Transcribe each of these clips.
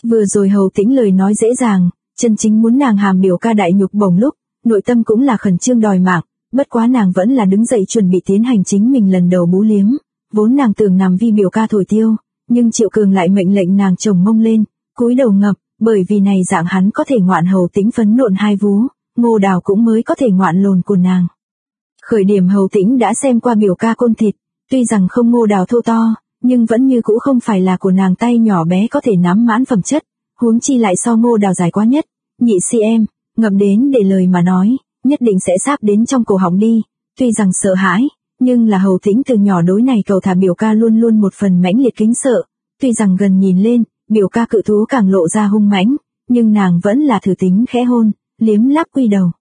Vừa rồi Hầu Tĩnh lời nói dễ dàng, chân chính muốn nàng hàm biểu ca đại nhục bổng lúc, nội tâm cũng là khẩn trương đòi mạng, bất quá nàng vẫn là đứng dậy chuẩn bị tiến hành chính mình lần đầu bú liếm, vốn nàng tưởng nằm vi biểu ca thổi tiêu, nhưng Triệu Cường lại mệnh lệnh nàng chồng mông lên, cúi đầu ngập, bởi vì này dạng hắn có thể ngoạn Hầu Tĩnh phấn nộn hai vú, Ngô Đào cũng mới có thể ngoạn lồn của nàng. Khởi điểm Hầu Tĩnh đã xem qua biểu ca côn thịt, tuy rằng không Ngô Đào thô to, nhưng vẫn như cũ không phải là của nàng tay nhỏ bé có thể nắm mãn phẩm chất, huống chi lại so Ngô Đào dài quá nhất, nhị cm, ngập đến để lời mà nói, nhất định sẽ sáp đến trong cổ họng đi, tuy rằng sợ hãi, nhưng là Hầu Tĩnh từ nhỏ đối này cầu thả biểu ca luôn luôn một phần mãnh liệt kính sợ, tuy rằng gần nhìn lên, biểu ca cự thú càng lộ ra hung mãnh, nhưng nàng vẫn là thử tính khẽ hôn, liếm láp quy đầu.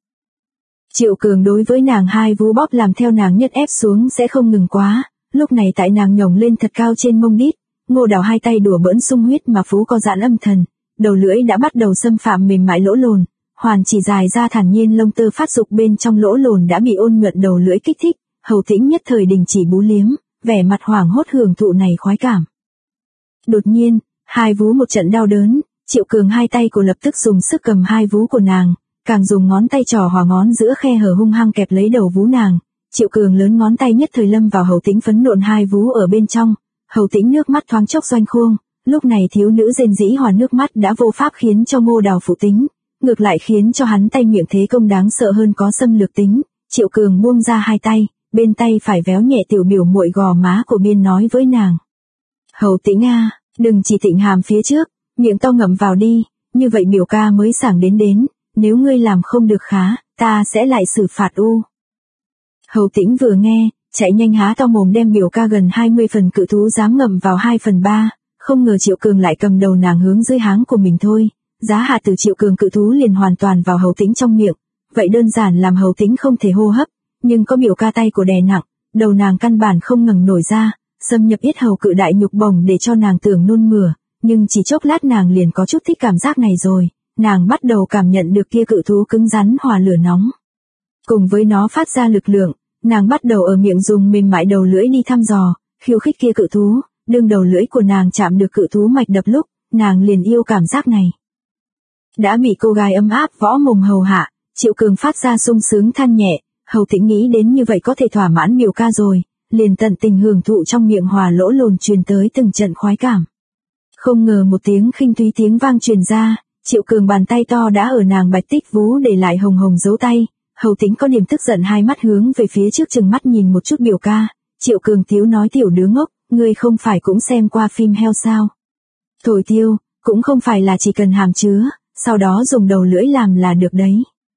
Triệu Cường đối với nàng hai vú bóp làm theo nàng nhất ép xuống sẽ không ngừng quá, lúc này tại nàng nhổng lên thật cao trên mông đít, Ngô Đào hai tay đùa bỡn sung huyết mà phú có giãn âm thần, đầu lưỡi đã bắt đầu xâm phạm mềm mại lỗ lồn, hoàn chỉ dài ra thản nhiên lông tơ phát dục bên trong lỗ lồn đã bị ôn nhuận đầu lưỡi kích thích, Hầu Tĩnh nhất thời đình chỉ bú liếm, vẻ mặt hoảng hốt hưởng thụ này khoái cảm. Đột nhiên, hai vú một trận đau đớn, Triệu Cường hai tay của lập tức dùng sức cầm hai vú của nàng, càng dùng ngón tay trỏ hòa ngón giữa khe hở hung hăng kẹp lấy đầu vú nàng. Triệu Cường lớn ngón tay nhất thời lâm vào Hầu Tĩnh phấn nộn hai vú ở bên trong, Hầu Tĩnh nước mắt thoáng chốc doanh khuông, lúc này thiếu nữ rên rỉ hòa nước mắt đã vô pháp khiến cho Ngô Đào phụ tính, ngược lại khiến cho hắn tay miệng thế công đáng sợ hơn có xâm lược tính. Triệu Cường buông ra hai tay, bên tay phải véo nhẹ tiểu biểu muội gò má của biên nói với nàng. Hầu Tĩnh a, đừng chỉ thịnh hàm phía trước, miệng to ngậm vào đi, như vậy biểu ca mới sảng đến, nếu ngươi làm không được khá, ta sẽ lại xử phạt u. Hầu Tĩnh vừa nghe, chạy nhanh há to mồm đem biểu ca gần 20 phần cự thú dám ngậm vào 2/3, không ngờ Triệu Cường lại cầm đầu nàng hướng dưới háng của mình thôi, giá hạ từ Triệu Cường cự thú liền hoàn toàn vào Hầu Tĩnh trong miệng, vậy đơn giản làm Hầu Tĩnh không thể hô hấp, nhưng có biểu ca tay của đè nặng, đầu nàng căn bản không ngẩng nổi ra, xâm nhập yết hầu cự đại nhục bổng để cho nàng tưởng nôn mửa, nhưng chỉ chốc lát nàng liền có chút thích cảm giác này rồi, nàng bắt đầu cảm nhận được kia cự thú cứng rắn hòa lửa nóng. Cùng với nó phát ra lực lượng, nàng bắt đầu ở miệng dùng mềm mại đầu lưỡi đi thăm dò, khiêu khích kia cự thú, đương đầu lưỡi của nàng chạm được cự thú mạch đập lúc, nàng liền yêu cảm giác này. Đã bị cô gái ấm áp võ mồm hầu hạ, Triệu Cường phát ra sung sướng than nhẹ, Hầu Tĩnh nghĩ đến như vậy có thể thỏa mãn biểu ca rồi, liền tận tình hưởng thụ trong miệng hòa lỗ lồn truyền tới từng trận khoái cảm. Không ngờ một tiếng khinh thúy tiếng vang truyền ra, Triệu Cường bàn tay to đã ở nàng bạch tích vú để lại hồng hồng dấu tay, Hầu Tĩnh có điểm tức giận hai mắt hướng về phía trước chừng mắt nhìn một chút biểu ca, Triệu Cường thiếu nói tiểu đứa ngốc, ngươi không phải cũng xem qua phim heo sao. Thổi tiêu, cũng không phải là chỉ cần hàm chứa, sau đó dùng đầu lưỡi làm là được đấy.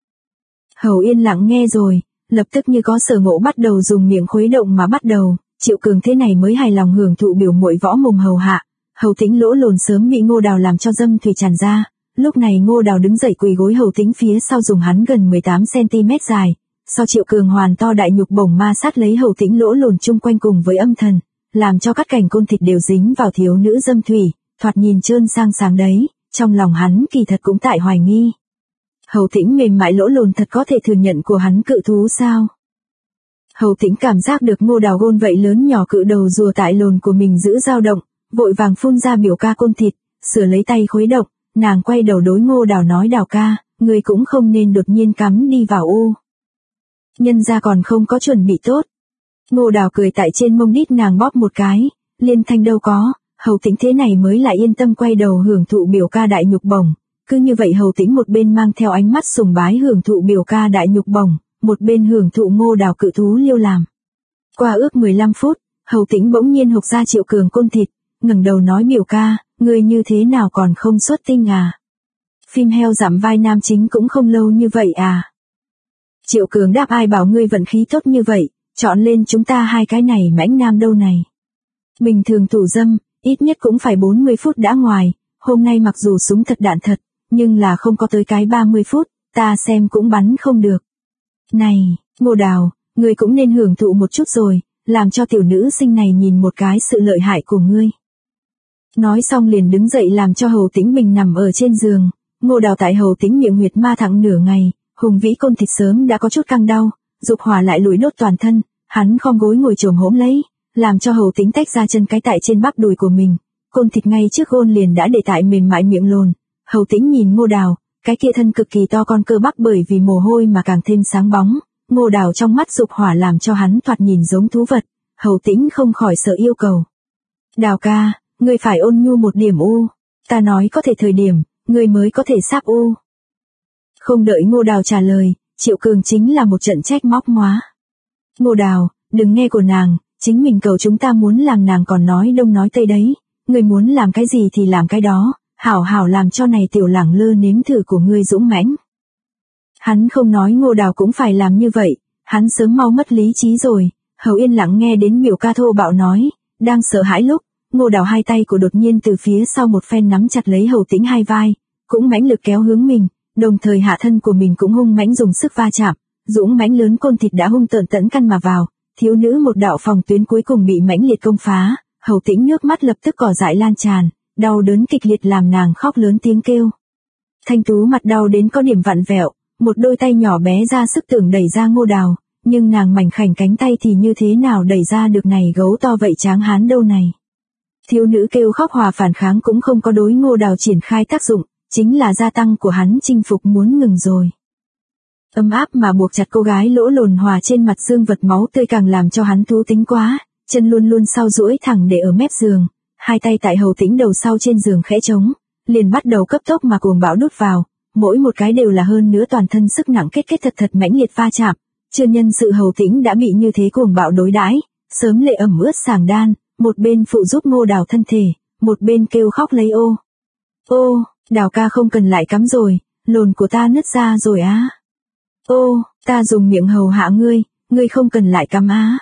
Hầu yên lặng nghe rồi, lập tức như có sở ngộ bắt đầu dùng miệng khuấy động mà bắt đầu, Triệu Cường thế này mới hài lòng hưởng thụ biểu muội võ mồm hầu hạ, Hầu Tĩnh lỗ lồn sớm bị Ngô Đào làm cho dâm thủy tràn ra, lúc này Ngô Đào đứng dậy quỳ gối Hầu Tĩnh phía sau dùng hắn gần 18cm dài, sau Triệu Cường hoàn to đại nhục bổng ma sát lấy Hầu Tĩnh lỗ lồn chung quanh cùng với âm thần, làm cho các cành côn thịt đều dính vào thiếu nữ dâm thủy, thoạt nhìn trơn sang sáng đấy, trong lòng hắn kỳ thật cũng tại hoài nghi. Hầu Tĩnh mềm mại lỗ lồn thật có thể thừa nhận của hắn cự thú sao? Hầu Tĩnh cảm giác được Ngô Đào gôn vậy lớn nhỏ cự đầu rùa tại lồn của mình giữ dao động, vội vàng phun ra biểu ca côn thịt, sửa lấy tay khuấy động, nàng quay đầu đối Ngô Đào nói Đào ca, người cũng không nên đột nhiên cắm đi vào u. Nhân ra còn không có chuẩn bị tốt. Ngô Đào cười tại trên mông đít nàng bóp một cái, liên thanh đâu có, Hầu Tĩnh thế này mới lại yên tâm quay đầu hưởng thụ biểu ca đại nhục bổng. Cứ như vậy Hầu Tĩnh một bên mang theo ánh mắt sùng bái hưởng thụ biểu ca đại nhục bổng, một bên hưởng thụ Ngô Đào cự thú liêu làm. Qua ước 15 phút, Hầu Tĩnh bỗng nhiên hộc ra Triệu Cường côn thịt, ngẩng đầu nói biểu ca, ngươi như thế nào còn không xuất tinh à? Phim heo giảm vai nam chính cũng không lâu như vậy à? Triệu Cường đáp ai bảo ngươi vận khí tốt như vậy, chọn lên chúng ta hai cái này mãnh nam đâu này. Bình thường thủ dâm, ít nhất cũng phải 40 phút đã ngoài, hôm nay mặc dù súng thật đạn thật, nhưng là không có tới cái 30 phút, ta xem cũng bắn không được. Này, Ngô Đào, ngươi cũng nên hưởng thụ một chút rồi, làm cho tiểu nữ sinh này nhìn một cái sự lợi hại của ngươi. Nói xong liền đứng dậy làm cho Hầu Tĩnh Bình nằm ở trên giường, Ngô Đào tại Hầu Tĩnh miệng huyệt ma thẳng nửa ngày, hùng vĩ côn thịt sớm đã có chút căng đau, dục hỏa lại lùi đốt toàn thân, hắn khom gối ngồi chồm hổm lấy, làm cho Hầu Tĩnh tách ra chân cái tại trên bắp đùi của mình, côn thịt ngay trước gôn liền đã để tại mềm mại miệng lồn. Hầu Tĩnh nhìn Ngô Đào, cái kia thân cực kỳ to con cơ bắp bởi vì mồ hôi mà càng thêm sáng bóng, Ngô Đào trong mắt dục hỏa làm cho hắn thoạt nhìn giống thú vật, Hầu Tĩnh không khỏi sợ yêu cầu. Đào ca, ngươi phải ôn nhu một điểm u, ta nói có thể thời điểm, ngươi mới có thể sáp u. Không đợi Ngô Đào trả lời, Triệu Cường chính là một trận trách móc ngoá. Ngô Đào, đừng nghe của nàng, chính mình cầu chúng ta muốn làm nàng còn nói đông nói tây đấy, ngươi muốn làm cái gì thì làm cái đó, hảo hảo làm cho này tiểu lẳng lơ nếm thử của ngươi dũng mãnh. Hắn không nói Ngô Đào cũng phải làm như vậy, hắn sớm mau mất lý trí rồi. Hầu yên lặng nghe đến biểu ca thô bạo nói, đang sợ hãi lúc, Ngô Đào hai tay của đột nhiên từ phía sau một phen nắm chặt lấy Hầu Tĩnh hai vai, cũng mãnh lực kéo hướng mình, đồng thời hạ thân của mình cũng hung mãnh dùng sức va chạm, dũng mãnh lớn côn thịt đã hung tợn tẫn căn mà vào, thiếu nữ một đạo phòng tuyến cuối cùng bị mãnh liệt công phá, Hầu Tĩnh nước mắt lập tức cỏ dại lan tràn, đau đớn kịch liệt làm nàng khóc lớn tiếng kêu. Thanh tú mặt đau đến có điểm vặn vẹo, một đôi tay nhỏ bé ra sức tưởng đẩy ra Ngô Đào, nhưng nàng mảnh khảnh cánh tay thì như thế nào đẩy ra được này gấu to vậy tráng hán đâu này. Thiếu nữ kêu khóc hòa phản kháng cũng không có đối Ngô Đào triển khai tác dụng, chính là gia tăng của hắn chinh phục muốn ngừng rồi. Ấm áp mà buộc chặt cô gái lỗ lồn hòa trên mặt dương vật máu tươi càng làm cho hắn thú tính quá, chân luôn luôn sau duỗi thẳng để ở mép giường, hai tay tại Hầu Tĩnh đầu sau trên giường khẽ trống, liền bắt đầu cấp tốc mà cuồng bão đút vào, mỗi một cái đều là hơn nữa toàn thân sức nặng kết thật mãnh liệt va chạm, chưa nhân sự Hầu Tĩnh đã bị như thế cuồng bạo đối đãi, sớm lệ ẩm ướt sàng đan, một bên phụ giúp Ngô Đào thân thể, một bên kêu khóc lấy ô. Ô, Đào ca không cần lại cắm rồi, lồn của ta nứt ra rồi á. Ô, ta dùng miệng hầu hạ ngươi không cần lại cắm á.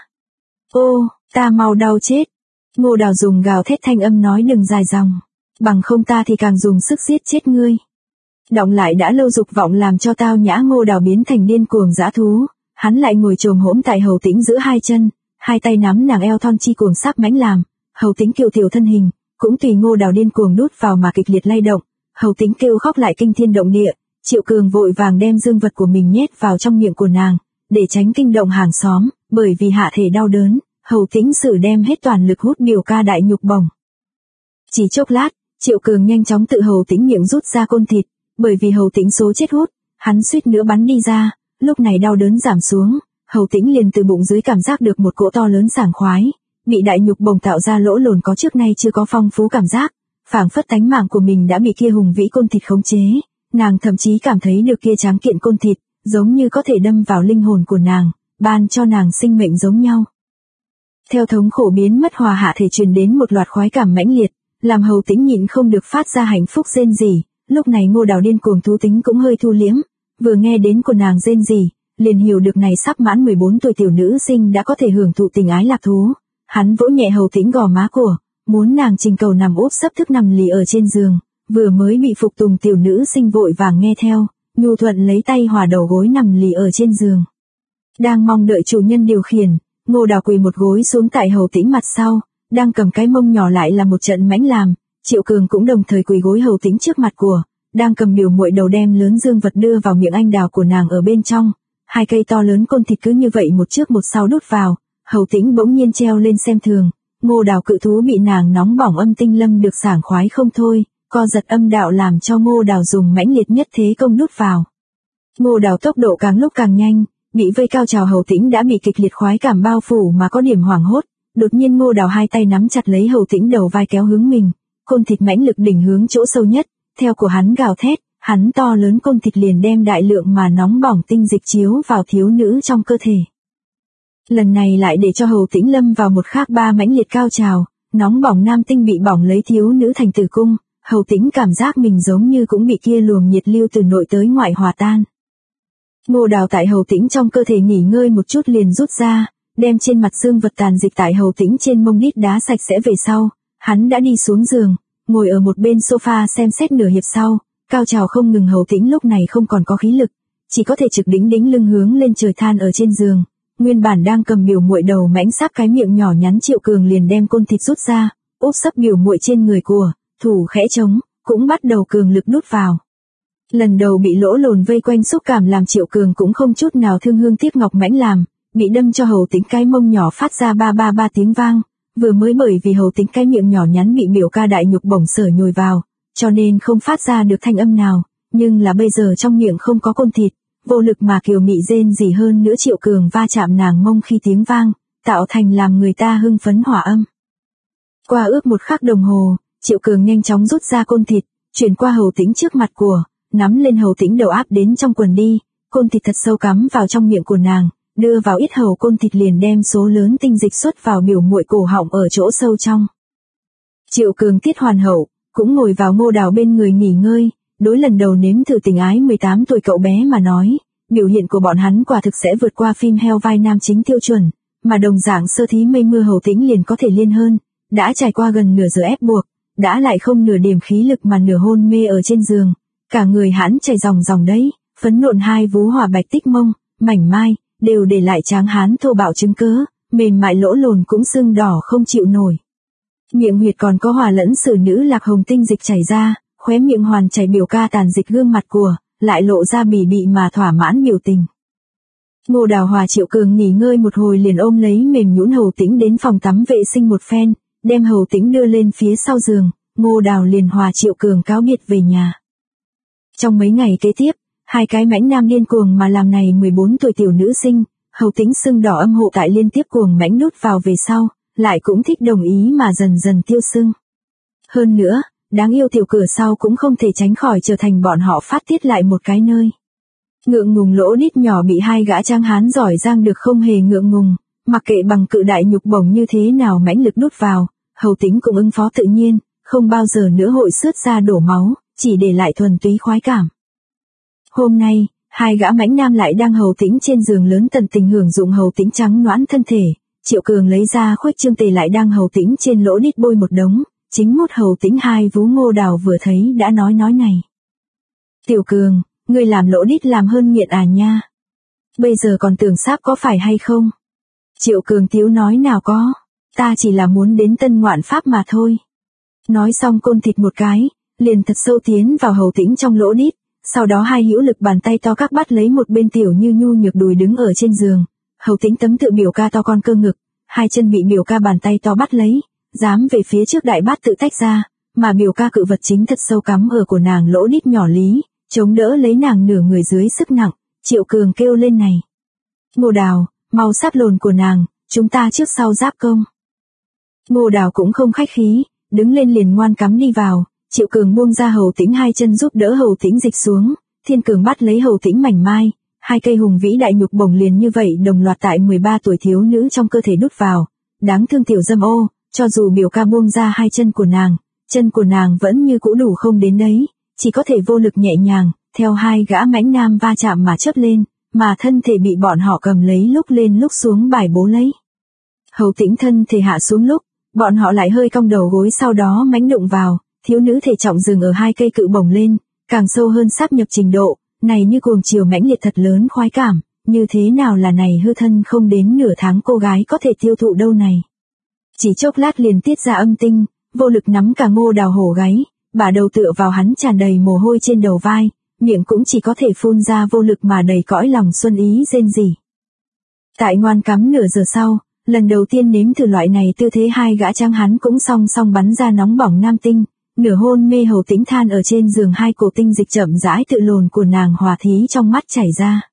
Ô, ta mau đau chết. Ngô Đào dùng gào thét thanh âm nói đừng dài dòng, bằng không ta thì càng dùng sức giết chết ngươi. Động lại đã lâu dục vọng làm cho tao nhã Ngô Đào biến thành điên cuồng dã thú, hắn lại ngồi chồm hỗn tại Hầu Tĩnh giữa hai chân, hai tay nắm nàng eo thon chi cuồng sắp mãnh làm, Hầu Tĩnh kiều tiểu thân hình, cũng tùy Ngô Đào điên cuồng đút vào mà kịch liệt lay động, Hầu Tĩnh kêu khóc lại kinh thiên động địa, Triệu Cường vội vàng đem dương vật của mình nhét vào trong miệng của nàng, để tránh kinh động hàng xóm, bởi vì hạ thể đau đớn, Hầu Tĩnh sử đem hết toàn lực hút biểu ca đại nhục bổng. Chỉ chốc lát, Triệu Cường nhanh chóng tự Hầu Tĩnh miệng rút ra côn thịt, bởi vì Hầu Tĩnh số chết hút, hắn suýt nữa bắn đi ra, lúc này đau đớn giảm xuống, Hầu Tĩnh liền từ bụng dưới cảm giác được một cỗ to lớn sảng khoái, bị đại nhục bổng tạo ra lỗ lồn có trước nay chưa có phong phú cảm giác, phảng phất tánh mạng của mình đã bị kia hùng vĩ côn thịt khống chế, nàng thậm chí cảm thấy được kia tráng kiện côn thịt, giống như có thể đâm vào linh hồn của nàng, ban cho nàng sinh mệnh giống nhau. Theo thống khổ biến mất hòa hạ thể truyền đến một loạt khoái cảm mãnh liệt, làm Hầu Tĩnh nhịn không được phát ra hạnh phúc rên rỉ, lúc này Ngô Đào điên cuồng thú tính cũng hơi thu liếm, vừa nghe đến của nàng rên rỉ, liền hiểu được này sắp mãn 14 tuổi tiểu nữ sinh đã có thể hưởng thụ tình ái lạc thú, hắn vỗ nhẹ Hầu Tĩnh gò má của, muốn nàng trình cầu nằm úp sấp thức nằm lì ở trên giường, vừa mới bị phục tùng tiểu nữ sinh vội vàng nghe theo, nhu thuận lấy tay hòa đầu gối nằm lì ở trên giường. Đang mong đợi chủ nhân điều khiển, Ngô Đào quỳ một gối xuống tại Hầu Tĩnh mặt sau, đang cầm cái mông nhỏ lại là một trận mãnh làm, Triệu Cường cũng đồng thời quỳ gối Hầu Tĩnh trước mặt của, đang cầm biểu muội đầu đem lớn dương vật đưa vào miệng anh đào của nàng ở bên trong, hai cây to lớn côn thịt cứ như vậy một trước một sau đút vào, Hầu Tĩnh bỗng nhiên treo lên xem thường, Ngô Đào cự thú bị nàng nóng bỏng âm tinh lâm được sảng khoái không thôi, co giật âm đạo làm cho Ngô Đào dùng mãnh liệt nhất thế công đút vào. Ngô Đào tốc độ càng lúc càng nhanh, bị vây cao trào Hầu Tĩnh đã bị kịch liệt khoái cảm bao phủ mà có điểm hoảng hốt, đột nhiên Ngô Đào hai tay nắm chặt lấy Hầu Tĩnh đầu vai kéo hướng mình, côn thịt mãnh lực đỉnh hướng chỗ sâu nhất, theo của hắn gào thét, hắn to lớn côn thịt liền đem đại lượng mà nóng bỏng tinh dịch chiếu vào thiếu nữ trong cơ thể. Lần này lại để cho Hầu Tĩnh lâm vào một khác ba mãnh liệt cao trào, nóng bỏng nam tinh bị bỏng lấy thiếu nữ thành tử cung, Hầu Tĩnh cảm giác mình giống như cũng bị kia luồng nhiệt lưu từ nội tới ngoại hòa tan. Ngô Đào tại Hầu Tĩnh trong cơ thể nghỉ ngơi một chút liền rút ra, đem trên mặt dương vật tàn dịch tại Hầu Tĩnh trên mông đít đá sạch sẽ về sau, hắn đã đi xuống giường, ngồi ở một bên sofa xem xét nửa hiệp sau, cao trào không ngừng Hầu Tĩnh lúc này không còn có khí lực, chỉ có thể trực đính lưng hướng lên trời than ở trên giường, nguyên bản đang cầm biểu muội đầu mãnh sáp cái miệng nhỏ nhắn Triệu Cường liền đem côn thịt rút ra, úp sấp biểu muội trên người của, thủ khẽ trống, cũng bắt đầu cường lực đút vào. Lần đầu bị lỗ lồn vây quanh xúc cảm làm Triệu Cường cũng không chút nào thương hương tiếc ngọc mãnh làm, bị đâm cho Hầu Tĩnh cái mông nhỏ phát ra ba tiếng vang, Vừa mới bởi vì Hầu Tĩnh cái miệng nhỏ nhắn bị biểu ca đại nhục bổng sở nhồi vào, cho nên không phát ra được thanh âm nào, nhưng là bây giờ trong miệng không có côn thịt, vô lực mà kiều mị rên gì hơn nữa Triệu Cường va chạm nàng mông khi tiếng vang, tạo thành làm người ta hưng phấn hỏa âm. Qua ước 1 khắc đồng hồ, Triệu Cường nhanh chóng rút ra côn thịt, chuyển qua Hầu Tĩnh trước mặt của, nắm lên Hầu Tĩnh đầu áp đến trong quần đi, côn thịt thật sâu cắm vào trong miệng của nàng, đưa vào yết hầu côn thịt liền đem số lớn tinh dịch xuất vào biểu muội cổ họng ở chỗ sâu trong. Triệu Cường tiết hoàn hậu, cũng ngồi vào Ngô Đào bên người nghỉ ngơi, đối lần đầu nếm thử tình ái 18 tuổi cậu bé mà nói, biểu hiện của bọn hắn quả thực sẽ vượt qua phim heo vai nam chính tiêu chuẩn, mà đồng dạng sơ thí mây mưa Hầu Tĩnh liền có thể liên hơn, đã trải qua gần nửa giờ ép buộc, đã lại không nửa điểm khí lực mà nửa hôn mê ở trên giường, cả người hắn chảy ròng ròng đấy, phấn nộn hai vú hỏa bạch tích mông, mảnh mai, đều để lại tráng hán thô bạo chứng cớ, mềm mại lỗ lồn cũng sưng đỏ không chịu nổi. Miệng huyệt còn có hòa lẫn sử nữ lạc hồng tinh dịch chảy ra, khóe miệng hoàn chảy biểu ca tàn dịch gương mặt của, lại lộ ra bỉ bị mà thỏa mãn biểu tình. Ngô Đào hòa Triệu Cường nghỉ ngơi một hồi liền ôm lấy mềm nhũn Hầu Tĩnh đến phòng tắm vệ sinh một phen, đem Hầu Tĩnh đưa lên phía sau giường, Ngô Đào liền hòa Triệu Cường cáo biệt về nhà. Trong mấy ngày kế tiếp, hai cái mãnh nam điên cuồng mà làm này 14 tuổi tiểu nữ sinh, Hầu Tĩnh sưng đỏ âm hộ tại liên tiếp cuồng mãnh nút vào về sau, lại cũng thích đồng ý mà dần dần tiêu sưng. Hơn nữa, đáng yêu tiểu cửa sau cũng không thể tránh khỏi trở thành bọn họ phát tiết lại một cái nơi. Ngượng ngùng lỗ đít nhỏ bị hai gã tráng hán giỏi giang được không hề ngượng ngùng, mặc kệ bằng cự đại nhục bổng như thế nào mãnh lực nút vào, Hầu Tĩnh cũng ứng phó tự nhiên, không bao giờ nữa hội xước ra đổ máu, chỉ để lại thuần túy khoái cảm. Hôm nay, hai gã mãnh nam lại đang Hầu Tĩnh trên giường lớn tận tình hưởng dụng Hầu Tĩnh trắng nõn thân thể, Triệu Cường lấy ra khuếch trương tề lại đang Hầu Tĩnh trên lỗ đít bôi một đống, chính mút Hầu Tĩnh hai vú. Ngô Đào vừa thấy đã nói này. Tiểu Cường, ngươi làm lỗ đít làm hơn nghiện à nha. Bây giờ còn tưởng sáp có phải hay không? Triệu Cường tiếu nói nào có, ta chỉ là muốn đến tân ngoạn pháp mà thôi. Nói xong côn thịt một cái, liền thật sâu tiến vào Hầu Tĩnh trong lỗ đít, sau đó hai hữu lực bàn tay to các bắt lấy một bên tiểu như nhu nhược đùi đứng ở trên giường, Hầu Tĩnh tấm tự biểu ca to con cơ ngực, hai chân bị biểu ca bàn tay to bắt lấy, dám về phía trước đại bát tự tách ra, mà biểu ca cự vật chính thật sâu cắm ở của nàng lỗ đít nhỏ lý, chống đỡ lấy nàng nửa người dưới sức nặng. Triệu Cường kêu lên này. Ngô Đào, mau sáp lồn của nàng, chúng ta trước sau giáp công. Ngô Đào cũng không khách khí, đứng lên liền ngoan cắm đi vào, Triệu Cường buông ra Hầu Tĩnh hai chân giúp đỡ Hầu Tĩnh dịch xuống, Thiên Cường bắt lấy Hầu Tĩnh mảnh mai, hai cây hùng vĩ đại nhục bổng liền như vậy đồng loạt tại 13 tuổi thiếu nữ trong cơ thể đút vào, đáng thương tiểu dâm ô, cho dù biểu ca buông ra hai chân của nàng vẫn như cũ đủ không đến đấy, chỉ có thể vô lực nhẹ nhàng, theo hai gã mãnh nam va chạm mà chớp lên, mà thân thể bị bọn họ cầm lấy lúc lên lúc xuống bài bố lấy. Hầu Tĩnh thân thể hạ xuống lúc, bọn họ lại hơi cong đầu gối sau đó mãnh đụng vào, thiếu nữ thể trọng dừng ở hai cây cự bổng lên, càng sâu hơn sáp nhập trình độ, này như cuồng chiều mãnh liệt thật lớn khoái cảm, như thế nào là này hư thân không đến nửa tháng cô gái có thể tiêu thụ đâu này. Chỉ chốc lát liền tiết ra âm tinh, vô lực nắm cả Ngô Đào hổ gáy, bả đầu tựa vào hắn tràn đầy mồ hôi trên đầu vai, miệng cũng chỉ có thể phun ra vô lực mà đầy cõi lòng xuân ý rên rỉ. Tại ngoan cắm nửa giờ sau, lần đầu tiên nếm thử loại này tư thế hai gã tráng hắn cũng song song bắn ra nóng bỏng nam tinh, nửa hôn mê Hầu Tĩnh than ở trên giường hai cổ tinh dịch chậm rãi tự lồn của nàng hòa thí trong mắt chảy ra.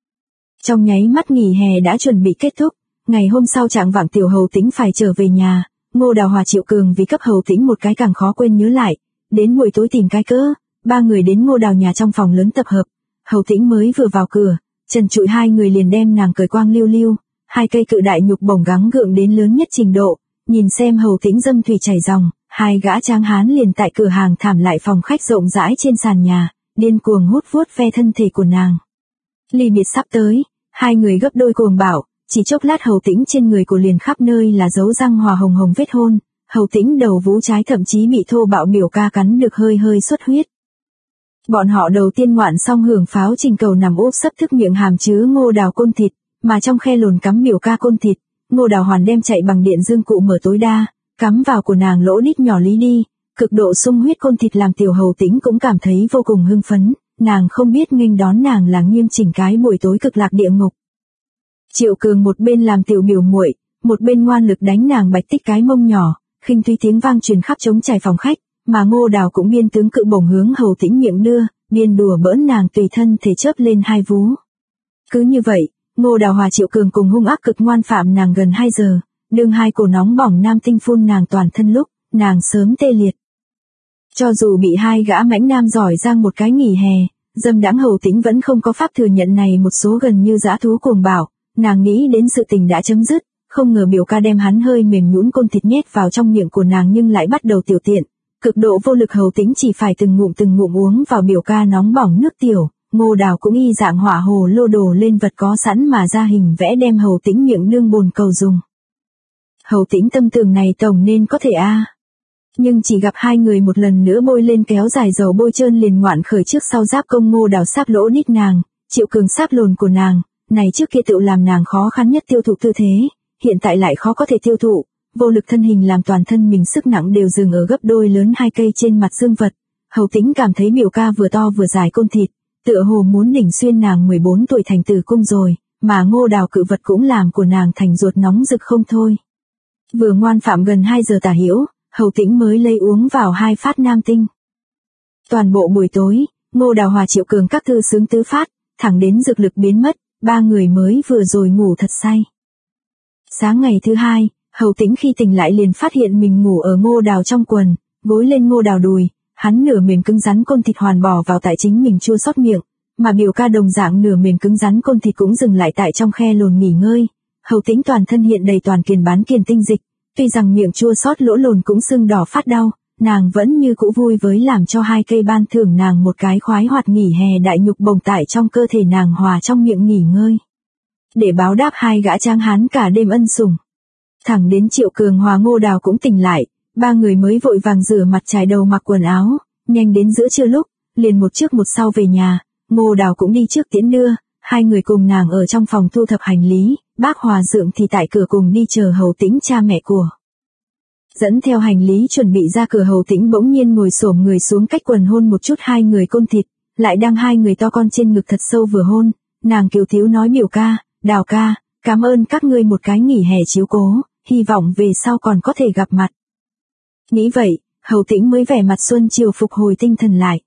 Trong nháy mắt nghỉ hè đã chuẩn bị kết thúc, ngày hôm sau trạng vạng tiểu Hầu Tĩnh phải trở về nhà, Ngô Đào hòa Triệu Cường vì cấp Hầu Tĩnh một cái càng khó quên nhớ lại, đến buổi tối tìm cái cớ, ba người đến Ngô Đào nhà trong phòng lớn tập hợp, Hầu Tĩnh mới vừa vào cửa, trần trụi hai người liền đem nàng cởi quang lưu lưu, hai cây cự đại nhục bổng gắng gượng đến lớn nhất trình độ, nhìn xem Hầu Tĩnh dâm thủy chảy ròng, hai gã tráng hán liền tại cửa hàng thảm lại phòng khách rộng rãi trên sàn nhà, điên cuồng hút vuốt ve thân thể của nàng. Ly biệt sắp tới, hai người gấp đôi cuồng bạo, chỉ chốc lát Hầu Tĩnh trên người của liền khắp nơi là dấu răng hòa hồng hồng vết hôn, Hầu Tĩnh đầu vú trái thậm chí bị thô bạo biểu ca cắn được hơi hơi xuất huyết. Bọn họ đầu tiên ngoạn xong hưởng pháo trình cầu nằm úp sấp thức miệng hàm chứa Ngô Đào côn thịt, mà trong khe lồn cắm biểu ca côn thịt, Ngô Đào hoàn đem chạy bằng điện dương cụ mở tối đa, cắm vào của nàng lỗ đít nhỏ lý đi, cực độ sung huyết côn thịt làm tiểu Hầu Tĩnh cũng cảm thấy vô cùng hưng phấn, nàng không biết nghênh đón nàng là nghiêm chỉnh cái buổi tối cực lạc địa ngục. Triệu Cường một bên làm tiểu biểu muội, một bên ngoan lực đánh nàng bạch tích cái mông nhỏ, khinh thúy tiếng vang truyền khắp trống trải phòng khách, mà Ngô Đào cũng biên tướng cự bổng hướng Hầu Tĩnh miệng đưa, biên đùa bỡn nàng tùy thân thể chớp lên hai vú. Cứ như vậy, Ngô Đào hòa Triệu Cường cùng hung ác cực ngoan phạm nàng gần 2 giờ, đương hai cổ nóng bỏng nam tinh phun nàng toàn thân lúc, nàng sớm tê liệt. Cho dù bị hai gã mãnh nam giỏi giang một cái nghỉ hè, dâm đãng Hầu Tĩnh vẫn không có pháp thừa nhận này một số gần như dã thú cuồng bạo, nàng nghĩ đến sự tình đã chấm dứt, không ngờ biểu ca đem hắn hơi mềm nhũn côn thịt nhét vào trong miệng của nàng nhưng lại bắt đầu tiểu tiện, cực độ vô lực Hầu Tĩnh chỉ phải từng ngụm uống vào biểu ca nóng bỏng nước tiểu. Ngô Đào cũng y dạng hỏa hồ lô đồ lên vật có sẵn mà ra hình vẽ đem Hầu Tĩnh miệng đương bồn cầu dùng. Hầu Tĩnh tâm tưởng này tổng nên có thể nhưng chỉ gặp hai người một lần nữa bôi lên kéo dài dầu bôi trơn liền ngoạn khởi trước sau giáp công. Ngô Đào sáp lỗ đít nàng, Triệu Cường sáp lồn của nàng, này trước kia tự làm nàng khó khăn nhất tiêu thụ tư thế, hiện tại lại khó có thể tiêu thụ, vô lực thân hình làm toàn thân mình sức nặng đều dừng ở gấp đôi lớn hai cây trên mặt dương vật. Hầu Tĩnh cảm thấy biểu ca vừa to vừa dài côn thịt, tựa hồ muốn đỉnh xuyên nàng 14 tuổi thành tử cung rồi, mà Ngô Đào cự vật cũng làm của nàng thành ruột nóng rực không thôi. Vừa ngoan phạm gần 2 giờ tả hữu, Hầu Tĩnh mới lấy uống vào 2 phát nam tinh. Toàn bộ buổi tối, Ngô Đào hòa Triệu Cường các thư sướng tứ phát, thẳng đến dược lực biến mất, ba người mới vừa rồi ngủ thật say. Sáng ngày thứ hai, Hầu Tĩnh khi tỉnh lại liền phát hiện mình ngủ ở Ngô Đào trong quần, gối lên Ngô Đào đùi, hắn nửa mềm cứng rắn côn thịt hoàn bỏ vào tại chính mình chua xót miệng, mà biểu ca đồng dạng nửa mềm cứng rắn côn thịt cũng dừng lại tại trong khe lồn nghỉ ngơi. Hầu Tĩnh toàn thân hiện đầy toàn kiền bán kiền tinh dịch, tuy rằng miệng chua xót lỗ lồn cũng sưng đỏ phát đau, nàng vẫn như cũ vui với làm cho 2 cây ban thưởng nàng một cái khoái hoạt nghỉ hè đại nhục bồng tại trong cơ thể nàng hòa trong miệng nghỉ ngơi. Để báo đáp 2 gã tráng hán cả đêm ân sủng. Thẳng đến Triệu Cường hòa Ngô Đào cũng tỉnh lại, ba người mới vội vàng rửa mặt chải đầu mặc quần áo, nhanh đến giữa trưa lúc, liền một trước một sau về nhà, Ngô Đào cũng đi trước tiễn đưa, hai người cùng nàng ở trong phòng thu thập hành lý, bác Hòa Dượng thì tại cửa cùng đi chờ Hầu Tĩnh cha mẹ của. Dẫn theo hành lý chuẩn bị ra cửa, Hầu Tĩnh bỗng nhiên ngồi xổm người xuống cách quần hôn một chút hai người côn thịt, lại đang hai người to con trên ngực thật sâu vừa hôn, nàng kiều thiếu nói biểu ca, Đào ca, cảm ơn các ngươi một cái nghỉ hè chiếu cố, hy vọng về sau còn có thể gặp mặt. Nghĩ vậy, Hầu Tĩnh mới vẻ mặt xuân chiều phục hồi tinh thần lại.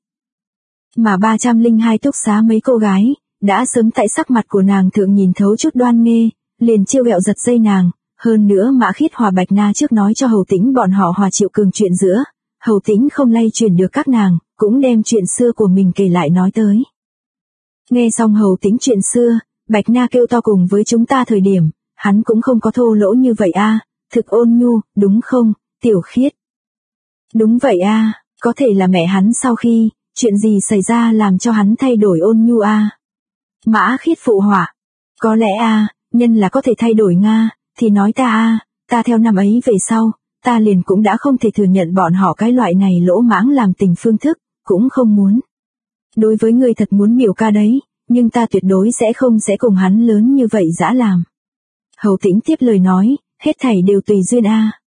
Mà 302 túc xá mấy cô gái, đã sớm tại sắc mặt của nàng thượng nhìn thấu chút đoan nghê, liền trêu ghẹo giật dây nàng, hơn nữa Mã Khiết hòa Bạch Na trước nói cho Hầu Tĩnh bọn họ hòa Triệu Cường chuyện giữa, Hầu Tĩnh không lay chuyển được các nàng, cũng đem chuyện xưa của mình kể lại nói tới. Nghe xong Hầu Tĩnh chuyện xưa, Bạch Na kêu to cùng với chúng ta thời điểm, hắn cũng không có thô lỗ như vậy thực ôn nhu, đúng không, Tiểu Khiết? Đúng vậy có thể là mẹ hắn sau khi, chuyện gì xảy ra làm cho hắn thay đổi ôn nhu Mã Khiết phụ họa, có lẽ nhân là có thể thay đổi thì nói ta ta theo năm ấy về sau, ta liền cũng đã không thể thừa nhận bọn họ cái loại này lỗ mãng làm tình phương thức, cũng không muốn. Đối với người thật muốn biểu ca đấy, nhưng ta tuyệt đối sẽ không cùng hắn lớn như vậy dã làm. Hầu Tĩnh tiếp lời nói, hết thảy đều tùy duyên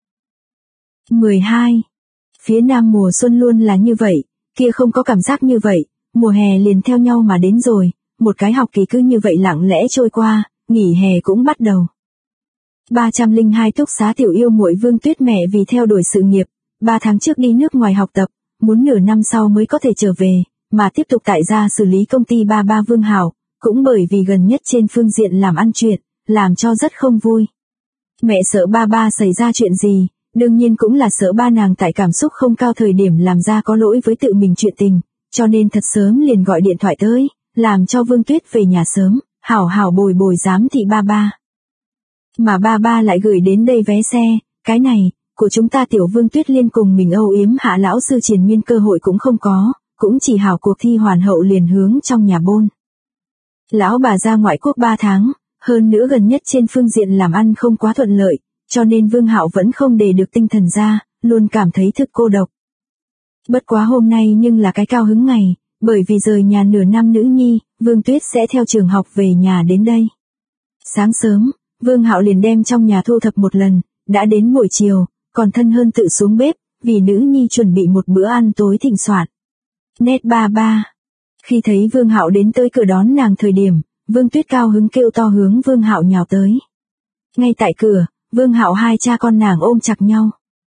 12. Phía Nam mùa xuân luôn là như vậy, kia không có cảm giác như vậy, mùa hè liền theo nhau mà đến rồi, một cái học kỳ cứ như vậy lặng lẽ trôi qua, nghỉ hè cũng bắt đầu. 302 túc xá tiểu yêu muội Vương Tuyết mẹ vì theo đuổi sự nghiệp, 3 tháng trước đi nước ngoài học tập, muốn nửa năm sau mới có thể trở về, mà tiếp tục tại gia xử lý công ty ba Vương Hảo, cũng bởi vì gần nhất trên phương diện làm ăn chuyện, làm cho rất không vui. Mẹ sợ ba xảy ra chuyện gì, đương nhiên cũng là sợ ba nàng tại cảm xúc không cao thời điểm làm ra có lỗi với tự mình chuyện tình, cho nên thật sớm liền gọi điện thoại tới, làm cho Vương Tuyết về nhà sớm, hảo bồi giám thị ba. Mà ba lại gửi đến đây vé xe, cái này, của chúng ta tiểu Vương Tuyết liên cùng mình âu yếm hạ lão sư triền miên cơ hội cũng không có, cũng chỉ hảo cuộc thi hoàn hậu liền hướng trong nhà bôn. Lão bà ra ngoại quốc 3 tháng, hơn nữa gần nhất trên phương diện làm ăn không quá thuận lợi, cho nên Vương Hạo vẫn không để được tinh thần ra, luôn cảm thấy thực cô độc. Bất quá hôm nay nhưng là cái cao hứng ngày, bởi vì rời nhà nửa năm nữ nhi, Vương Tuyết sẽ theo trường học về nhà đến đây. Sáng sớm, Vương Hạo liền đem trong nhà thu thập một lần, đã đến buổi chiều, còn thân hơn tự xuống bếp, vì nữ nhi chuẩn bị một bữa ăn tối thịnh soạn. Nét ba. Khi thấy Vương Hạo đến tới cửa đón nàng thời điểm, Vương Tuyết cao hứng kêu to hướng Vương Hạo nhào tới. Ngay tại cửa, Vương Hạo hai cha con nàng ôm chặt nhau.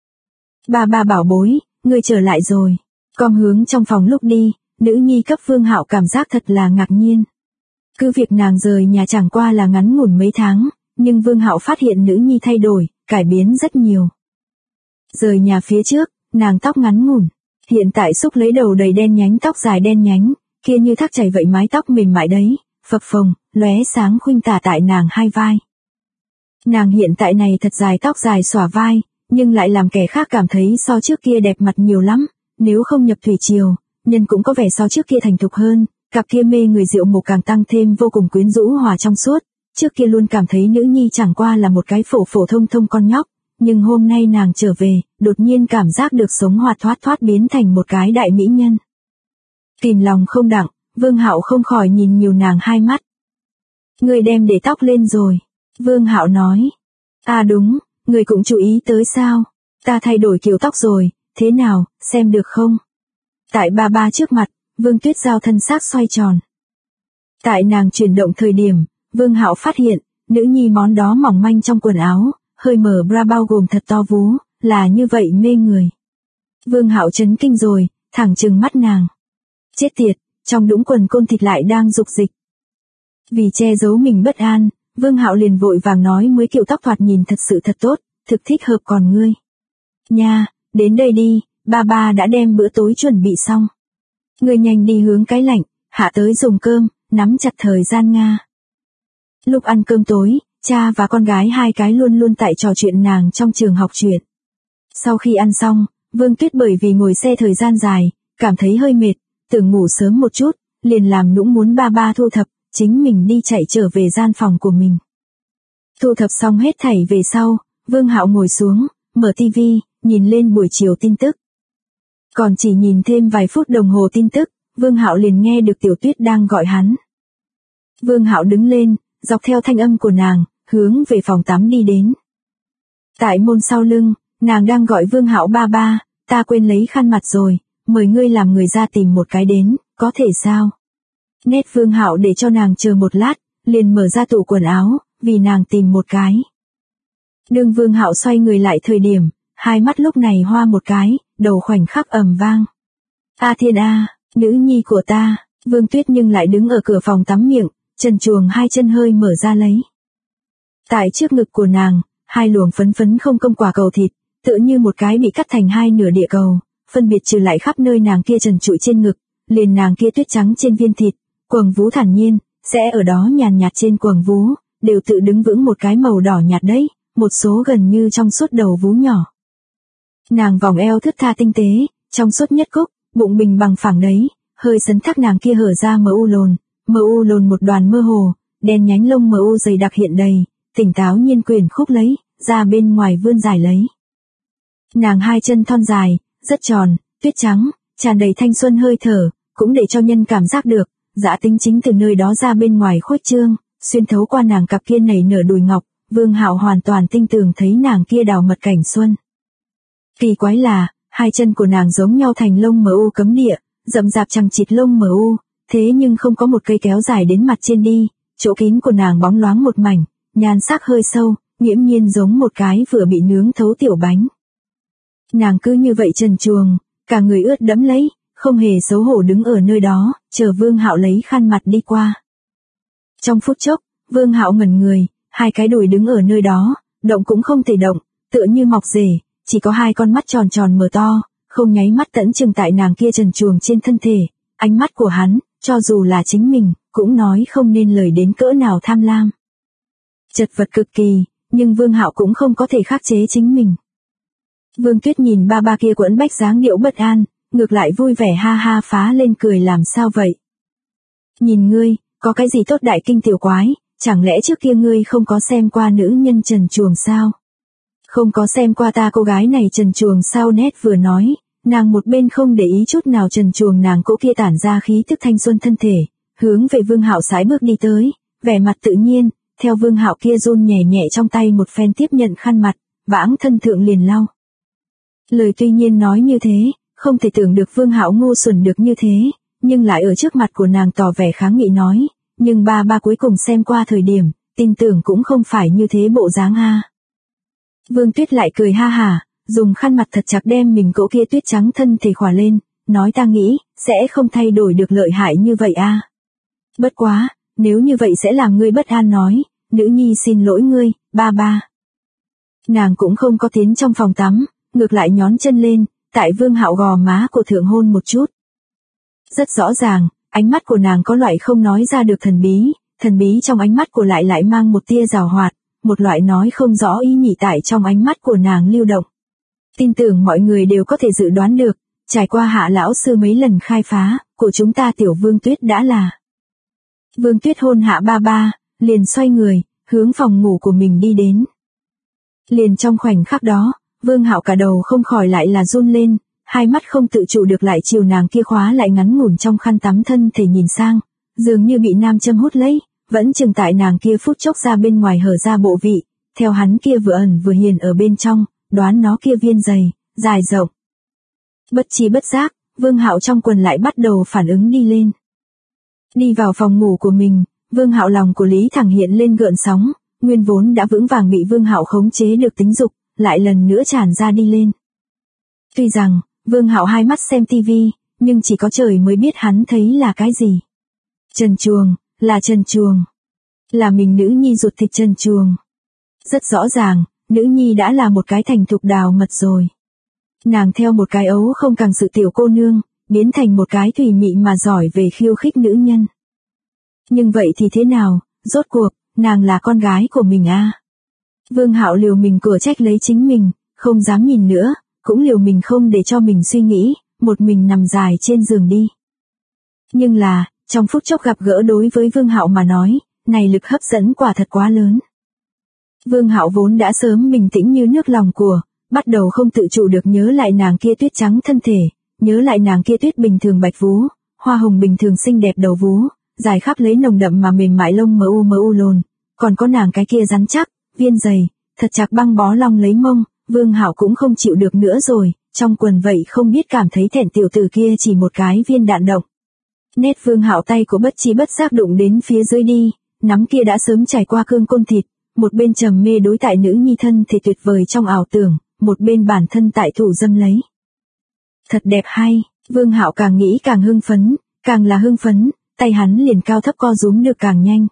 Ba bảo bối, ngươi trở lại rồi. Con hướng trong phòng lúc đi, nữ nhi cấp Vương Hạo cảm giác thật là ngạc nhiên. Cứ việc nàng rời nhà chẳng qua là ngắn ngủn mấy tháng, nhưng Vương Hạo phát hiện nữ nhi thay đổi, cải biến rất nhiều. Rời nhà phía trước, nàng tóc ngắn ngủn, hiện tại xúc lấy đầu đầy đen nhánh, tóc dài đen nhánh, kia như thác chảy vậy, mái tóc mềm mại đấy, phập phồng, lóe sáng khuynh tả tại nàng hai vai. Nàng hiện tại này thật dài, tóc dài xõa vai, nhưng lại làm kẻ khác cảm thấy so trước kia đẹp mặt nhiều lắm, nếu không nhập thủy triều, nhân cũng có vẻ so trước kia thành thục hơn, cặp kia mê người rượu mục càng tăng thêm vô cùng quyến rũ hòa trong suốt. Trước kia luôn cảm thấy nữ nhi chẳng qua là một cái phổ thông con nhóc, nhưng hôm nay nàng trở về, đột nhiên cảm giác được sống hoạt thoát biến thành một cái đại mỹ nhân. Kìm lòng không đặng, Vương Hạo không khỏi nhìn nhiều nàng hai mắt. Người đem để tóc lên rồi. Vương Hạo nói. À đúng, người cũng chú ý tới sao? Ta thay đổi kiểu tóc rồi, thế nào, xem được không? Tại ba trước mặt, Vương Tuyết Giao thân xác xoay tròn. Tại nàng chuyển động thời điểm, Vương Hạo phát hiện, nữ nhi món đó mỏng manh trong quần áo, hơi mở bra bao gồm thật to vú, là như vậy mê người. Vương Hạo chấn kinh rồi, thẳng trừng mắt nàng. Chết tiệt, trong đũng quần côn thịt lại đang dục dịch. Vì che giấu mình bất an, Vương Hạo liền vội vàng nói mới kiểu tóc thoạt nhìn thật sự thật tốt, thực thích hợp còn ngươi. Nha, đến đây đi, ba đã đem bữa tối chuẩn bị xong. Ngươi nhanh đi hướng cái lạnh, hạ tới dùng cơm, nắm chặt thời gian Nga. Lúc ăn cơm tối, cha và con gái hai cái luôn tại trò chuyện nàng trong trường học chuyện. Sau khi ăn xong, Vương Tuyết bởi vì ngồi xe thời gian dài, cảm thấy hơi mệt, tưởng ngủ sớm một chút, liền làm nũng muốn ba thu thập, chính mình đi chạy trở về gian phòng của mình. Thu thập xong hết thảy về sau, Vương Hạo ngồi xuống, mở tivi, nhìn lên buổi chiều tin tức. Còn chỉ nhìn thêm vài phút đồng hồ tin tức, Vương Hạo liền nghe được Tiểu Tuyết đang gọi hắn. Vương Hạo đứng lên, dọc theo thanh âm của nàng, hướng về phòng tắm đi đến. Tại môn sau lưng, nàng đang gọi Vương Hạo ba, ta quên lấy khăn mặt rồi, mời ngươi làm người ra tìm một cái đến, có thể sao? Nét Vương Hạo để cho nàng chờ một lát, liền mở ra tủ quần áo, vì nàng tìm một cái. Đương Vương Hạo xoay người lại thời điểm, hai mắt lúc này hoa một cái, đầu khoảnh khắc ầm vang. A thiên a, nữ nhi của ta, Vương Tuyết nhưng lại đứng ở cửa phòng tắm miệng, trần truồng hai chân hơi mở ra lấy. Tại trước ngực của nàng, hai luồng phấn không công quả cầu thịt, tựa như một cái bị cắt thành hai nửa địa cầu, phân biệt trừ lại khắp nơi nàng kia trần trụi trên ngực, liền nàng kia tuyết trắng trên viên thịt, quầng vú thản nhiên, sẽ ở đó nhàn nhạt trên quầng vú, đều tự đứng vững một cái màu đỏ nhạt đấy, một số gần như trong suốt đầu vú nhỏ. Nàng vòng eo thướt tha tinh tế, trong suốt nhất cúc, bụng bình bằng phẳng đấy, hơi sấn thác nàng kia hở ra mờ u lồn một đoàn mơ hồ, đen nhánh lông mờ u dày đặc hiện đầy, tỉnh táo nhiên quyền khúc lấy, ra bên ngoài vươn dài lấy. Nàng hai chân thon dài, rất tròn, tuyết trắng, tràn đầy thanh xuân hơi thở, cũng để cho nhân cảm giác được, dã tính chính từ nơi đó ra bên ngoài khuếch trương, xuyên thấu qua nàng cặp kia nảy nở đùi ngọc, Vương Hạo hoàn toàn tinh tường thấy nàng kia đào mật cảnh xuân. Kỳ quái là, hai chân của nàng giống nhau thành lông mờ u cấm địa, rậm rạp chằng chịt lông mờ u, thế nhưng không có một cây kéo dài đến mặt trên đi, chỗ kín của nàng bóng loáng một mảnh, nhan sắc hơi sâu, nghiễm nhiên giống một cái vừa bị nướng thấu tiểu bánh. Nàng cứ như vậy trần truồng, cả người ướt đẫm lấy, không hề xấu hổ đứng ở nơi đó, chờ Vương Hạo lấy khăn mặt đi qua. Trong phút chốc, Vương Hạo ngẩn người, hai cái đùi đứng ở nơi đó, động cũng không thể động, tựa như mọc rể, chỉ có hai con mắt tròn mở to, không nháy mắt tẫn chừng tại nàng kia trần truồng trên thân thể, ánh mắt của hắn, cho dù là chính mình, cũng nói không nên lời đến cỡ nào tham lam. Chật vật cực kỳ, nhưng Vương Hạo cũng không có thể khắc chế chính mình. Vương Tuyết nhìn ba kia quẫn bách dáng điệu bất an, ngược lại vui vẻ ha ha phá lên cười làm sao vậy? Nhìn ngươi, có cái gì tốt đại kinh tiểu quái, chẳng lẽ trước kia ngươi không có xem qua nữ nhân trần truồng sao? Không có xem qua ta cô gái này trần truồng sao? Nét vừa nói, nàng một bên không để ý chút nào trần truồng nàng cỗ kia tản ra khí tức thanh xuân thân thể, hướng về Vương Hạo sải bước đi tới, vẻ mặt tự nhiên, theo Vương Hạo kia run nhẹ trong tay một phen tiếp nhận khăn mặt, vãng thân thượng liền lau. Lời tuy nhiên nói như thế, không thể tưởng được Vương Hạo ngu xuẩn được như thế, nhưng lại ở trước mặt của nàng tỏ vẻ kháng nghị nói, nhưng ba cuối cùng xem qua thời điểm, tin tưởng cũng không phải như thế bộ dáng ha. Vương Tuyết lại cười ha hả, dùng khăn mặt thật chặt đem mình cỗ kia tuyết trắng thân thể khỏa lên, nói ta nghĩ, sẽ không thay đổi được lợi hại như vậy a. Bất quá, nếu như vậy sẽ làm ngươi bất an nói, nữ nhi xin lỗi ngươi, ba ba. Nàng cũng không có tiến trong phòng tắm, ngược lại nhón chân lên, tại Vương Hạo gò má của thượng hôn một chút. Rất rõ ràng, ánh mắt của nàng có loại không nói ra được thần bí trong ánh mắt của lại mang một tia giảo hoạt, một loại nói không rõ ý nhị tại trong ánh mắt của nàng lưu động. Tin tưởng mọi người đều có thể dự đoán được, trải qua Hạ lão sư mấy lần khai phá, của chúng ta tiểu Vương Tuyết đã là. Vương Tuyết hôn Hạ ba ba, liền xoay người, hướng phòng ngủ của mình đi đến. Liền trong khoảnh khắc đó, Vương Hạo cả đầu không khỏi lại là run lên, hai mắt không tự chủ được lại chiều nàng kia khóa lại ngắn ngủn trong khăn tắm thân thể nhìn sang, dường như bị nam châm hút lấy, vẫn chừng tại nàng kia phút chốc ra bên ngoài hở ra bộ vị, theo hắn kia vừa ẩn vừa hiền ở bên trong, đoán nó kia viên dày, dài rộng. Bất chi bất giác, Vương Hạo trong quần lại bắt đầu phản ứng đi lên. Đi vào phòng ngủ của mình, Vương Hạo lòng của Lý Thẳng hiện lên gợn sóng, nguyên vốn đã vững vàng bị Vương Hạo khống chế được tính dục, lại lần nữa tràn ra đi lên. Tuy rằng, Vương Hạo hai mắt xem tivi, nhưng chỉ có trời mới biết hắn thấy là cái gì. Trần truồng, là trần truồng. Là mình nữ nhi ruột thịt trần truồng. Rất rõ ràng, nữ nhi đã là một cái thành thục đào mật rồi. Nàng theo một cái ấu không càng sự tiểu cô nương, biến thành một cái thùy mị mà giỏi về khiêu khích nữ nhân. Nhưng vậy thì thế nào, rốt cuộc, nàng là con gái của mình a. Vương Hạo liều mình cửa trách lấy chính mình, không dám nhìn nữa, cũng liều mình không để cho mình suy nghĩ, một mình nằm dài trên giường đi. Nhưng là, trong phút chốc gặp gỡ đối với Vương Hạo mà nói, này lực hấp dẫn quả thật quá lớn. Vương Hạo vốn đã sớm bình tĩnh như nước lòng của, bắt đầu không tự chủ được nhớ lại nàng kia tuyết trắng thân thể, nhớ lại nàng kia tuyết bình thường bạch vú, hoa hồng bình thường xinh đẹp đầu vú, dài khắp lấy nồng đậm mà mềm mại lông mờ u lồn, còn có nàng cái kia rắn chắc, viên dày, thật chặt băng bó long lấy mông. Vương Hạo cũng không chịu được nữa rồi, trong quần vậy không biết cảm thấy thẹn tiểu tử kia chỉ một cái viên đạn động. Nét Vương Hạo tay của bất chi bất giác đụng đến phía dưới đi, nắm kia đã sớm trải qua cương côn thịt, một bên trầm mê đối tại nữ nhi thân thì tuyệt vời trong ảo tưởng, một bên bản thân tại thủ dâm lấy. Thật đẹp hay, Vương Hạo càng nghĩ càng hưng phấn, càng là hưng phấn, tay hắn liền cao thấp co rúm được càng nhanh,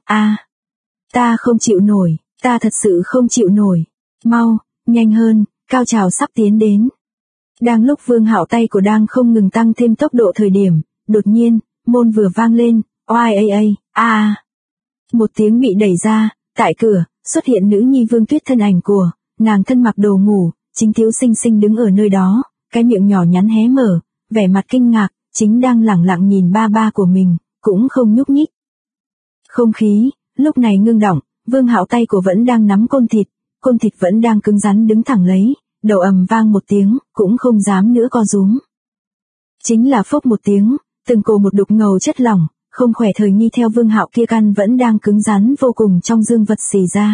ta không chịu nổi, ta thật sự không chịu nổi, mau, nhanh hơn, cao trào sắp tiến đến. Đang lúc Vương Hạo tay của đang không ngừng tăng thêm tốc độ thời điểm, đột nhiên, môn vừa vang lên, một tiếng bị đẩy ra, tại cửa, xuất hiện nữ nhi Vương Tuyết thân ảnh của, nàng thân mặc đồ ngủ, chính thiếu xinh xinh đứng ở nơi đó, cái miệng nhỏ nhắn hé mở, vẻ mặt kinh ngạc, chính đang lẳng lặng nhìn ba ba của mình, cũng không nhúc nhích. Không khí, lúc này ngưng đọng, Vương Hạo tay của vẫn đang nắm côn thịt vẫn đang cứng rắn đứng thẳng lấy, đầu ầm vang một tiếng, cũng không dám nữa co rúm. Chính là phốc một tiếng, từng cổ một đục ngầu chất lỏng, không khỏe thời nghi theo Vương Hạo kia căn vẫn đang cứng rắn vô cùng trong dương vật xì ra.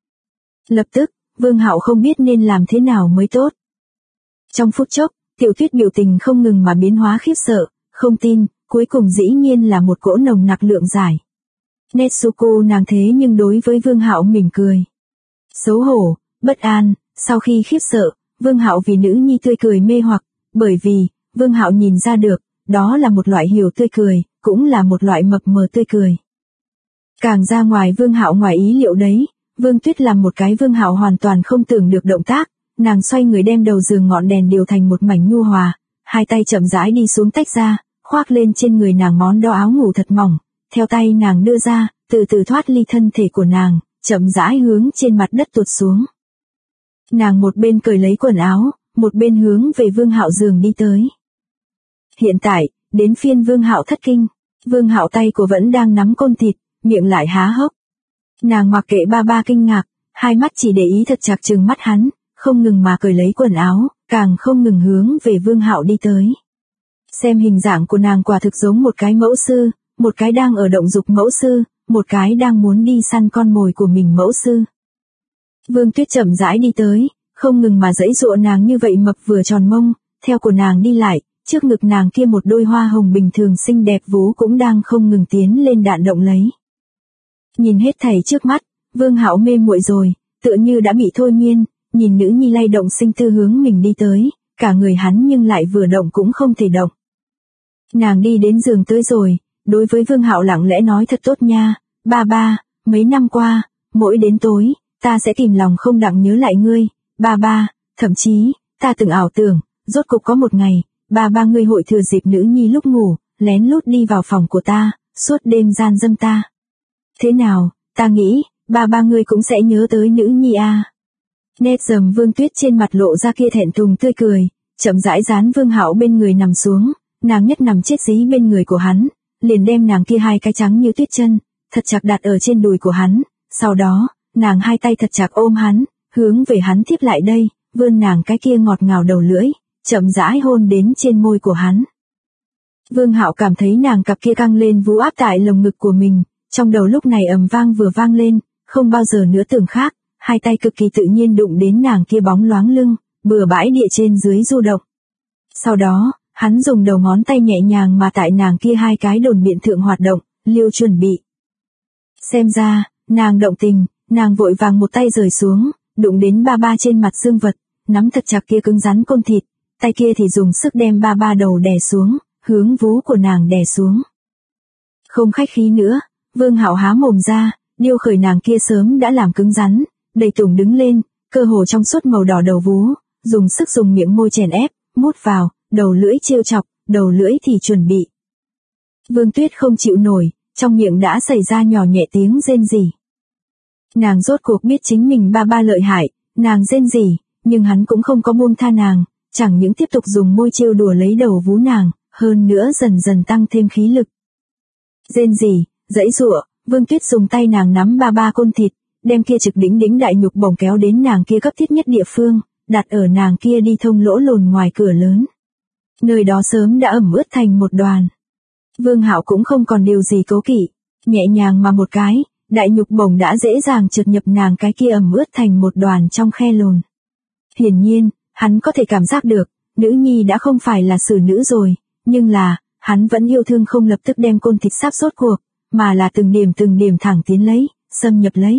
Lập tức, Vương Hạo không biết nên làm thế nào mới tốt. Trong phút chốc, Tiểu Tuyết biểu tình không ngừng mà biến hóa khiếp sợ, không tin, cuối cùng dĩ nhiên là một cỗ nồng nặc lượng giải. Netsuko nàng thế nhưng đối với Vương Hạo mỉm cười. Xấu hổ, bất an, sau khi khiếp sợ, Vương Hạo vì nữ nhi tươi cười mê hoặc, bởi vì, Vương Hạo nhìn ra được, đó là một loại hiểu tươi cười, cũng là một loại mập mờ tươi cười. Càng ra ngoài Vương Hạo ngoài ý liệu đấy, Vương Tuyết làm một cái Vương Hạo hoàn toàn không tưởng được động tác, nàng xoay người đem đầu giường ngọn đèn điều thành một mảnh nhu hòa, hai tay chậm rãi đi xuống tách ra, khoác lên trên người nàng món đó áo ngủ thật mỏng, theo tay nàng đưa ra, từ từ thoát ly thân thể của nàng, chậm rãi hướng trên mặt đất tuột xuống. Nàng một bên cởi lấy quần áo, một bên hướng về Vương Hạo giường đi tới. Hiện tại, đến phiên Vương Hạo thất kinh, Vương Hạo tay của vẫn đang nắm côn thịt, miệng lại há hốc. Nàng mặc kệ ba ba kinh ngạc, hai mắt chỉ để ý thật chặt chừng mắt hắn, không ngừng mà cởi lấy quần áo, càng không ngừng hướng về Vương Hạo đi tới. Xem hình dạng của nàng quả thực giống một cái mẫu sư, một cái đang ở động dục mẫu sư, một cái đang muốn đi săn con mồi của mình mẫu sư. Vương Tuyết chậm rãi đi tới, không ngừng mà giãy giụa nàng như vậy mập vừa tròn mông, theo của nàng đi lại, trước ngực nàng kia một đôi hoa hồng bình thường xinh đẹp vú cũng đang không ngừng tiến lên đạn động lấy. Nhìn hết thảy trước mắt, Vương Hạo mê muội rồi, tựa như đã bị thôi miên, nhìn nữ nhi lay động sinh tư hướng mình đi tới, cả người hắn nhưng lại vừa động cũng không thể động. Nàng đi đến giường tới rồi, đối với Vương Hạo lặng lẽ nói thật tốt nha, ba, mấy năm qua, mỗi đến tối, ta sẽ kìm lòng không đặng nhớ lại ngươi, ba, thậm chí, ta từng ảo tưởng, rốt cục có một ngày, ba ngươi hội thừa dịp nữ nhi lúc ngủ, lén lút đi vào phòng của ta, suốt đêm gian dâm ta. Thế nào, ta nghĩ, ba ngươi cũng sẽ nhớ tới nữ nhi à. Nét dầm Vương Tuyết trên mặt lộ ra kia thẹn thùng tươi cười, chậm rãi dán Vương Hạo bên người nằm xuống, nàng nhất nằm chết dí bên người của hắn, liền đem nàng kia hai cái trắng như tuyết chân, thật chặt đặt ở trên đùi của hắn, sau đó, nàng hai tay thật chặt ôm hắn, hướng về hắn tiếp lại đây, vươn nàng cái kia ngọt ngào đầu lưỡi, chậm rãi hôn đến trên môi của hắn. Vương Hạo cảm thấy nàng cặp kia căng lên vú áp tại lồng ngực của mình, trong đầu lúc này ầm vang vừa vang lên, không bao giờ nữa tưởng khác, hai tay cực kỳ tự nhiên đụng đến nàng kia bóng loáng lưng, bừa bãi địa trên dưới du động. Sau đó, hắn dùng đầu ngón tay nhẹ nhàng mà tại nàng kia hai cái đồn miệng thượng hoạt động, liêu chuẩn bị. Xem ra, nàng động tình, nàng vội vàng một tay rời xuống, đụng đến ba trên mặt dương vật, nắm thật chặt kia cứng rắn côn thịt, tay kia thì dùng sức đem ba đầu đè xuống, hướng vú của nàng đè xuống. Không khách khí nữa, Vương Hạo há mồm ra, điêu khởi nàng kia sớm đã làm cứng rắn, đầy tùng đứng lên, cơ hồ trong suốt màu đỏ đầu vú, dùng sức dùng miệng môi chèn ép, mút vào, đầu lưỡi trêu chọc, đầu lưỡi thì chuẩn bị. Vương Tuyết không chịu nổi, trong miệng đã xảy ra nhỏ nhẹ tiếng rên rỉ. Nàng rốt cuộc biết chính mình ba lợi hại, nàng rên rỉ, nhưng hắn cũng không có buông tha nàng, chẳng những tiếp tục dùng môi trêu đùa lấy đầu vú nàng, hơn nữa dần dần tăng thêm khí lực. Rên rỉ, giãy giụa, Vương Tuyết dùng tay nàng nắm ba côn thịt, đem kia trực đỉnh đại nhục bổng kéo đến nàng kia cấp thiết nhất địa phương, đặt ở nàng kia đi thông lỗ lồn ngoài cửa lớn. Nơi đó sớm đã ẩm ướt thành một đoàn. Vương Hạo cũng không còn điều gì cố kỵ, nhẹ nhàng mà một cái, đại nhục bổng đã dễ dàng trượt nhập nàng cái kia ẩm ướt thành một đoàn trong khe lồn. Hiển nhiên, hắn có thể cảm giác được, nữ nhi đã không phải là xử nữ rồi, nhưng là, hắn vẫn yêu thương không lập tức đem côn thịt sáp rốt cuộc, mà là từng điểm thẳng tiến lấy, xâm nhập lấy.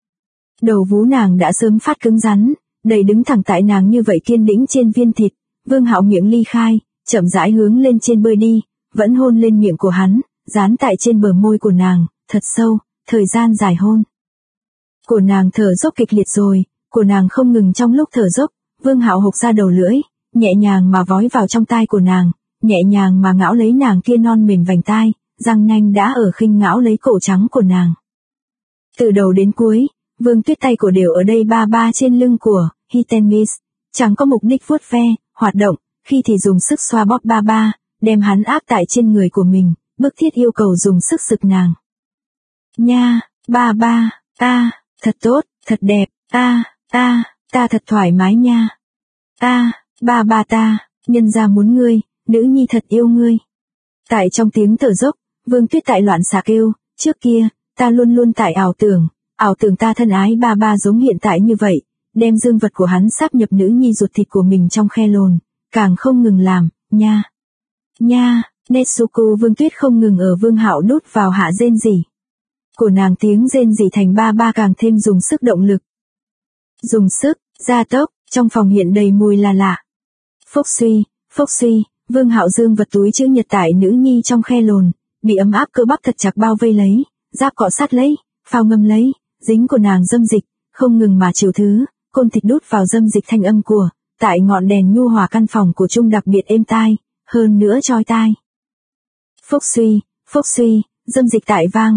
Đầu vú nàng đã sớm phát cứng rắn, đầy đứng thẳng tại nàng như vậy kiên đĩnh trên viên thịt, Vương Hạo miệng ly khai, chậm rãi hướng lên trên bơi đi, vẫn hôn lên miệng của hắn, dán tại trên bờ môi của nàng, thật sâu, thời gian dài hôn. Của nàng thở dốc kịch liệt rồi, của nàng không ngừng trong lúc thở dốc, Vương Hạo hộc ra đầu lưỡi, nhẹ nhàng mà vói vào trong tai của nàng, nhẹ nhàng mà ngão lấy nàng kia non mềm vành tai, răng nanh đã ở khinh ngão lấy cổ trắng của nàng. Từ đầu đến cuối, Vương Tuyết tay của đều ở đây ba trên lưng của Hitemis, chẳng có mục đích vuốt ve, hoạt động, khi thì dùng sức xoa bóp ba, đem hắn áp tại trên người của mình, bức thiết yêu cầu dùng sức sực nàng. Nha, ba, thật tốt, thật đẹp, ta thật thoải mái nha. Ba ta, nhân ra muốn ngươi, nữ nhi thật yêu ngươi. Tại trong tiếng thở dốc, Vương Tuyết tại loạn xạ kêu, trước kia, ta luôn luôn tại ảo tưởng ta thân ái ba giống hiện tại như vậy, đem dương vật của hắn sáp nhập nữ nhi ruột thịt của mình trong khe lồn, càng không ngừng làm, nha, Netsuko Vương Tuyết không ngừng ở Vương Hạo đút vào hạ rên rỉ. Của nàng tiếng rên rỉ thành ba càng thêm dùng sức động lực. Dùng sức, gia tốc, trong phòng hiện đầy mùi là lạ. Phốc suy, Vương Hạo dương vật túi chữ nhật tại nữ nhi trong khe lồn, bị ấm áp cơ bắp thật chặt bao vây lấy, giáp cọ sát lấy, phao ngâm lấy, dính của nàng dâm dịch, không ngừng mà chiều thứ, côn thịt đút vào dâm dịch thanh âm của, tại ngọn đèn nhu hòa căn phòng của Trung đặc biệt êm tai, hơn nữa chói tai. Phốc suy, dâm dịch tại vang,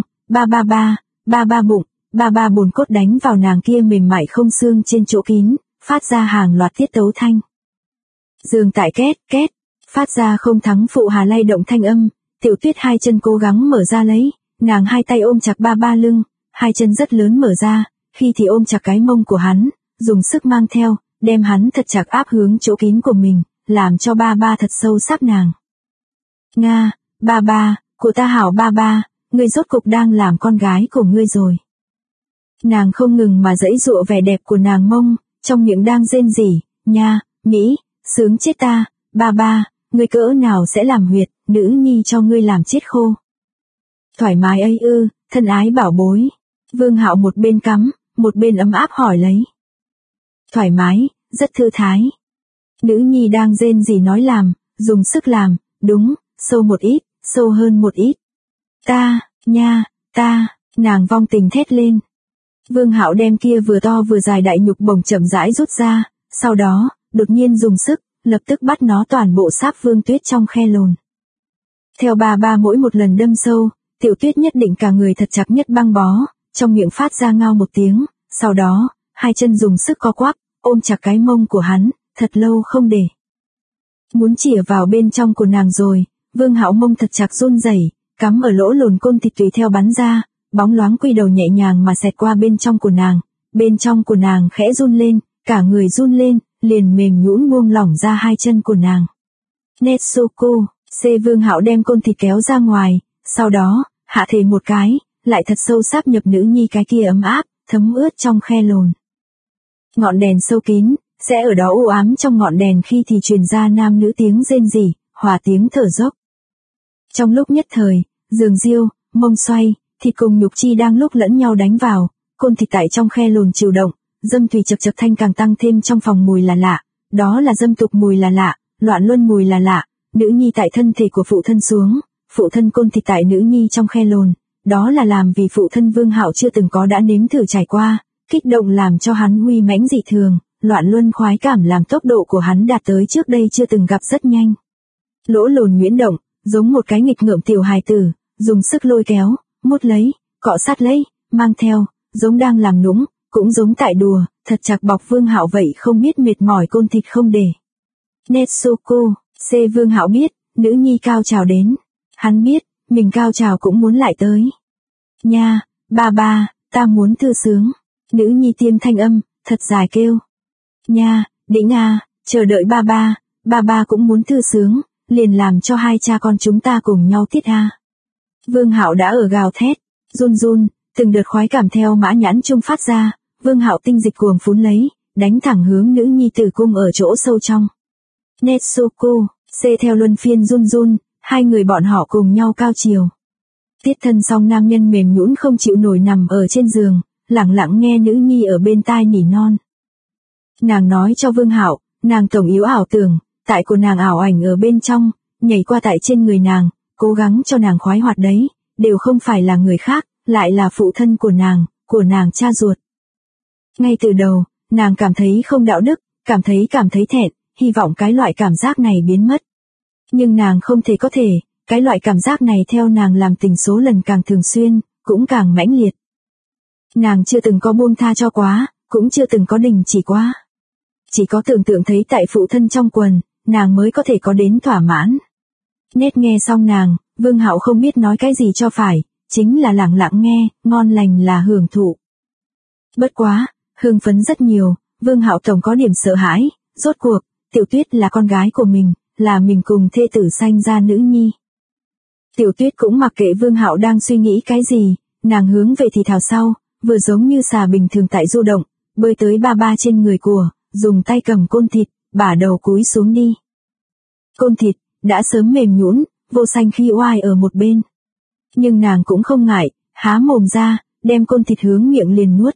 ba bụng, ba bồn cốt đánh vào nàng kia mềm mại không xương trên chỗ kín, phát ra hàng loạt tiết tấu thanh. Giường tại két, phát ra không thắng phụ hà lay động thanh âm, Tiểu Tuyết hai chân cố gắng mở ra lấy, nàng hai tay ôm chặt ba lưng, hai chân rất lớn mở ra, khi thì ôm chặt cái mông của hắn, dùng sức mang theo, đem hắn thật chặt áp hướng chỗ kín của mình, làm cho ba thật sâu sắc nàng. Nga, ba, của ta hảo ba, ngươi rốt cục đang làm con gái của ngươi rồi. Nàng không ngừng mà giãy giụa vẻ đẹp của nàng mông, trong miệng đang rên rỉ, nha, Mỹ, sướng chết ta, ba, ngươi cỡ nào sẽ làm huyệt, nữ nhi cho ngươi làm chết khô. Thoải mái ấy ư, thân ái bảo bối. Vương Hạo một bên cắm, một bên ấm áp hỏi lấy. thoải mái, rất thư thái. Nữ nhi đang rên rỉ nói làm, dùng sức làm, đúng, sâu một ít, sâu hơn một ít. Ta, nha, ta, nàng vong tình thét lên. Vương Hạo đem kia vừa to vừa dài đại nhục bổng chậm rãi rút ra, sau đó, đột nhiên dùng sức, lập tức bắt nó toàn bộ sáp Vương Tuyết trong khe lồn. Theo ba mỗi một lần đâm sâu, Tiểu Tuyết nhất định cả người thật chặt nhất băng bó, trong miệng phát ra ngao một tiếng, sau đó, hai chân dùng sức co quắp, ôm chặt cái mông của hắn, thật lâu không để. Muốn chĩa vào bên trong của nàng rồi, Vương Hạo mông thật chặt run rẩy, cắm ở lỗ lồn côn thịt tùy theo bắn ra, bóng loáng quy đầu nhẹ nhàng mà xẹt qua bên trong của nàng khẽ run lên, cả người run lên, liền mềm nhũn buông lỏng ra hai chân của nàng. Netsuko, Vương Hạo đem côn thịt kéo ra ngoài, sau đó, hạ thể một cái, lại thật sâu sáp nhập nữ nhi cái kia ấm áp, thấm ướt trong khe lồn. Ngọn đèn sâu kín, sẽ ở đó u ám trong ngọn đèn khi thì truyền ra nam nữ tiếng rên rỉ, hòa tiếng thở dốc. Trong lúc nhất thời, giường riêu, mông xoay, thịt cùng nhục chi đang lúc lẫn nhau đánh vào, côn thịt tại trong khe lồn chịu động, dâm thủy chập chập thanh càng tăng thêm trong phòng mùi là lạ, đó là dâm tục mùi là lạ, loạn luân mùi là lạ, nữ nhi tại thân thể của phụ thân xuống, phụ thân côn thịt tại nữ nhi trong khe lồn, đó là làm vì phụ thân Vương Hạo chưa từng có đã nếm thử trải qua, kích động làm cho hắn huy mãnh dị thường, loạn luân khoái cảm làm tốc độ của hắn đạt tới trước đây chưa từng gặp rất nhanh. Lỗ lồn nhuyễn động, giống một cái nghịch ngợm tiểu hài tử, dùng sức lôi kéo, mút lấy, cọ sát lấy, mang theo, giống đang làm nũng, cũng giống tại đùa, thật chặt bọc Vương Hạo vậy không biết mệt mỏi côn thịt không để. Netsuko, Vương Hạo biết, nữ nhi cao trào đến. Hắn biết, mình cao trào cũng muốn lại tới. Nha, ba, ta muốn thư sướng. Nữ nhi tiêm thanh âm, thật dài kêu. Nha, đĩnh à, chờ đợi ba cũng muốn thư sướng, liền làm cho hai cha con chúng ta cùng nhau tiết a. Vương Hạo đã ở gào thét, run, từng đợt khoái cảm theo mã nhãn trung phát ra, Vương Hạo tinh dịch cuồng phún lấy, đánh thẳng hướng nữ nhi tử cung ở chỗ sâu trong. Netsuko, theo luân phiên run, hai người bọn họ cùng nhau cao chiều. Tiết thân xong nam nhân mềm nhũn không chịu nổi nằm ở trên giường, lặng lặng nghe nữ nhi ở bên tai nỉ non. Nàng nói cho Vương Hạo, nàng tổng yếu ảo tưởng, tại của nàng ảo ảnh ở bên trong, nhảy qua tại trên người nàng, cố gắng cho nàng khoái hoạt đấy, đều không phải là người khác, lại là phụ thân của nàng cha ruột. Ngay từ đầu, nàng cảm thấy không đạo đức, cảm thấy thẹn, hy vọng cái loại cảm giác này biến mất. Nhưng nàng không có thể, cái loại cảm giác này theo nàng làm tình số lần càng thường xuyên, cũng càng mãnh liệt. Nàng chưa từng có buông tha cho quá, cũng chưa từng có đình chỉ quá. Chỉ có tưởng tượng thấy tại phụ thân trong quần, nàng mới có thể có đến thỏa mãn. Nét nghe xong nàng, Vương Hạo không biết nói cái gì cho phải, chính là lặng lặng nghe, ngon lành là hưởng thụ. Bất quá, hưng phấn rất nhiều, Vương Hạo tổng có điểm sợ hãi, rốt cuộc, Tiểu Tuyết là con gái của mình, là mình cùng thê tử sanh ra nữ nhi. Tiểu Tuyết cũng mặc kệ Vương Hạo đang suy nghĩ cái gì, nàng hướng về thì thào sau, vừa giống như xà bình thường tại du động, bơi tới ba trên người của, dùng tay cầm côn thịt, bả đầu cúi xuống đi. Côn thịt, đã sớm mềm nhũn, vô xanh khi oai ở một bên. Nhưng nàng cũng không ngại, há mồm ra, đem côn thịt hướng miệng liền nuốt.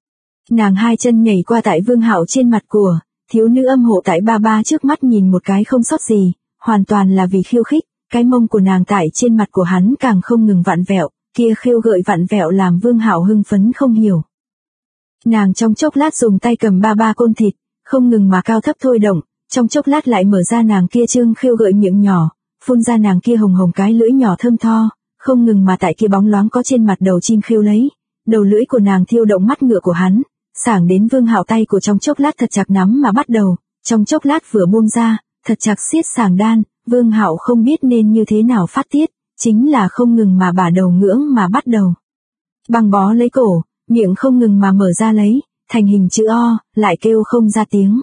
Nàng hai chân nhảy qua tại Vương Hạo trên mặt của, thiếu nữ âm hộ tại ba trước mắt nhìn một cái không sót gì, hoàn toàn là vì khiêu khích, cái mông của nàng tại trên mặt của hắn càng không ngừng vặn vẹo, kia khêu gợi vặn vẹo làm Vương Hạo hưng phấn không hiểu. Nàng trong chốc lát dùng tay cầm ba côn thịt, không ngừng mà cao thấp thôi động, trong chốc lát lại mở ra nàng kia trương khêu gợi miệng nhỏ, phun ra nàng kia hồng hồng cái lưỡi nhỏ thơm tho, không ngừng mà tại kia bóng loáng có trên mặt đầu chim khêu lấy, đầu lưỡi của nàng thiêu động mắt ngựa của hắn, sảng đến Vương Hạo tay của trong chốc lát thật chặt nắm mà bắt đầu, trong chốc lát vừa buông ra, thật chặt siết sảng đan, Vương Hạo không biết nên như thế nào phát tiết, chính là không ngừng mà bả đầu ngưỡng mà bắt đầu. Băng bó lấy cổ, miệng không ngừng mà mở ra lấy, thành hình chữ O, lại kêu không ra tiếng.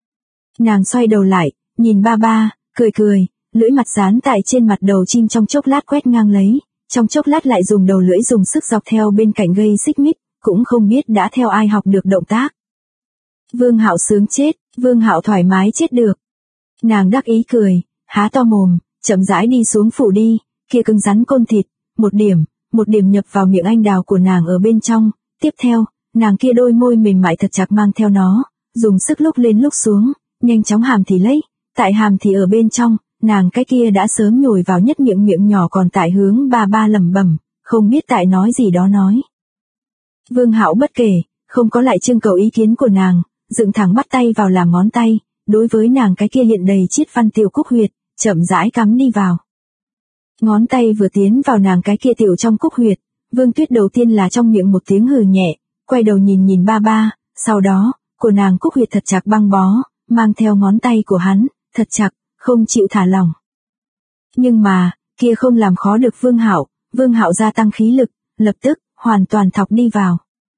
Nàng xoay đầu lại, nhìn ba, cười, lưỡi mặt dán tại trên mặt đầu chim trong chốc lát quét ngang lấy, trong chốc lát lại dùng đầu lưỡi dùng sức dọc theo bên cạnh gây xích mích, cũng không biết đã theo ai học được động tác. Vương Hạo sướng chết, Vương Hạo thoải mái chết được. Nàng đắc ý cười, há to mồm, chậm rãi đi xuống phủ đi, kia cứng rắn côn thịt, một điểm nhập vào miệng anh đào của nàng ở bên trong, tiếp theo, nàng kia đôi môi mềm mại thật chặt mang theo nó, dùng sức lúc lên lúc xuống, nhanh chóng hàm thì lấy, tại hàm thì ở bên trong, nàng cái kia đã sớm nhồi vào nhất miệng miệng nhỏ còn tại hướng ba ba lẩm bẩm, không biết tại nói gì đó nói. Vương Hạo bất kể, không có lại trưng cầu ý kiến của nàng, dựng thẳng bắt tay vào làm ngón tay, đối với nàng cái kia hiện đầy chiết văn tiểu cúc huyệt, chậm rãi cắm đi vào. Ngón tay vừa tiến vào nàng cái kia tiểu trong cúc huyệt, Vương Tuyết đầu tiên là trong miệng một tiếng hừ nhẹ, quay đầu nhìn ba ba, sau đó, của nàng cúc huyệt thật chặt băng bó, mang theo ngón tay của hắn, thật chặt, không chịu thả lỏng. Nhưng mà, kia không làm khó được Vương Hạo gia tăng khí lực, lập tức, hoàn toàn thọc đi vào.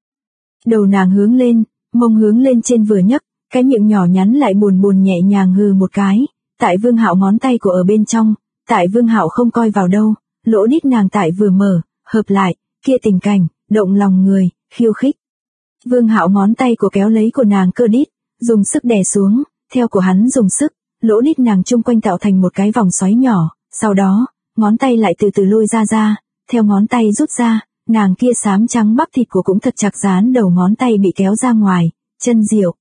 Đầu nàng hướng lên, mông hướng lên trên vừa nhấc, cái miệng nhỏ nhắn lại buồn nhẹ nhàng hừ một cái, tại Vương Hạo ngón tay của ở bên trong, tại Vương Hạo không coi vào đâu, lỗ đít nàng tại vừa mở, hợp lại, kia tình cảnh, động lòng người, khiêu khích. Vương Hạo ngón tay của kéo lấy của nàng cơ đít, dùng sức đè xuống, theo của hắn dùng sức, lỗ đít nàng chung quanh tạo thành một cái vòng xoáy nhỏ, sau đó, ngón tay lại từ từ lôi ra, theo ngón tay rút ra, nàng kia xám trắng bắp thịt của cũng thật chặt dán đầu ngón tay bị kéo ra ngoài, chân diệu.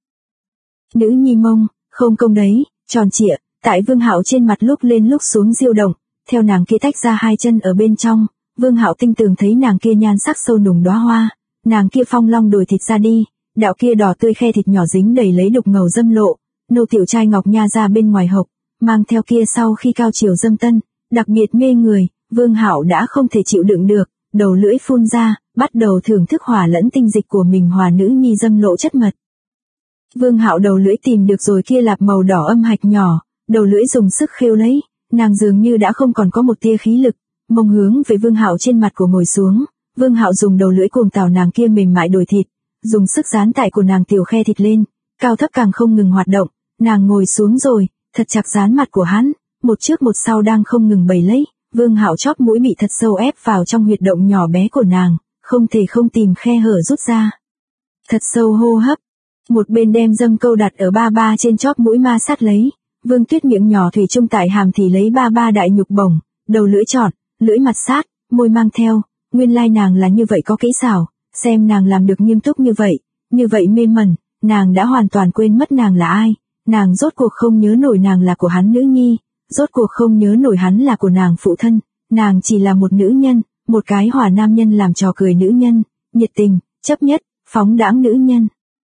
Nữ nhi mông, không công đấy, tròn trịa, tại Vương Hạo trên mặt lúc lên lúc xuống diêu động, theo nàng kia tách ra hai chân ở bên trong, Vương Hạo tinh tường thấy nàng kia nhan sắc sâu nùng đóa hoa, nàng kia phong long đồi thịt ra đi, đạo kia đỏ tươi khe thịt nhỏ dính đầy lấy đục ngầu dâm lộ, nâu tiểu trai ngọc nha ra bên ngoài hộc, mang theo kia sau khi cao chiều dâm tân, đặc biệt mê người, Vương Hạo đã không thể chịu đựng được, đầu lưỡi phun ra, bắt đầu thưởng thức hòa lẫn tinh dịch của mình hòa nữ nhi dâm lộ chất mật. Vương Hạo đầu lưỡi tìm được rồi kia lạp màu đỏ âm hạch nhỏ, đầu lưỡi dùng sức khêu lấy, nàng dường như đã không còn có một tia khí lực, mông hướng về Vương Hạo trên mặt của ngồi xuống, Vương Hạo dùng đầu lưỡi cuồng tào nàng kia mềm mại đồi thịt, dùng sức dán tại của nàng tiểu khe thịt lên, cao thấp càng không ngừng hoạt động, nàng ngồi xuống rồi, thật chặt dán mặt của hắn, một trước một sau đang không ngừng bày lấy, Vương Hạo chóp mũi bị thật sâu ép vào trong huyệt động nhỏ bé của nàng, không thể không tìm khe hở rút ra. Thật sâu hô hấp, một bên đem dâm câu đặt ở ba ba trên chóp mũi ma sát lấy, Vương Tuyết miệng nhỏ thủy chung tại hàm thì lấy ba ba đại nhục bổng, đầu lưỡi trọn, lưỡi mặt sát, môi mang theo, nguyên lai nàng là như vậy có kỹ xảo, xem nàng làm được nghiêm túc như vậy mê mẩn, nàng đã hoàn toàn quên mất nàng là ai, nàng rốt cuộc không nhớ nổi nàng là của hắn nữ nhi, rốt cuộc không nhớ nổi hắn là của nàng phụ thân, nàng chỉ là một nữ nhân, một cái hỏa nam nhân làm trò cười nữ nhân, nhiệt tình, chấp nhất, phóng đãng nữ nhân.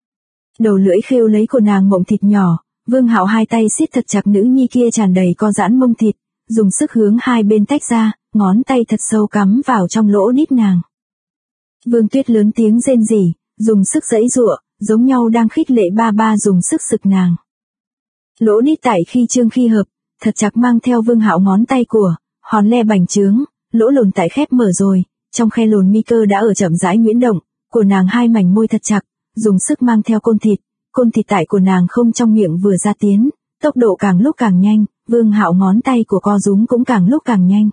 Đầu lưỡi khêu lấy của nàng mộng thịt nhỏ, Vương Hạo hai tay siết thật chặt nữ nhi kia tràn đầy co giãn mông thịt, dùng sức hướng hai bên tách ra, ngón tay thật sâu cắm vào trong lỗ đít nàng. Vương Tuyết lớn tiếng rên rỉ, dùng sức giãy giụa, giống nhau đang khích lệ ba ba dùng sức sực nàng. Lỗ đít tại khi trương khi hợp, thật chặt mang theo Vương Hạo ngón tay của, hòn le bành trướng, lỗ lồn tại khép mở rồi, trong khe lồn mi cơ đã ở chậm rãi nhuyễn động, của nàng hai mảnh môi thật chặt, dùng sức mang theo côn thịt tại của nàng không trong miệng vừa ra tiến, tốc độ càng lúc càng nhanh, Vương Hạo ngón tay của co rúm cũng càng lúc càng nhanh.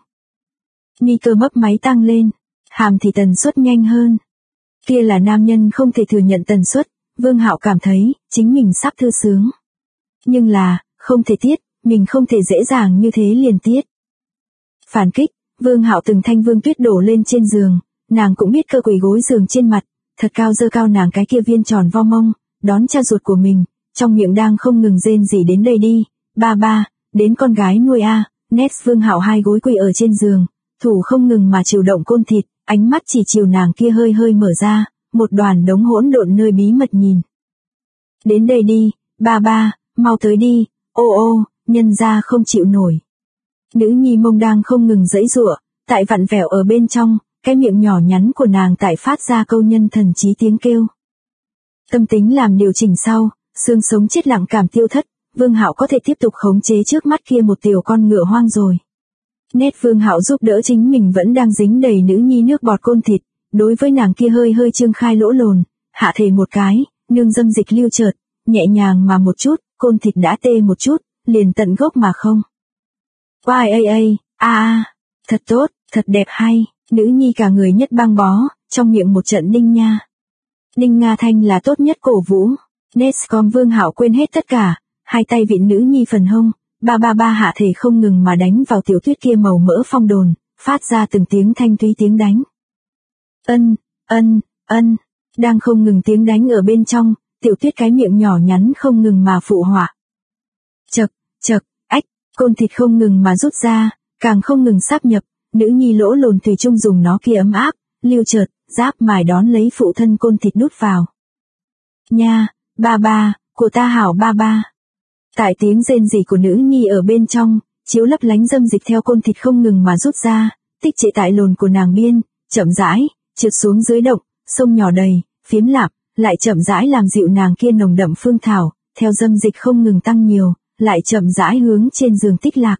Mi cơ mấp máy tăng lên, hàm thì tần suất nhanh hơn. Kia là nam nhân không thể thừa nhận tần suất, Vương Hạo cảm thấy, chính mình sắp thư sướng. Nhưng là, không thể tiết, mình không thể dễ dàng như thế liền tiết. Phản kích, Vương Hạo từng thanh Vương Tuyết đổ lên trên giường, nàng cũng biết cơ quỳ gối giường trên mặt, thật cao dơ cao nàng cái kia viên tròn vo mông, đón cha ruột của mình, trong miệng đang không ngừng rên rỉ đến đây đi, ba ba, đến con gái nuôi a. Nét Vương Hạo hai gối quỳ ở trên giường, thủ không ngừng mà chiều động côn thịt, ánh mắt chỉ chiều nàng kia hơi mở ra, một đoàn đống hỗn độn nơi bí mật nhìn. Đến đây đi, ba ba, mau tới đi, ô, nhân ra không chịu nổi. Nữ nhi mông đang không ngừng giãy giụa, tại vặn vẹo ở bên trong, cái miệng nhỏ nhắn của nàng tại phát ra câu nhân thần trí tiếng kêu. Tâm tính làm điều chỉnh sau, xương sống chết lặng cảm tiêu thất, Vương Hạo có thể tiếp tục khống chế trước mắt kia một tiểu con ngựa hoang rồi. Nét Vương Hạo giúp đỡ chính mình vẫn đang dính đầy nữ nhi nước bọt côn thịt, đối với nàng kia hơi trương khai lỗ lồn, hạ thể một cái, nương dâm dịch lưu chợt, nhẹ nhàng mà một chút, côn thịt đã tê một chút, liền tận gốc mà không. Thật tốt, thật đẹp hay, nữ nhi cả người nhất băng bó, trong miệng một trận đinh nha. Đinh Nga thanh là tốt nhất cổ vũ, Nescom Vương Hạo quên hết tất cả, hai tay vịn nữ nhi phần hông, ba hạ thể không ngừng mà đánh vào tiểu tuyết kia màu mỡ phong đồn, phát ra từng tiếng thanh thúy tiếng đánh. Ân, đang không ngừng tiếng đánh ở bên trong, Tiểu Tuyết cái miệng nhỏ nhắn không ngừng mà phụ họa. Chậc, chậc, ách, côn thịt không ngừng mà rút ra, càng không ngừng sáp nhập, nữ nhi lỗ lồn tùy chung dùng nó kia ấm áp, lưu chợt, giáp mài đón lấy phụ thân côn thịt đút vào. Nha, ba ba, của ta hảo ba ba. Tại tiếng rên rỉ của nữ nhi ở bên trong, chiếu lấp lánh dâm dịch theo côn thịt không ngừng mà rút ra, tích trệ tại lồn của nàng biên, chậm rãi, trượt xuống dưới động, sông nhỏ đầy, phiếm lạp, lại chậm rãi làm dịu nàng kia nồng đậm phương thảo, theo dâm dịch không ngừng tăng nhiều, lại chậm rãi hướng trên giường tích lạc.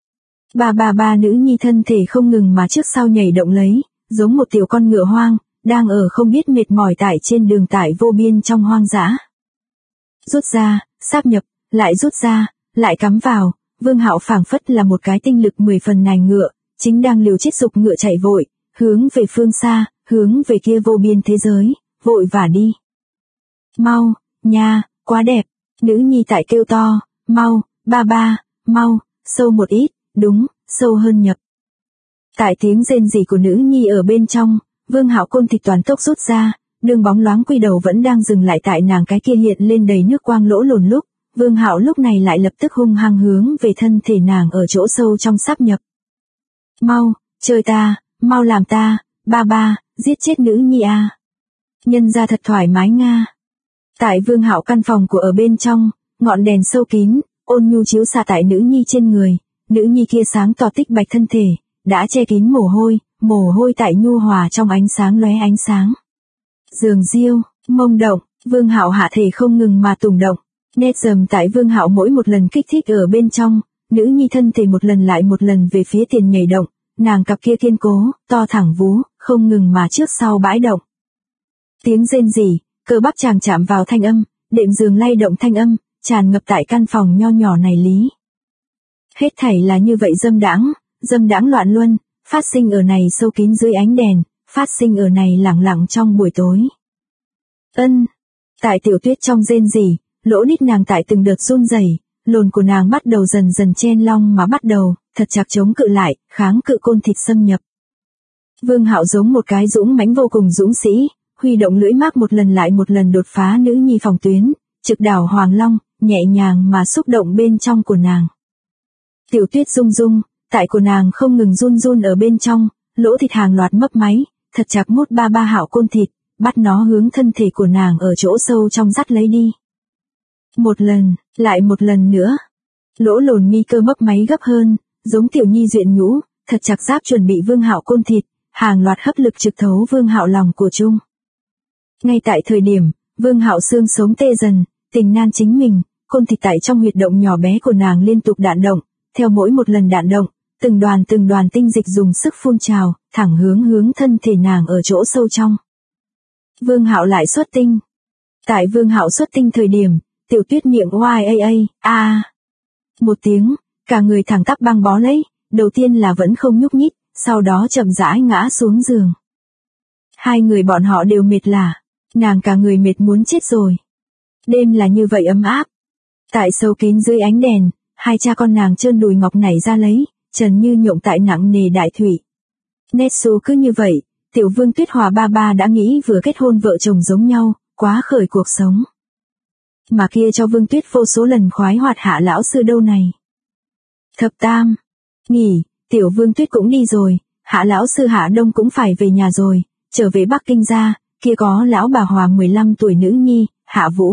Ba nữ nhi thân thể không ngừng mà trước sau nhảy động lấy, giống một tiểu con ngựa hoang, đang ở không biết mệt mỏi tại trên đường tải vô biên trong hoang dã. Rút ra, sáp nhập, lại rút ra, lại cắm vào, Vương Hạo phảng phất là một cái tinh lực 10 phần nài ngựa, chính đang liều chết dục ngựa chạy vội, hướng về phương xa, hướng về kia vô biên thế giới, vội vã đi. Mau, nha, quá đẹp, nữ nhi tại kêu to, mau, ba, mau, sâu một ít, đúng, sâu hơn nhập. Tại tiếng rên rỉ của nữ nhi ở bên trong, Vương Hạo côn thịt toàn tốc rút ra, đường bóng loáng quy đầu vẫn đang dừng lại tại nàng cái kia hiện lên đầy nước quang lỗ lồn lúc, Vương Hạo lúc này lại lập tức hung hăng hướng về thân thể nàng ở chỗ sâu trong sáp nhập. Mau, chơi ta, mau làm ta, ba, giết chết nữ nhi a. Nhân ra thật thoải mái nga. Tại Vương Hạo căn phòng của ở bên trong, ngọn đèn sâu kín, ôn nhu chiếu xạ tại nữ nhi trên người, nữ nhi kia sáng tỏ tích bạch thân thể, đã che kín mồ hôi tại nhu hòa trong ánh sáng lóe ánh sáng. Giường riêu, mông động, Vương Hạo hạ thể không ngừng mà tùng động, nét dầm tại Vương Hạo mỗi một lần kích thích ở bên trong, nữ nhi thân thể một lần lại một lần về phía tiền nhảy động, nàng cặp kia kiên cố, to thẳng vú, không ngừng mà trước sau bãi động. Tiếng rên rỉ, cơ bắp chàng chạm vào thanh âm, đệm giường lay động thanh âm, tràn ngập tại căn phòng nho nhỏ này lý. Hết thảy là như vậy dâm đãng loạn luân, phát sinh ở này sâu kín dưới ánh đèn, phát sinh ở này lặng lặng trong buổi tối. Tại Tiểu Tuyết trong rên rỉ, lỗ đít nàng tại từng đợt run rẩy, lồn của nàng bắt đầu dần dần chen long mà bắt đầu, thật chặt chống cự lại, kháng cự côn thịt xâm nhập. Vương Hạo giống một cái dũng mãnh vô cùng dũng sĩ, huy động lưỡi mác một lần lại một lần đột phá nữ nhi phòng tuyến, trực đảo hoàng long, nhẹ nhàng mà xúc động bên trong của nàng. Tiểu Tuyết rung rung, tại của nàng không ngừng run ở bên trong, lỗ thịt hàng loạt mấp máy, thật chặt mút ba Hạo côn thịt, bắt nó hướng thân thể của nàng ở chỗ sâu trong dắt lấy đi. Một lần, lại một lần nữa. Lỗ lồn mi cơ mấp máy gấp hơn, giống tiểu nhi duyện nhũ, thật chặt giáp chuẩn bị Vương Hạo côn thịt, hàng loạt hấp lực trực thấu Vương Hạo lòng của chung. Ngay tại thời điểm, Vương Hạo xương sống tê dần, tình nan chính mình, côn thịt tại trong huyệt động nhỏ bé của nàng liên tục đạn động, theo mỗi một lần đạn động, từng đoàn tinh dịch dùng sức phun trào, thẳng hướng thân thể nàng ở chỗ sâu trong. Vương Hạo lại xuất tinh. Tại Vương Hạo xuất tinh thời điểm, Tiểu Tuyết miệng oai a. Một tiếng, cả người thẳng tắp băng bó lấy, đầu tiên là vẫn không nhúc nhích, sau đó chậm rãi ngã xuống giường. Hai người bọn họ đều mệt lả, nàng cả người mệt muốn chết rồi. Đêm là như vậy ấm áp. Tại sâu kín dưới ánh đèn, hai cha con nàng trơn đùi ngọc nảy ra lấy, trần như nhộng tại nặng nề đại thủy. Nét số cứ như vậy, Tiểu Vương Tuyết Hòa ba đã nghĩ vừa kết hôn vợ chồng giống nhau, quá khởi cuộc sống. Mà kia cho Vương Tuyết vô số lần khoái hoạt Hạ lão sư đâu này. Thập tam, nghỉ, Tiểu Vương Tuyết cũng đi rồi, Hạ lão sư Hạ Đông cũng phải về nhà rồi, trở về Bắc Kinh ra, kia có lão bà Hòa 15 tuổi nữ nhi, Hạ Vũ.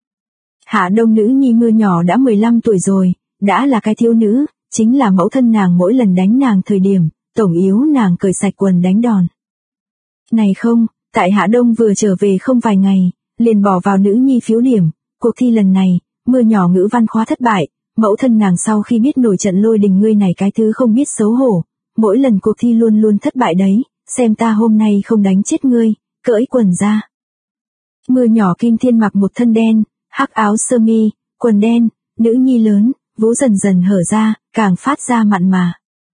Hạ Đông nữ nhi Mưa nhỏ đã 15 tuổi rồi, đã là cái thiếu nữ, chính là mẫu thân nàng mỗi lần đánh nàng thời điểm, tổng yếu nàng cởi sạch quần đánh đòn. Này không, tại Hạ Đông vừa trở về không vài ngày, liền bỏ vào nữ nhi phiếu điểm, cuộc thi lần này, Mưa nhỏ ngữ văn khóa thất bại, mẫu thân nàng sau khi biết nổi trận lôi đình ngươi này cái thứ không biết xấu hổ, mỗi lần cuộc thi luôn thất bại đấy, xem ta hôm nay không đánh chết ngươi, cởi quần ra. Mưa nhỏ Kim Thiên mặc một thân đen, hắc áo sơ mi, quần đen, nữ nhi lớn, vú dần hở ra, càng phát ra mặn mà.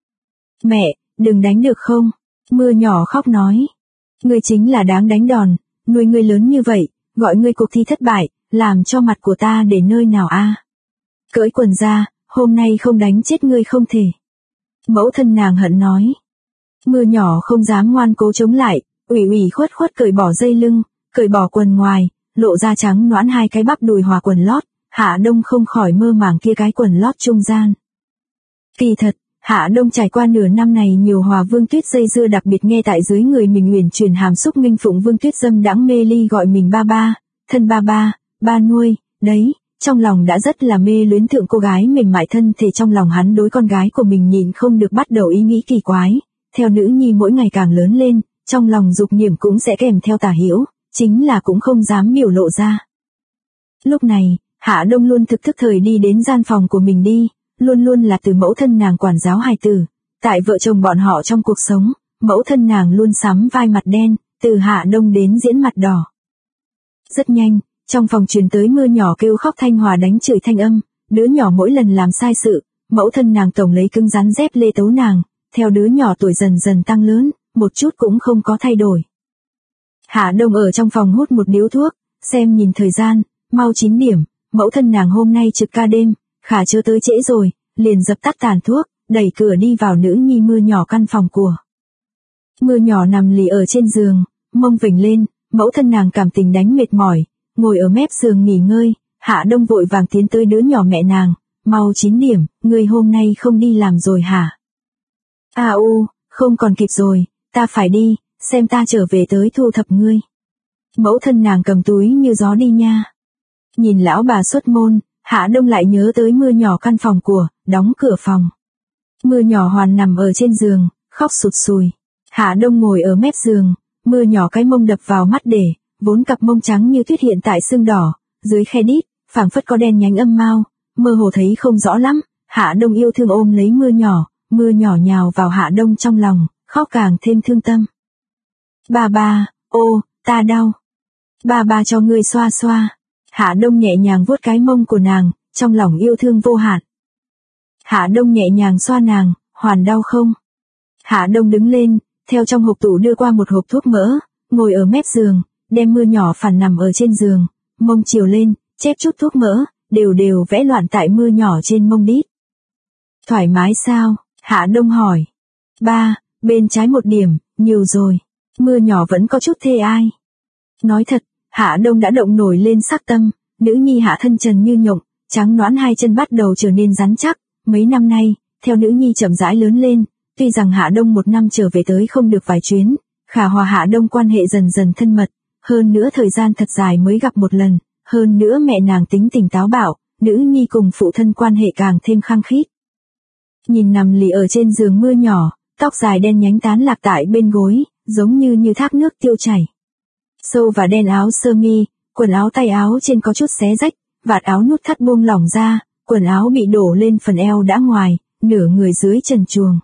Mẹ, đừng đánh được không? Mưa nhỏ khóc nói. Ngươi chính là đáng đánh đòn, nuôi ngươi lớn như vậy, gọi ngươi cuộc thi thất bại, làm cho mặt của ta để nơi nào a? Cởi quần ra, hôm nay không đánh chết ngươi không thể. Mẫu thân nàng hận nói. Mưa nhỏ không dám ngoan cố chống lại, ủy khuất cởi bỏ dây lưng, cởi bỏ quần ngoài, lộ ra trắng nõn hai cái bắp đùi hòa quần lót, Hạ Đông không khỏi mơ màng kia cái quần lót trung gian. Kỳ thật, Hạ Đông trải qua nửa năm này nhiều hòa Vương Tuyết dây dưa, đặc biệt nghe tại dưới người mình uyển chuyển hàm xúc nghinh phụng Vương Tuyết dâm đãng mê ly gọi mình ba ba, thân ba ba, ba nuôi, đấy, trong lòng đã rất là mê luyến thượng cô gái mềm mại thân thể. Trong lòng hắn đối con gái của mình nhịn không được bắt đầu ý nghĩ kỳ quái, theo nữ nhi mỗi ngày càng lớn lên, trong lòng dục niệm cũng sẽ kèm theo tà hiểu, chính là cũng không dám biểu lộ ra. Lúc này, Hạ Đông luôn thức thời đi đến gian phòng của mình đi, luôn luôn là từ mẫu thân nàng quản giáo hài tử. Tại vợ chồng bọn họ trong cuộc sống, mẫu thân nàng luôn sắm vai mặt đen, từ Hạ Đông đến diễn mặt đỏ. Rất nhanh, trong phòng truyền tới mưa nhỏ kêu khóc thanh hòa đánh chửi thanh âm, đứa nhỏ mỗi lần làm sai sự, mẫu thân nàng tổng lấy cứng rắn dép lê tấu nàng, theo đứa nhỏ tuổi dần dần tăng lớn, một chút cũng không có thay đổi. Hạ Đông ở trong phòng hút một điếu thuốc, xem nhìn thời gian, mau 9 điểm, mẫu thân nàng hôm nay trực ca đêm, khả chớ tới trễ rồi, liền dập tắt tàn thuốc, đẩy cửa đi vào nữ nhi Mưa nhỏ căn phòng của. Mưa nhỏ nằm lì ở trên giường, mông vểnh lên, mẫu thân nàng cảm tình đánh mệt mỏi, ngồi ở mép giường nghỉ ngơi. Hạ Đông vội vàng tiến tới đứa nhỏ mẹ nàng, mau 9 điểm, ngươi hôm nay không đi làm rồi hả? Không còn kịp rồi, ta phải đi, xem ta trở về tới thu thập ngươi. Mẫu thân nàng cầm túi như gió đi nha. Nhìn lão bà xuất môn, Hạ Đông lại nhớ tới Mưa nhỏ căn phòng của, đóng cửa phòng. Mưa nhỏ hoàn nằm ở trên giường, khóc sụt sùi. Hạ Đông ngồi ở mép giường, Mưa nhỏ cái mông đập vào mắt để, vốn cặp mông trắng như tuyết hiện tại sưng đỏ, dưới khe đít, phảng phất có đen nhánh âm mao, mơ hồ thấy không rõ lắm. Hạ Đông yêu thương ôm lấy Mưa nhỏ nhào vào Hạ Đông trong lòng, khóc càng thêm thương tâm. Ba ba, ta đau. Ba ba cho ngươi xoa xoa. Hạ Đông nhẹ nhàng vuốt cái mông của nàng, trong lòng yêu thương vô hạn. Hạ Đông nhẹ nhàng xoa nàng, hoàn đau không? Hạ Đông đứng lên, theo trong hộp tủ đưa qua một hộp thuốc mỡ, ngồi ở mép giường, đem Mưa nhỏ phản nằm ở trên giường, mông chiều lên, chép chút thuốc mỡ, đều đều vẽ loạn tại Mưa nhỏ trên mông đít. Thoải mái sao? Hạ Đông hỏi. Ba, bên trái 1 điểm, nhiều rồi. Mưa nhỏ vẫn có chút thê ai. Nói thật, Hạ Đông đã động nổi lên sắc tâm, nữ nhi Hạ thân trần như nhộng, trắng nõn hai chân bắt đầu trở nên rắn chắc. Mấy năm nay, theo nữ nhi chậm rãi lớn lên, tuy rằng Hạ Đông 1 năm trở về tới không được vài chuyến, khả hòa Hạ Đông quan hệ dần dần thân mật, hơn nữa thời gian thật dài mới gặp một lần, hơn nữa mẹ nàng tính tình táo bạo, nữ nhi cùng phụ thân quan hệ càng thêm khăng khít. Nhìn nằm lì ở trên giường Mưa nhỏ, tóc dài đen nhánh tán lạc tại bên gối, giống như thác nước tiêu chảy. Sâu và đen áo sơ mi, quần áo tay áo trên có chút xé rách, vạt áo nút thắt buông lỏng ra, quần áo bị đổ lên phần eo đã ngoài, nửa người dưới trần truồng.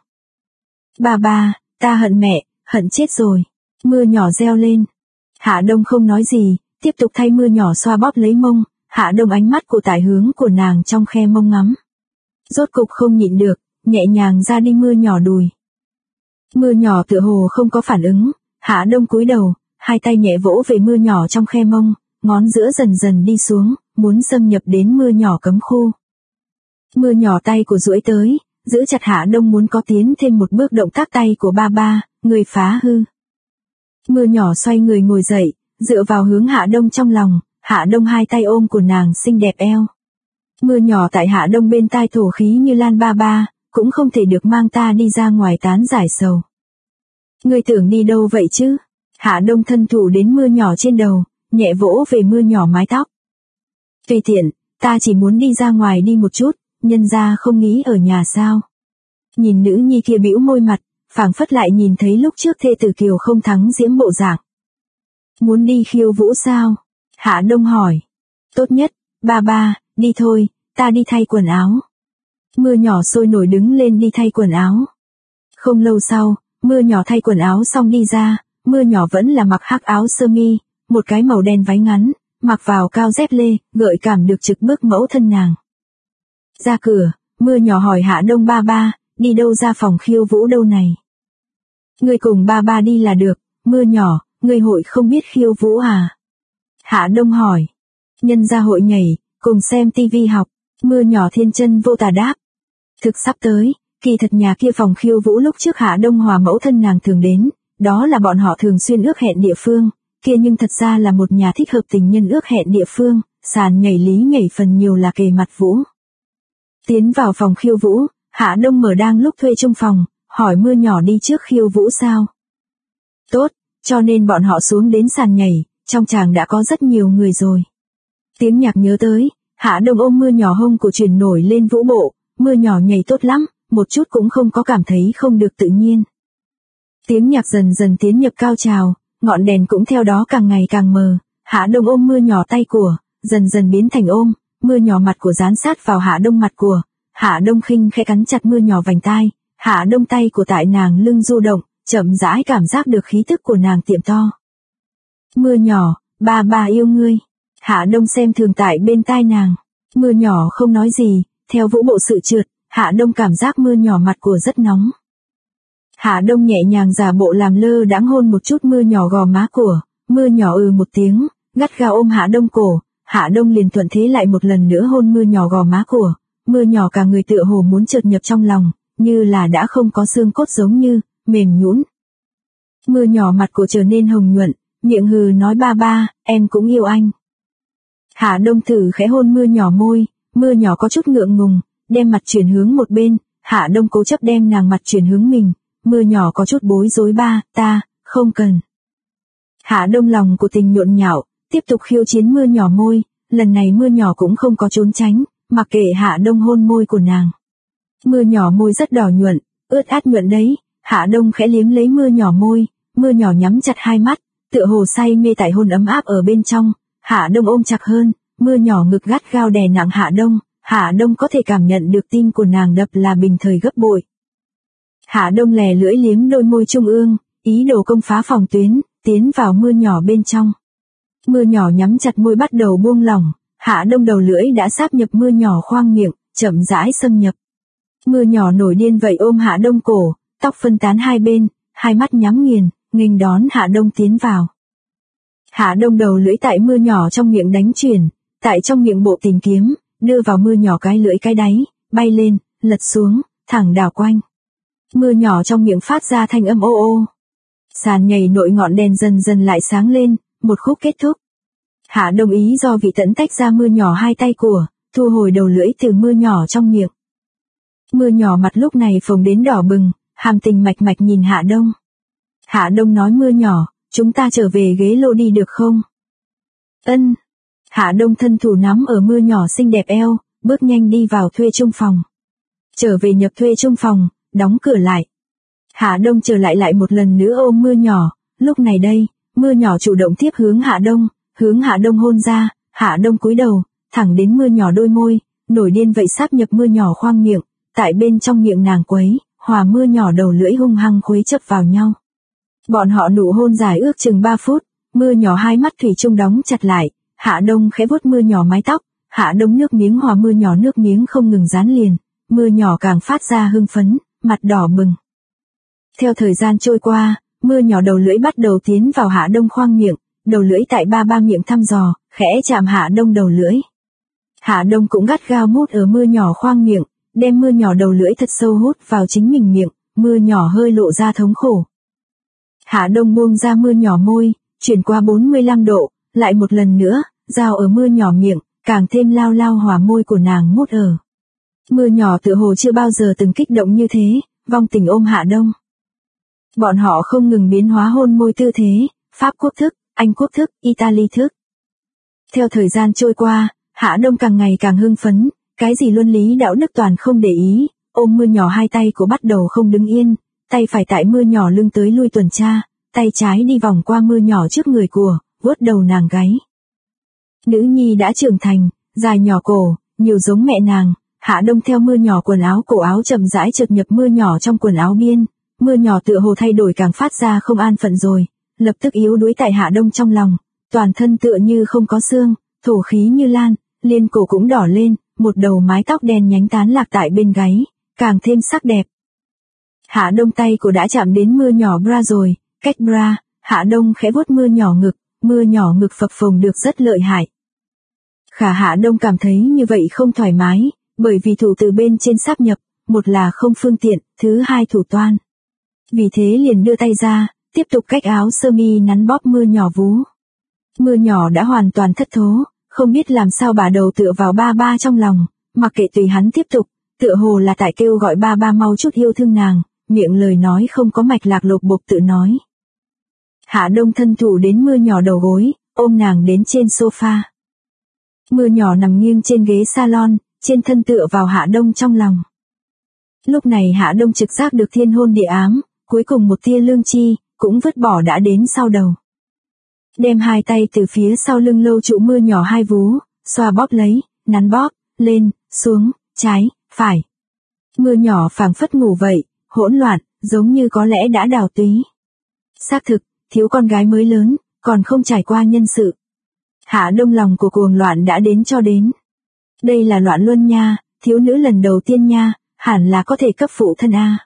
Ba ba, ta hận mẹ, hận chết rồi. Mưa nhỏ reo lên. Hạ Đông không nói gì, tiếp tục thay Mưa nhỏ xoa bóp lấy mông. Hạ Đông ánh mắt của tải hướng của nàng trong khe mông ngắm. Rốt cục không nhịn được, nhẹ nhàng ra đi Mưa nhỏ đùi. Mưa nhỏ tựa hồ không có phản ứng, Hạ Đông cúi đầu, hai tay nhẹ vỗ về Mưa nhỏ trong khe mông, ngón giữa dần dần đi xuống, muốn xâm nhập đến Mưa nhỏ cấm khu. Mưa nhỏ tay của duỗi tới, giữ chặt Hạ Đông muốn có tiến thêm một bước động tác tay của ba ba, người phá hư. Mưa nhỏ xoay người ngồi dậy, dựa vào hướng Hạ Đông trong lòng, Hạ Đông hai tay ôm của nàng xinh đẹp eo. Mưa nhỏ tại Hạ Đông bên tai thổ khí như lan ba ba, cũng không thể được mang ta đi ra ngoài tán giải sầu. Ngươi tưởng đi đâu vậy chứ? Hạ Đông thân thủ đến Mưa nhỏ trên đầu, nhẹ vỗ về Mưa nhỏ mái tóc. Tùy tiện, ta chỉ muốn đi ra ngoài đi một chút, nhân ra không nghĩ ở nhà sao. Nhìn nữ nhi kia bĩu môi mặt, phảng phất lại nhìn thấy lúc trước thê tử Kiều không thắng diễm bộ dạng. Muốn đi khiêu vũ sao? Hạ Đông hỏi. Tốt nhất, ba ba, đi thôi, ta đi thay quần áo. Mưa nhỏ sôi nổi đứng lên đi thay quần áo. Không lâu sau, Mưa nhỏ thay quần áo xong đi ra, Mưa nhỏ vẫn là mặc hắc áo sơ mi, một cái màu đen váy ngắn, mặc vào cao dép lê, gợi cảm được trực bước mẫu thân nàng. Ra cửa, Mưa nhỏ hỏi Hạ Đông ba ba, đi đâu ra phòng khiêu vũ đâu này? Ngươi cùng ba ba đi là được, Mưa nhỏ, ngươi hội không biết khiêu vũ à? Hạ Đông hỏi. Nhân ra hội nhảy, cùng xem tivi học, Mưa nhỏ thiên chân vô tà đáp. Thực sắp tới, kỳ thật nhà kia phòng khiêu vũ lúc trước Hạ Đông hòa mẫu thân nàng thường đến, đó là bọn họ thường xuyên ước hẹn địa phương, kia nhưng thật ra là một nhà thích hợp tình nhân ước hẹn địa phương, sàn nhảy Lý nhảy phần nhiều là kề mặt Vũ. Tiến vào phòng khiêu vũ, Hạ Đông Mở đang lúc thuê chung phòng, hỏi Mưa Nhỏ đi trước khiêu vũ sao? Tốt, cho nên bọn họ xuống đến sàn nhảy, trong tràng đã có rất nhiều người rồi. Tiếng nhạc nhớ tới, Hạ Đông ôm Mưa Nhỏ hông cổ chuyển nổi lên vũ bộ, Mưa Nhỏ nhảy tốt lắm, một chút cũng không có cảm thấy không được tự nhiên. Tiếng nhạc dần dần tiến nhập cao trào, ngọn đèn cũng theo đó càng ngày càng mờ, Hạ Đông ôm Mưa Nhỏ tay của, dần dần biến thành ôm, Mưa Nhỏ mặt của dán sát vào Hạ Đông mặt của, Hạ Đông khinh khẽ cắn chặt Mưa Nhỏ vành tai, Hạ Đông tay của tại nàng lưng du động, chậm rãi cảm giác được khí tức của nàng tiệm to. Mưa Nhỏ, ba yêu ngươi. Hạ Đông xem thường tại bên tai nàng. Mưa Nhỏ không nói gì, theo vũ bộ sự trượt, Hạ Đông cảm giác Mưa Nhỏ mặt của rất nóng. Hạ Đông nhẹ nhàng giả bộ làm lơ đãng hôn một chút Mưa Nhỏ gò má của, Mưa Nhỏ một tiếng, gắt gao ôm Hạ Đông cổ, Hạ Đông liền thuận thế lại một lần nữa hôn Mưa Nhỏ gò má của, Mưa Nhỏ cả người tựa hồ muốn chợt nhập trong lòng, như là đã không có xương cốt giống như, mềm nhũn. Mưa Nhỏ mặt của trở nên hồng nhuận, miệng hừ nói ba, em cũng yêu anh. Hạ Đông thử khẽ hôn Mưa Nhỏ môi, Mưa Nhỏ có chút ngượng ngùng, đem mặt chuyển hướng một bên, Hạ Đông cố chấp đem nàng mặt chuyển hướng mình, Mưa Nhỏ có chút bối rối ta, không cần. Hạ Đông lòng của tình nhộn nhạo, tiếp tục khiêu chiến Mưa Nhỏ môi, lần này Mưa Nhỏ cũng không có trốn tránh, mặc kệ Hạ Đông hôn môi của nàng. Mưa Nhỏ môi rất đỏ nhuận, ướt át nhuận đấy, Hạ Đông khẽ liếm lấy Mưa Nhỏ môi, Mưa Nhỏ nhắm chặt hai mắt, tựa hồ say mê tại hôn ấm áp ở bên trong, Hạ Đông ôm chặt hơn, Mưa Nhỏ ngực gắt gao đè nặng Hạ Đông có thể cảm nhận được tim của nàng đập là bình thời gấp bội. Hạ Đông lè lưỡi liếm đôi môi trung ương, ý đồ công phá phòng tuyến, tiến vào Mưa Nhỏ bên trong. Mưa Nhỏ nhắm chặt môi bắt đầu buông lỏng, Hạ Đông đầu lưỡi đã sáp nhập Mưa Nhỏ khoang miệng, chậm rãi xâm nhập. Mưa Nhỏ nổi điên vậy ôm Hạ Đông cổ, tóc phân tán hai bên, hai mắt nhắm nghiền, nghênh đón Hạ Đông tiến vào. Hạ Đông đầu lưỡi tại Mưa Nhỏ trong miệng đánh chuyển, tại trong miệng bộ tìm kiếm, đưa vào Mưa Nhỏ cái lưỡi cái đáy, bay lên, lật xuống, thẳng đảo quanh. Mưa Nhỏ trong miệng phát ra thanh âm ô ô. Sàn nhảy nội ngọn đèn dần dần lại sáng lên, một khúc kết thúc. Hạ Đông ý do vị tẫn tách ra Mưa Nhỏ hai tay của, thu hồi đầu lưỡi từ Mưa Nhỏ trong miệng. Mưa Nhỏ mặt lúc này phồng đến đỏ bừng, hàm tình mạch mạch nhìn Hạ Đông. Hạ Đông nói Mưa Nhỏ, chúng ta trở về ghế lô đi được không? Ân. Hạ Đông thân thủ nắm ở Mưa Nhỏ xinh đẹp eo, bước nhanh đi vào thuê chung phòng. Trở về nhập thuê chung phòng, đóng cửa lại. Hạ Đông trở lại một lần nữa ôm Mưa Nhỏ, lúc này đây, Mưa Nhỏ chủ động tiếp hướng Hạ Đông hôn ra, Hạ Đông cúi đầu, thẳng đến Mưa Nhỏ đôi môi, nổi điên vậy sáp nhập Mưa Nhỏ khoang miệng, tại bên trong miệng nàng quấy, hòa Mưa Nhỏ đầu lưỡi hung hăng khuấy chấp vào nhau. Bọn họ nụ hôn dài ước chừng 3 phút, Mưa Nhỏ hai mắt thủy chung đóng chặt lại, Hạ Đông khẽ vuốt Mưa Nhỏ mái tóc, Hạ Đông nước miếng hòa Mưa Nhỏ nước miếng không ngừng dán liền, Mưa Nhỏ càng phát ra hưng phấn, mặt đỏ bừng. Theo thời gian trôi qua, Mưa Nhỏ đầu lưỡi bắt đầu tiến vào Hạ Đông khoang miệng, đầu lưỡi tại ba miệng thăm dò, khẽ chạm Hạ Đông đầu lưỡi. Hạ Đông cũng gắt gao mút ở Mưa Nhỏ khoang miệng, đem Mưa Nhỏ đầu lưỡi thật sâu hút vào chính mình miệng, Mưa Nhỏ hơi lộ ra thống khổ. Hạ Đông buông ra Mưa Nhỏ môi, chuyển qua 45 độ, lại một lần nữa, dao ở Mưa Nhỏ miệng, càng thêm lao hòa môi của nàng mút ở. Mưa Nhỏ tựa hồ chưa bao giờ từng kích động như thế, vong tình ôm Hạ Đông. Bọn họ không ngừng biến hóa hôn môi tư thế, Pháp quốc thức, Anh quốc thức, Italy thức. Theo thời gian trôi qua, Hạ Đông càng ngày càng hưng phấn, cái gì luân lý đạo đức toàn không để ý, ôm Mưa Nhỏ hai tay của bắt đầu không đứng yên, tay phải tại Mưa Nhỏ lưng tới lui tuần tra, tay trái đi vòng qua Mưa Nhỏ trước người của, vuốt đầu nàng gáy. Nữ nhi đã trưởng thành, dài nhỏ cổ, nhiều giống mẹ nàng, Hạ Đông theo Mưa Nhỏ quần áo cổ áo chậm rãi chợt nhập Mưa Nhỏ trong quần áo biên, Mưa Nhỏ tựa hồ thay đổi càng phát ra không an phận rồi, lập tức yếu đuối tại Hạ Đông trong lòng, toàn thân tựa như không có xương, thổ khí như lan, liên cổ cũng đỏ lên, một đầu mái tóc đen nhánh tán lạc tại bên gáy, càng thêm sắc đẹp. Hạ Đông tay cổ đã chạm đến Mưa Nhỏ bra rồi, cách bra, Hạ Đông khẽ vuốt Mưa Nhỏ ngực phập phồng được rất lợi hại. Khả Hạ Đông cảm thấy như vậy không thoải mái, bởi vì thủ từ bên trên sáp nhập, một là không phương tiện, thứ hai thủ toan. Vì thế liền đưa tay ra, tiếp tục cách áo sơ mi nắn bóp Mưa Nhỏ vú. Mưa Nhỏ đã hoàn toàn thất thố, không biết làm sao bả đầu tựa vào ba ba trong lòng, mặc kệ tùy hắn tiếp tục, tựa hồ là tại kêu gọi ba ba mau chút yêu thương nàng, miệng lời nói không có mạch lạc lục bục tự nói. Hạ Đông thân thủ đến Mưa Nhỏ đầu gối, ôm nàng đến trên sofa. Mưa Nhỏ nằm nghiêng trên ghế salon, trên thân tựa vào Hạ Đông trong lòng. Lúc này Hạ Đông trực giác được thiên hôn địa ám, cuối cùng một tia lương tri, cũng vứt bỏ đã đến sau đầu. Đem hai tay từ phía sau lưng lâu trụ Mưa Nhỏ hai vú, xoa bóp lấy, nắn bóp, lên, xuống, trái, phải. Mưa Nhỏ phảng phất ngủ vậy, hỗn loạn, giống như có lẽ đã đào túy. Xác thực, thiếu con gái mới lớn, còn không trải qua nhân sự. Hạ Đông lòng của cuồng loạn đã đến cho đến. Đây là loạn luân nha, thiếu nữ lần đầu tiên nha, hẳn là có thể cấp phụ thân a.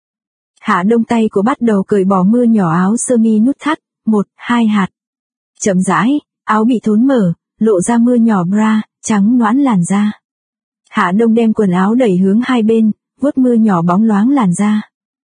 Hạ Đông tay của bắt đầu cởi bỏ Mưa Nhỏ áo sơ mi nút thắt, 1-2 hạt. Chậm rãi, áo bị thốn mở, lộ ra Mưa Nhỏ bra, trắng nõn làn da. Hạ Đông đem quần áo đẩy hướng hai bên, vuốt Mưa Nhỏ bóng loáng làn da.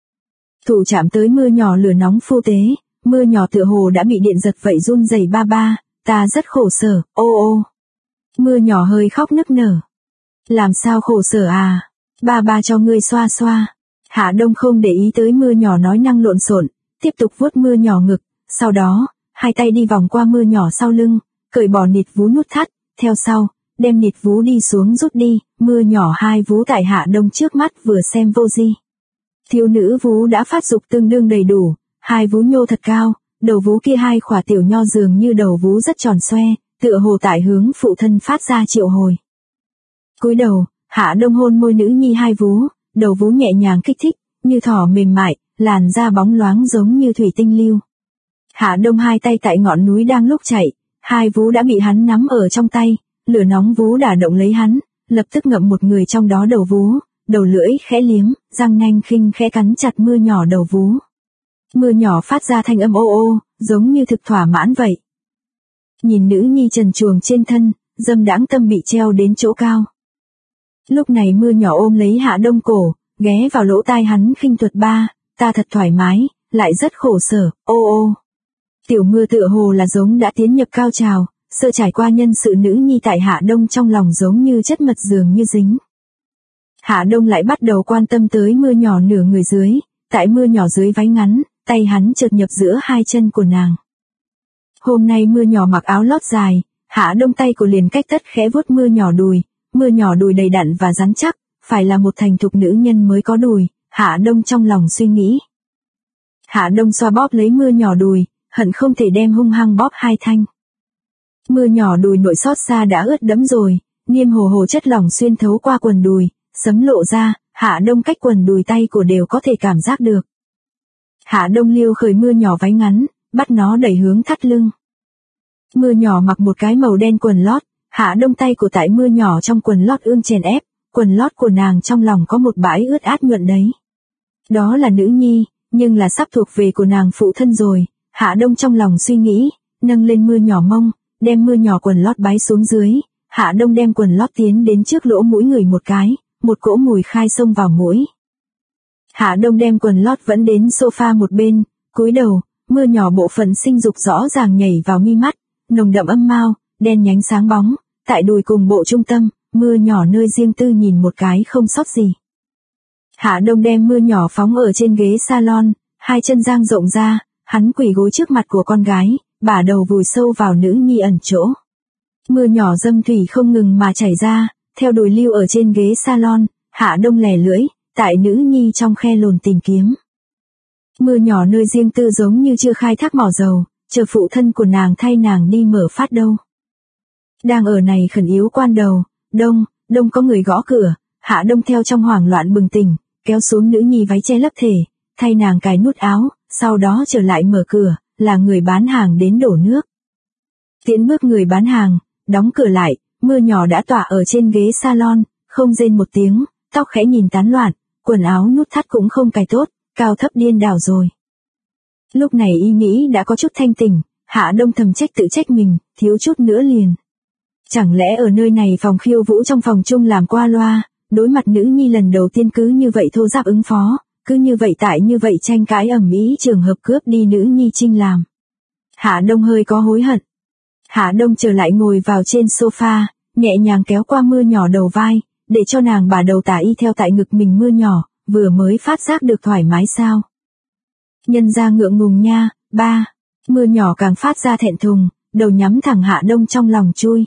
Thủ chạm tới Mưa Nhỏ lửa nóng phu tế, Mưa Nhỏ tựa hồ đã bị điện giật vậy run rẩy ba ba, ta rất khổ sở, ô ô. Mưa Nhỏ hơi khóc nức nở. Làm sao khổ sở à? Ba ba cho ngươi xoa xoa. Hạ Đông không để ý tới Mưa Nhỏ nói năng lộn xộn, tiếp tục vuốt Mưa Nhỏ ngực, sau đó, hai tay đi vòng qua Mưa Nhỏ sau lưng, cởi bỏ nịt vú nút thắt, theo sau, đem nịt vú đi xuống rút đi, Mưa Nhỏ hai vú tại Hạ Đông trước mắt vừa xem vô di. Thiếu nữ vú đã phát dục tương đương đầy đủ, hai vú nhô thật cao, đầu vú kia hai khỏa tiểu nho dường như đầu vú rất tròn xoe, tựa hồ tại hướng phụ thân phát ra triệu hồi. Cúi đầu, Hạ Đông hôn môi nữ nhi hai vú, đầu vú nhẹ nhàng kích thích, như thỏ mềm mại, làn da bóng loáng giống như thủy tinh lưu. Hạ Đông hai tay tại ngọn núi đang lúc chạy, hai vú đã bị hắn nắm ở trong tay, lửa nóng vú đả động lấy hắn, lập tức ngậm một người trong đó đầu vú, đầu lưỡi khẽ liếm, răng nanh khinh khẽ cắn chặt Mưa Nhỏ đầu vú. Mưa Nhỏ phát ra thanh âm ô ô, giống như thực thỏa mãn vậy. Nhìn nữ nhi trần truồng trên thân, dâm đãng tâm bị treo đến chỗ cao. Lúc này Mưa Nhỏ ôm lấy Hạ Đông cổ, ghé vào lỗ tai hắn khinh thuật ba, ta thật thoải mái, lại rất khổ sở, ô ô. Tiểu Mưa tựa hồ là giống đã tiến nhập cao trào, sơ trải qua nhân sự nữ nhi tại Hạ Đông trong lòng giống như chất mật dường như dính. Hạ Đông lại bắt đầu quan tâm tới Mưa Nhỏ nửa người dưới, tại Mưa Nhỏ dưới váy ngắn, tay hắn chợt nhập giữa hai chân của nàng. Hôm nay Mưa Nhỏ mặc áo lót dài, Hạ Đông tay của liền cách tất khẽ vuốt Mưa Nhỏ đùi, Mưa Nhỏ đùi đầy đặn và rắn chắc, phải là một thành thục nữ nhân mới có đùi, Hạ Đông trong lòng suy nghĩ. Hạ Đông xoa bóp lấy Mưa Nhỏ đùi, hận không thể đem hung hăng bóp hai thanh. Mưa Nhỏ đùi nội xót xa đã ướt đẫm rồi, niêm hồ hồ chất lỏng xuyên thấu qua quần đùi, sấm lộ ra, Hạ Đông cách quần đùi tay của đều có thể cảm giác được. Hạ Đông liêu khởi Mưa Nhỏ váy ngắn, bắt nó đẩy hướng thắt lưng. Mưa Nhỏ mặc một cái màu đen quần lót, Hạ Đông tay của tại Mưa Nhỏ trong quần lót ương chèn ép, quần lót của nàng trong lòng có một bãi ướt át nhuận đấy. Đó là nữ nhi, nhưng là sắp thuộc về của nàng phụ thân rồi, Hạ Đông trong lòng suy nghĩ, nâng lên Mưa Nhỏ mông, đem Mưa Nhỏ quần lót bái xuống dưới, Hạ Đông đem quần lót tiến đến trước lỗ mũi người một cái, một cỗ mùi khai xông vào mũi. Hạ Đông đem quần lót vẫn đến sofa một bên, cúi đầu, Mưa Nhỏ bộ phận sinh dục rõ ràng nhảy vào mi mắt, nồng đậm âm mao, đen nhánh sáng bóng, tại đùi cùng bộ trung tâm, Mưa Nhỏ nơi riêng tư nhìn một cái không sót gì. Hạ Đông đem Mưa Nhỏ phóng ở trên ghế salon, hai chân dang rộng ra, hắn quỳ gối trước mặt của con gái, bả đầu vùi sâu vào nữ nhi ẩn chỗ. Mưa Nhỏ dâm thủy không ngừng mà chảy ra, theo đùi lưu ở trên ghế salon, Hạ Đông lẻ lưỡi, tại nữ nhi trong khe lồn tìm kiếm. Mưa Nhỏ nơi riêng tư giống như chưa khai thác mỏ dầu, chờ phụ thân của nàng thay nàng đi mở phát đâu. Đang ở này khẩn yếu quan đầu, đông có người gõ cửa, Hạ Đông theo trong hoảng loạn bừng tỉnh, kéo xuống nữ nhi váy che lấp thể, thay nàng cài nút áo, sau đó trở lại mở cửa, là người bán hàng đến đổ nước. Tiễn bước người bán hàng, đóng cửa lại, Mưa Nhỏ đã tọa ở trên ghế salon, không rên một tiếng, tóc khẽ nhìn tán loạn, quần áo nút thắt cũng không cài tốt, cao thấp điên đảo rồi. Lúc này ý nghĩ đã có chút thanh tỉnh, Hạ Đông thầm trách tự trách mình, thiếu chút nữa liền. Chẳng lẽ ở nơi này phòng khiêu vũ trong phòng chung làm qua loa, đối mặt nữ nhi lần đầu tiên cứ như vậy thô giáp ứng phó, cứ như vậy tại như vậy tranh cãi ầm ĩ trường hợp cướp đi nữ nhi Trinh làm. Hạ Đông hơi có hối hận. Hạ Đông trở lại ngồi vào trên sofa, nhẹ nhàng kéo qua Mưa Nhỏ đầu vai, để cho nàng bà đầu tả y theo tại ngực mình Mưa Nhỏ, vừa mới phát giác được thoải mái sao. Nhân ra ngượng ngùng nha, ba. Mưa Nhỏ càng phát ra thẹn thùng, đầu nhắm thẳng Hạ Đông trong lòng chui.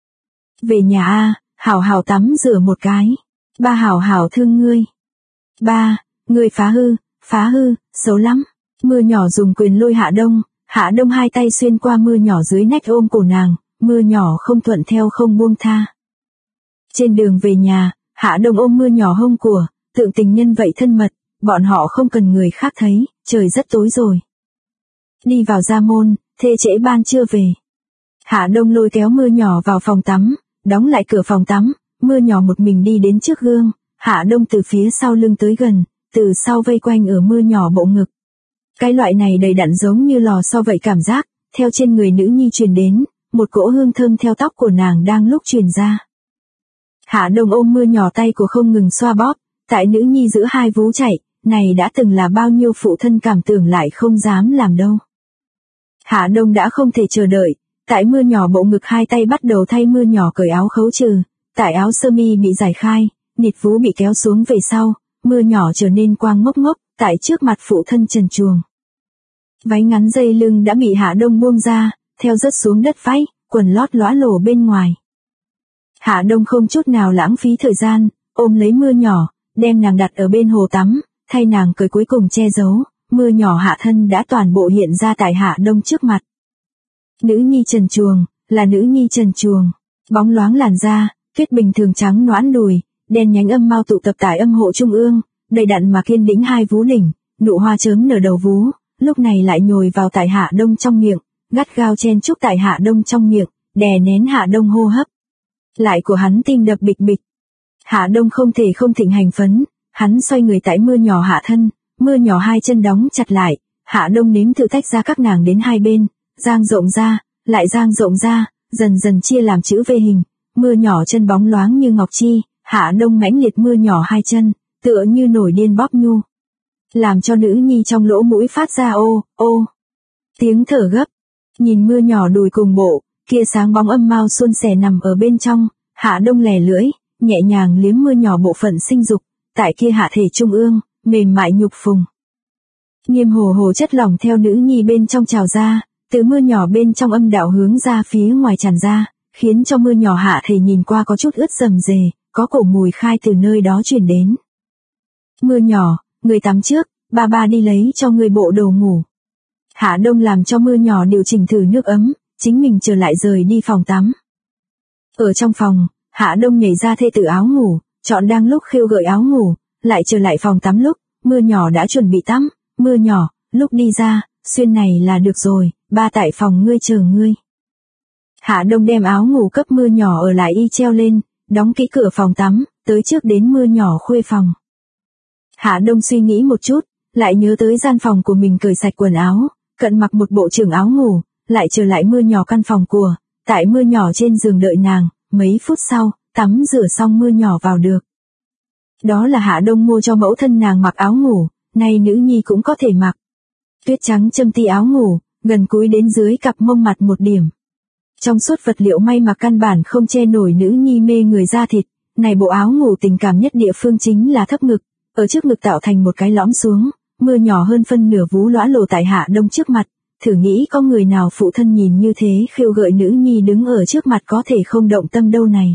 Về nhà a, hảo hảo tắm rửa một cái. Ba hảo hảo thương ngươi. Ba, ngươi phá hư, xấu lắm. Mưa Nhỏ dùng quyền lôi Hạ Đông hai tay xuyên qua Mưa Nhỏ dưới nách ôm cổ nàng, Mưa Nhỏ không thuận theo không buông tha. Trên đường về nhà, Hạ Đông ôm Mưa Nhỏ hông của, tượng tình nhân vậy thân mật, bọn họ không cần người khác thấy, trời rất tối rồi. Đi vào gia môn, thê trễ ban trưa về. Hạ Đông lôi kéo Mưa Nhỏ vào phòng tắm, đóng lại cửa phòng tắm, Mưa Nhỏ một mình đi đến trước gương, Hạ Đông từ phía sau lưng tới gần, từ sau vây quanh ở Mưa Nhỏ bộ ngực. Cái loại này đầy đặn giống như lò xo vậy cảm giác, theo trên người nữ nhi truyền đến, một cỗ hương thơm theo tóc của nàng đang lúc truyền ra. Hạ Đông ôm Mưa Nhỏ tay của không ngừng xoa bóp, tại nữ nhi giữa hai vú chạy, này đã từng là bao nhiêu phụ thân cảm tưởng lại không dám làm đâu. Hạ Đông đã không thể chờ đợi, tại Mưa Nhỏ bộ ngực hai tay bắt đầu thay Mưa Nhỏ cởi áo khấu trừ, tại áo sơ mi bị giải khai, nịt vú bị kéo xuống về sau, Mưa Nhỏ trở nên quang ngốc ngốc, tại trước mặt phụ thân trần truồng. Váy ngắn dây lưng đã bị Hạ Đông buông ra, theo rớt xuống đất váy, quần lót lóa lổ bên ngoài. Hạ Đông không chút nào lãng phí thời gian, ôm lấy Mưa Nhỏ, đem nàng đặt ở bên hồ tắm, thay nàng cởi cuối cùng che giấu, Mưa Nhỏ hạ thân đã toàn bộ hiện ra tại Hạ Đông trước mặt. Nữ nhi trần truồng, là nữ nhi trần truồng, bóng loáng làn da, tuyết bình thường trắng nõn đùi, đen nhánh âm mao tụ tập tại âm hộ trung ương, đầy đặn mà kiên đĩnh hai vú đỉnh, nụ hoa chớm nở đầu vú, lúc này lại nhồi vào tại Hạ Đông trong miệng, gắt gao chen chúc tại Hạ Đông trong miệng, đè nén Hạ Đông hô hấp. Lại của hắn tim đập bịch bịch. Hạ Đông không thể không thịnh hành phấn, hắn xoay người tại Mưa Nhỏ hạ thân, Mưa Nhỏ hai chân đóng chặt lại, Hạ Đông nếm thử tách ra các nàng đến hai bên, dang rộng ra, lại dang rộng ra, dần dần chia làm chữ V hình, Mưa Nhỏ chân bóng loáng như ngọc chi, Hạ Đông mãnh liệt Mưa Nhỏ hai chân, tựa như nổi điên bóp nhu. Làm cho nữ nhi trong lỗ mũi phát ra ô, ô. Tiếng thở gấp, nhìn Mưa Nhỏ đùi cùng bộ, kia sáng bóng âm mao suôn sẻ nằm ở bên trong, Hạ Đông lè lưỡi, nhẹ nhàng liếm Mưa Nhỏ bộ phận sinh dục, tại kia hạ thể trung ương, mềm mại nhục phùng. Nghiêm hồ hồ chất lỏng theo nữ nhi bên trong trào ra, từ Mưa Nhỏ bên trong âm đạo hướng ra phía ngoài tràn ra, khiến cho Mưa Nhỏ hạ thể nhìn qua có chút ướt rầm rề, có cổ mùi khai từ nơi đó truyền đến. Mưa Nhỏ, người tắm trước, ba đi lấy cho người bộ đồ ngủ. Hạ Đông làm cho Mưa Nhỏ điều chỉnh thử nước ấm, chính mình trở lại rời đi phòng tắm. Ở trong phòng, Hạ Đông nhảy ra thê tử áo ngủ, chọn đang lúc khêu gợi áo ngủ, lại trở lại phòng tắm lúc, Mưa Nhỏ đã chuẩn bị tắm, Mưa Nhỏ, lúc đi ra, xuyên này là được rồi, ba tại phòng ngươi chờ ngươi. Hạ Đông đem áo ngủ cấp Mưa Nhỏ ở lại y treo lên, đóng kỹ cửa phòng tắm, tới trước đến Mưa Nhỏ khuê phòng. Hạ Đông suy nghĩ một chút, lại nhớ tới gian phòng của mình cởi sạch quần áo, cận mặc một bộ trưởng áo ngủ, lại trở lại Mưa Nhỏ căn phòng của, tại Mưa Nhỏ trên giường đợi nàng, mấy phút sau, tắm rửa xong Mưa Nhỏ vào được. Đó là Hạ Đông mua cho mẫu thân nàng mặc áo ngủ, nay nữ nhi cũng có thể mặc. Tuyết trắng châm ti áo ngủ, gần cúi đến dưới cặp mông mặt một điểm. Trong suốt vật liệu may mặc căn bản không che nổi nữ nhi mê người da thịt, này bộ áo ngủ tình cảm nhất địa phương chính là thấp ngực, ở trước ngực tạo thành một cái lõm xuống, Mưa Nhỏ hơn phân nửa vú lõa lồ tại Hạ Đông trước mặt, thử nghĩ có người nào phụ thân nhìn như thế khêu gợi nữ nhi đứng ở trước mặt có thể không động tâm đâu này.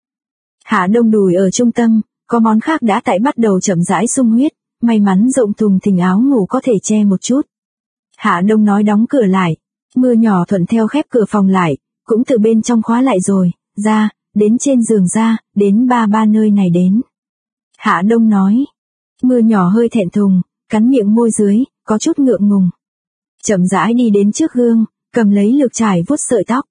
Hạ Đông đùi ở trung tâm, có món khác đã tại bắt đầu chậm rãi sung huyết, may mắn rộng thùng thình áo ngủ có thể che một chút. Hạ Đông nói đóng cửa lại, Mưa Nhỏ thuận theo khép cửa phòng lại, cũng từ bên trong khóa lại rồi, ra, đến trên giường ra, đến ba nơi này đến. Hạ Đông nói, Mưa Nhỏ hơi thẹn thùng, cắn miệng môi dưới, có chút ngượng ngùng. Chậm rãi đi đến trước gương, cầm lấy lược chải vuốt sợi tóc.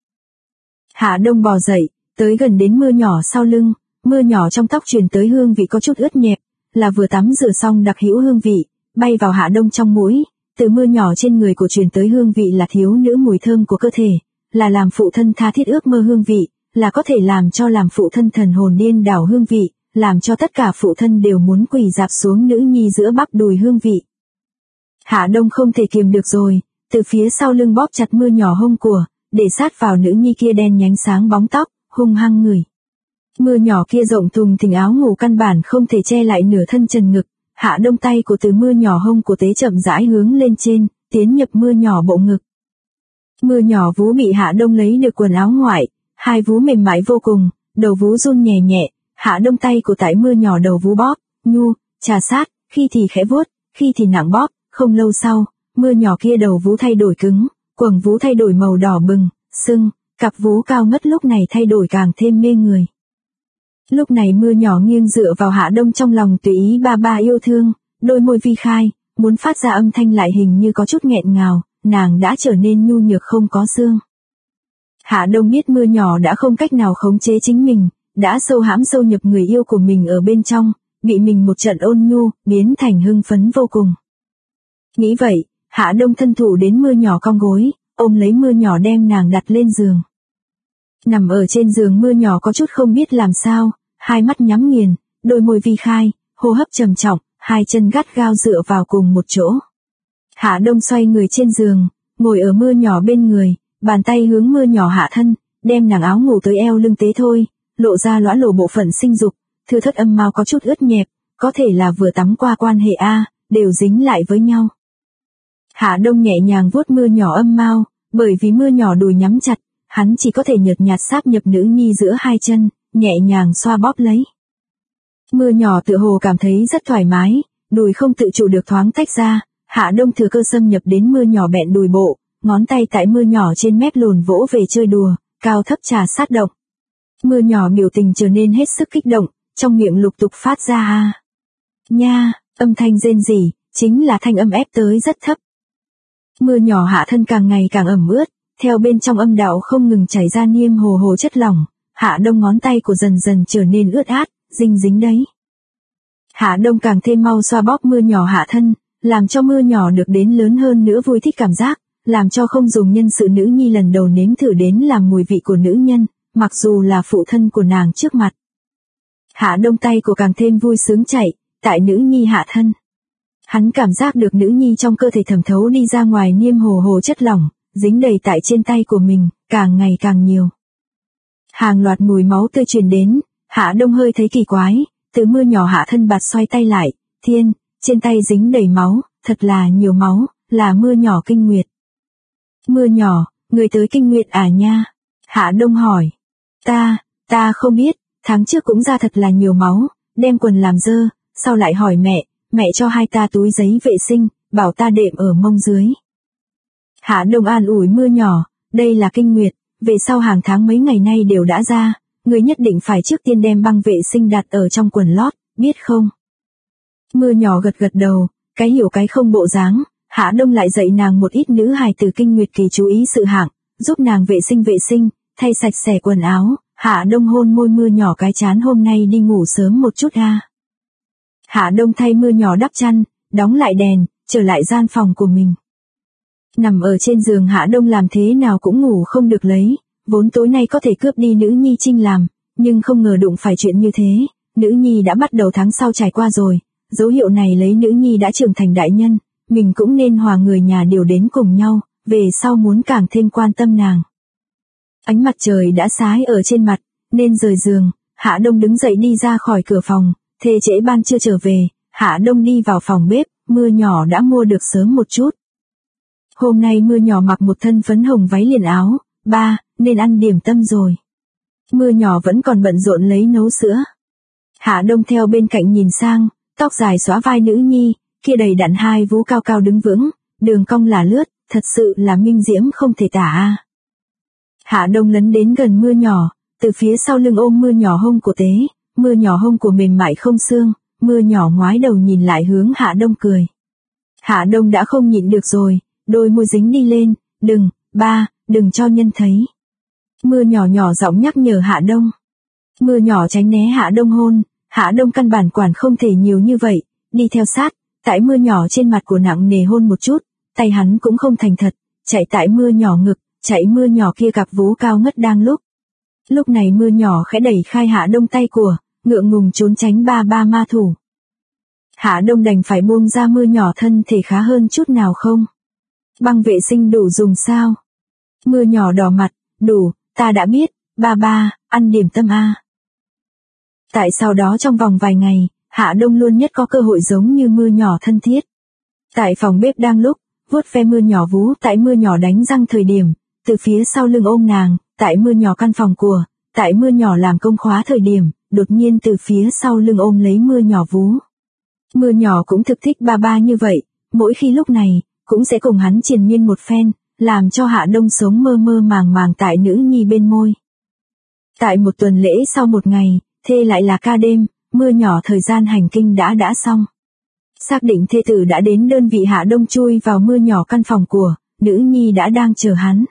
Hạ Đông bò dậy, tới gần đến Mưa Nhỏ sau lưng, Mưa Nhỏ trong tóc truyền tới hương vị có chút ướt nhẹp, là vừa tắm rửa xong đặc hữu hương vị, bay vào Hạ Đông trong mũi, từ Mưa Nhỏ trên người của truyền tới hương vị là thiếu nữ mùi thơm của cơ thể, là làm phụ thân tha thiết ước mơ hương vị, là có thể làm cho làm phụ thân thần hồn điên đảo hương vị, làm cho tất cả phụ thân đều muốn quỳ rạp xuống nữ nhi giữa bắp đùi hương vị. Hạ Đông không thể kiềm được rồi, từ phía sau lưng bóp chặt Mưa Nhỏ hông của, để sát vào nữ nhi kia đen nhánh sáng bóng tóc, hung hăng ngửi. Mưa Nhỏ kia rộng thùng thình áo ngủ căn bản không thể che lại nửa thân trần ngực, Hạ Đông tay của từ Mưa Nhỏ hông của tế chậm rãi hướng lên trên, tiến nhập Mưa Nhỏ bộ ngực. Mưa Nhỏ vú bị Hạ Đông lấy được quần áo ngoại, hai vú mềm mại vô cùng, đầu vú run nhẹ nhẹ, Hạ Đông tay của tại Mưa Nhỏ đầu vú bóp, nhu, trà sát, khi thì khẽ vuốt, khi thì nặng bóp, không lâu sau, Mưa Nhỏ kia đầu vú thay đổi cứng, quầng vú thay đổi màu đỏ bừng, sưng, cặp vú cao ngất lúc này thay đổi càng thêm mê người. Lúc này Mưa Nhỏ nghiêng dựa vào Hạ Đông trong lòng tùy ý ba ba yêu thương, đôi môi vi khai, muốn phát ra âm thanh lại hình như có chút nghẹn ngào, nàng đã trở nên nhu nhược không có xương. Hạ Đông biết Mưa Nhỏ đã không cách nào khống chế chính mình, đã sâu hãm sâu nhập người yêu của mình ở bên trong, bị mình một trận ôn nhu, biến thành hưng phấn vô cùng. Nghĩ vậy, Hạ Đông thân thủ đến Mưa Nhỏ cong gối, ôm lấy Mưa Nhỏ đem nàng đặt lên giường. Nằm ở trên giường Mưa Nhỏ có chút không biết làm sao, hai mắt nhắm nghiền, đôi môi vi khai, hô hấp trầm trọng, hai chân gắt gao dựa vào cùng một chỗ. Hạ Đông xoay người trên giường, ngồi ở Mưa Nhỏ bên người, bàn tay hướng Mưa Nhỏ hạ thân, đem nàng áo ngủ tới eo lưng tế thôi, lộ ra lõa lồ bộ phận sinh dục, thưa thất âm mao có chút ướt nhẹp, có thể là vừa tắm qua quan hệ A, đều dính lại với nhau. Hạ Đông nhẹ nhàng vuốt Mưa Nhỏ âm mao, bởi vì Mưa Nhỏ đùi nhắm chặt, hắn chỉ có thể nhợt nhạt sáp nhập nữ nhi giữa hai chân, nhẹ nhàng xoa bóp lấy. Mưa Nhỏ tựa hồ cảm thấy rất thoải mái, đùi không tự chủ được thoáng tách ra, Hạ Đông thừa cơ xâm nhập đến Mưa Nhỏ bẹn đùi bộ, ngón tay tại Mưa Nhỏ trên mép lồn vỗ về chơi đùa, cao thấp trà sát động. Mưa Nhỏ biểu tình trở nên hết sức kích động, trong miệng lục tục phát ra a nha, âm thanh rên rỉ, chính là thanh âm ép tới rất thấp. Mưa Nhỏ hạ thân càng ngày càng ẩm ướt, theo bên trong âm đạo không ngừng chảy ra niêm hồ hồ chất lỏng, Hạ Đông ngón tay của dần dần trở nên ướt át, dinh dính đấy. Hạ Đông càng thêm mau xoa bóp Mưa Nhỏ hạ thân, làm cho Mưa Nhỏ được đến lớn hơn nữa vui thích cảm giác, làm cho không dùng nhân sự nữ nhi lần đầu nếm thử đến làm mùi vị của nữ nhân, mặc dù là phụ thân của nàng trước mặt. Hạ Đông tay của càng thêm vui sướng chạy, tại nữ nhi hạ thân. Hắn cảm giác được nữ nhi trong cơ thể thẩm thấu đi ra ngoài niêm hồ hồ chất lỏng, dính đầy tại trên tay của mình, càng ngày càng nhiều. Hàng loạt mùi máu tươi truyền đến, Hạ Đông hơi thấy kỳ quái, từ Mưa Nhỏ hạ thân bạt xoay tay lại, thiên, trên tay dính đầy máu, thật là nhiều máu, là Mưa Nhỏ kinh nguyệt. Mưa Nhỏ, người tới kinh nguyệt à nha? Hạ Đông hỏi. Ta không biết, tháng trước cũng ra thật là nhiều máu, đem quần làm dơ, sau lại hỏi mẹ cho hai ta túi giấy vệ sinh, bảo ta đệm ở mông dưới. Hạ Đông an ủi Mưa Nhỏ, đây là kinh nguyệt, về sau hàng tháng mấy ngày nay đều đã ra, người nhất định phải trước tiên đem băng vệ sinh đặt ở trong quần lót, biết không? Mưa Nhỏ gật gật đầu, cái hiểu cái không bộ dáng, Hạ Đông lại dạy nàng một ít nữ hài từ kinh nguyệt kỳ chú ý sự hạng, giúp nàng vệ sinh, thay sạch sẽ quần áo, Hạ Đông hôn môi Mưa Nhỏ cái chán hôm nay đi ngủ sớm một chút ha. Hạ Đông thay Mưa Nhỏ đắp chăn, đóng lại đèn, trở lại gian phòng của mình. Nằm ở trên giường Hạ Đông làm thế nào cũng ngủ không được lấy, vốn tối nay có thể cướp đi nữ nhi Trinh làm, nhưng không ngờ đụng phải chuyện như thế, nữ nhi đã bắt đầu tháng sau trải qua rồi, dấu hiệu này lấy nữ nhi đã trưởng thành đại nhân, mình cũng nên hòa người nhà điều đến cùng nhau, về sau muốn càng thêm quan tâm nàng. Ánh mặt trời đã sái ở trên mặt, nên rời giường, Hạ Đông đứng dậy đi ra khỏi cửa phòng, thề trễ ban chưa trở về, Hạ Đông đi vào phòng bếp, Mưa Nhỏ đã mua được sớm một chút. Hôm nay Mưa Nhỏ mặc một thân phấn hồng váy liền áo, nên ăn điểm tâm rồi. Mưa Nhỏ vẫn còn bận rộn lấy nấu sữa. Hạ Đông theo bên cạnh nhìn sang, tóc dài xóa vai nữ nhi, kia đầy đặn hai vú cao cao đứng vững, đường cong là lướt, thật sự là minh diễm không thể tả a. Hạ Đông lấn đến gần Mưa Nhỏ, từ phía sau lưng ôm Mưa Nhỏ hông của tế, Mưa Nhỏ hông của mềm mại không xương, Mưa Nhỏ ngoái đầu nhìn lại hướng Hạ Đông cười. Hạ Đông đã không nhịn được rồi, đôi môi dính đi lên, đừng cho nhân thấy. Mưa Nhỏ nhỏ giọng nhắc nhở Hạ Đông. Mưa Nhỏ tránh né Hạ Đông hôn, Hạ Đông căn bản quản không thể nhiều như vậy, đi theo sát, tại Mưa Nhỏ trên mặt của nặng nề hôn một chút, tay hắn cũng không thành thật, chạy tại Mưa Nhỏ ngực, chạy Mưa Nhỏ kia cặp vú cao ngất đang lúc. Lúc này Mưa Nhỏ khẽ đẩy khai Hạ Đông tay của, ngượng ngùng trốn tránh ba ma thủ. Hạ Đông đành phải buông ra Mưa Nhỏ, thân thể khá hơn chút nào không? Băng vệ sinh đủ dùng sao? Mưa Nhỏ đỏ mặt, đủ, ta đã biết, ba, ăn điểm tâm a. Tại sau đó trong vòng vài ngày, Hạ Đông luôn nhất có cơ hội giống như Mưa Nhỏ thân thiết. Tại phòng bếp đang lúc, vuốt ve Mưa Nhỏ vú, tại Mưa Nhỏ đánh răng thời điểm, từ phía sau lưng ôm nàng, tại Mưa Nhỏ căn phòng của, tại Mưa Nhỏ làm công khóa thời điểm, đột nhiên từ phía sau lưng ôm lấy Mưa Nhỏ vú. Mưa Nhỏ cũng thực thích ba như vậy, mỗi khi lúc này, cũng sẽ cùng hắn triền miên một phen, làm cho Hạ Đông sống mơ màng tại nữ nhi bên môi. Tại một tuần lễ sau một ngày, thê lại là ca đêm, Mưa Nhỏ thời gian hành kinh đã xong. Xác định thê tử đã đến đơn vị, Hạ Đông chui vào Mưa Nhỏ căn phòng của, nữ nhi đã đang chờ hắn.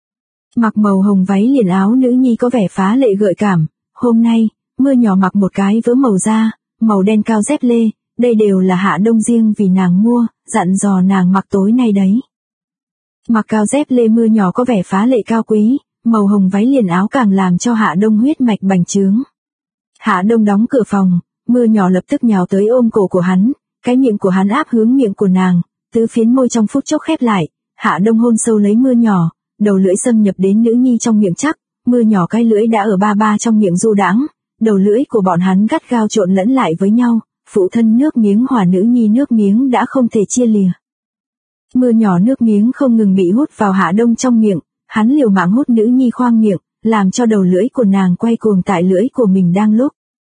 Mặc màu hồng váy liền áo, nữ nhi có vẻ phá lệ gợi cảm, hôm nay, Mưa Nhỏ mặc một cái vớ màu da, màu đen cao dép lê, đây đều là Hạ Đông riêng vì nàng mua, dặn dò nàng mặc tối nay đấy. Mặc cao dép lê, Mưa Nhỏ có vẻ phá lệ cao quý, màu hồng váy liền áo càng làm cho Hạ Đông huyết mạch bành trướng. Hạ Đông đóng cửa phòng, Mưa Nhỏ lập tức nhào tới ôm cổ của hắn, cái miệng của hắn áp hướng miệng của nàng, tứ phiến môi trong phút chốc khép lại, Hạ Đông hôn sâu lấy Mưa Nhỏ, đầu lưỡi xâm nhập đến nữ nhi trong miệng chắc, Mưa Nhỏ cái lưỡi đã ở ba trong miệng du đãng, đầu lưỡi của bọn hắn gắt gao trộn lẫn lại với nhau, phụ thân nước miếng hòa nữ nhi nước miếng đã không thể chia lìa. Mưa Nhỏ nước miếng không ngừng bị hút vào Hạ Đông trong miệng, hắn liều mạng hút nữ nhi khoang miệng, làm cho đầu lưỡi của nàng quay cuồng tại lưỡi của mình đang lúc.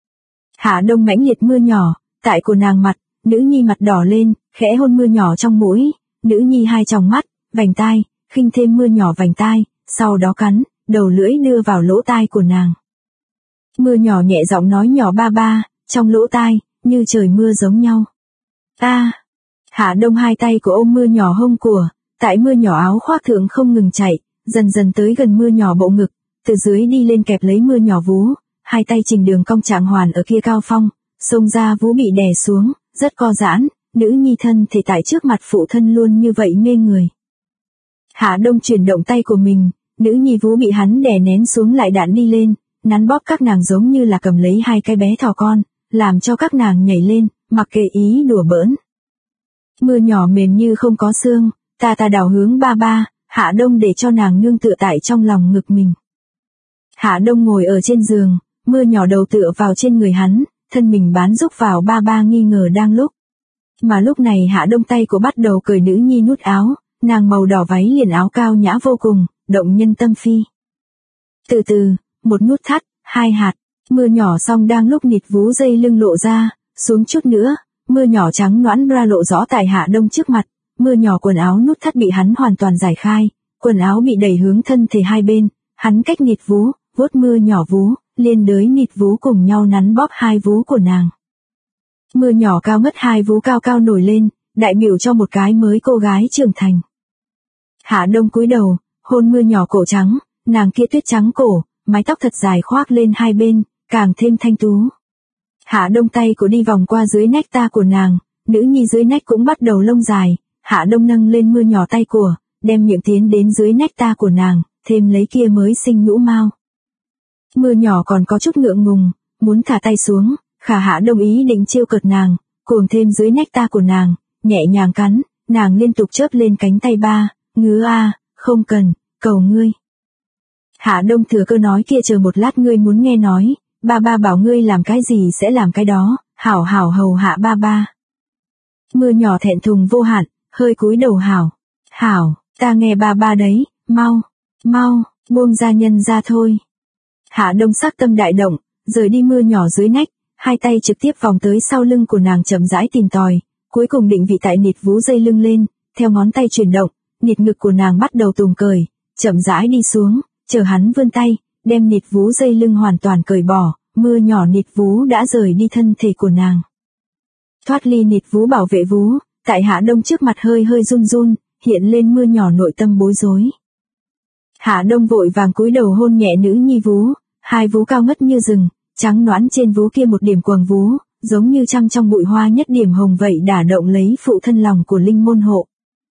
Hạ Đông mãnh liệt Mưa Nhỏ, tại của nàng mặt, nữ nhi mặt đỏ lên, khẽ hôn Mưa Nhỏ trong mũi, nữ nhi hai tròng mắt, vành tai, khinh thêm Mưa Nhỏ vành tai, sau đó cắn, đầu lưỡi đưa vào lỗ tai của nàng. Mưa Nhỏ nhẹ giọng nói nhỏ ba, trong lỗ tai, như trời mưa giống nhau. Hạ Đông hai tay của ôm Mưa Nhỏ hông của, tại Mưa Nhỏ áo khoác thượng không ngừng chạy, dần tới gần Mưa Nhỏ bộ ngực, từ dưới đi lên kẹp lấy Mưa Nhỏ vú, hai tay trình đường cong trạng hoàn ở kia cao phong, xông ra vú bị đè xuống, rất co giãn, nữ nhi thân thể tại trước mặt phụ thân luôn như vậy mê người. Hạ Đông chuyển động tay của mình, nữ nhi vú bị hắn đè nén xuống lại đạn đi lên, nắn bóp các nàng giống như là cầm lấy hai cái bé thỏ con, làm cho các nàng nhảy lên, mặc kệ ý đùa bỡn. Mưa Nhỏ mềm như không có xương, ta đảo hướng ba, Hạ Đông để cho nàng nương tựa tại trong lòng ngực mình. Hạ Đông ngồi ở trên giường, Mưa Nhỏ đầu tựa vào trên người hắn, thân mình bán rúc vào ba nghi ngờ đang lúc. Mà lúc này Hạ Đông tay của bắt đầu cởi nữ nhi nút áo, nàng màu đỏ váy liền áo cao nhã vô cùng, động nhân tâm phi. Từ từ, một nút thắt, hai hạt, Mưa Nhỏ xong đang lúc nịt vú dây lưng lộ ra, xuống chút nữa, Mưa Nhỏ trắng nõn bra lộ rõ tại Hạ Đông trước mặt, Mưa Nhỏ quần áo nút thắt bị hắn hoàn toàn giải khai, quần áo bị đẩy hướng thân thể hai bên, hắn cách nịt vú, vuốt Mưa Nhỏ vú, liên đới nịt vú cùng nhau nắn bóp hai vú của nàng. Mưa Nhỏ cao ngất hai vú cao cao nổi lên, đại biểu cho một cái mới cô gái trưởng thành. Hạ Đông cúi đầu, hôn Mưa Nhỏ cổ trắng, nàng kia tuyết trắng cổ, mái tóc thật dài khoác lên hai bên, càng thêm thanh tú. Hạ Đông tay của đi vòng qua dưới nách ta của nàng, nữ nhi dưới nách cũng bắt đầu lông dài, Hạ Đông nâng lên Mưa Nhỏ tay của, đem miệng tiến đến dưới nách ta của nàng, thêm lấy kia mới sinh nhũ mao. Mưa Nhỏ còn có chút ngượng ngùng, muốn thả tay xuống, khả Hạ Đông ý định trêu cợt nàng, cuồng thêm dưới nách ta của nàng, nhẹ nhàng cắn, nàng liên tục chớp lên cánh tay ba, ngứa không cần, cầu ngươi. Hạ Đông thừa cơ nói kia chờ một lát ngươi muốn nghe nói, ba bảo ngươi làm cái gì sẽ làm cái đó, hảo hầu hạ ba. Mưa Nhỏ thẹn thùng vô hạn, hơi cúi đầu hảo, ta nghe ba đấy, mau, buông ra nhân ra thôi. Hạ Đông sắc tâm đại động, rời đi Mưa Nhỏ dưới nách, hai tay trực tiếp vòng tới sau lưng của nàng chậm rãi tìm tòi, cuối cùng định vị tại nịt vú dây lưng lên, theo ngón tay chuyển động, nịt ngực của nàng bắt đầu tùng cởi, chậm rãi đi xuống, chờ hắn vươn tay, đem nịt vú dây lưng hoàn toàn cởi bỏ, Mưa Nhỏ nịt vú đã rời đi thân thể của nàng. Thoát ly nịt vú bảo vệ vú, tại Hạ Đông trước mặt hơi run, hiện lên Mưa Nhỏ nội tâm bối rối. Hạ Đông vội vàng cúi đầu hôn nhẹ nữ nhi vú, hai vú cao ngất như rừng, trắng nõn trên vú kia một điểm quầng vú, giống như trăng trong bụi hoa nhất điểm hồng vậy đả động lấy phụ thân lòng của linh môn hộ.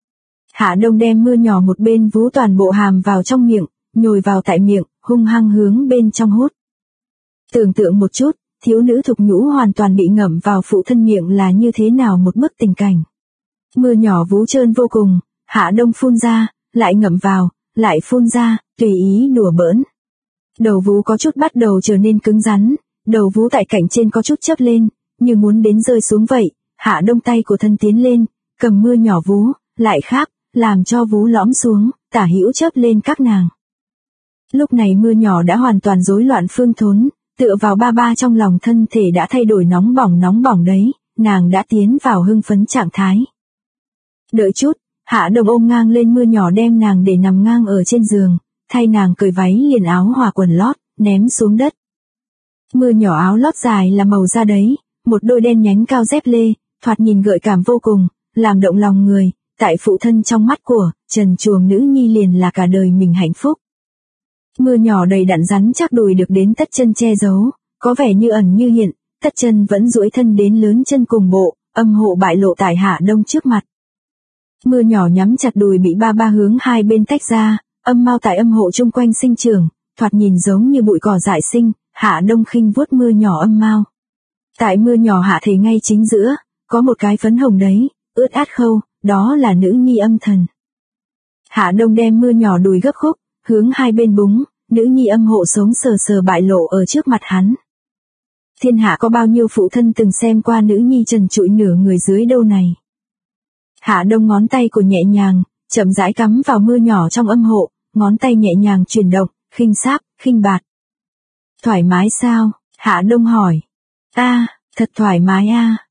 Hạ Đông đem Mưa Nhỏ một bên vú toàn bộ hàm vào trong miệng, nhồi vào tại miệng, hung hăng hướng bên trong hút. Tưởng tượng một chút, thiếu nữ thục nhũ hoàn toàn bị ngậm vào phụ thân miệng là như thế nào một bức tình cảnh. Mưa nhỏ vú trơn vô cùng, Hạ Đông phun ra, lại ngậm vào, lại phun ra, tùy ý đùa bỡn. Đầu vú có chút bắt đầu trở nên cứng rắn, đầu vú tại cạnh trên có chút chớp lên, như muốn đến rơi xuống vậy. Hạ Đông tay của thân tiến lên, cầm mưa nhỏ vú, lại khác, làm cho vú lõm xuống, tả hữu chớp lên các nàng. Lúc này mưa nhỏ đã hoàn toàn rối loạn phương thốn, tựa vào ba ba trong lòng thân thể đã thay đổi nóng bỏng đấy, nàng đã tiến vào hưng phấn trạng thái. Đợi chút, Hạ Đông ôm ngang lên mưa nhỏ đem nàng để nằm ngang ở trên giường, thay nàng cởi váy liền áo hòa quần lót, ném xuống đất. Mưa nhỏ áo lót dài là màu da đấy, một đôi đen nhánh cao dép lê, thoạt nhìn gợi cảm vô cùng, làm động lòng người, tại phụ thân trong mắt của trần truồng nữ nhi liền là cả đời mình hạnh phúc. Mưa nhỏ đầy đặn rắn chắc đùi được đến tất chân che giấu, có vẻ như ẩn như hiện, tất chân vẫn duỗi thân đến lớn chân cùng bộ, âm hộ bại lộ tại Hạ Đông trước mặt. Mưa nhỏ nhắm chặt đùi bị ba ba hướng hai bên tách ra, âm mao tại âm hộ chung quanh sinh trưởng, thoạt nhìn giống như bụi cỏ dại sinh. Hạ Đông khinh vuốt mưa nhỏ âm mao. Tại mưa nhỏ hạ thể ngay chính giữa, có một cái phấn hồng đấy, ướt át khâu, đó là nữ nhi âm thần. Hạ Đông đem mưa nhỏ đùi gấp khúc, hướng hai bên búng, nữ nhi âm hộ sống sờ sờ bại lộ ở trước mặt hắn. Thiên hạ có bao nhiêu phụ thân từng xem qua nữ nhi trần trụi nửa người dưới đâu này. Hạ Đông ngón tay của nhẹ nhàng, chậm rãi cắm vào mưa nhỏ trong âm hộ, ngón tay nhẹ nhàng chuyển động, khinh sáp, khinh bạt. Thoải mái sao? Hạ Đông hỏi. Thật thoải mái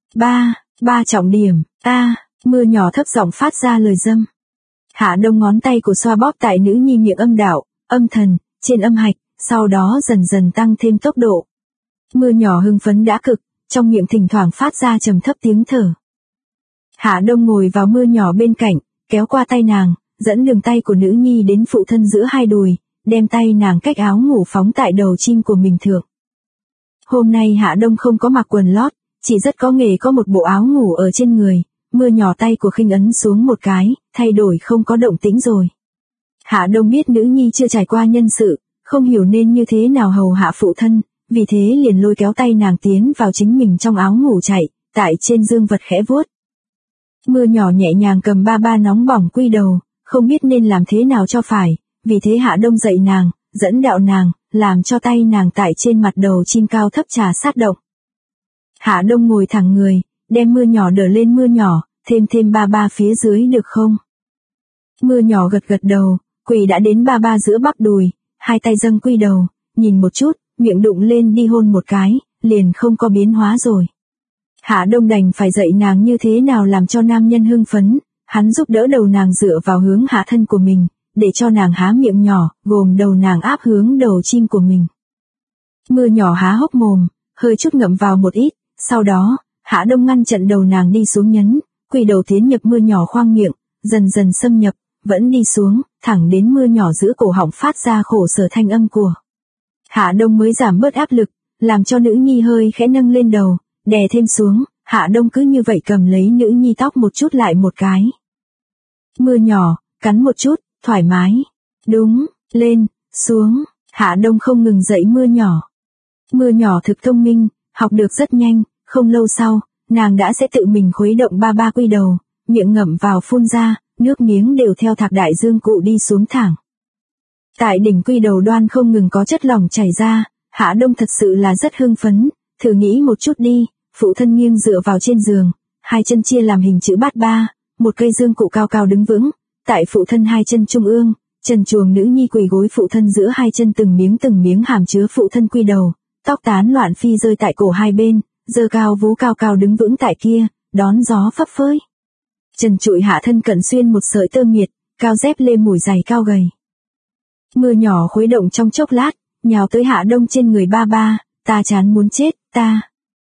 ba trọng điểm, mưa nhỏ thấp giọng phát ra lời dâm. Hạ Đông ngón tay của xoa bóp tại nữ nhi miệng âm đạo, âm thần, trên âm hạch, sau đó dần dần tăng thêm tốc độ. Mưa nhỏ hưng phấn đã cực, trong miệng thỉnh thoảng phát ra trầm thấp tiếng thở. Hạ Đông ngồi vào mưa nhỏ bên cạnh, kéo qua tay nàng, dẫn đường tay của nữ nhi đến phụ thân giữa hai đùi, đem tay nàng cách áo ngủ phóng tại đầu chim của mình thượng. Hôm nay Hạ Đông không có mặc quần lót, chỉ rất có nghề có một bộ áo ngủ ở trên người, mưa nhỏ tay của khinh ấn xuống một cái, thay đổi không có động tĩnh rồi. Hạ Đông biết nữ nhi chưa trải qua nhân sự, không hiểu nên như thế nào hầu hạ phụ thân, vì thế liền lôi kéo tay nàng tiến vào chính mình trong áo ngủ chạy, tại trên dương vật khẽ vuốt. Mưa nhỏ nhẹ nhàng cầm ba ba nóng bỏng quy đầu, không biết nên làm thế nào cho phải, vì thế Hạ Đông dạy nàng, dẫn đạo nàng, làm cho tay nàng tại trên mặt đầu chim cao thấp trà sát động. Hạ Đông ngồi thẳng người, đem mưa nhỏ đỡ lên mưa nhỏ, thêm ba ba phía dưới được không? Mưa nhỏ gật gật đầu, quỳ đã đến ba ba giữa bắp đùi, hai tay dâng quy đầu, nhìn một chút, miệng đụng lên đi hôn một cái, liền không có biến hóa rồi. Hạ Đông đành phải dạy nàng như thế nào làm cho nam nhân hưng phấn, hắn giúp đỡ đầu nàng dựa vào hướng hạ thân của mình, để cho nàng há miệng nhỏ, gồm đầu nàng áp hướng đầu chim của mình. Mưa nhỏ há hốc mồm, hơi chút ngậm vào một ít, sau đó, Hạ Đông ngăn chặn đầu nàng đi xuống nhấn, quỳ đầu tiến nhập mưa nhỏ khoang miệng, dần dần xâm nhập, vẫn đi xuống, thẳng đến mưa nhỏ giữa cổ họng phát ra khổ sở thanh âm của. Hạ Đông mới giảm bớt áp lực, làm cho nữ nhi hơi khẽ nâng lên đầu, đè thêm xuống, Hạ Đông cứ như vậy cầm lấy nữ nhi tóc một chút lại một cái. Mưa nhỏ, cắn một chút, thoải mái. Đúng, lên, xuống, Hạ Đông không ngừng dạy mưa nhỏ. Mưa nhỏ thực thông minh, học được rất nhanh, không lâu sau, nàng đã sẽ tự mình khuấy động ba ba quy đầu, miệng ngậm vào phun ra, nước miếng đều theo thạc đại dương cụ đi xuống thẳng. Tại đỉnh quy đầu đoan không ngừng có chất lỏng chảy ra, Hạ Đông thật sự là rất hưng phấn, thử nghĩ một chút đi, phụ thân nghiêng dựa vào trên giường, hai chân chia làm hình chữ bát ba, một cây dương cụ cao cao đứng vững, tại phụ thân hai chân trung ương, trần truồng nữ nhi quỳ gối phụ thân giữa hai chân từng miếng hàm chứa phụ thân quy đầu, tóc tán loạn phi rơi tại cổ hai bên, giơ cao vú cao cao đứng vững tại kia, đón gió phấp phới. Trần trụi hạ thân cận xuyên một sợi tơ miệt, cao dép lê mùi giày cao gầy. Mưa nhỏ khuấy động trong chốc lát, nhào tới Hạ Đông trên người ba ba, ta chán muốn chết, ta,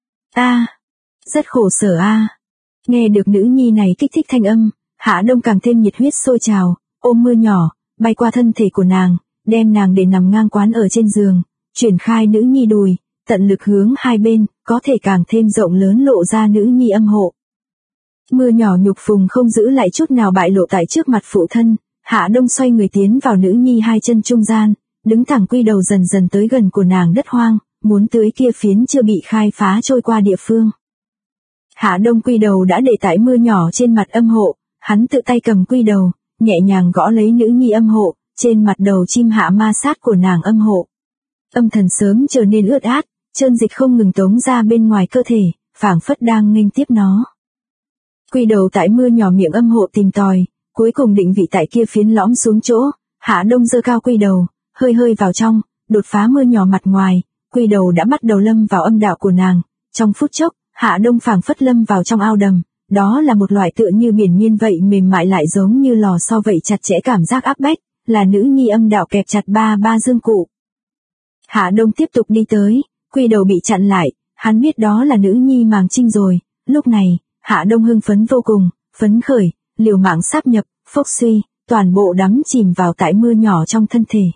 rất khổ sở Nghe được nữ nhi này kích thích thanh âm, Hạ Đông càng thêm nhiệt huyết sôi trào, ôm mưa nhỏ, bay qua thân thể của nàng, đem nàng để nằm ngang quán ở trên giường, chuyển khai nữ nhi đùi, tận lực hướng hai bên, có thể càng thêm rộng lớn lộ ra nữ nhi âm hộ. Mưa nhỏ nhục phùng không giữ lại chút nào bại lộ tại trước mặt phụ thân, Hạ Đông xoay người tiến vào nữ nhi hai chân trung gian, đứng thẳng quy đầu dần dần tới gần của nàng đất hoang, muốn tưới kia phiến chưa bị khai phá trôi qua địa phương. Hạ Đông quy đầu đã để tại mưa nhỏ trên mặt âm hộ, hắn tự tay cầm quy đầu, nhẹ nhàng gõ lấy nữ nhi âm hộ, trên mặt đầu chim hạ ma sát của nàng âm hộ. Âm thần sớm trở nên ướt át, trơn dịch không ngừng tống ra bên ngoài cơ thể, phảng phất đang nghênh tiếp nó. Quy đầu tại mưa nhỏ miệng âm hộ tìm tòi, cuối cùng định vị tại kia phiến lõm xuống chỗ, Hạ Đông giơ cao quy đầu, hơi hơi vào trong, đột phá mưa nhỏ mặt ngoài, quy đầu đã bắt đầu lâm vào âm đạo của nàng, trong phút chốc, Hạ Đông phảng phất lâm vào trong ao đầm, đó là một loại tựa như biển miên vậy mềm mại lại giống như lò xo vậy chặt chẽ cảm giác áp bách, là nữ nhi âm đạo kẹp chặt ba dương cụ. Hạ Đông tiếp tục đi tới, quy đầu bị chặn lại, hắn biết đó là nữ nhi màng trinh rồi, lúc này, Hạ Đông hưng phấn vô cùng, phấn khởi, liều mạng sáp nhập, phốc suy, toàn bộ đắm chìm vào tại mưa nhỏ trong thân thể.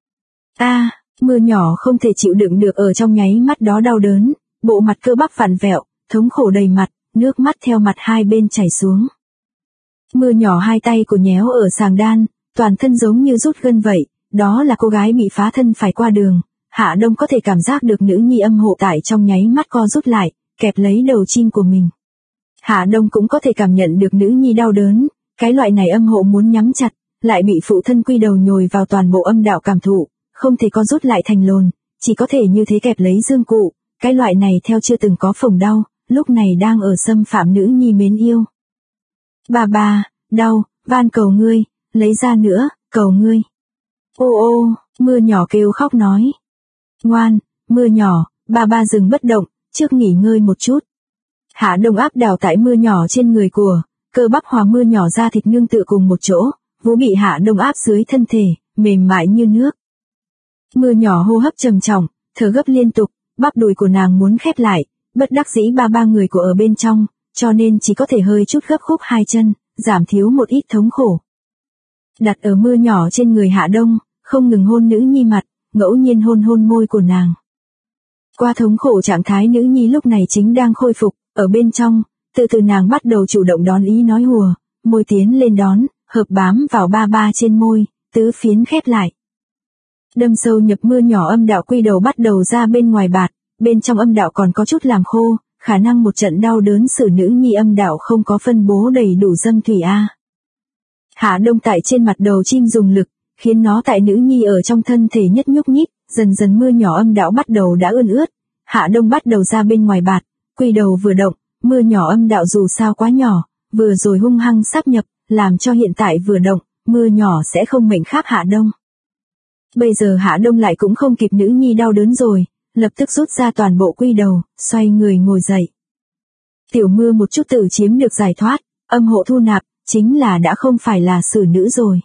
Mưa nhỏ không thể chịu đựng được ở trong nháy mắt đó đau đớn, bộ mặt cơ bắp vặn vẹo, thống khổ đầy mặt, nước mắt theo mặt hai bên chảy xuống. Mưa nhỏ hai tay của nhéo ở sàng đan, toàn thân giống như rút gân vậy, đó là cô gái bị phá thân phải qua đường. Hạ Đông có thể cảm giác được nữ nhi âm hộ tại trong nháy mắt co rút lại, kẹp lấy đầu chim của mình. Hạ Đông cũng có thể cảm nhận được nữ nhi đau đớn, cái loại này âm hộ muốn nhắm chặt, lại bị phụ thân quy đầu nhồi vào toàn bộ âm đạo cảm thụ, không thể co rút lại thành lồn, chỉ có thể như thế kẹp lấy dương cụ, cái loại này theo chưa từng có phồng đau, lúc này đang ở xâm phạm nữ nhi mến yêu. Bà, đau, van cầu ngươi, lấy ra nữa, cầu ngươi. Ô, mưa nhỏ kêu khóc nói. Ngoan, mưa nhỏ, bà dừng bất động, trước nghỉ ngơi một chút. Hạ Đông áp đảo tại mưa nhỏ trên người của, cơ bắp hòa mưa nhỏ ra thịt nương tựa cùng một chỗ, vú bị Hạ Đông áp dưới thân thể, mềm mại như nước. Mưa nhỏ hô hấp trầm trọng, thở gấp liên tục, bắp đùi của nàng muốn khép lại, bất đắc dĩ ba người của ở bên trong, cho nên chỉ có thể hơi chút gấp khúc hai chân, giảm thiếu một ít thống khổ. Đặt ở mưa nhỏ trên người Hạ Đông, không ngừng hôn nữ nhi mặt, ngẫu nhiên hôn môi của nàng. Qua thống khổ trạng thái nữ nhi lúc này chính đang khôi phục, ở bên trong, từ từ nàng bắt đầu chủ động đón ý nói hùa, môi tiến lên đón, hợp bám vào ba trên môi, tứ phiến khép lại. Đâm sâu nhập mưa nhỏ âm đạo quy đầu bắt đầu ra bên ngoài bạt, bên trong âm đạo còn có chút làm khô, khả năng một trận đau đớn xử nữ nhi âm đạo không có phân bố đầy đủ dâm thủy a. Hạ Đông tại trên mặt đầu chim dùng lực, khiến nó tại nữ nhi ở trong thân thể nhất nhúc nhích, dần dần mưa nhỏ âm đạo bắt đầu đã ươn ướt, Hạ Đông bắt đầu ra bên ngoài bạt, quy đầu vừa động, mưa nhỏ âm đạo dù sao quá nhỏ, vừa rồi hung hăng sáp nhập, làm cho hiện tại vừa động, mưa nhỏ sẽ không mệnh khác Hạ Đông. Bây giờ Hạ Đông lại cũng không kịp nữ nhi đau đớn rồi, lập tức rút ra toàn bộ quy đầu, xoay người ngồi dậy. Tiểu mưa một chút tự chiếm được giải thoát, âm hộ thu nạp, chính là đã không phải là xử nữ rồi.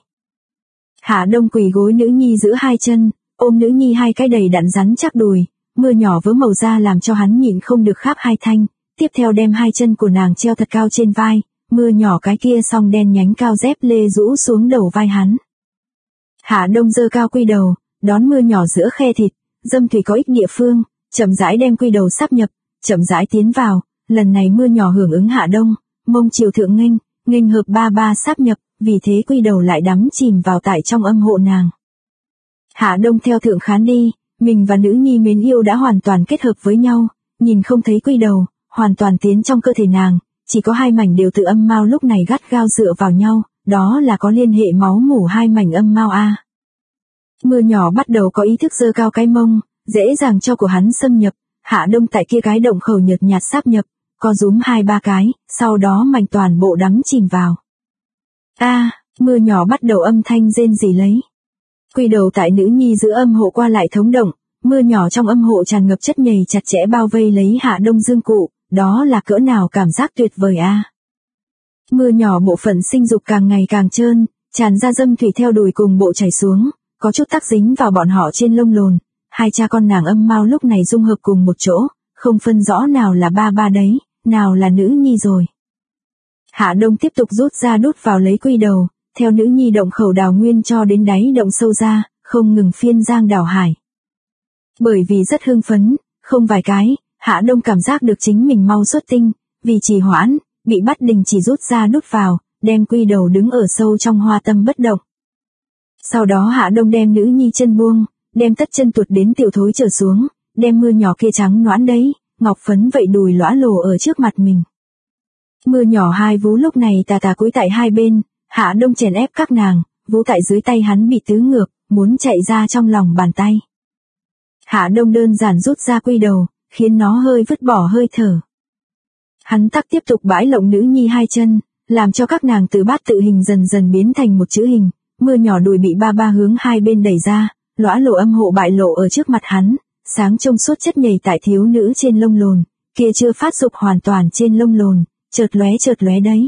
Hạ Đông quỳ gối nữ nhi giữa hai chân, ôm nữ nhi hai cái đầy đặn rắn chắc đùi, mưa nhỏ vớ màu da làm cho hắn nhịn không được kháp hai thanh, tiếp theo đem hai chân của nàng treo thật cao trên vai, mưa nhỏ cái kia song đen nhánh cao dép lê rũ xuống đầu vai hắn. Hạ Đông giơ cao quy đầu, đón mưa nhỏ giữa khe thịt, dâm thủy có ích địa phương, chậm rãi đem quy đầu sáp nhập, chậm rãi tiến vào, lần này mưa nhỏ hưởng ứng Hạ Đông, mông chiều thượng nghênh hợp ba sáp nhập, vì thế quy đầu lại đắm chìm vào tại trong âm hộ nàng. Hạ Đông theo thượng khán đi, mình và nữ nhi mến yêu đã hoàn toàn kết hợp với nhau, nhìn không thấy quy đầu, hoàn toàn tiến trong cơ thể nàng, chỉ có hai mảnh đều tự âm mao lúc này gắt gao dựa vào nhau, đó là có liên hệ máu mủ hai mảnh âm mao a. Mưa nhỏ bắt đầu có ý thức giơ cao cái mông, dễ dàng cho của hắn xâm nhập, Hạ Đông tại kia cái động khẩu nhợt nhạt sáp nhập, co rúm 2-3 cái, sau đó mảnh toàn bộ đắm chìm vào. Mưa nhỏ bắt đầu âm thanh rên rỉ lấy. Quy đầu tại nữ nhi giữa âm hộ qua lại thống động, mưa nhỏ trong âm hộ tràn ngập chất nhầy chặt chẽ bao vây lấy Hạ Đông dương cụ, đó là cỡ nào cảm giác tuyệt vời a. Mưa nhỏ bộ phận sinh dục càng ngày càng trơn, tràn ra dâm thủy theo đùi cùng bộ chảy xuống, có chút tác dính vào bọn họ trên lông lồn, hai cha con nàng âm mao lúc này dung hợp cùng một chỗ, không phân rõ nào là ba đấy, nào là nữ nhi rồi. Hạ Đông tiếp tục rút ra đút vào lấy quy đầu, theo nữ nhi động khẩu đào nguyên cho đến đáy động sâu ra, không ngừng phiên giang đảo hải. Bởi vì rất hưng phấn, không vài cái, Hạ Đông cảm giác được chính mình mau xuất tinh, vì trì hoãn, bị bắt đình chỉ rút ra đút vào, đem quy đầu đứng ở sâu trong hoa tâm bất động. Sau đó Hạ Đông đem nữ nhi chân buông, đem tất chân tuột đến tiểu thối trở xuống, đem mưa nhỏ kia trắng nõn đấy, ngọc phấn vậy đùi lõa lồ ở trước mặt mình. Mưa nhỏ hai vú lúc này tà tà cúi tại hai bên, Hạ Đông chèn ép các nàng, vú tại dưới tay hắn bị tứ ngược, muốn chạy ra trong lòng bàn tay. Hạ Đông đơn giản rút ra quy đầu, khiến nó hơi vứt bỏ hơi thở. Hắn tắc tiếp tục bãi lộng nữ nhi hai chân, làm cho các nàng từ bát tự hình dần dần biến thành một chữ hình, mưa nhỏ đùi bị ba ba hướng hai bên đẩy ra, lõa lộ âm hộ bại lộ ở trước mặt hắn, sáng trông suốt chất nhầy tại thiếu nữ trên lông lồn, kia chưa phát dục hoàn toàn trên lông lồn, chợt lóe đấy.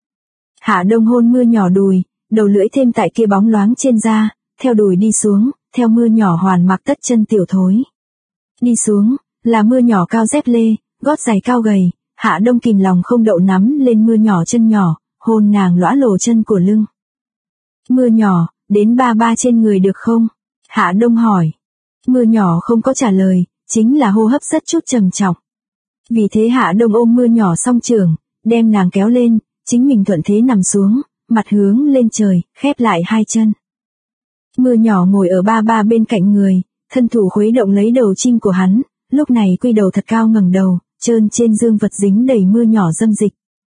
Hạ Đông hôn mưa nhỏ đùi, đầu lưỡi thêm tại kia bóng loáng trên da, theo đùi đi xuống, theo mưa nhỏ hoàn mặc tất chân tiểu thối. Đi xuống, là mưa nhỏ cao dép lê, gót giày cao gầy, Hạ Đông kìm lòng không đậu nắm lên mưa nhỏ chân nhỏ, hôn nàng lõa lồ chân của lưng. Mưa nhỏ, đến ba ba trên người được không? Hạ Đông hỏi. Mưa nhỏ không có trả lời, chính là hô hấp rất chút trầm trọng. Vì thế Hạ Đông ôm mưa nhỏ song trường, đem nàng kéo lên, chính mình thuận thế nằm xuống, mặt hướng lên trời, khép lại hai chân. Mưa nhỏ ngồi ở ba ba bên cạnh người, thân thủ khuấy động lấy đầu chim của hắn, lúc này quy đầu thật cao ngẩng đầu, trơn trên dương vật dính đầy mưa nhỏ dâm dịch.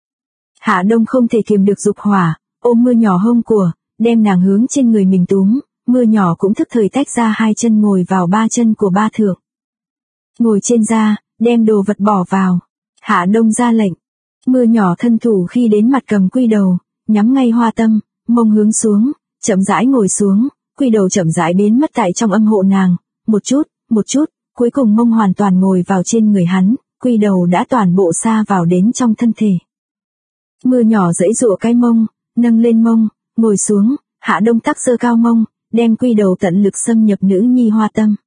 Hạ Đông không thể kiềm được dục hỏa, ôm mưa nhỏ hông của, đem nàng hướng trên người mình túm, mưa nhỏ cũng thức thời tách ra hai chân ngồi vào ba chân của ba thượng. Ngồi trên da, đem đồ vật bỏ vào. Hạ Đông ra lệnh. Mưa nhỏ thân thủ khi đến mặt cầm quy đầu, nhắm ngay hoa tâm, mông hướng xuống, chậm rãi ngồi xuống, quy đầu chậm rãi biến mất tại trong âm hộ nàng, một chút, cuối cùng mông hoàn toàn ngồi vào trên người hắn, quy đầu đã toàn bộ xa vào đến trong thân thể. Mưa nhỏ giãy giụa cái mông, nâng lên mông, ngồi xuống, Hạ Đông tắc giơ cao mông, đem quy đầu tận lực xâm nhập nữ nhi hoa tâm.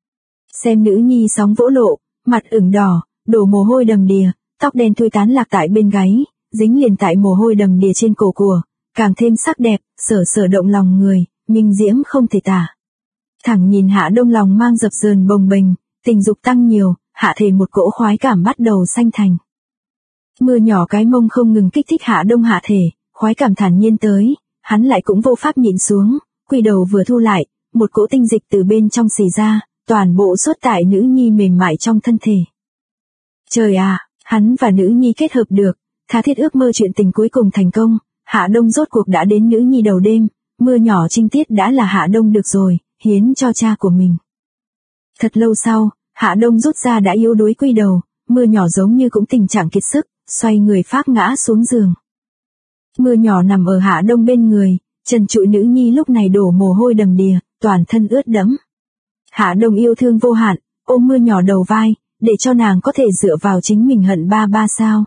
Xem nữ nhi sóng vỗ lộ, mặt ửng đỏ, đổ mồ hôi đầm đìa, tóc đen thui tán lạc tại bên gáy, dính liền tại mồ hôi đầm đìa trên cổ của, càng thêm sắc đẹp, sở động lòng người, minh diễm không thể tả. Thẳng nhìn Hạ Đông lòng mang dập dờn bồng bềnh, tình dục tăng nhiều, hạ thể một cỗ khoái cảm bắt đầu sanh thành. Mưa nhỏ cái mông không ngừng kích thích Hạ Đông hạ thể, khoái cảm thản nhiên tới, hắn lại cũng vô pháp nhịn xuống, quy đầu vừa thu lại, một cỗ tinh dịch từ bên trong xì ra, toàn bộ xuất tại nữ nhi mềm mại trong thân thể. Trời à, hắn và nữ nhi kết hợp được, tha thiết ước mơ chuyện tình cuối cùng thành công, Hạ Đông rốt cuộc đã đến nữ nhi đầu đêm, mưa nhỏ trinh tiết đã là Hạ Đông được rồi, hiến cho cha của mình. Thật lâu sau, Hạ Đông rút ra đã yếu đuối quy đầu, mưa nhỏ giống như cũng tình trạng kiệt sức, xoay người phác ngã xuống giường. Mưa nhỏ nằm ở Hạ Đông bên người, trần trụi nữ nhi lúc này đổ mồ hôi đầm đìa, toàn thân ướt đẫm. Hạ Đông yêu thương vô hạn, ôm mưa nhỏ đầu vai, để cho nàng có thể dựa vào chính mình hận ba ba sao.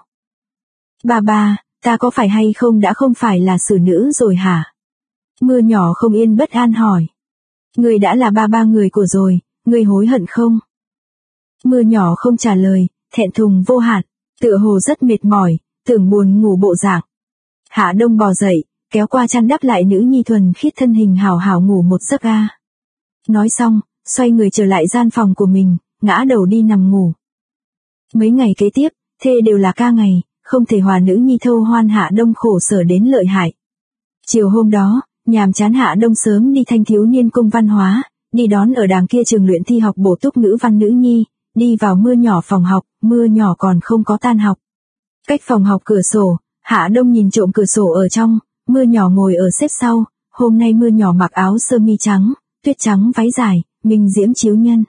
Ba ba, ta có phải hay không đã không phải là xử nữ rồi hả? Mưa nhỏ không yên bất an hỏi. Người đã là ba ba người của rồi, người hối hận không? Mưa nhỏ không trả lời, thẹn thùng vô hạn, tựa hồ rất mệt mỏi, tưởng buồn ngủ bộ dạng. Hạ Đông bò dậy, kéo qua chăn đắp lại nữ nhi thuần khiết thân hình hào hào ngủ một giấc a. Nói xong, xoay người trở lại gian phòng của mình, ngã đầu đi nằm ngủ. Mấy ngày kế tiếp, thê đều là ca ngày, không thể hòa nữ nhi thâu hoan Hạ Đông khổ sở đến lợi hại. Chiều hôm đó, nhàm chán Hạ Đông sớm đi Thanh Thiếu Niên Cung Văn Hóa, đi đón ở đàng kia trường luyện thi học bổ túc ngữ văn nữ nhi, đi vào mưa nhỏ phòng học, mưa nhỏ còn không có tan học. Cách phòng học cửa sổ, Hạ Đông nhìn trộm cửa sổ ở trong, mưa nhỏ ngồi ở xếp sau, hôm nay mưa nhỏ mặc áo sơ mi trắng, tuyết trắng váy dài, minh diễm chiếu nhân.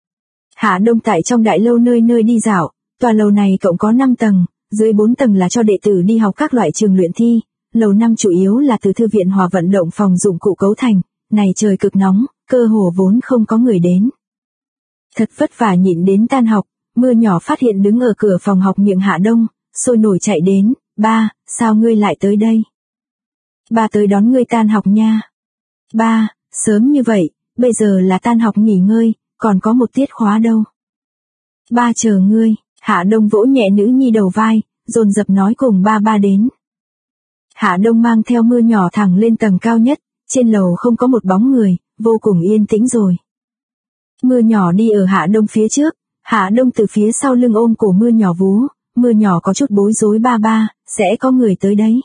Hạ Đông tại trong đại lâu nơi nơi đi dạo, tòa lầu này cộng có 5 tầng, dưới 4 tầng là cho đệ tử đi học các loại trường luyện thi, lầu 5 chủ yếu là từ thư viện hòa vận động phòng dụng cụ cấu thành, này trời cực nóng, cơ hồ vốn không có người đến. Thật vất vả nhịn đến tan học, mưa nhỏ phát hiện đứng ở cửa phòng học miệng Hạ Đông, sôi nổi chạy đến, ba, sao ngươi lại tới đây? Ba tới đón ngươi tan học nha. Ba, sớm như vậy, bây giờ là tan học nghỉ ngơi, còn có một tiết khóa đâu. Ba chờ ngươi, Hạ Đông vỗ nhẹ nữ nhi đầu vai, dồn dập nói cùng ba ba đến. Hạ Đông mang theo mưa nhỏ thẳng lên tầng cao nhất, trên lầu không có một bóng người, vô cùng yên tĩnh rồi. Mưa nhỏ đi ở Hạ Đông phía trước, Hạ Đông từ phía sau lưng ôm cổ mưa nhỏ vú, mưa nhỏ có chút bối rối ba ba, sẽ có người tới đấy.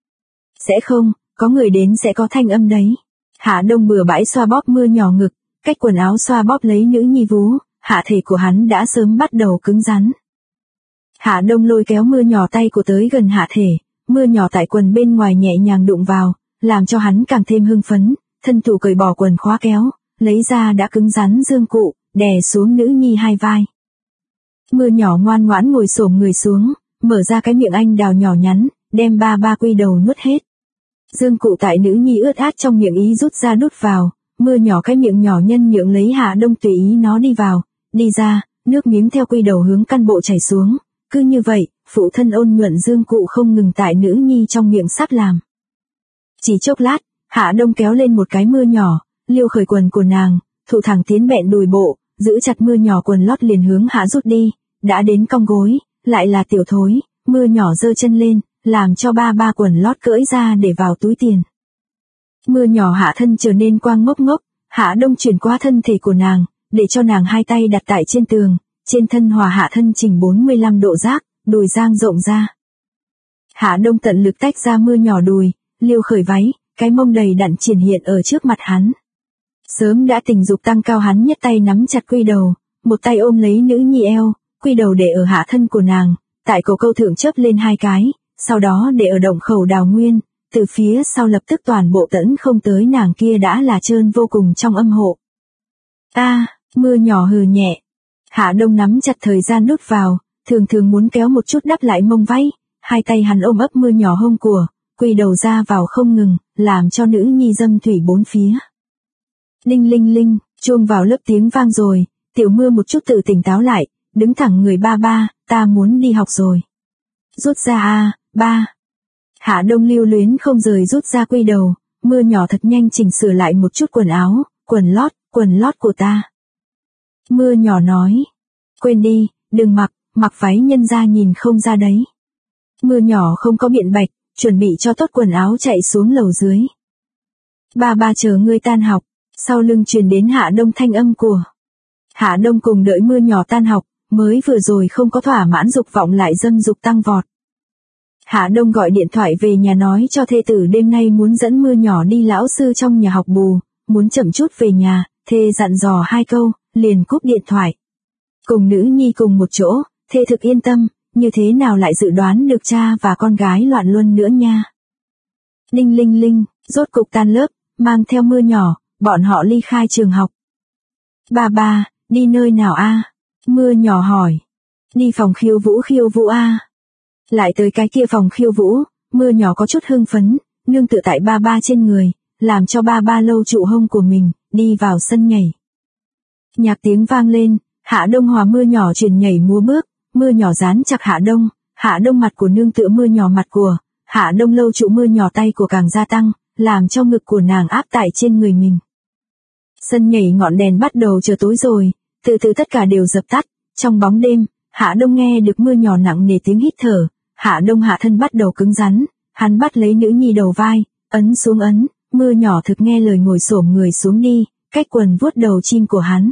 Sẽ không, có người đến sẽ có thanh âm đấy. Hạ Đông bừa bãi xoa bóp mưa nhỏ ngực, cách quần áo xoa bóp lấy nữ nhi vú, hạ thể của hắn đã sớm bắt đầu cứng rắn. Hạ Đông lôi kéo Mưa Nhỏ tay của tới gần hạ thể, Mưa Nhỏ tại quần bên ngoài nhẹ nhàng đụng vào, làm cho hắn càng thêm hưng phấn, thân thủ cởi bỏ quần khóa kéo, lấy ra đã cứng rắn dương cụ, đè xuống nữ nhi hai vai. Mưa Nhỏ ngoan ngoãn ngồi xổm người xuống, mở ra cái miệng anh đào nhỏ nhắn, đem ba quy đầu nuốt hết. Dương cụ tại nữ nhi ướt át trong miệng ý rút ra đút vào, Mưa Nhỏ cái miệng nhỏ nhân nhượng lấy Hạ Đông tùy ý nó đi vào, đi ra, nước miếng theo quy đầu hướng căn bộ chảy xuống. Cứ như vậy, phụ thân ôn nhuận dương cụ không ngừng tại nữ nhi trong miệng sắp làm. Chỉ chốc lát, Hạ Đông kéo lên một cái Mưa Nhỏ, liêu khởi quần của nàng, thụ thẳng tiến bẹn đùi bộ, giữ chặt Mưa Nhỏ quần lót liền hướng hạ rút đi, đã đến cong gối, lại là tiểu thối, Mưa Nhỏ giơ chân lên, làm cho ba quần lót cởi ra để vào túi tiền. Mưa Nhỏ hạ thân trở nên quang ngốc ngốc, Hạ Đông chuyển qua thân thể của nàng, để cho nàng hai tay đặt tại trên tường, trên thân hòa hạ thân chỉnh 45 độ giác, đùi dang rộng ra. Hạ Đông tận lực tách ra Mưa Nhỏ đùi, liêu khởi váy, cái mông đầy đặn triển hiện ở trước mặt hắn. Sớm đã tình dục tăng cao hắn nhất tay nắm chặt quy đầu, một tay ôm lấy nữ nhi eo, quy đầu để ở hạ thân của nàng, tại cổ câu thượng chớp lên hai cái, sau đó để ở động khẩu đào nguyên, từ phía sau lập tức toàn bộ tẫn không tới nàng kia đã là trơn vô cùng trong âm hộ. Mưa Nhỏ hừ nhẹ. Hạ Đông nắm chặt thời gian nút vào, thường muốn kéo một chút đắp lại mông váy, hai tay hắn ôm ấp Mưa Nhỏ hông của, quỳ đầu ra vào không ngừng, làm cho nữ nhi dâm thủy bốn phía. Linh linh linh, chuông vào lớp tiếng vang rồi, tiểu Mưa một chút tự tỉnh táo lại, đứng thẳng người ba, ta muốn đi học rồi. Rút ra ba. Hạ Đông lưu luyến không rời rút ra quy đầu, Mưa Nhỏ thật nhanh chỉnh sửa lại một chút quần áo, quần lót của ta. Mưa Nhỏ nói, quên đi, đừng mặc váy nhân ra nhìn không ra đấy. Mưa Nhỏ không có biện bạch, chuẩn bị cho tốt quần áo chạy xuống lầu dưới. Ba chờ ngươi tan học, sau lưng truyền đến Hạ Đông thanh âm của. Hạ Đông cùng đợi Mưa Nhỏ tan học, mới vừa rồi không có thỏa mãn dục vọng lại dâm dục tăng vọt. Hạ Đông gọi điện thoại về nhà nói cho thê tử đêm nay muốn dẫn Mưa Nhỏ đi lão sư trong nhà học bù, muốn chậm chút về nhà, thê dặn dò hai câu, liền cúp điện thoại. Cùng nữ nhi cùng một chỗ, thê thực yên tâm, như thế nào lại dự đoán được cha và con gái loạn luân nữa nha. Linh linh linh, rốt cục tan lớp, mang theo Mưa Nhỏ, bọn họ ly khai trường học. Ba, đi nơi nào Mưa Nhỏ hỏi. Đi phòng khiêu vũ Lại tới cái kia phòng khiêu vũ, Mưa Nhỏ có chút hưng phấn, nương tựa tại ba trên người, làm cho ba lâu trụ hông của mình, đi vào sân nhảy. Nhạc tiếng vang lên, Hạ Đông hòa Mưa Nhỏ chuyển nhảy múa bước, Mưa Nhỏ dán chặt Hạ Đông mặt của nương tựa Mưa Nhỏ mặt của, Hạ Đông lâu trụ Mưa Nhỏ tay của càng gia tăng, làm cho ngực của nàng áp tại trên người mình. Sân nhảy ngọn đèn bắt đầu trở tối rồi, từ từ tất cả đều dập tắt, trong bóng đêm, Hạ Đông nghe được Mưa Nhỏ nặng nề tiếng hít thở, Hạ Đông hạ thân bắt đầu cứng rắn, hắn bắt lấy nữ nhi đầu vai, ấn xuống ấn, Mưa Nhỏ thực nghe lời ngồi xổm người xuống đi, cách quần vuốt đầu chim của hắn.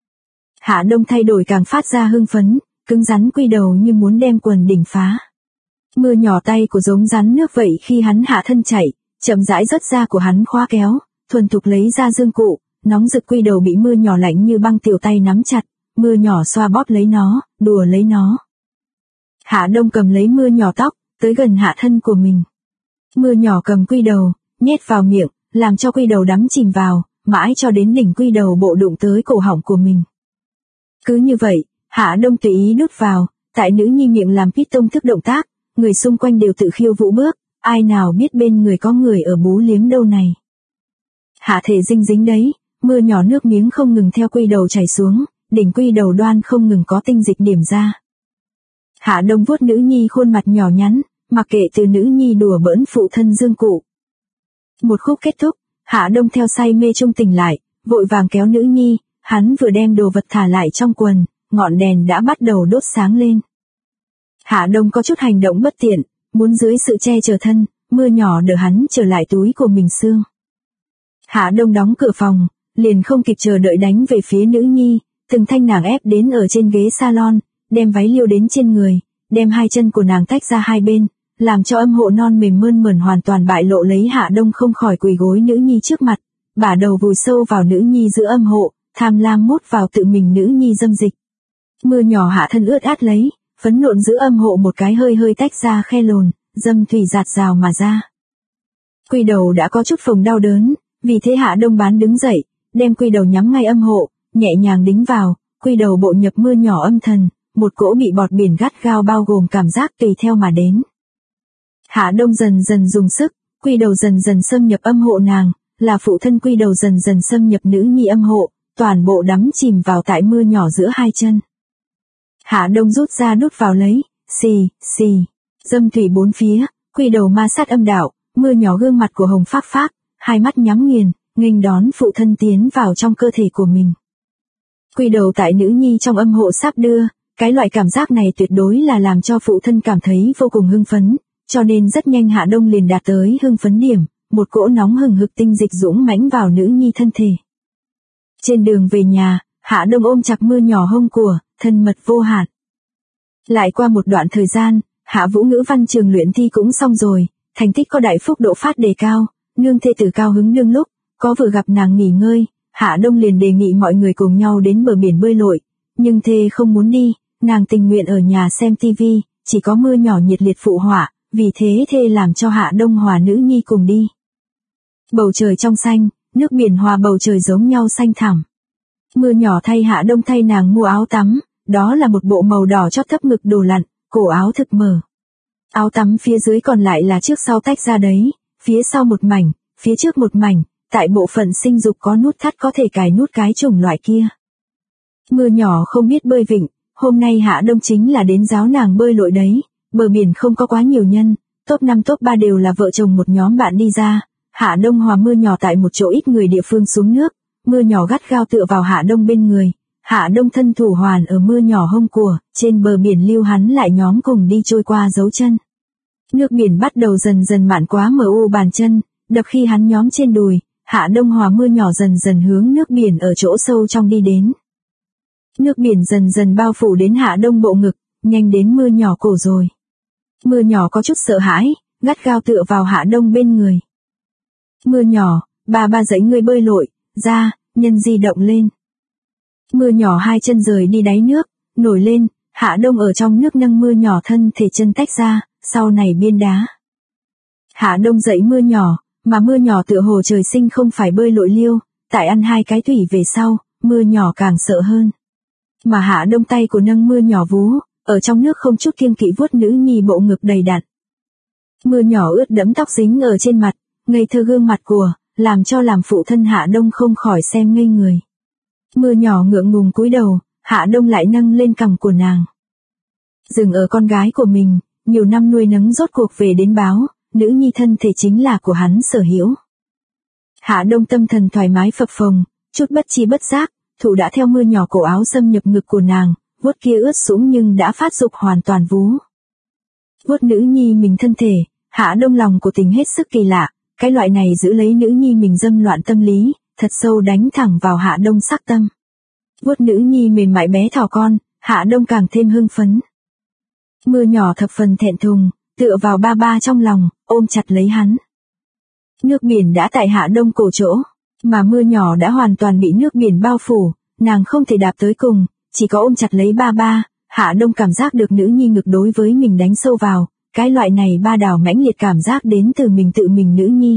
Hạ Đông thay đổi càng phát ra hưng phấn, cứng rắn quy đầu như muốn đem quần đỉnh phá. Mưa Nhỏ tay của giống rắn nước vậy khi hắn hạ thân chạy, chậm rãi rớt ra của hắn khóa kéo, thuần thục lấy ra dương cụ, nóng rực quy đầu bị Mưa Nhỏ lạnh như băng tiểu tay nắm chặt, Mưa Nhỏ xoa bóp lấy nó, đùa lấy nó. Hạ Đông cầm lấy Mưa Nhỏ tóc, tới gần hạ thân của mình. Mưa Nhỏ cầm quy đầu, nhét vào miệng, làm cho quy đầu đắm chìm vào, mãi cho đến đỉnh quy đầu bộ đụng tới cổ họng của mình. Cứ như vậy, Hạ Đông tùy ý đút vào, tại nữ nhi miệng làm piston thức động tác, người xung quanh đều tự khiêu vũ bước, ai nào biết bên người có người ở bú liếm đâu này. Hạ thể dinh dính đấy, Mưa Nhỏ nước miếng không ngừng theo quy đầu chảy xuống, đỉnh quy đầu đoan không ngừng có tinh dịch điểm ra. Hạ Đông vuốt nữ nhi khuôn mặt nhỏ nhắn, mặc kệ từ nữ nhi đùa bỡn phụ thân dương cụ. Một khúc kết thúc, Hạ Đông theo say mê trung tỉnh lại, vội vàng kéo nữ nhi, hắn vừa đem đồ vật thả lại trong quần, ngọn đèn đã bắt đầu đốt sáng lên. Hạ Đông có chút hành động bất tiện, muốn dưới sự che chở thân, Mưa Nhỏ đỡ hắn trở lại túi của mình xương. Hạ Đông đóng cửa phòng, liền không kịp chờ đợi đánh về phía nữ nhi, từng thanh nàng ép đến ở trên ghế salon, đem váy liêu đến trên người, đem hai chân của nàng tách ra hai bên, làm cho âm hộ non mềm mơn mởn hoàn toàn bại lộ lấy. Hạ Đông không khỏi quỳ gối nữ nhi trước mặt, bả đầu vùi sâu vào nữ nhi giữa âm hộ, tham lam mút vào tự mình nữ nhi dâm dịch. Mưa nhỏ hạ thân ướt át lấy, phấn nộn giữ âm hộ một cái hơi hơi tách ra khe lồn, dâm thủy giạt rào mà ra. Quy đầu đã có chút phồng đau đớn, vì thế Hạ Đông Bán đứng dậy, đem quy đầu nhắm ngay âm hộ, nhẹ nhàng đính vào, quy đầu bộ nhập mưa nhỏ âm thần, một cỗ bị bọt biển gắt gao bao gồm cảm giác tùy theo mà đến. Hạ Đông dần dần dùng sức, quy đầu dần dần xâm nhập âm hộ nàng, là phụ thân quy đầu dần dần xâm nhập nữ nhi âm hộ, toàn bộ đắm chìm vào tại mưa nhỏ giữa hai chân. Hạ Đông rút ra đút vào lấy, xì, xì, dâm thủy bốn phía, quy đầu ma sát âm đạo, mưa nhỏ gương mặt của hồng phác phác, hai mắt nhắm nghiền, nghênh đón phụ thân tiến vào trong cơ thể của mình. Quy đầu tại nữ nhi trong âm hộ sắp đưa, cái loại cảm giác này tuyệt đối là làm cho phụ thân cảm thấy vô cùng hưng phấn, cho nên rất nhanh Hạ Đông liền đạt tới hưng phấn điểm, một cỗ nóng hừng hực tinh dịch dũng mãnh vào nữ nhi thân thể. Trên đường về nhà, Hạ Đông ôm chặt mưa nhỏ hông của, thân mật vô hạn. Lại qua một đoạn thời gian, Hạ Vũ ngữ văn trường luyện thi cũng xong rồi, thành tích có đại phúc độ phát đề cao, nương thê tử cao hứng đương lúc, có vừa gặp nàng nghỉ ngơi, Hạ Đông liền đề nghị mọi người cùng nhau đến bờ biển bơi lội, nhưng thê không muốn đi, nàng tình nguyện ở nhà xem tivi, chỉ có mưa nhỏ nhiệt liệt phụ họa, vì thế thê làm cho Hạ Đông hòa nữ nhi cùng đi. Bầu trời trong xanh, nước biển hòa bầu trời giống nhau xanh thẳm. Mưa nhỏ thay Hạ Đông thay nàng mua áo tắm, đó là một bộ màu đỏ chót thấp ngực đồ lặn, cổ áo thực mở. Áo tắm phía dưới còn lại là trước sau tách ra đấy, phía sau một mảnh, phía trước một mảnh, tại bộ phận sinh dục có nút thắt có thể cài nút cái chủng loại kia. Mưa nhỏ không biết bơi vịnh, hôm nay Hạ Đông chính là đến giáo nàng bơi lội đấy, bờ biển không có quá nhiều nhân, top 5 top 3 đều là vợ chồng một nhóm bạn đi ra, Hạ Đông hòa mưa nhỏ tại một chỗ ít người địa phương xuống nước, mưa nhỏ gắt gao tựa vào Hạ Đông bên người, Hạ Đông thân thủ hoàn ở mưa nhỏ hông của, trên bờ biển lưu hắn lại nhóm cùng đi trôi qua dấu chân. Nước biển bắt đầu dần dần mạn quá mờ u bàn chân, đập khi hắn nhóm trên đùi, Hạ Đông hòa mưa nhỏ dần dần hướng nước biển ở chỗ sâu trong đi đến. Nước biển dần dần bao phủ đến Hạ Đông bộ ngực, nhanh đến mưa nhỏ cổ rồi. Mưa nhỏ có chút sợ hãi, gắt gao tựa vào Hạ Đông bên người. Mưa nhỏ, ba dãy ngươi bơi lội, ra, nhân di động lên. Mưa nhỏ hai chân rời đi đáy nước, nổi lên, Hạ Đông ở trong nước nâng mưa nhỏ thân thể chân tách ra, sau này biên đá. Hạ Đông dậy mưa nhỏ, mà mưa nhỏ tựa hồ trời sinh không phải bơi lội liêu, tại ăn hai cái thủy về sau, mưa nhỏ càng sợ hơn. Mà Hạ Đông tay của nâng mưa nhỏ vú, ở trong nước không chút kiêng kỵ vuốt nữ nhi bộ ngực đầy đặn. Mưa nhỏ ướt đẫm tóc dính ở trên mặt, ngây thơ gương mặt của, làm phụ thân Hạ Đông không khỏi xem ngây người. Mưa nhỏ ngượng ngùng cúi đầu, Hạ Đông lại nâng lên cằm của nàng. Dừng ở con gái của mình, nhiều năm nuôi nấng rốt cuộc về đến báo, nữ nhi thân thể chính là của hắn sở hữu. Hạ Đông tâm thần thoải mái phập phồng, chút bất chi bất giác, thủ đã theo mưa nhỏ cổ áo xâm nhập ngực của nàng, vuốt kia ướt sũng nhưng đã phát dục hoàn toàn vú. Vuốt nữ nhi mình thân thể, Hạ Đông lòng của tình hết sức kỳ lạ, cái loại này giữ lấy nữ nhi mình dâm loạn tâm lý, thật sâu đánh thẳng vào Hạ Đông sắc tâm. Vuốt nữ nhi mềm mại bé thỏ con, Hạ Đông càng thêm hưng phấn. Mưa nhỏ thập phần thẹn thùng, tựa vào ba trong lòng, ôm chặt lấy hắn. Nước biển đã tại Hạ Đông cổ chỗ, mà mưa nhỏ đã hoàn toàn bị nước biển bao phủ, nàng không thể đạp tới cùng, chỉ có ôm chặt lấy ba. Hạ Đông cảm giác được nữ nhi ngực đối với mình đánh sâu vào, cái loại này ba đảo mãnh liệt cảm giác đến từ mình tự mình nữ nhi.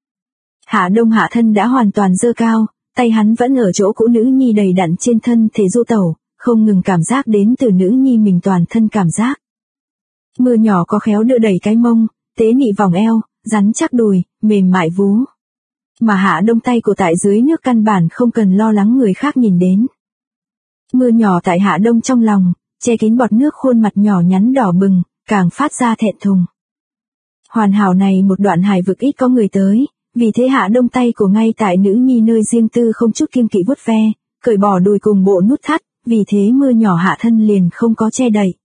Hạ Đông hạ thân đã hoàn toàn dơ cao, tay hắn vẫn ở chỗ cũ nữ nhi đầy đặn trên thân thể du tẩu, không ngừng cảm giác đến từ nữ nhi mình toàn thân cảm giác. Mưa nhỏ có khéo đưa đẩy cái mông, tế nị vòng eo, rắn chắc đùi, mềm mại vú. Mà Hạ Đông tay của tại dưới nước căn bản không cần lo lắng người khác nhìn đến. Mưa nhỏ tại Hạ Đông trong lòng, che kín bọt nước khuôn mặt nhỏ nhắn đỏ bừng, càng phát ra thẹn thùng. Hoàn hảo này một đoạn hài vực ít có người tới, vì thế Hạ Đông tay của ngay tại nữ nhi nơi riêng tư không chút kiêng kỵ vuốt ve, cởi bỏ đùi cùng bộ nút thắt, vì thế mưa nhỏ hạ thân liền không có che đậy.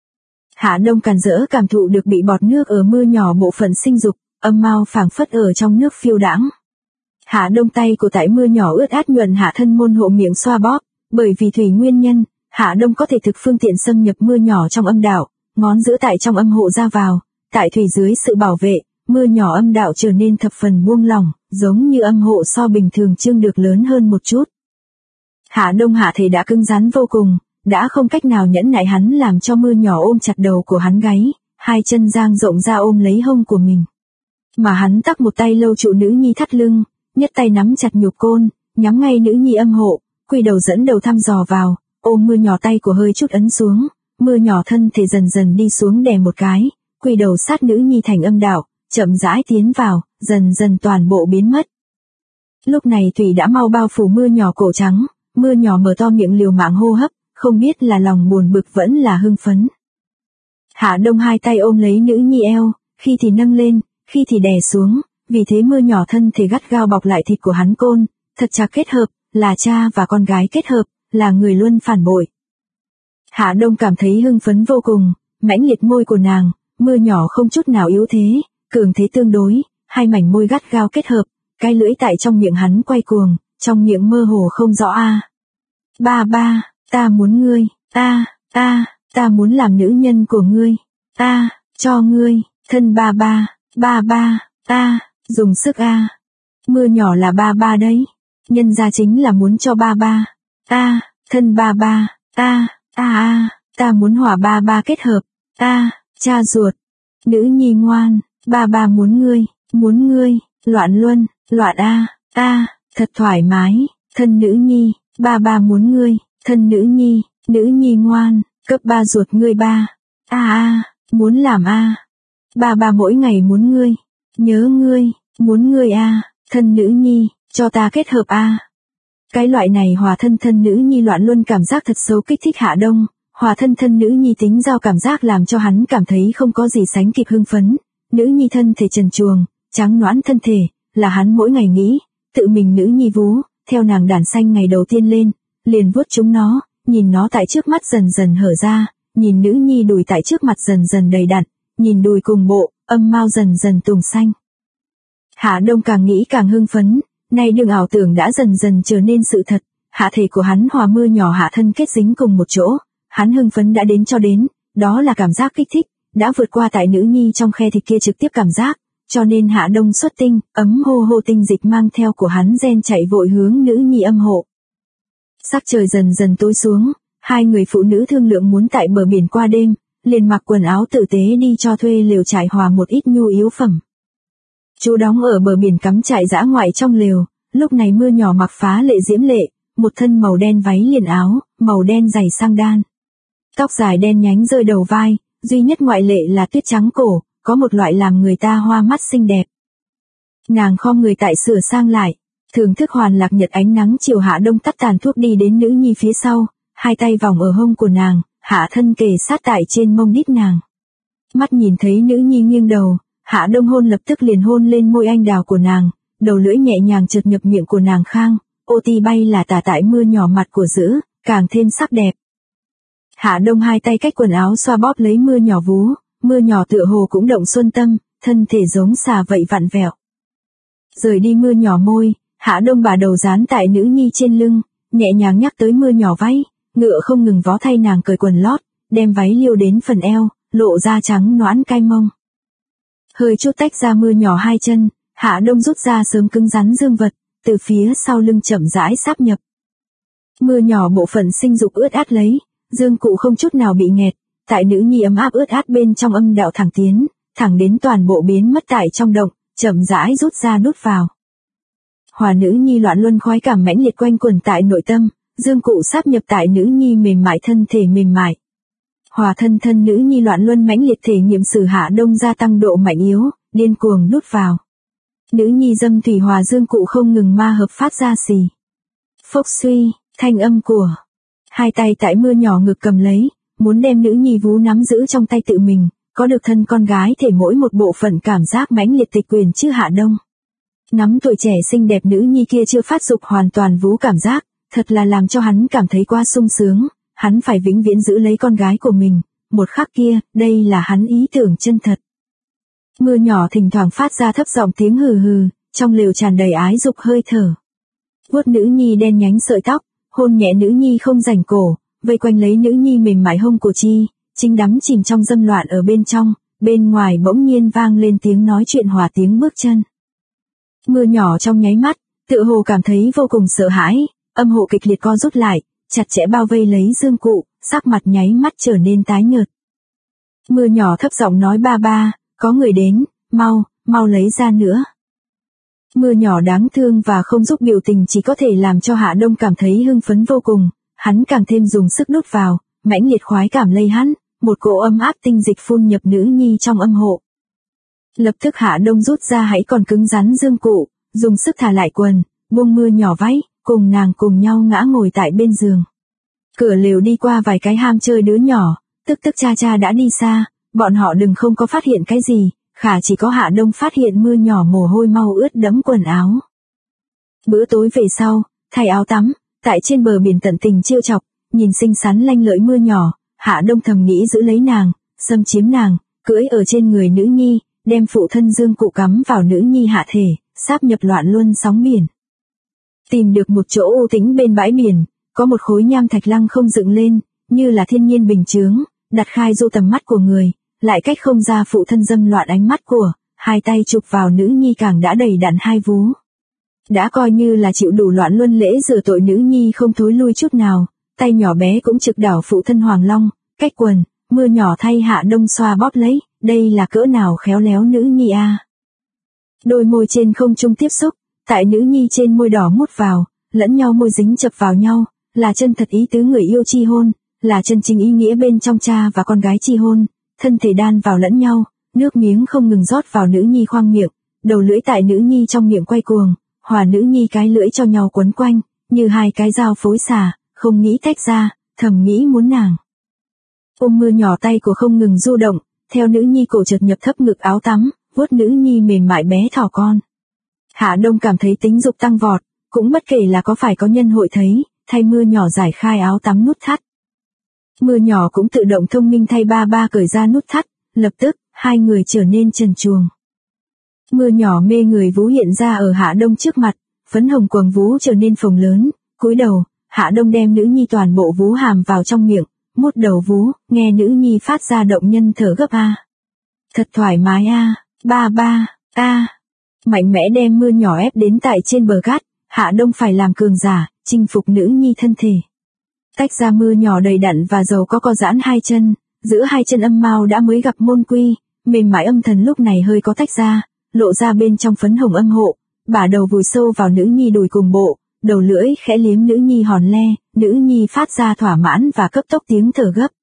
Hạ Đông càn rỡ cảm thụ được bị bọt nước ở mưa nhỏ bộ phận sinh dục, âm mao phảng phất ở trong nước phiêu đãng. Hạ Đông tay của tại mưa nhỏ ướt át nhuận hạ thân môn hộ miệng xoa bóp, bởi vì thủy nguyên nhân, Hạ Đông có thể thực phương tiện xâm nhập mưa nhỏ trong âm đạo, ngón giữa tại trong âm hộ ra vào, tại thủy dưới sự bảo vệ, mưa nhỏ âm đạo trở nên thập phần buông lỏng, giống như âm hộ so bình thường chương được lớn hơn một chút. Hạ Đông hạ thể đã cứng rắn vô cùng, đã không cách nào nhẫn nại hắn làm cho Mưa Nhỏ ôm chặt đầu của hắn gáy, hai chân dang rộng ra ôm lấy hông của mình. Mà hắn tắc một tay lâu trụ nữ nhi thắt lưng, nhất tay nắm chặt nhục côn, nhắm ngay nữ nhi âm hộ, quỳ đầu dẫn đầu thăm dò vào, ôm Mưa Nhỏ tay của hơi chút ấn xuống, Mưa Nhỏ thân thể dần dần đi xuống đè một cái, quỳ đầu sát nữ nhi thành âm đạo, chậm rãi tiến vào, dần dần toàn bộ biến mất. Lúc này thủy đã mau bao phủ Mưa Nhỏ cổ trắng, Mưa Nhỏ mở to miệng liều mạng hô hấp, không biết là lòng buồn bực vẫn là hưng phấn. Hạ Đông hai tay ôm lấy nữ nhi eo, khi thì nâng lên, khi thì đè xuống, vì thế Mưa Nhỏ thân thể gắt gao bọc lại thịt của hắn côn, thật chặt kết hợp, là cha và con gái kết hợp, là người luôn phản bội. Hạ Đông cảm thấy hưng phấn vô cùng, mãnh liệt môi của nàng, Mưa Nhỏ không chút nào yếu thế, cường thế tương đối, hai mảnh môi gắt gao kết hợp, cái lưỡi tại trong miệng hắn quay cuồng, trong miệng mơ hồ không rõ a. Ba ba, ta muốn ngươi, ta muốn làm nữ nhân của ngươi, ta, cho ngươi, thân ba ba, dùng sức a. Mưa Nhỏ là ba ba đấy, nhân ra chính là muốn cho ba ba, thân ba ba, ta muốn hòa ba ba kết hợp, cha ruột, nữ nhi ngoan, ba ba muốn ngươi, loạn luân, loạn a, thật thoải mái, thân nữ nhi, ba ba muốn ngươi, thân nữ nhi ngoan, cấp ba ruột ngươi ba, muốn làm ba ba mỗi ngày muốn ngươi, nhớ ngươi, muốn ngươi thân nữ nhi, cho ta kết hợp Cái loại này hòa thân nữ nhi loạn luân cảm giác thật xấu kích thích Hạ Đông, hòa thân nữ nhi tính giao cảm giác làm cho hắn cảm thấy không có gì sánh kịp hưng phấn, nữ nhi thân thể trần truồng, trắng nõn thân thể, là hắn mỗi ngày nghĩ, tự mình nữ nhi vú, theo nàng đản xanh ngày đầu tiên lên, liền vuốt chúng nó, nhìn nó tại trước mắt dần dần hở ra, nhìn nữ nhi đùi tại trước mặt dần dần đầy đặn, nhìn đùi cùng bộ, âm mao dần dần tùng xanh. Hạ Đông càng nghĩ càng hưng phấn, nay đừng ảo tưởng đã dần dần trở nên sự thật, hạ thể của hắn hòa Mưa Nhỏ hạ thân kết dính cùng một chỗ, hắn hưng phấn đã đến cho đến, đó là cảm giác kích thích, đã vượt qua tại nữ nhi trong khe thịt kia trực tiếp cảm giác, cho nên Hạ Đông xuất tinh, ấm hô hô tinh dịch mang theo của hắn gen chạy vội hướng nữ nhi âm hộ. Sắc trời dần dần tối xuống, hai người phụ nữ thương lượng muốn tại bờ biển qua đêm, liền mặc quần áo tử tế đi cho thuê lều trại hòa một ít nhu yếu phẩm. Chú đóng ở bờ biển cắm trại dã ngoại trong lều, lúc này Mưa Nhỏ mặc phá lệ diễm lệ, một thân màu đen váy liền áo, màu đen giày sang đan. Tóc dài đen nhánh rơi đầu vai, duy nhất ngoại lệ là tuyết trắng cổ, có một loại làm người ta hoa mắt xinh đẹp. Nàng khom người tại sửa sang lại, thưởng thức hoàn lạc nhật ánh nắng chiều. Hạ Đông tắt tàn thuốc đi đến nữ nhi phía sau, hai tay vòng ở hông của nàng, hạ thân kề sát tại trên mông đít nàng. Mắt nhìn thấy nữ nhi nghiêng đầu, Hạ Đông hôn lập tức liền hôn lên môi anh đào của nàng, đầu lưỡi nhẹ nhàng trượt nhập miệng của nàng khang, ô ti bay là tả tại Mưa Nhỏ mặt của giữ, càng thêm sắc đẹp. Hạ Đông hai tay cách quần áo xoa bóp lấy Mưa Nhỏ vú, Mưa Nhỏ tựa hồ cũng động xuân tâm, thân thể giống xà vậy vặn vẹo. Rời đi Mưa Nhỏ môi, Hạ Đông bà đầu dán tại nữ nhi trên lưng, nhẹ nhàng nhắc tới Mưa Nhỏ váy, ngựa không ngừng vó thay nàng cởi quần lót, đem váy liêu đến phần eo, lộ ra trắng nõn cai mông. Hơi chút tách ra Mưa Nhỏ hai chân, Hạ Đông rút ra sớm cứng rắn dương vật, từ phía sau lưng chậm rãi sáp nhập. Mưa Nhỏ bộ phận sinh dục ướt át lấy, dương cụ không chút nào bị nghẹt, tại nữ nhi ấm áp ướt át bên trong âm đạo thẳng tiến, thẳng đến toàn bộ biến mất tại trong động, chậm rãi rút ra đút vào. Hòa nữ nhi loạn luân khoái cảm mãnh liệt quanh quẩn tại nội tâm, dương cụ sáp nhập tại nữ nhi mềm mại thân thể mềm mại. Hòa thân nữ nhi loạn luân mãnh liệt thể nghiệm sử Hạ Đông gia tăng độ mạnh yếu, điên cuồng đút vào. Nữ nhi dâm thủy hòa dương cụ không ngừng ma hợp phát ra xì. Phốc suy, thanh âm của. Hai tay tại Mưa Nhỏ ngực cầm lấy, muốn đem nữ nhi vú nắm giữ trong tay tự mình, có được thân con gái thể mỗi một bộ phận cảm giác mãnh liệt tịch quyền chứ Hạ Đông. Nắm tuổi trẻ xinh đẹp nữ nhi kia chưa phát dục hoàn toàn vú cảm giác, thật là làm cho hắn cảm thấy quá sung sướng, hắn phải vĩnh viễn giữ lấy con gái của mình, một khắc kia, đây là hắn ý tưởng chân thật. Mưa Nhỏ thỉnh thoảng phát ra thấp giọng tiếng hừ hừ, trong lều tràn đầy ái dục hơi thở. Vuốt nữ nhi đen nhánh sợi tóc, hôn nhẹ nữ nhi không rảnh cổ, vây quanh lấy nữ nhi mềm mại hông của chi, chính đắm chìm trong dâm loạn ở bên trong, bên ngoài bỗng nhiên vang lên tiếng nói chuyện hòa tiếng bước chân. Mưa Nhỏ trong nháy mắt, tự hồ cảm thấy vô cùng sợ hãi, âm hộ kịch liệt co rút lại, chặt chẽ bao vây lấy Dương Cụ, sắc mặt nháy mắt trở nên tái nhợt. Mưa nhỏ thấp giọng nói ba ba, có người đến, mau lấy ra nữa. Mưa nhỏ đáng thương và không giúp biểu tình chỉ có thể làm cho Hạ Đông cảm thấy hưng phấn vô cùng, hắn càng thêm dùng sức đút vào, mãnh liệt khoái cảm lây hắn, một cỗ ấm áp tinh dịch phun nhập nữ nhi trong âm hộ. Lập tức Hạ Đông rút ra hãy còn cứng rắn Dương Cụ, dùng sức thả lại quần, buông mưa nhỏ váy, cùng nàng cùng nhau ngã ngồi tại bên giường. Cửa lều đi qua vài cái ham chơi đứa nhỏ, tức cha đã đi xa, bọn họ đừng không có phát hiện cái gì, khả chỉ có Hạ Đông phát hiện mưa nhỏ mồ hôi mau ướt đẫm quần áo. Bữa tối về sau, thay áo tắm, tại trên bờ biển tận tình trêu chọc, nhìn xinh xắn lanh lợi mưa nhỏ, Hạ Đông thầm nghĩ giữ lấy nàng, xâm chiếm nàng, cưỡi ở trên người nữ nhi, đem phụ thân Dương Cụ cắm vào nữ nhi hạ thể, sáp nhập loạn luân sóng biển. Tìm được một chỗ u tĩnh bên bãi biển, có một khối nham thạch lăng không dựng lên, như là thiên nhiên bình chướng, đặt khai du tầm mắt của người, lại cách không ra phụ thân dâm loạn ánh mắt của, hai tay chụp vào nữ nhi càng đã đầy đặn hai vú. Đã coi như là chịu đủ loạn luân lễ rửa tội nữ nhi không thối lui chút nào, tay nhỏ bé cũng trực đảo phụ thân Hoàng Long, cách quần, mưa nhỏ thay Hạ Đông xoa bóp lấy, đây là cỡ nào khéo léo nữ nhi a. Đôi môi trên không trung tiếp xúc, tại nữ nhi trên môi đỏ mút vào, lẫn nhau môi dính chập vào nhau, là chân thật ý tứ người yêu chi hôn, là chân chính ý nghĩa bên trong cha và con gái chi hôn, thân thể đan vào lẫn nhau, nước miếng không ngừng rót vào nữ nhi khoang miệng, đầu lưỡi tại nữ nhi trong miệng quay cuồng, hòa nữ nhi cái lưỡi cho nhau quấn quanh, như hai cái dao phối xả, không nghĩ tách ra, thầm nghĩ muốn nàng. Ôm mưa nhỏ tay của không ngừng du động, theo nữ nhi cổ chợt nhập thấp ngực áo tắm, vuốt nữ nhi mềm mại bé thỏ con. Hạ Đông cảm thấy tính dục tăng vọt, cũng bất kể là có phải có nhân hội thấy, thay mưa nhỏ giải khai áo tắm nút thắt. Mưa nhỏ cũng tự động thông minh thay ba ba cởi ra nút thắt, lập tức, hai người trở nên trần truồng. Mưa nhỏ mê người vú hiện ra ở Hạ Đông trước mặt, phấn hồng quầng vú trở nên phồng lớn, cúi đầu, Hạ Đông đem nữ nhi toàn bộ vú hàm vào trong miệng, mút đầu vú, nghe nữ nhi phát ra động nhân thở gấp a. Thật thoải mái a, ba ba, a. Mạnh mẽ đem mưa nhỏ ép đến tại trên bờ cát, Hạ Đông phải làm cường giả, chinh phục nữ nhi thân thể. Tách ra mưa nhỏ đầy đặn và giàu có giãn hai chân, giữa hai chân âm mao đã mới gặp môn quy, mềm mại âm thần lúc này hơi có tách ra, lộ ra bên trong phấn hồng âm hộ, bả đầu vùi sâu vào nữ nhi đùi cùng bộ, đầu lưỡi khẽ liếm nữ nhi hòn le, nữ nhi phát ra thỏa mãn và cấp tốc tiếng thở gấp.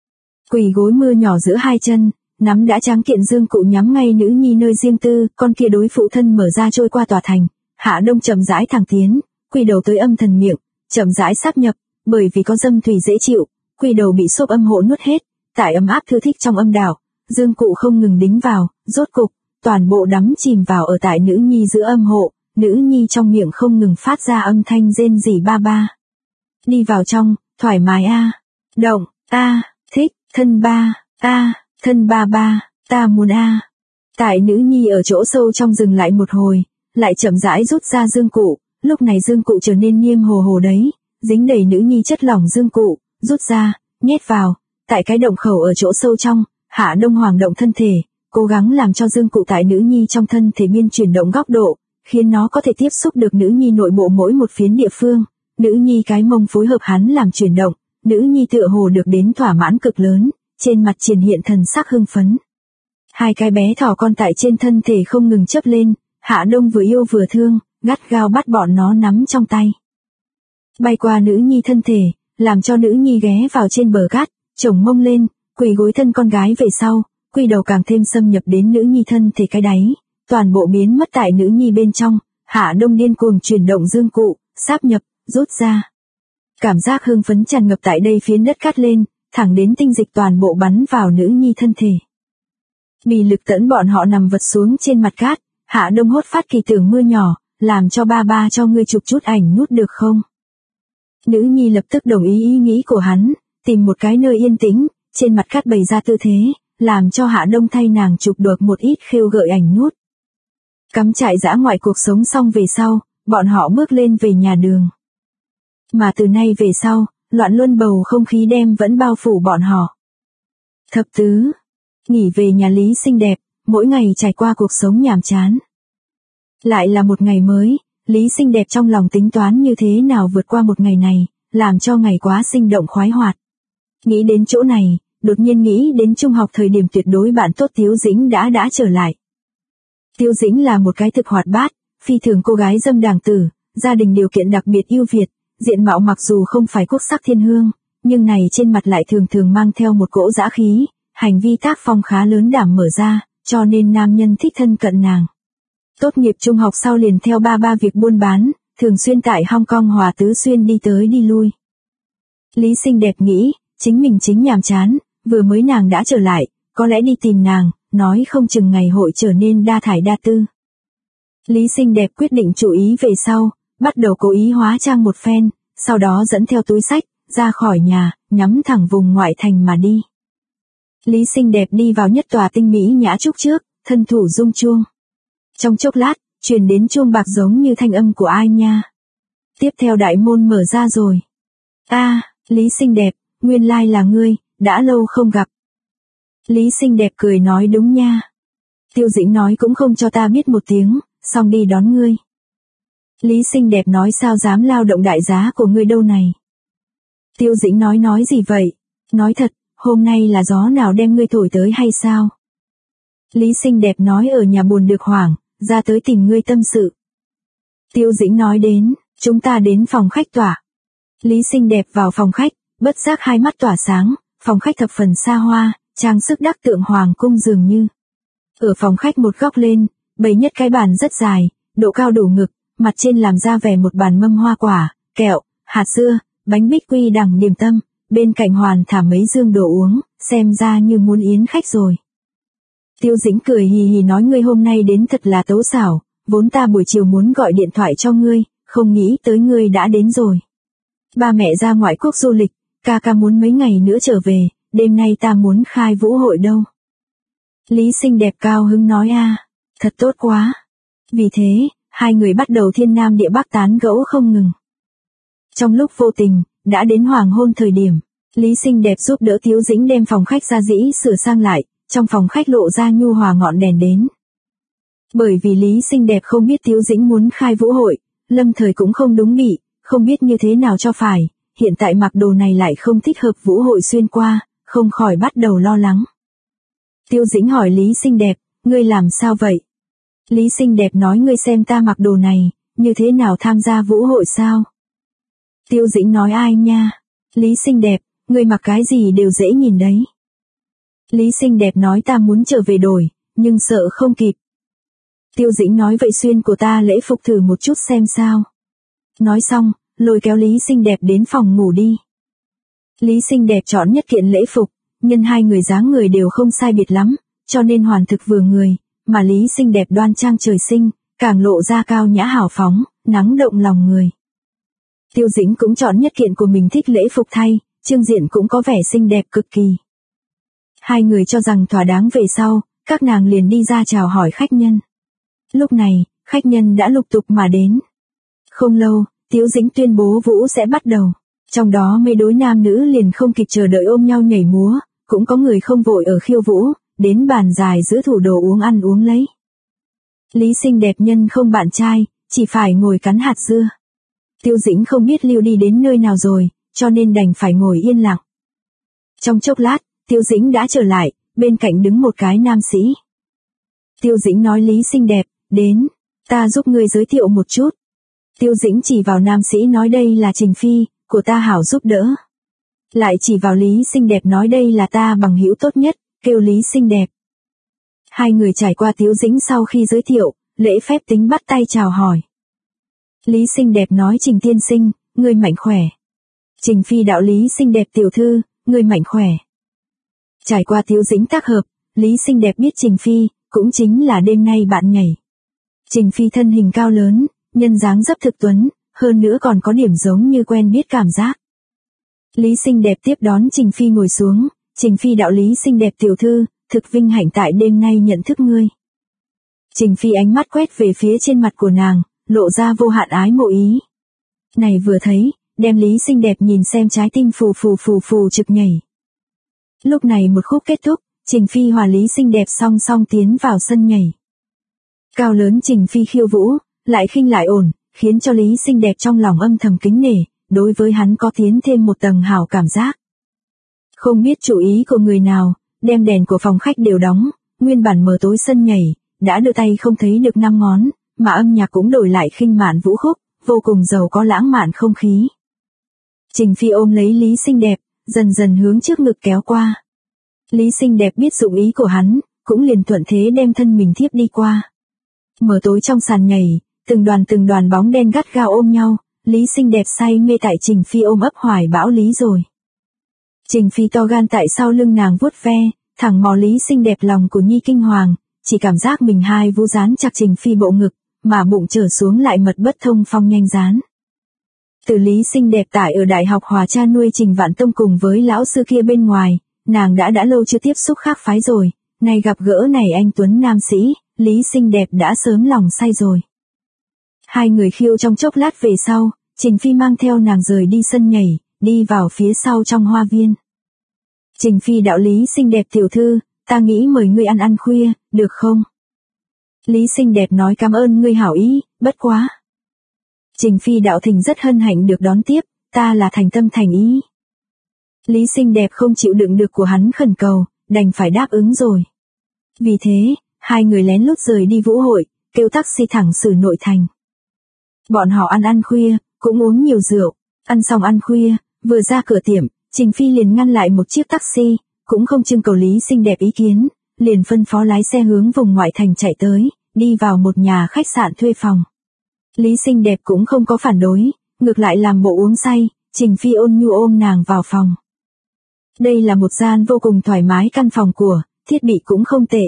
Quỳ gối mưa nhỏ giữa hai chân, nắm đã trắng kiện Dương Cụ nhắm ngay nữ nhi nơi riêng tư, con kia đối phụ thân mở ra trôi qua tòa thành, Hạ Đông chậm rãi thẳng tiến, quỳ đầu tới âm thần miệng, chậm rãi sáp nhập, bởi vì có dâm thủy dễ chịu, quỳ đầu bị xốp âm hộ nuốt hết, tại ấm áp thư thích trong âm đạo, Dương Cụ không ngừng đính vào, rốt cục, toàn bộ đắm chìm vào ở tại nữ nhi giữa âm hộ, nữ nhi trong miệng không ngừng phát ra âm thanh rên rỉ ba ba. Đi vào trong, thoải mái a, động, a, thích, thân ba, a, thân ba ba, ta muốn a. Tại nữ nhi ở chỗ sâu trong dừng lại một hồi, lại chậm rãi rút ra Dương Cụ, lúc này Dương Cụ trở nên niêm hồ hồ đấy, dính đầy nữ nhi chất lỏng Dương Cụ, rút ra, nhét vào, tại cái động khẩu ở chỗ sâu trong, Hạ Đông Hoàng động thân thể, cố gắng làm cho Dương Cụ tại nữ nhi trong thân thể biên chuyển động góc độ, khiến nó có thể tiếp xúc được nữ nhi nội bộ mỗi một phiến địa phương, nữ nhi cái mông phối hợp hắn làm chuyển động, nữ nhi tựa hồ được đến thỏa mãn cực lớn, trên mặt triển hiện thần sắc hưng phấn. Hai cái bé thỏ con tại trên thân thể không ngừng chớp lên, Hạ Đông vừa yêu vừa thương, gắt gao bắt bọn nó nắm trong tay. Bay qua nữ nhi thân thể, làm cho nữ nhi ghé vào trên bờ cát, chồng mông lên, quỳ gối thân con gái về sau, quỳ đầu càng thêm xâm nhập đến nữ nhi thân thể cái đáy, toàn bộ biến mất tại nữ nhi bên trong, Hạ Đông điên cuồng chuyển động Dương Cụ, sáp nhập, rút ra. Cảm giác hưng phấn tràn ngập tại đây phiến đất cát lên, thẳng đến tinh dịch toàn bộ bắn vào nữ nhi thân thể. Vì lực tẫn bọn họ nằm vật xuống trên mặt cát, Hạ Đông hốt phát kỳ tưởng mưa nhỏ, làm cho ba ba cho ngươi chụp chút ảnh nút được không? Nữ nhi lập tức đồng ý ý nghĩ của hắn, tìm một cái nơi yên tĩnh, trên mặt cát bày ra tư thế, làm cho Hạ Đông thay nàng chụp được một ít khêu gợi ảnh nút. Cắm trại dã ngoại cuộc sống xong về sau, bọn họ bước lên về nhà đường. Mà từ nay về sau, loạn luân bầu không khí đem vẫn bao phủ bọn họ. Thập tứ, nghỉ về nhà Lý xinh đẹp, mỗi ngày trải qua cuộc sống nhàm chán. Lại là một ngày mới, Lý xinh đẹp trong lòng tính toán như thế nào vượt qua một ngày này, làm cho ngày quá sinh động khoái hoạt. Nghĩ đến chỗ này, đột nhiên nghĩ đến trung học thời điểm tuyệt đối bạn tốt Tiếu Dĩnh đã trở lại. Tiếu Dĩnh là một cái thực hoạt bát, phi thường cô gái dâm đàng tử, gia đình điều kiện đặc biệt ưu việt, diện mạo mặc dù không phải quốc sắc thiên hương, nhưng này trên mặt lại thường thường mang theo một cỗ dã khí, hành vi tác phong khá lớn đảm mở ra, cho nên nam nhân thích thân cận nàng. Tốt nghiệp trung học sau liền theo ba việc buôn bán, thường xuyên tại Hong Kong Hòa Tứ Xuyên đi tới đi lui. Lý xinh đẹp nghĩ, chính mình chính nhàm chán, vừa mới nàng đã trở lại, có lẽ đi tìm nàng, nói không chừng ngày hội trở nên đa thải đa tư. Lý xinh đẹp quyết định chú ý về sau, bắt đầu cố ý hóa trang một phen, sau đó dẫn theo túi xách, ra khỏi nhà, nhắm thẳng vùng ngoại thành mà đi. Lý xinh đẹp đi vào nhất tòa tinh mỹ nhã trúc trước, thân thủ rung chuông. Trong chốc lát, truyền đến chuông bạc giống như thanh âm của ai nha. Tiếp theo đại môn mở ra rồi. Lý xinh đẹp, nguyên lai là ngươi, đã lâu không gặp. Lý xinh đẹp cười nói đúng nha. Tiêu Dĩnh nói cũng không cho ta biết một tiếng, xong đi đón ngươi. Lý xinh đẹp nói sao dám lao động đại giá của ngươi đâu này. Tiêu Dĩnh nói gì vậy? Nói thật, hôm nay là gió nào đem ngươi thổi tới hay sao? Lý xinh đẹp nói ở nhà buồn được hoảng, ra tới tìm ngươi tâm sự. Tiêu Dĩnh nói đến, chúng ta đến phòng khách tỏa. Lý xinh đẹp vào phòng khách, bất giác hai mắt tỏa sáng, phòng khách thập phần xa hoa, trang sức đắc tượng hoàng cung dường như. Ở phòng khách một góc lên, bày nhất cái bàn rất dài, độ cao đủ ngực, mặt trên làm ra vẻ một bàn mâm hoa quả, kẹo, hạt dưa, bánh bích quy đẳng điểm tâm, bên cạnh hoàn thả mấy dương đồ uống, xem ra như muốn yến khách rồi. Tiêu Dĩnh cười hì hì nói ngươi hôm nay đến thật là tấu xảo, vốn ta buổi chiều muốn gọi điện thoại cho ngươi, không nghĩ tới ngươi đã đến rồi. Ba mẹ ra ngoại quốc du lịch, ca muốn mấy ngày nữa trở về, đêm nay ta muốn khai vũ hội đâu. Lý xinh đẹp cao hứng nói thật tốt quá. Vì thế, hai người bắt đầu thiên nam địa bắc tán gẫu không ngừng. Trong lúc vô tình, đã đến hoàng hôn thời điểm, Lý xinh đẹp giúp đỡ Tiếu Dĩnh đem phòng khách ra dĩ sửa sang lại, trong phòng khách lộ ra nhu hòa ngọn đèn đến. Bởi vì Lý xinh đẹp không biết Tiếu Dĩnh muốn khai vũ hội, lâm thời cũng không đúng bị, không biết như thế nào cho phải, hiện tại mặc đồ này lại không thích hợp vũ hội xuyên qua, không khỏi bắt đầu lo lắng. Tiêu Dĩnh hỏi Lý xinh đẹp, ngươi làm sao vậy? Lý xinh đẹp nói ngươi xem ta mặc đồ này, như thế nào tham gia vũ hội sao? Tiêu Dĩnh nói ai nha? Lý xinh đẹp, ngươi mặc cái gì đều dễ nhìn đấy. Lý xinh đẹp nói ta muốn trở về đổi, nhưng sợ không kịp. Tiêu Dĩnh nói vậy xuyên của ta lễ phục thử một chút xem sao. Nói xong, lôi kéo Lý xinh đẹp đến phòng ngủ đi. Lý xinh đẹp chọn nhất kiện lễ phục, nhân hai người dáng người đều không sai biệt lắm, cho nên hoàn thực vừa người, mà Lý xinh đẹp đoan trang trời sinh, càng lộ ra cao nhã hào phóng, nắng động lòng người. Tiêu Dĩnh cũng chọn nhất kiện của mình thích lễ phục thay, trương diện cũng có vẻ xinh đẹp cực kỳ. Hai người cho rằng thỏa đáng về sau, các nàng liền đi ra chào hỏi khách nhân. Lúc này, khách nhân đã lục tục mà đến. Không lâu, Tiếu Dĩnh tuyên bố vũ sẽ bắt đầu. Trong đó mấy đối nam nữ liền không kịp chờ đợi ôm nhau nhảy múa, cũng có người không vội ở khiêu vũ, đến bàn dài giữa thủ đồ uống ăn uống lấy. Lý xinh đẹp nhân không bạn trai, chỉ phải ngồi cắn hạt dưa. Tiêu Dĩnh không biết lưu đi đến nơi nào rồi, cho nên đành phải ngồi yên lặng. Trong chốc lát, Tiêu Dĩnh đã trở lại, bên cạnh đứng một cái nam sĩ. Tiêu Dĩnh nói Lý xinh đẹp, đến, ta giúp ngươi giới thiệu một chút. Tiêu Dĩnh chỉ vào nam sĩ nói đây là Trình Phi, của ta hảo giúp đỡ. Lại chỉ vào Lý xinh đẹp nói đây là ta bằng hữu tốt nhất, kêu Lý xinh đẹp. Hai người trải qua Tiêu Dĩnh sau khi giới thiệu, lễ phép tính bắt tay chào hỏi. Lý xinh đẹp nói Trình tiên sinh, ngươi mạnh khỏe. Trình Phi đạo Lý xinh đẹp tiểu thư, ngươi mạnh khỏe. Trải qua Tiêu Dĩnh tác hợp, Lý xinh đẹp biết Trình Phi, cũng chính là đêm nay bạn nhảy. Trình Phi thân hình cao lớn, nhân dáng dấp thực tuấn, hơn nữa còn có điểm giống như quen biết cảm giác. Lý xinh đẹp tiếp đón Trình Phi ngồi xuống, Trình Phi đạo Lý xinh đẹp tiểu thư, thực vinh hạnh tại đêm nay nhận thức ngươi. Trình Phi ánh mắt quét về phía trên mặt của nàng, lộ ra vô hạn ái mộ ý. Này vừa thấy, đem Lý xinh đẹp nhìn xem trái tim phù trực nhảy. Lúc này một khúc kết thúc, Trình Phi hòa Lý xinh đẹp song song tiến vào sân nhảy. Cao lớn Trình Phi khiêu vũ, lại khinh lại ổn, khiến cho Lý Xinh Đẹp trong lòng âm thầm kính nể, đối với hắn có tiến thêm một tầng hảo cảm giác. Không biết chủ ý của người nào, đem đèn của phòng khách đều đóng, nguyên bản mờ tối sân nhảy, đã đưa tay không thấy được 5 ngón, mà âm nhạc cũng đổi lại khinh mạn vũ khúc, vô cùng giàu có lãng mạn không khí. Trình Phi ôm lấy Lý Xinh Đẹp, dần dần hướng trước ngực kéo qua. Lý Xinh Đẹp biết dụng ý của hắn, cũng liền thuận thế đem thân mình thiếp đi qua. Mờ tối trong sàn nhảy, từng đoàn bóng đen gắt gao ôm nhau, Lý Xinh Đẹp say mê tại Trình Phi ôm ấp hoài bão lý rồi. Trình Phi to gan tại sau lưng nàng vuốt ve, thẳng mò Lý Xinh Đẹp lòng của nhi kinh hoàng, chỉ cảm giác mình hai vú dán chặt Trình Phi bộ ngực, mà bụng trở xuống lại mật bất thông phong nhanh dán. Từ Lý Xinh Đẹp tại ở đại học hòa cha nuôi Trình Vạn Tông cùng với lão sư kia bên ngoài, nàng đã lâu chưa tiếp xúc khác phái rồi, nay gặp gỡ này anh tuấn nam sĩ, Lý Xinh Đẹp đã sớm lòng say rồi. Hai người khiêu trong chốc lát về sau, Trình Phi mang theo nàng rời đi sân nhảy, đi vào phía sau trong hoa viên. Trình Phi đạo Lý Xinh Đẹp tiểu thư, ta nghĩ mời ngươi ăn khuya, được không? Lý Xinh Đẹp nói cảm ơn ngươi hảo ý, bất quá. Trình Phi đạo thỉnh rất hân hạnh được đón tiếp, ta là thành tâm thành ý. Lý Xinh Đẹp không chịu đựng được của hắn khẩn cầu, đành phải đáp ứng rồi. Vì thế, hai người lén lút rời đi vũ hội, kêu taxi thẳng xử nội thành. Bọn họ ăn khuya, cũng uống nhiều rượu, ăn xong ăn khuya, vừa ra cửa tiệm, Trình Phi liền ngăn lại một chiếc taxi, cũng không trưng cầu Lý Xinh Đẹp ý kiến, liền phân phó lái xe hướng vùng ngoại thành chạy tới, đi vào một nhà khách sạn thuê phòng. Lý Xinh Đẹp cũng không có phản đối, ngược lại làm bộ uống say, Trình Phi ôn nhu ôm nàng vào phòng. Đây là một gian vô cùng thoải mái căn phòng của, thiết bị cũng không tệ.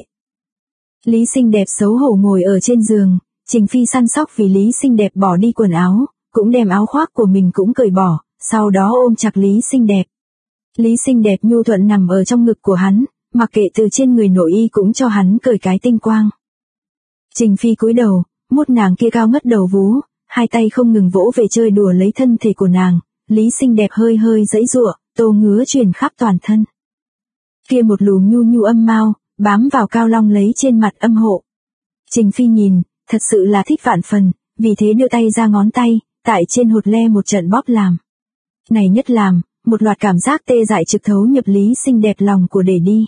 Lý Xinh Đẹp xấu hổ ngồi ở trên giường, Trình Phi săn sóc vì Lý Xinh Đẹp bỏ đi quần áo, cũng đem áo khoác của mình cũng cởi bỏ, sau đó ôm chặt Lý Xinh Đẹp. Lý Xinh Đẹp nhu thuận nằm ở trong ngực của hắn, mặc kệ từ trên người nội y cũng cho hắn cởi cái tinh quang. Trình Phi cúi đầu, mút nàng kia cao ngất đầu vú, hai tay không ngừng vỗ về chơi đùa lấy thân thể của nàng, Lý Xinh Đẹp hơi hơi giãy giụa, tô ngứa truyền khắp toàn thân. Kia một lùm nhu âm mao, bám vào cao long lấy trên mặt âm hộ. Trình Phi nhìn, thật sự là thích vạn phần, vì thế đưa tay ra ngón tay, tại trên hột le một trận bóp làm. Này nhất làm, một loạt cảm giác tê dại trực thấu nhập Lý Xinh Đẹp lòng của để đi.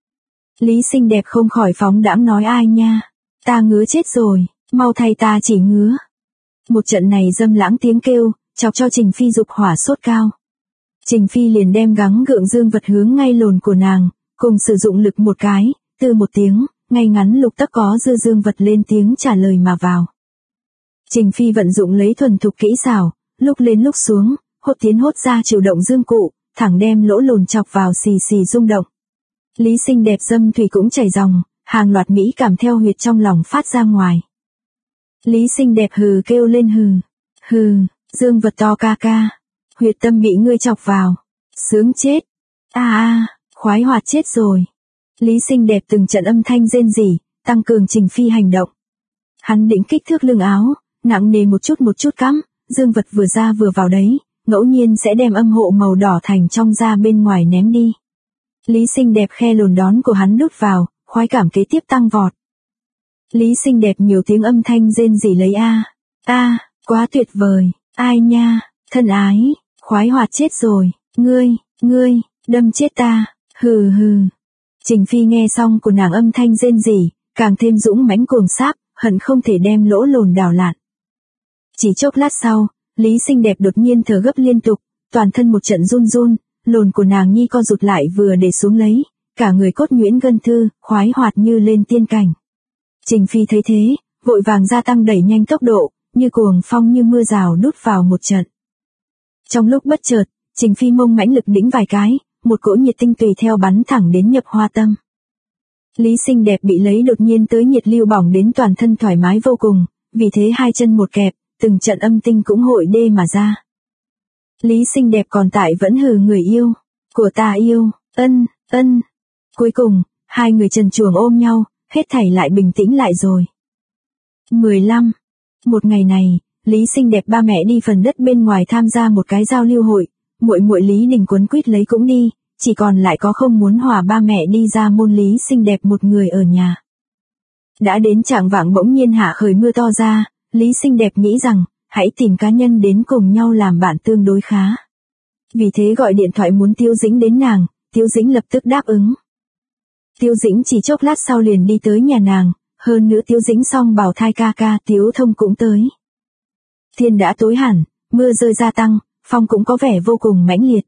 Lý Xinh Đẹp không khỏi phóng đãng nói ai nha, ta ngứa chết rồi, mau thay ta chỉ ngứa. Một trận này dâm lãng tiếng kêu, chọc cho Trình Phi dục hỏa sốt cao. Trình Phi liền đem gắng gượng dương vật hướng ngay lồn của nàng, cùng sử dụng lực một cái, từ một tiếng, ngay ngắn lục tắc có dư dương vật lên tiếng trả lời mà vào. Trình Phi vận dụng lấy thuần thục kỹ xảo, lúc lên lúc xuống, hốt tiến hốt ra chịu động dương cụ, thẳng đem lỗ lồn chọc vào xì xì rung động. Lý Xinh Đẹp dâm thủy cũng chảy ròng, hàng loạt mỹ cảm theo huyệt trong lòng phát ra ngoài. Lý Xinh Đẹp hừ kêu lên hừ, dương vật to ca ca, huyệt tâm bị ngươi chọc vào, sướng chết, khoái hoạt chết rồi. Lý Xinh Đẹp từng trận âm thanh rên rỉ, tăng cường Trình Phi hành động. Hắn định kích thước lưng áo, nặng nề một chút cắm, dương vật vừa ra vừa vào đấy, ngẫu nhiên sẽ đem âm hộ màu đỏ thành trong da bên ngoài ném đi. Lý Xinh Đẹp khe lồn đón của hắn đút vào, khoái cảm kế tiếp tăng vọt. Lý Xinh Đẹp nhiều tiếng âm thanh rên rỉ lấy quá tuyệt vời, ai nha, thân ái, khoái hoạt chết rồi, ngươi, đâm chết ta, hừ. Trình Phi nghe xong của nàng âm thanh rên rỉ, càng thêm dũng mãnh cuồng sáp, hận không thể đem lỗ lồn đào lạn. Chỉ chốc lát sau, Lý Xinh Đẹp đột nhiên thở gấp liên tục, toàn thân một trận run, lồn của nàng nhi co rụt lại vừa để xuống lấy, cả người cốt nhuyễn gân thư, khoái hoạt như lên tiên cảnh. Trình Phi thấy thế, vội vàng gia tăng đẩy nhanh tốc độ, như cuồng phong như mưa rào đút vào một trận. Trong lúc bất chợt, Trình Phi mông mãnh lực đĩnh vài cái, một cỗ nhiệt tinh tùy theo bắn thẳng đến nhập hoa tâm. Lý Xinh Đẹp bị lấy đột nhiên tới nhiệt lưu bỏng đến toàn thân thoải mái vô cùng, vì thế hai chân một kẹp, từng trận âm tinh cũng hội đê mà ra. Lý Xinh Đẹp còn tại vẫn hừ người yêu, của ta yêu, ân. Cuối cùng, hai người trần truồng ôm nhau, hết thảy lại bình tĩnh lại rồi. 15. Một ngày này, Lý Xinh Đẹp ba mẹ đi phần đất bên ngoài tham gia một cái giao lưu hội, muội Lý Đình quấn quýt lấy cũng đi, chỉ còn lại có không muốn hòa ba mẹ đi ra môn Lý Xinh Đẹp một người ở nhà. Đã đến chạng vạng bỗng nhiên hạ khởi mưa to ra, Lý Xinh Đẹp nghĩ rằng, hãy tìm cá nhân đến cùng nhau làm bạn tương đối khá. Vì thế gọi điện thoại muốn Tiếu Dĩnh đến nàng, Tiếu Dĩnh lập tức đáp ứng. Tiếu Dĩnh chỉ chốc lát sau liền đi tới nhà nàng, hơn nữa Tiếu Dĩnh xong bào thai ca ca Tiếu Thông cũng tới. Thiên đã tối hẳn, mưa rơi gia tăng, phong cũng có vẻ vô cùng mãnh liệt.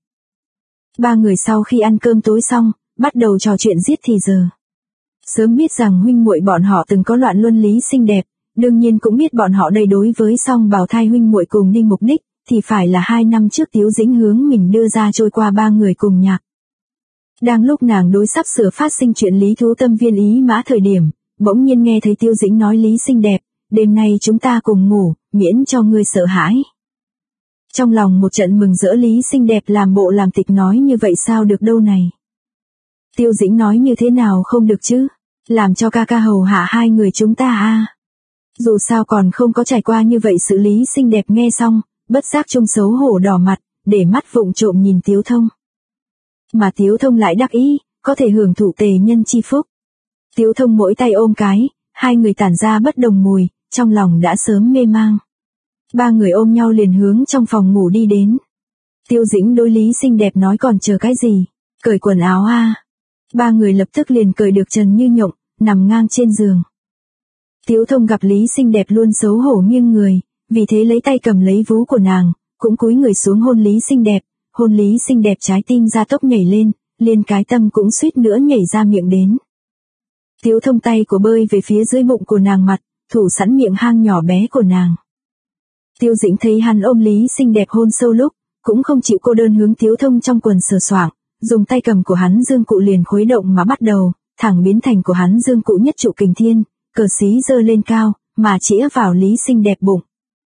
Ba người sau khi ăn cơm tối xong, bắt đầu trò chuyện giết thì giờ. Sớm biết rằng huynh muội bọn họ từng có loạn luân lý xinh đẹp, đương nhiên cũng biết bọn họ đây đối với song bào thai huynh muội cùng đi mục đích, thì phải là 2 năm trước Tiếu Dĩnh hướng mình đưa ra trôi qua 3 người cùng nhạc. Đang lúc nàng đối sắp sửa phát sinh chuyện lý thú tâm viên ý mã thời điểm, bỗng nhiên nghe thấy Tiếu Dĩnh nói Lý xinh đẹp, đêm nay chúng ta cùng ngủ, miễn cho ngươi sợ hãi. Trong lòng một trận mừng rỡ Lý xinh đẹp làm bộ làm tịch nói như vậy sao được đâu này. Tiêu Dĩnh nói như thế nào không được chứ, làm cho ca ca hầu hạ 2 người chúng ta à. Dù sao còn không có trải qua như vậy sự Lý xinh đẹp nghe xong, bất giác trông xấu hổ đỏ mặt, để mắt vụng trộm nhìn Tiếu Thông. Mà Tiếu Thông lại đắc ý, có thể hưởng thụ tề nhân chi phúc. Tiếu Thông mỗi tay ôm cái, 2 người tản ra bất đồng mùi, trong lòng đã sớm mê mang. 3 người ôm nhau liền hướng trong phòng ngủ đi đến. Tiêu Dĩnh đối Lý xinh đẹp nói còn chờ cái gì, cởi quần áo a. 3 người lập tức liền cởi được trần như nhộng, nằm ngang trên giường. Tiếu Thông gặp Lý xinh đẹp luôn xấu hổ nghiêng người, vì thế lấy tay cầm lấy vú của nàng, cũng cúi người xuống hôn Lý xinh đẹp, hôn Lý xinh đẹp trái tim ra tốc nhảy lên, liền cái tâm cũng suýt nữa nhảy ra miệng đến. Tiếu Thông tay của bơi về phía dưới bụng của nàng mặt, thủ sẵn miệng hang nhỏ bé của nàng. Tiêu Dĩnh thấy hắn ôm Lý xinh đẹp hôn sâu lúc, cũng không chịu cô đơn hướng Tiếu Thông trong quần sờ soạng, dùng tay cầm của hắn dương cụ liền khuấy động mà bắt đầu, thẳng biến thành của hắn dương cụ nhất trụ kình thiên, cờ xí giơ lên cao, mà chĩa vào Lý xinh đẹp bụng.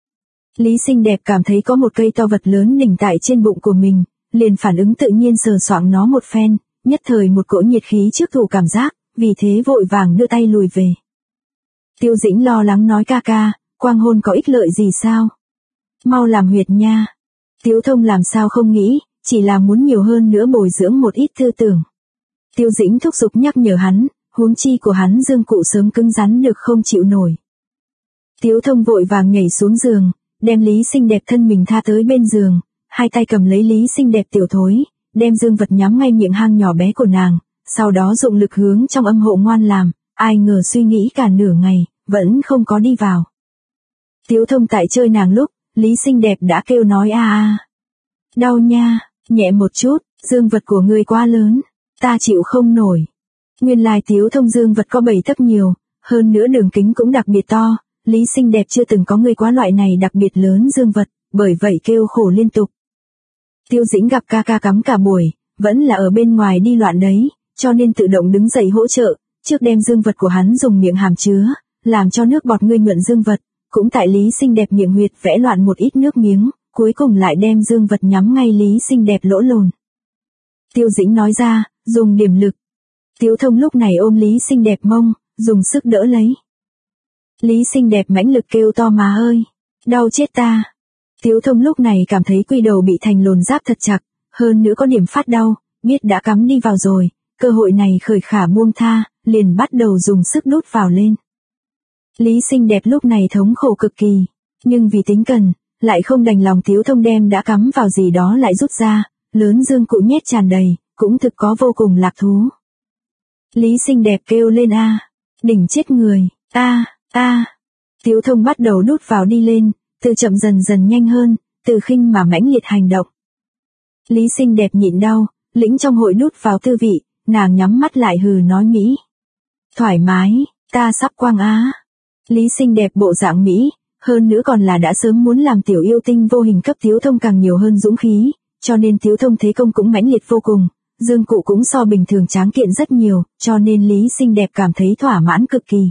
Lý xinh đẹp cảm thấy có một cây to vật lớn đỉnh tại trên bụng của mình, liền phản ứng tự nhiên sờ soạng nó một phen, nhất thời một cỗ nhiệt khí trước thủ cảm giác, vì thế vội vàng đưa tay lùi về. Tiêu Dĩnh lo lắng nói ca ca, quang hôn có ích lợi gì sao? Mau làm huyệt nha. Tiếu Thông làm sao không nghĩ, chỉ là muốn nhiều hơn nữa bồi dưỡng một ít tư tưởng. Tiêu Dĩnh thúc giục nhắc nhở hắn, huống chi của hắn dương cụ sớm cứng rắn được không chịu nổi. Tiếu Thông vội vàng nhảy xuống giường, đem Lý xinh đẹp thân mình tha tới bên giường, 2 tay cầm lấy Lý xinh đẹp tiểu thối, đem dương vật nhắm ngay miệng hang nhỏ bé của nàng, sau đó dụng lực hướng trong âm hộ ngoan làm, ai ngờ suy nghĩ cả nửa ngày, vẫn không có đi vào. Tiếu Thông tại chơi nàng lúc, Lý xinh đẹp đã kêu nói a a. Đau nha, nhẹ một chút, dương vật của ngươi quá lớn, ta chịu không nổi. Nguyên lai Tiếu Thông dương vật có 7 tấc nhiều, hơn nữa đường kính cũng đặc biệt to, Lý xinh đẹp chưa từng có người quá loại này đặc biệt lớn dương vật, bởi vậy kêu khổ liên tục. Tiêu Dĩnh gặp ca ca cắm cả buổi, vẫn là ở bên ngoài đi loạn đấy, cho nên tự động đứng dậy hỗ trợ, trước đem dương vật của hắn dùng miệng hàm chứa, làm cho nước bọt ngươi nhuận dương vật, cũng tại Lý xinh đẹp miệng huyệt vẽ loạn một ít nước miếng, cuối cùng lại đem dương vật nhắm ngay Lý xinh đẹp lỗ lồn. Tiêu Dĩnh nói ra, dùng điểm lực. Tiếu Thông lúc này ôm Lý xinh đẹp mông, dùng sức đỡ lấy. Lý xinh đẹp mãnh lực kêu to má ơi, đau chết ta. Tiếu Thông lúc này cảm thấy quy đầu bị thành lồn giáp thật chặt, hơn nữa có điểm phát đau, biết đã cắm đi vào rồi, cơ hội này khởi khả buông tha, liền bắt đầu dùng sức đút vào lên. Lý xinh đẹp lúc này thống khổ cực kỳ, nhưng vì tính cần, lại không đành lòng Tiếu Thông đem đã cắm vào gì đó lại rút ra, lớn dương cụ nhét tràn đầy, cũng thực có vô cùng lạc thú. Lý xinh đẹp kêu lên a, đỉnh chết người, a, a. Tiếu Thông bắt đầu đút vào đi lên, từ chậm dần dần nhanh hơn, từ khinh mà mãnh liệt hành động. Lý xinh đẹp nhịn đau, lĩnh trong hội đút vào tư vị, nàng nhắm mắt lại hừ nói mỹ. Thoải mái, ta sắp quang á. Lý xinh đẹp bộ dạng mỹ, hơn nữa còn là đã sớm muốn làm tiểu yêu tinh vô hình cấp Tiếu Thông càng nhiều hơn dũng khí, cho nên Tiếu Thông thế công cũng mãnh liệt vô cùng, dương cụ cũng so bình thường tráng kiện rất nhiều, cho nên Lý xinh đẹp cảm thấy thỏa mãn cực kỳ.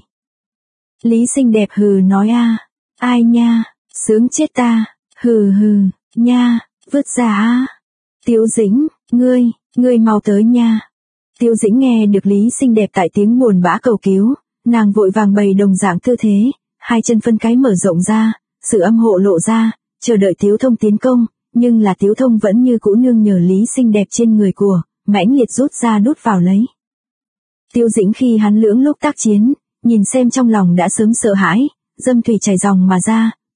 Lý xinh đẹp hừ nói a, ai nha, sướng chết ta, hừ hừ, nha, vứt ra á. Tiếu Dĩnh, ngươi mau tới nha. Tiếu Dĩnh nghe được Lý xinh đẹp tại tiếng buồn bã cầu cứu, nàng vội vàng bày đồng dạng tư thế, 2 chân phân cái mở rộng ra, sự âm hộ lộ ra, chờ đợi Tiếu Thông tiến công, nhưng là Tiếu Thông vẫn như cũ nương nhờ Lý xinh đẹp trên người của, mãnh liệt rút ra đút vào lấy. Tiêu Dĩnh khi hắn lưỡng lúc tác chiến, nhìn xem trong lòng đã sớm sợ hãi, dâm thủy chảy ròng mà ra,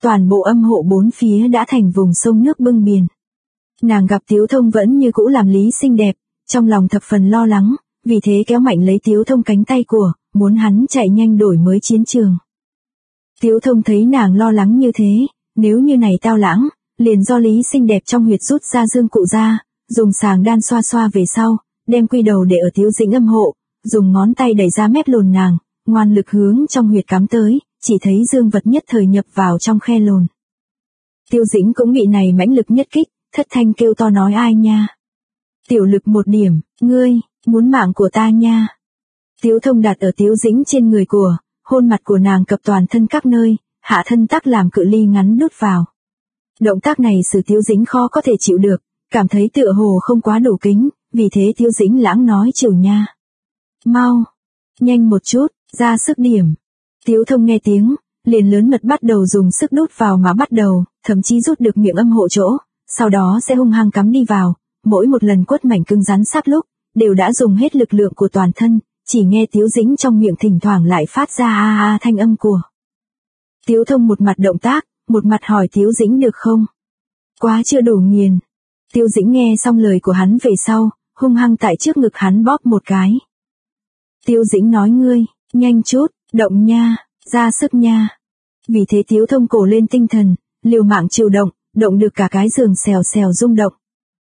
toàn bộ âm hộ bốn phía đã thành vùng sông nước bưng biển. Nàng gặp Tiếu Thông vẫn như cũ làm Lý xinh đẹp, trong lòng thập phần lo lắng, vì thế kéo mạnh lấy Tiếu Thông cánh tay của, muốn hắn chạy nhanh đổi mới chiến trường. Tiếu Thông thấy nàng lo lắng như thế, nếu như này tao lãng, liền do Lý xinh đẹp trong huyệt rút ra dương cụ ra, dùng sàng đan xoa xoa về sau, đem quy đầu để ở Tiếu Dĩnh âm hộ, dùng ngón tay đẩy ra mép lồn nàng, ngoan lực hướng trong huyệt cắm tới, chỉ thấy dương vật nhất thời nhập vào trong khe lồn. Tiêu Dĩnh cũng bị này mãnh lực nhất kích, thất thanh kêu to nói ai nha. Tiểu lực một điểm, ngươi, muốn mạng của ta nha. Tiếu Thông đặt ở Tiếu Dĩnh trên người của, hôn mặt của nàng cập toàn thân các nơi, hạ thân tắc làm cự ly ngắn đút vào. Động tác này xử Tiếu Dĩnh khó có thể chịu được, cảm thấy tựa hồ không quá đủ kính, vì thế Tiếu Dĩnh lãng nói chiều nha. Mau, nhanh một chút, ra sức điểm. Tiếu Thông nghe tiếng, liền lớn mật bắt đầu dùng sức đút vào mà bắt đầu, thậm chí rút được miệng âm hộ chỗ, sau đó sẽ hung hăng cắm đi vào, mỗi một lần quất mảnh cứng rắn sắc lúc, đều đã dùng hết lực lượng của toàn thân, chỉ nghe Tiếu Dĩnh trong miệng thỉnh thoảng lại phát ra a a thanh âm của. Tiếu Thông một mặt động tác, một mặt hỏi Tiếu Dĩnh được không? Quá chưa đủ nghiền. Tiếu Dĩnh nghe xong lời của hắn về sau, hung hăng tại trước ngực hắn bóp một cái. Tiếu Dĩnh nói ngươi, nhanh chút, động nha, ra sức nha. Vì thế Tiếu Thông cổ lên tinh thần, liều mạng chịu động, động được cả cái giường xèo xèo rung động.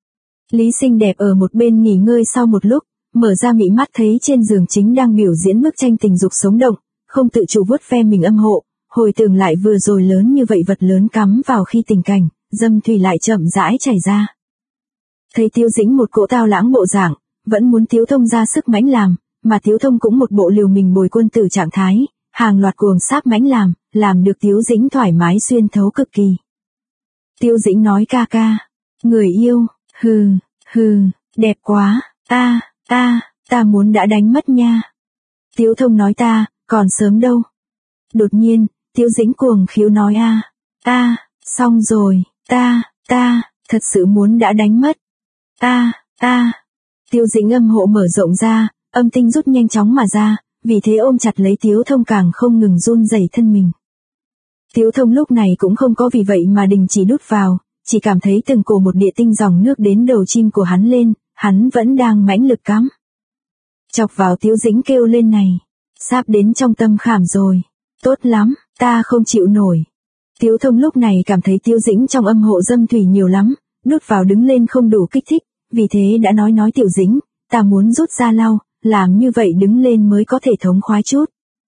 Lý xinh đẹp ở một bên nghỉ ngơi sau một lúc, mở ra mị mắt thấy trên giường chính đang biểu diễn bức tranh tình dục sống động, không tự chủ vuốt ve mình âm hộ, hồi tưởng lại vừa rồi lớn như vậy vật lớn cắm vào khi tình cảnh, dâm thủy lại chậm rãi chảy ra. Thấy Tiếu Dĩnh một cỗ tao lãng bộ dạng, vẫn muốn Tiếu Thông ra sức mãnh làm, mà Tiếu Thông cũng một bộ liều mình bồi quân tử trạng thái, hàng loạt cuồng sáp mãnh làm được Tiếu Dĩnh thoải mái xuyên thấu cực kỳ. Tiếu Dĩnh nói ca ca, người yêu, hừ, đẹp quá, ta muốn đã đánh mất nha. Tiếu Thông nói ta, còn sớm đâu. Đột nhiên, Tiếu Dĩnh cuồng khiếu nói xong rồi, ta, thật sự muốn đã đánh mất. Tiếu Dĩnh âm hộ mở rộng ra, âm tinh rút nhanh chóng mà ra, vì thế ôm chặt lấy Tiếu Thông càng không ngừng run rẩy thân mình. Tiếu Thông lúc này cũng không có vì vậy mà đình chỉ đút vào, chỉ cảm thấy từng cổ một địa tinh dòng nước đến đầu chim của hắn lên, hắn vẫn đang mãnh lực cắm. Chọc vào Tiếu Dĩnh kêu lên này, sắp đến trong tâm khảm rồi, tốt lắm, ta không chịu nổi. Tiếu Thông lúc này cảm thấy Tiếu Dĩnh trong âm hộ dâm thủy nhiều lắm, đút vào đứng lên không đủ kích thích, vì thế đã nói Tiểu Dĩnh, ta muốn rút ra lau, làm như vậy đứng lên mới có thể thống khoái chút.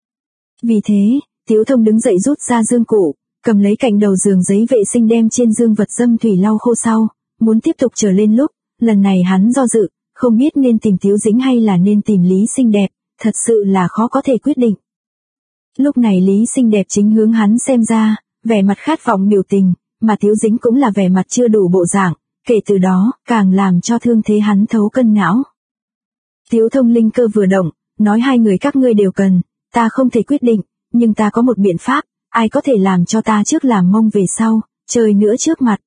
Vì thế, Tiếu Thông đứng dậy rút ra dương cụ, cầm lấy cạnh đầu giường giấy vệ sinh đem trên dương vật dâm thủy lau khô sau, muốn tiếp tục trở lên lúc, lần này hắn do dự, không biết nên tìm Tiếu Dĩnh hay là nên tìm Lý xinh đẹp, thật sự là khó có thể quyết định. Lúc này Lý xinh đẹp chính hướng hắn xem ra, vẻ mặt khát vọng biểu tình, mà Tiếu Dĩnh cũng là vẻ mặt chưa đủ bộ dạng, kể từ đó, càng làm cho thương thế hắn thấu cân não. Tiếu Thông linh cơ vừa động, nói hai người các ngươi đều cần, ta không thể quyết định, nhưng ta có một biện pháp, ai có thể làm cho ta trước làm mông về sau, trời nữa trước mặt.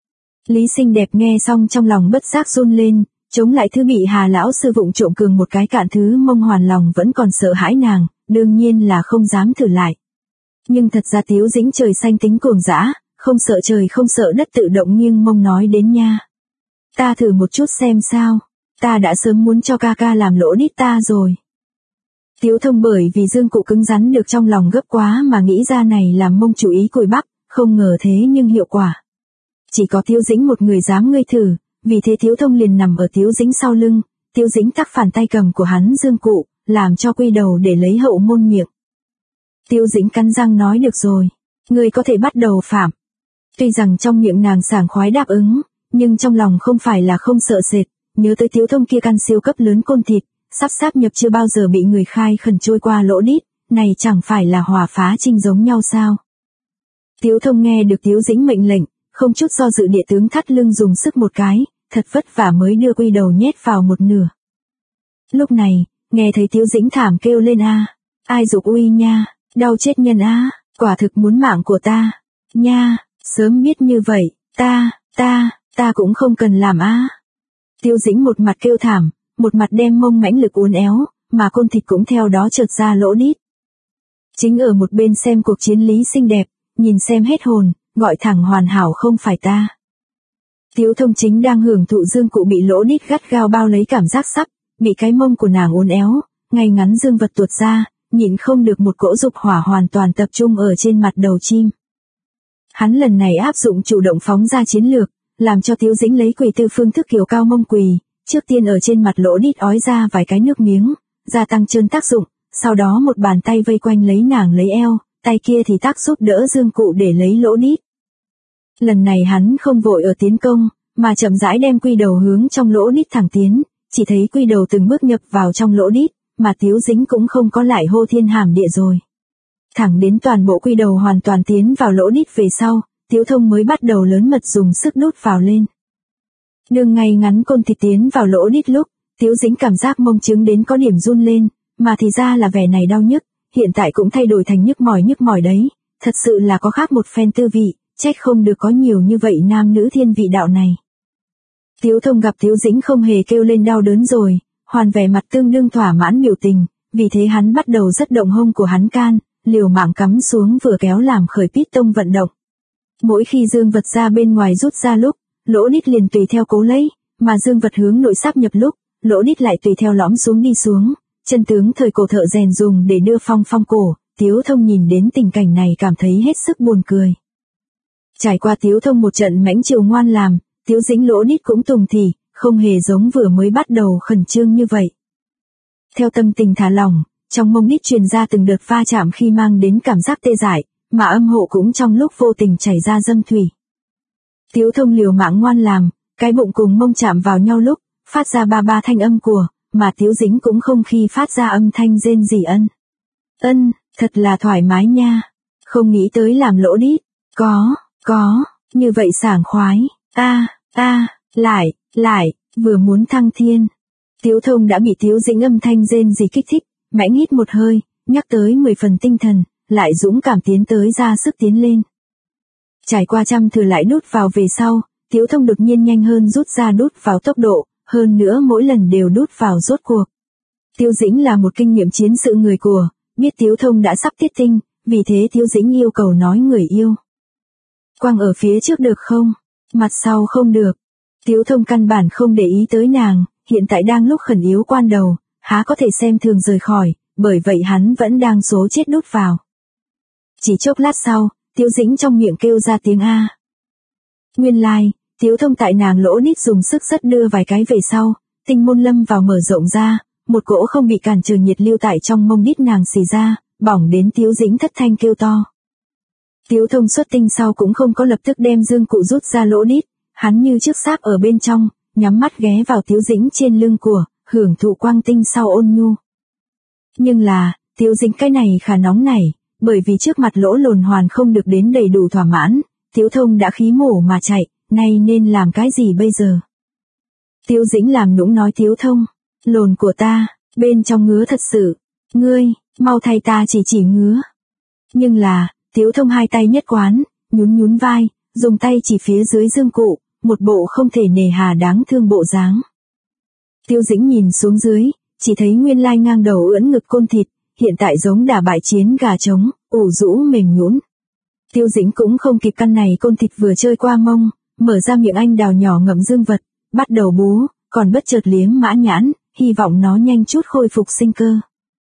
Lý xinh đẹp nghe xong trong lòng bất giác run lên, chống lại thứ bị Hà lão sư vụng trộm cường một cái cạn thứ mông hoàn lòng vẫn còn sợ hãi nàng, đương nhiên là không dám thử lại. Nhưng thật ra Tiếu Dĩnh trời xanh tính cuồng dã, không sợ trời không sợ đất tự động nghiêng mông nói đến nha. Ta thử một chút xem sao, ta đã sớm muốn cho ca ca làm lỗ đít ta rồi. Tiếu Thông bởi vì dương cụ cứng rắn được trong lòng gấp quá mà nghĩ ra này làm mông chủ ý cùi bắp, không ngờ thế nhưng hiệu quả. Chỉ có Tiếu Dĩnh một người dám ngươi thử, vì thế Tiếu Thông liền nằm ở Tiếu Dĩnh sau lưng, Tiếu Dĩnh tắc phản tay cầm của hắn dương cụ, làm cho quy đầu để lấy hậu môn miệng. Tiếu Dĩnh cắn răng nói được rồi, ngươi có thể bắt đầu phạm. Tuy rằng trong miệng nàng sảng khoái đáp ứng, nhưng trong lòng không phải là không sợ sệt, nhớ tới Tiếu Thông kia căn siêu cấp lớn côn thịt, sắp sáp nhập chưa bao giờ bị người khai khẩn trôi qua lỗ đít, này chẳng phải là hòa phá trinh giống nhau sao. Tiếu Thông nghe được Tiếu Dĩnh mệnh lệnh, không chút do dự địa tướng thắt lưng dùng sức một cái, thật vất vả mới đưa quy đầu nhét vào một nửa. Lúc này, nghe thấy Tiếu Dĩnh thảm kêu lên ai dục uy nha, đau chết nhân quả thực muốn mạng của ta, nha, sớm biết như vậy, ta cũng không cần làm Tiếu Dĩnh một mặt kêu thảm, một mặt đem mông mãnh lực uốn éo, mà côn thịt cũng theo đó trượt ra lỗ đít. Chính ở một bên xem cuộc chiến Lý xinh đẹp, nhìn xem hết hồn, gọi thẳng hoàn hảo không phải ta. Tiếu Thông chính đang hưởng thụ dương cụ bị lỗ đít gắt gao bao lấy cảm giác sắp, bị cái mông của nàng uốn éo, ngay ngắn dương vật tuột ra, nhịn không được một cỗ dục hỏa hoàn toàn tập trung ở trên mặt đầu chim. Hắn lần này áp dụng chủ động phóng ra chiến lược, làm cho Tiếu Dĩnh lấy quỳ tư phương thức kiểu cao mông quỳ, trước tiên ở trên mặt lỗ đít ói ra vài cái nước miếng, gia tăng trơn tác dụng, sau đó một bàn tay vây quanh lấy nàng lấy eo, tay kia thì tác giúp đỡ dương cụ để lấy lỗ đít. Lần này hắn không vội ở tiến công, mà chậm rãi đem quy đầu hướng trong lỗ đít thẳng tiến, chỉ thấy quy đầu từng bước nhập vào trong lỗ đít, mà Tiếu Dĩnh cũng không có lại hô thiên hàm địa rồi. Thẳng đến toàn bộ quy đầu hoàn toàn tiến vào lỗ đít về sau, Tiếu Thông mới bắt đầu lớn mật dùng sức đút vào lên. Nương ngay ngắn côn thịt tiến vào lỗ đít lúc, Tiếu Dĩnh cảm giác mông trứng đến có điểm run lên, mà thì ra là vẻ này đau nhức, hiện tại cũng thay đổi thành nhức mỏi đấy, thật sự là có khác một phen tư vị, trách không được có nhiều như vậy nam nữ thiên vị đạo này. Tiếu Thông gặp Tiếu Dĩnh không hề kêu lên đau đớn rồi, hoàn vẻ mặt tương đương thỏa mãn biểu tình, vì thế hắn bắt đầu rất động hông của hắn can, liều mạng cắm xuống vừa kéo làm khởi piston vận động. Mỗi khi dương vật ra bên ngoài rút ra lúc, lỗ đít liền tùy theo cố lấy, mà dương vật hướng nội sáp nhập lúc, lỗ đít lại tùy theo lõm xuống đi xuống, chân tướng thời cổ thợ rèn dùng để đưa phong cổ, Tiếu Thông nhìn đến tình cảnh này cảm thấy hết sức buồn cười. Trải qua Tiếu Thông một trận mãnh chiều ngoan làm, Tiếu Dĩnh lỗ đít cũng tùng thì, không hề giống vừa mới bắt đầu khẩn trương như vậy. Theo tâm tình thả lỏng, trong mông đít truyền ra từng đợt va chạm khi mang đến cảm giác tê dại, mà âm hộ cũng trong lúc vô tình chảy ra dâm thủy. Tiếu Thông liều mạng ngoan làm, cái bụng cùng mông chạm vào nhau lúc, phát ra ba thanh âm của, mà Tiếu Dĩnh cũng không khi phát ra âm thanh rên rỉ ân, thật là thoải mái nha, không nghĩ tới làm lỗ đít, có, như vậy sảng khoái, lại, vừa muốn thăng thiên. Tiếu Thông đã bị Tiếu Dĩnh âm thanh rên rỉ kích thích, mãnh hít một hơi, nhắc tới 10 phần tinh thần, lại dũng cảm tiến tới ra sức tiến lên. Trải qua trăm thử lại đút vào về sau, Tiếu Thông đột nhiên nhanh hơn rút ra đút vào tốc độ, hơn nữa mỗi lần đều đút vào rốt cuộc. Tiếu Dĩnh là một kinh nghiệm chiến sự người của, biết Tiếu Thông đã sắp tiết tinh, vì thế Tiếu Dĩnh yêu cầu nói người yêu. Quang ở phía trước được không? Mặt sau không được. Tiếu Thông căn bản không để ý tới nàng, hiện tại đang lúc khẩn yếu quan đầu, há có thể xem thường rời khỏi, bởi vậy hắn vẫn đang số chết đút vào. Chỉ chốc lát sau, Tiếu Dĩnh trong miệng kêu ra tiếng A. Nguyên lai, Tiếu Thông tại nàng lỗ đít dùng sức rất đưa vài cái về sau, tinh môn lâm vào mở rộng ra, một cỗ không bị cản trở nhiệt lưu tại trong mông đít nàng xì ra, bỏng đến Tiếu Dĩnh thất thanh kêu to. Tiếu Thông xuất tinh sau cũng không có lập tức đem dương cụ rút ra lỗ đít, hắn như trước sáp ở bên trong, nhắm mắt ghé vào Tiếu Dĩnh trên lưng của, hưởng thụ quang tinh sau ôn nhu. Nhưng là, Tiếu Dĩnh cái này khá nóng nảy, bởi vì trước mặt lỗ lồn hoàn không được đến đầy đủ thỏa mãn, Tiếu Thông đã khí mổ mà chạy, nay nên làm cái gì bây giờ? Tiếu Dĩnh làm nũng nói Tiếu Thông, lồn của ta, bên trong ngứa thật sự, ngươi, mau thay ta chỉ ngứa. Nhưng là, Tiếu Thông hai tay nhất quán, nhún vai, dùng tay chỉ phía dưới dương cụ, một bộ không thể nề hà đáng thương bộ dáng. Tiếu Dĩnh nhìn xuống dưới, chỉ thấy nguyên lai ngang đầu ưỡn ngực côn thịt, hiện tại giống đả bại chiến gà trống, ủ rũ mềm nhũn. Tiếu Dĩnh cũng không kịp căn này côn thịt vừa chơi qua mông, mở ra miệng anh đào nhỏ ngậm dương vật, bắt đầu bú, còn bất chợt liếm mã nhãn, hy vọng nó nhanh chút khôi phục sinh cơ.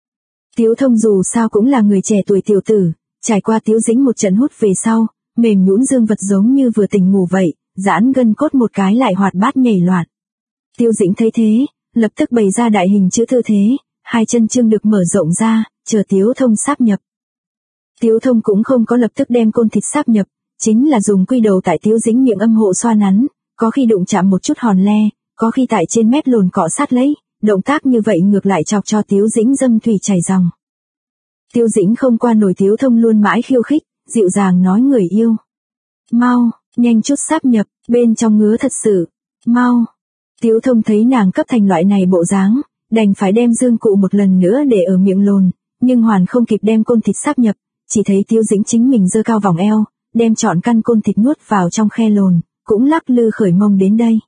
Tiếu Thông dù sao cũng là người trẻ tuổi tiểu tử, trải qua Tiếu Dĩnh một trận hút về sau, mềm nhũn dương vật giống như vừa tỉnh ngủ vậy, giãn gân cốt một cái lại hoạt bát nhảy loạn. Tiếu Dĩnh thấy thế, lập tức bày ra đại hình chữ tư thế, hai chân chương được mở rộng ra, chờ Tiếu Thông sáp nhập. Tiếu Thông cũng không có lập tức đem côn thịt sáp nhập, chính là dùng quy đầu tại Tiếu Dĩnh miệng âm hộ xoa nắn, có khi đụng chạm một chút hòn le, có khi tại trên mép lồn cọ sát lấy, động tác như vậy ngược lại chọc cho Tiếu Dĩnh dâm thủy chảy ròng. Tiếu Dĩnh không qua nổi Tiếu Thông luôn mãi khiêu khích, dịu dàng nói người yêu. Mau, nhanh chút sáp nhập, bên trong ngứa thật sự, mau. Tiếu Thông thấy nàng cấp thành loại này bộ dáng, đành phải đem dương cụ một lần nữa để ở miệng lồn, nhưng hoàn không kịp đem côn thịt sáp nhập, chỉ thấy Tiếu Dĩnh chính mình giơ cao vòng eo, đem trọn căn côn thịt nuốt vào trong khe lồn, cũng lắc lư khởi mông đến đây.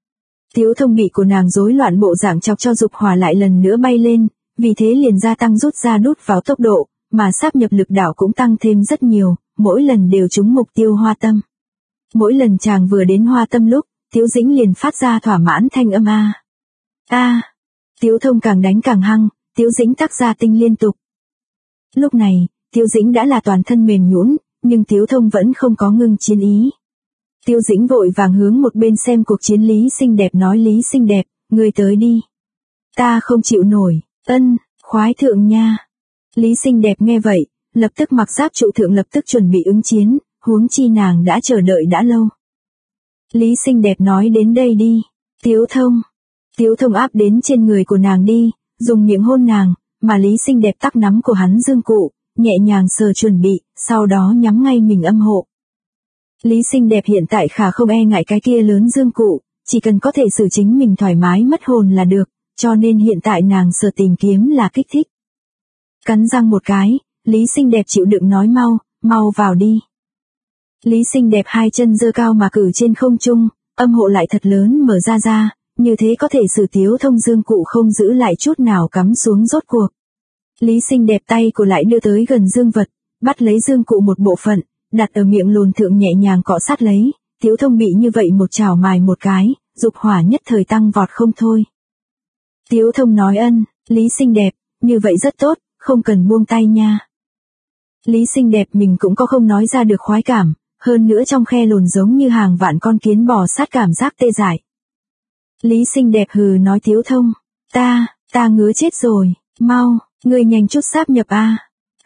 Tiếu Thông bị của nàng rối loạn bộ dạng chọc cho dục hỏa lại lần nữa bay lên, vì thế liền gia tăng rút ra đút vào tốc độ, mà sáp nhập lực đảo cũng tăng thêm rất nhiều, mỗi lần đều trúng mục tiêu Hoa Tâm. Mỗi lần chàng vừa đến Hoa Tâm lúc, Tiếu Dĩnh liền phát ra thỏa mãn thanh âm a. A. Tiếu Thông càng đánh càng hăng, Tiếu Dĩnh tác ra tinh liên tục. Lúc này, Tiếu Dĩnh đã là toàn thân mềm nhũn, nhưng Tiếu Thông vẫn không có ngưng chiến ý. Tiếu Dĩnh vội vàng hướng một bên xem cuộc chiến Lý Xinh Đẹp nói Lý Xinh Đẹp, ngươi tới đi. Ta không chịu nổi, khoái thượng nha. Lý Xinh Đẹp nghe vậy, lập tức mặc giáp trụ thượng lập tức chuẩn bị ứng chiến, huống chi nàng đã chờ đợi đã lâu. Lý Xinh Đẹp nói đến đây đi, Tiếu Thông áp đến trên người của nàng đi, dùng miệng hôn nàng, mà Lý Xinh Đẹp tắc nắm của hắn dương cụ, nhẹ nhàng sờ chuẩn bị, sau đó nhắm ngay mình âm hộ. Lý Xinh Đẹp hiện tại khả không e ngại cái kia lớn dương cụ, chỉ cần có thể xử chính mình thoải mái mất hồn là được, cho nên hiện tại nàng sờ tìm kiếm là kích thích. Cắn răng một cái, Lý Xinh Đẹp chịu đựng nói mau vào đi. Lý Xinh Đẹp hai chân giơ cao mà cử trên không trung, âm hộ lại thật lớn mở ra, như thế có thể xử Tiếu Thông dương cụ không giữ lại chút nào cắm xuống rốt cuộc. Lý Xinh Đẹp tay của lại đưa tới gần dương vật, bắt lấy dương cụ một bộ phận, đặt ở miệng lồn thượng nhẹ nhàng cọ sát lấy, Tiếu Thông bị như vậy một chảo mài một cái, dục hỏa nhất thời tăng vọt không thôi. Tiếu Thông nói Lý Xinh Đẹp, như vậy rất tốt, không cần buông tay nha. Lý Xinh Đẹp mình cũng có không nói ra được khoái cảm, hơn nữa trong khe lồn giống như hàng vạn con kiến bò sát cảm giác tê dại. Lý Xinh Đẹp hừ nói Tiếu Thông, ta ngứa chết rồi, mau, ngươi nhanh chút sáp nhập a.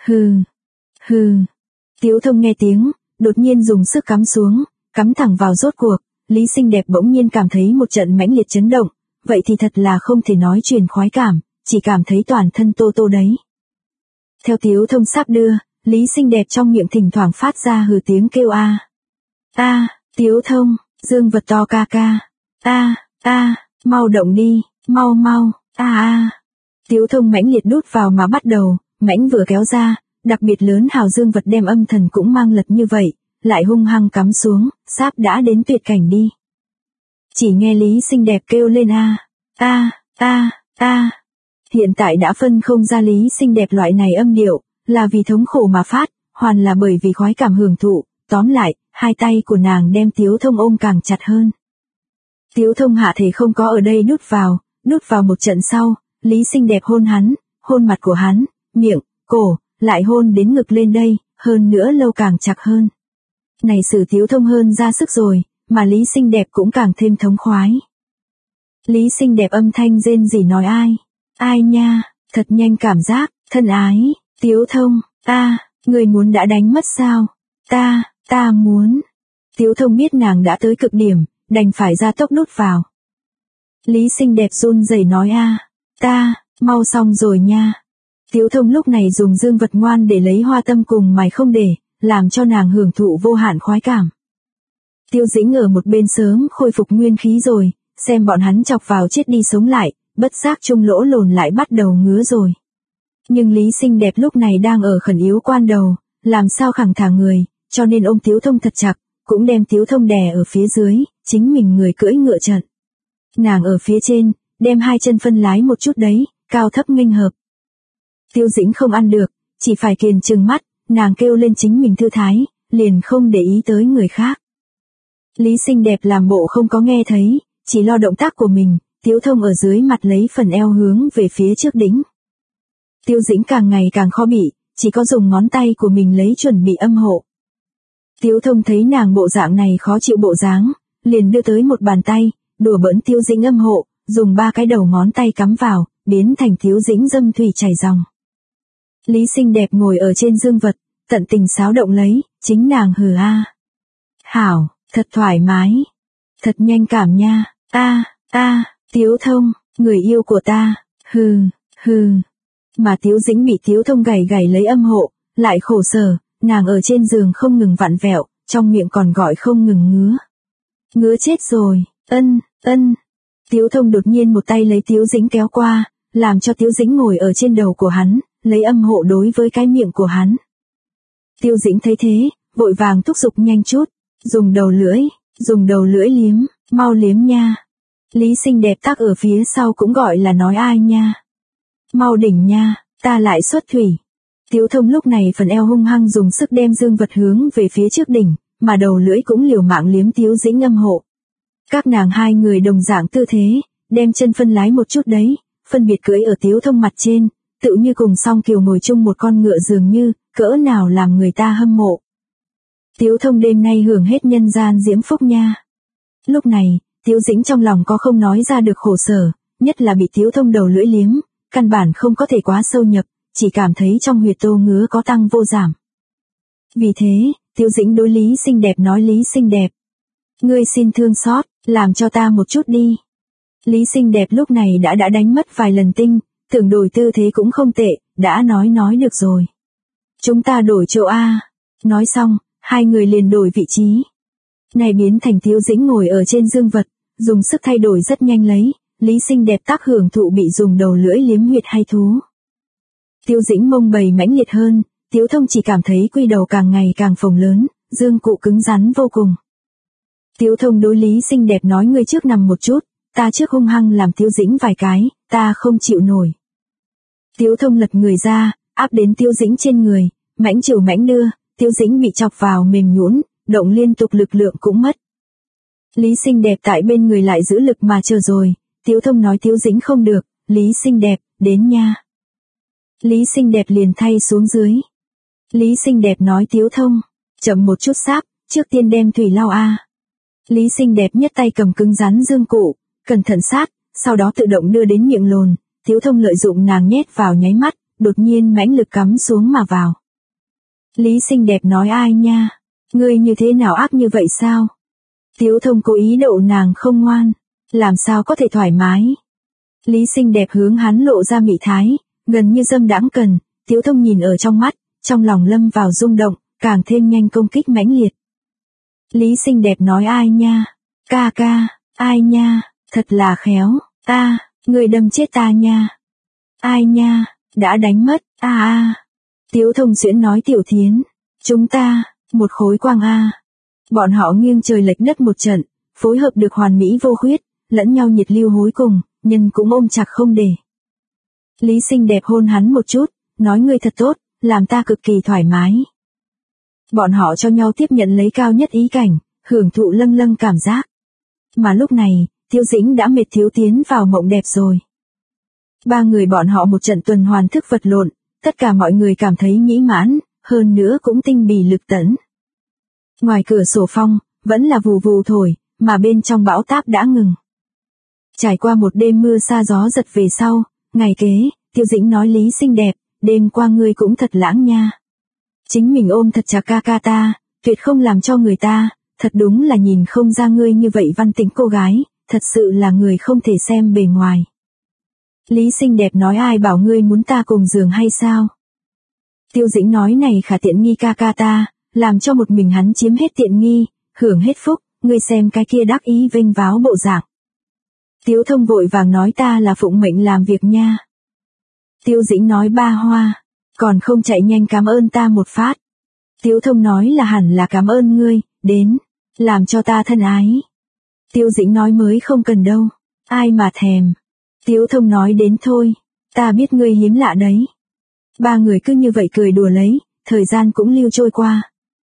Hừ. Tiếu Thông nghe tiếng, đột nhiên dùng sức cắm xuống, cắm thẳng vào rốt cuộc, Lý Xinh Đẹp bỗng nhiên cảm thấy một trận mãnh liệt chấn động, vậy thì thật là không thể nói truyền khoái cảm, chỉ cảm thấy toàn thân tô đấy. Theo Tiếu Thông sáp đưa, Lý Xinh Đẹp trong miệng thỉnh thoảng phát ra hừ tiếng kêu a. Tiếu Thông, dương vật to ca. Mau động đi, mau, Tiếu Thông mãnh liệt đút vào mà bắt đầu, mãnh vừa kéo ra, đặc biệt lớn hào dương vật đem âm thần cũng mang lật như vậy, lại hung hăng cắm xuống, sáp đã đến tuyệt cảnh đi. Chỉ nghe Lý Xinh Đẹp kêu lên a. Hiện tại đã phân không ra Lý Xinh Đẹp loại này âm điệu, là vì thống khổ mà phát, hoàn là bởi vì khoái cảm hưởng thụ, tóm lại, hai tay của nàng đem Tiếu Thông ôm càng chặt hơn. Tiếu Thông hạ thể không có ở đây nút vào một trận sau, Lý Xinh Đẹp hôn hắn, hôn mặt của hắn, miệng, cổ, lại hôn đến ngực lên đây, hơn nữa lâu càng chặt hơn. Này xử Tiếu Thông hơn ra sức rồi, mà Lý Xinh Đẹp cũng càng thêm thống khoái. Lý Xinh Đẹp âm thanh rên rỉ nói ai nha, thật nhanh cảm giác, thân ái, Tiếu Thông, người muốn đã đánh mất sao, ta muốn. Tiếu Thông biết nàng đã tới cực điểm, đành phải ra tốc nút vào. Lý Xinh Đẹp run rẩy nói mau xong rồi nha. Tiếu Thông lúc này dùng dương vật ngoan để lấy Hoa Tâm cùng mày không để, làm cho nàng hưởng thụ vô hạn khoái cảm. Tiêu Dĩnh ở một bên sớm khôi phục nguyên khí rồi, xem bọn hắn chọc vào chết đi sống lại, bất giác chung lỗ lồn lại bắt đầu ngứa rồi. Nhưng Lý Xinh Đẹp lúc này đang ở khẩn yếu quan đầu, làm sao khẳng thả người, cho nên ôm Tiếu Thông thật chặt, cũng đem Tiếu Thông đè ở phía dưới, chính mình người cưỡi ngựa trận. Nàng ở phía trên, đem hai chân phân lái một chút đấy, cao thấp nghênh hợp. Tiêu Dĩnh không ăn được, chỉ phải kiềm trừng mắt, nàng kêu lên chính mình thư thái, liền không để ý tới người khác. Lý Xinh Đẹp làm bộ không có nghe thấy, chỉ lo động tác của mình, Tiếu Thông ở dưới mặt lấy phần eo hướng về phía trước đĩnh. Tiêu Dĩnh càng ngày càng khó bị, chỉ có dùng ngón tay của mình lấy chuẩn bị âm hộ. Tiếu Thông thấy nàng bộ dạng này khó chịu bộ dáng, liền đưa tới một bàn tay, đùa bỡn Tiêu Dĩnh âm hộ, dùng 3 cái đầu ngón tay cắm vào, biến thành Tiếu Dĩnh dâm thủy chảy ròng. Lý Xinh Đẹp ngồi ở trên dương vật, tận tình xáo động lấy, chính nàng hừ hảo, thật thoải mái, thật nhanh cảm nha, Tiếu Thông, người yêu của ta, hừ. Mà Tiếu Dĩnh bị Tiếu Thông gảy lấy âm hộ, lại khổ sở, nàng ở trên giường không ngừng vặn vẹo, trong miệng còn gọi không ngừng ngứa chết rồi, ân. Tiếu Thông đột nhiên một tay lấy Tiếu Dĩnh kéo qua, làm cho Tiếu Dĩnh ngồi ở trên đầu của hắn, lấy âm hộ đối với cái miệng của hắn. Tiêu Dĩnh thấy thế, vội vàng thúc giục nhanh chút, dùng đầu lưỡi liếm, mau liếm nha. Lý Xinh Đẹp tắc ở phía sau cũng gọi là nói ai nha. Mau đỉnh nha, ta lại xuất thủy. Tiếu Thông lúc này phần eo hung hăng dùng sức đem dương vật hướng về phía trước đỉnh, mà đầu lưỡi cũng liều mạng liếm Tiếu Dĩnh âm hộ. Các nàng hai người đồng dạng tư thế, đem chân phân lái một chút đấy, phân biệt cưỡi ở Tiếu Thông mặt trên, tự như cùng song kiều ngồi chung một con ngựa dường như, cỡ nào làm người ta hâm mộ. Tiếu Thông đêm nay hưởng hết nhân gian diễm phúc nha. Lúc này, Tiếu Dĩnh trong lòng có không nói ra được khổ sở, nhất là bị Tiếu Thông đầu lưỡi liếm, căn bản không có thể quá sâu nhập, chỉ cảm thấy trong huyệt tô ngứa có tăng vô giảm. Vì thế, Tiếu Dĩnh đối Lý Xinh Đẹp nói Lý Xinh Đẹp. Ngươi xin thương xót, làm cho ta một chút đi. Lý Xinh Đẹp lúc này đã đánh mất vài lần tinh, tưởng đổi tư thế cũng không tệ, đã nói được rồi. Chúng ta đổi chỗ A. Nói xong, hai người liền đổi vị trí. Này biến thành Tiếu Dĩnh ngồi ở trên dương vật, dùng sức thay đổi rất nhanh lấy, Lý Xinh Đẹp tác hưởng thụ bị dùng đầu lưỡi liếm huyệt hay thú. Tiếu Dĩnh mông bầy mãnh liệt hơn, Tiếu Thông chỉ cảm thấy quy đầu càng ngày càng phồng lớn, dương cụ cứng rắn vô cùng. Tiếu Thông đối Lý Xinh Đẹp nói ngươi trước nằm một chút, ta trước hung hăng làm Tiếu Dĩnh vài cái, ta không chịu nổi. Tiếu Thông lật người ra, áp đến Tiếu Dĩnh trên người, mãnh chiều mãnh đưa, Tiếu Dĩnh bị chọc vào mềm nhũn, động liên tục lực lượng cũng mất. Lý Xinh Đẹp tại bên người lại giữ lực mà chờ rồi, Tiếu Thông nói Tiếu Dĩnh không được, Lý Xinh Đẹp, đến nha. Lý Xinh Đẹp liền thay xuống dưới. Lý Xinh Đẹp nói Tiếu Thông, chậm một chút sáp, trước tiên đem thủy lau a. Lý Xinh Đẹp nhất tay cầm cứng rắn dương cụ, cẩn thận sát, sau đó tự động đưa đến miệng lồn, Tiếu Thông lợi dụng nàng nhét vào nháy mắt, đột nhiên mãnh lực cắm xuống mà vào. Lý Xinh Đẹp nói ai nha, ngươi như thế nào ác như vậy sao? Tiếu Thông cố ý đậu nàng không ngoan, làm sao có thể thoải mái. Lý Xinh Đẹp hướng hắn lộ ra mị thái, gần như dâm đãng cần, Tiếu Thông nhìn ở trong mắt, trong lòng lâm vào rung động, càng thêm nhanh công kích mãnh liệt. Lý Xinh Đẹp nói ai nha, ca ca, ai nha, thật là khéo, ta, người đâm chết ta nha. Ai nha, đã đánh mất, a. Tiếu Thông xuyễn nói Tiểu Thiến, chúng ta, một khối quang a. Bọn họ nghiêng trời lệch đất một trận, phối hợp được hoàn mỹ vô khuyết, lẫn nhau nhiệt lưu hối cùng, nhân cũng ôm chặt không để. Lý Xinh Đẹp hôn hắn một chút, nói ngươi thật tốt, làm ta cực kỳ thoải mái. Bọn họ cho nhau tiếp nhận lấy cao nhất ý cảnh, hưởng thụ lâng lâng cảm giác. Mà lúc này, Tiếu Dĩnh đã mệt thiếu tiến vào mộng đẹp rồi. Ba người bọn họ một trận tuần hoàn thức vật lộn, tất cả mọi người cảm thấy mỹ mãn, hơn nữa cũng tinh bì lực tẫn. Ngoài cửa sổ phong, vẫn là vù vù thổi, mà bên trong bão táp đã ngừng. Trải qua một đêm mưa sa gió giật về sau, ngày kế, Tiếu Dĩnh nói Lý Xinh Đẹp, đêm qua ngươi cũng thật lãng nha. Chính mình ôm thật chặt ca ca ta, tuyệt không làm cho người ta, thật đúng là nhìn không ra ngươi như vậy văn tính cô gái, thật sự là người không thể xem bề ngoài. Lý Xinh Đẹp nói ai bảo ngươi muốn ta cùng giường hay sao? Tiếu Dĩnh nói này khả tiện nghi ca ca ta, làm cho một mình hắn chiếm hết tiện nghi, hưởng hết phúc, ngươi xem cái kia đắc ý vênh váo bộ dạng. Tiếu Thông vội vàng nói ta là phụng mệnh làm việc nha. Tiếu Dĩnh nói ba hoa, còn không chạy nhanh cảm ơn ta một phát. Tiếu Thông nói là hẳn là cảm ơn ngươi, đến, làm cho ta thân ái. Tiếu Dĩnh nói mới không cần đâu, ai mà thèm. Tiếu Thông nói đến thôi, ta biết ngươi hiếm lạ đấy. Ba người cứ như vậy cười đùa lấy, thời gian cũng lưu trôi qua.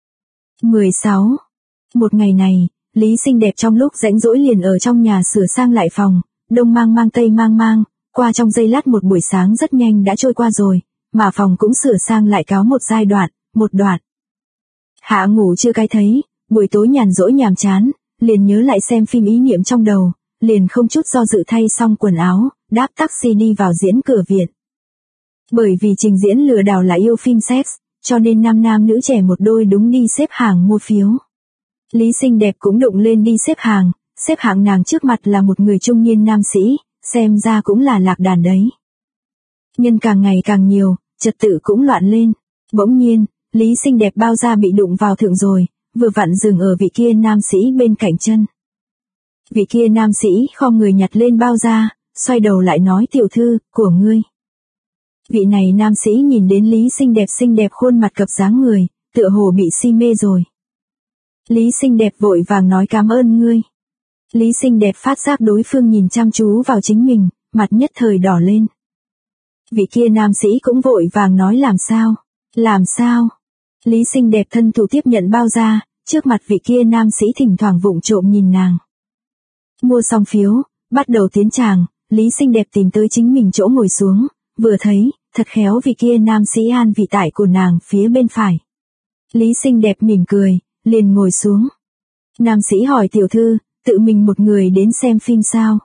16. Một ngày này, Lý Xinh Đẹp trong lúc rãnh rỗi liền ở trong nhà sửa sang lại phòng, đông mang mang tây mang mang, qua trong giây lát một buổi sáng rất nhanh đã trôi qua rồi, mà phòng cũng sửa sang lại cáo một giai đoạn, một đoạn. Hạ ngủ chưa cái thấy, buổi tối nhàn rỗi nhàm chán, liền nhớ lại xem phim ý niệm trong đầu, liền không chút do dự thay xong quần áo, đáp taxi đi vào diễn cửa viện. Bởi vì trình diễn lừa đảo là yêu phim sex, cho nên nam nữ trẻ một đôi đúng đi xếp hàng mua phiếu. Lý Xinh Đẹp cũng đụng lên đi xếp hạng nàng trước mặt là một người trung niên nam sĩ, xem ra cũng là lạc đàn đấy. Nhân càng ngày càng nhiều, trật tự cũng loạn lên. Bỗng nhiên, Lý Xinh Đẹp bao ra bị đụng vào thượng rồi, vừa vặn dừng ở vị kia nam sĩ bên cạnh chân. Vị kia nam sĩ khom người nhặt lên bao ra, xoay đầu lại nói tiểu thư, của ngươi. Vị này nam sĩ nhìn đến Lý Xinh Đẹp khuôn mặt cập dáng người, tựa hồ bị si mê rồi. Lý Xinh Đẹp vội vàng nói cảm ơn ngươi. Lý Xinh Đẹp phát giác đối phương nhìn chăm chú vào chính mình, mặt nhất thời đỏ lên. Vị kia nam sĩ cũng vội vàng nói làm sao, Làm sao? Lý xinh đẹp thân thủ tiếp nhận bao da, trước mặt vị kia nam sĩ thỉnh thoảng vụng trộm nhìn nàng. Mua xong phiếu, bắt đầu tiến tràng, Lý xinh đẹp tìm tới chính mình chỗ ngồi xuống, vừa thấy, thật khéo vị kia nam sĩ an vị tại của nàng phía bên phải. Lý xinh đẹp mỉm cười, liền ngồi xuống. Nam sĩ hỏi tiểu thư, tự mình một người đến xem phim sao?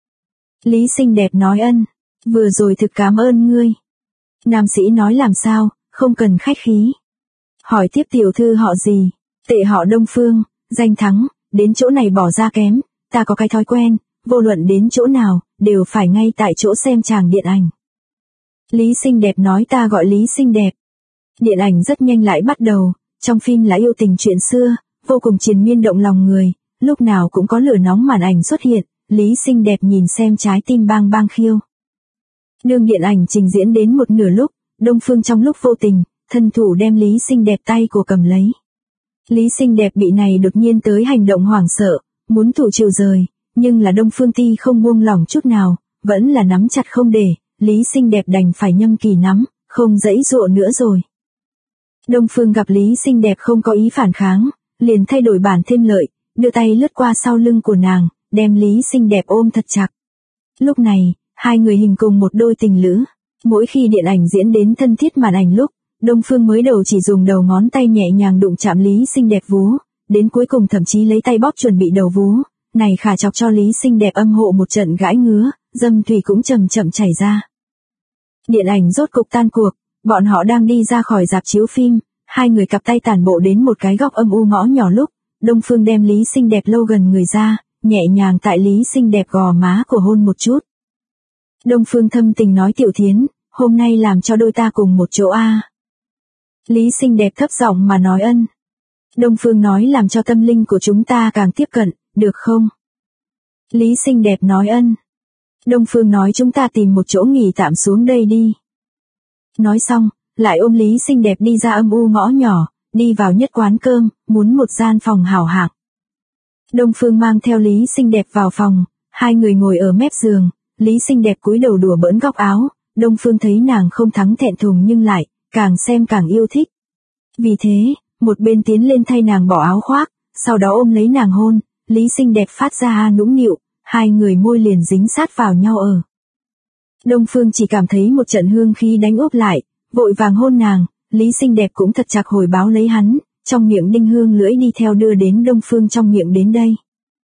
Lý xinh đẹp nói ân, vừa rồi thực cảm ơn ngươi. Nam sĩ nói làm sao, không cần khách khí. Hỏi tiếp tiểu thư họ gì? Tệ họ Đông Phương, danh Thắng, đến chỗ này bỏ ra kém, ta có cái thói quen, vô luận đến chỗ nào, đều phải ngay tại chỗ xem tràng điện ảnh. Lý xinh đẹp nói ta gọi Lý xinh đẹp. Điện ảnh rất nhanh lại bắt đầu, trong phim là yêu tình chuyện xưa, vô cùng triền miên động lòng người, lúc nào cũng có lửa nóng màn ảnh xuất hiện, Lý xinh đẹp nhìn xem trái tim bang bang khiêu. Đương điện ảnh trình diễn đến một nửa lúc, Đông Phương trong lúc vô tình, thân thủ đem Lý xinh đẹp tay của cầm lấy. Lý xinh đẹp bị này đột nhiên tới hành động hoảng sợ, muốn thủ chịu rời, nhưng là Đông Phương ti không buông lỏng chút nào, vẫn là nắm chặt không để, Lý xinh đẹp đành phải nhâm kỳ nắm, không giãy giụa nữa rồi. Đông Phương gặp Lý xinh đẹp không có ý phản kháng, liền thay đổi bản thêm lợi, đưa tay lướt qua sau lưng của nàng, đem Lý xinh đẹp ôm thật chặt. Lúc này, hai người hình cùng một đôi tình lữ. Mỗi khi điện ảnh diễn đến thân thiết màn ảnh lúc, Đông Phương mới đầu chỉ dùng đầu ngón tay nhẹ nhàng đụng chạm Lý xinh đẹp vú, đến cuối cùng thậm chí lấy tay bóp chuẩn bị đầu vú, này khả chọc cho Lý xinh đẹp âm hộ một trận gãi ngứa, dâm thủy cũng chậm chậm chảy ra. Điện ảnh rốt cục tan cuộc, bọn họ đang đi ra khỏi rạp chiếu phim, hai người cặp tay tản bộ đến một cái góc âm u ngõ nhỏ lúc, Đông Phương đem Lý xinh đẹp lâu gần người ra, nhẹ nhàng tại Lý xinh đẹp gò má của hôn một chút. Đông Phương thâm tình nói Tiểu Thiến, hôm nay làm cho đôi ta cùng một chỗ a. Lý xinh đẹp thấp giọng mà nói ân. Đông Phương nói làm cho tâm linh của chúng ta càng tiếp cận, được không? Lý xinh đẹp nói ân. Đông Phương nói chúng ta tìm một chỗ nghỉ tạm xuống đây đi. Nói xong, lại ôm Lý xinh đẹp đi ra âm u ngõ nhỏ, đi vào nhất quán cơm, muốn một gian phòng hảo hạng. Đông Phương mang theo Lý xinh đẹp vào phòng, hai người ngồi ở mép giường, Lý xinh đẹp cúi đầu đùa bỡn góc áo, Đông Phương thấy nàng không thắng thẹn thùng nhưng lại, càng xem càng yêu thích. Vì thế, một bên tiến lên thay nàng bỏ áo khoác, sau đó ôm lấy nàng hôn, Lý xinh đẹp phát ra nũng nịu, hai người môi liền dính sát vào nhau ở. Đông Phương chỉ cảm thấy một trận hương khí đánh úp lại, vội vàng hôn nàng, Lý xinh đẹp cũng thật chặt hồi báo lấy hắn, trong miệng đinh hương lưỡi đi theo đưa đến Đông Phương trong miệng đến đây.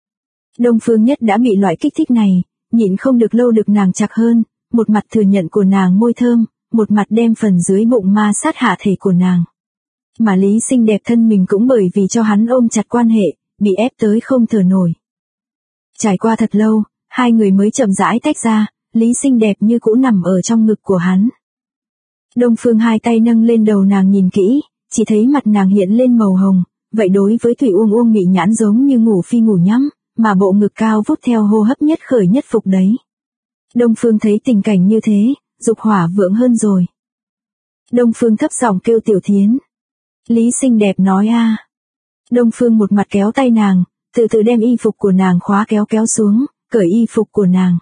Đông Phương nhất đã bị loại kích thích này, nhịn không được lâu được nàng chặt hơn, một mặt thừa nhận của nàng môi thơm, một mặt đem phần dưới bụng ma sát hạ thể của nàng. Mà Lý xinh đẹp thân mình cũng bởi vì cho hắn ôm chặt quan hệ, bị ép tới không thở nổi. Trải qua thật lâu, hai người mới chậm rãi tách ra, Lý xinh đẹp như cũ nằm ở trong ngực của hắn. Đông Phương hai tay nâng lên đầu nàng nhìn kỹ, chỉ thấy mặt nàng hiện lên màu hồng, vậy đối với Thủy Uông Uông mị nhãn giống như ngủ phi ngủ nhắm, mà bộ ngực cao vút theo hô hấp nhất khởi nhất phục đấy. Đông Phương thấy tình cảnh như thế, dục hỏa vượng hơn rồi. Đông Phương thấp giọng kêu Tiểu Thiến. Lý xinh đẹp nói a. Đông Phương một mặt kéo tay nàng, từ từ đem y phục của nàng khóa kéo xuống, cởi y phục của nàng.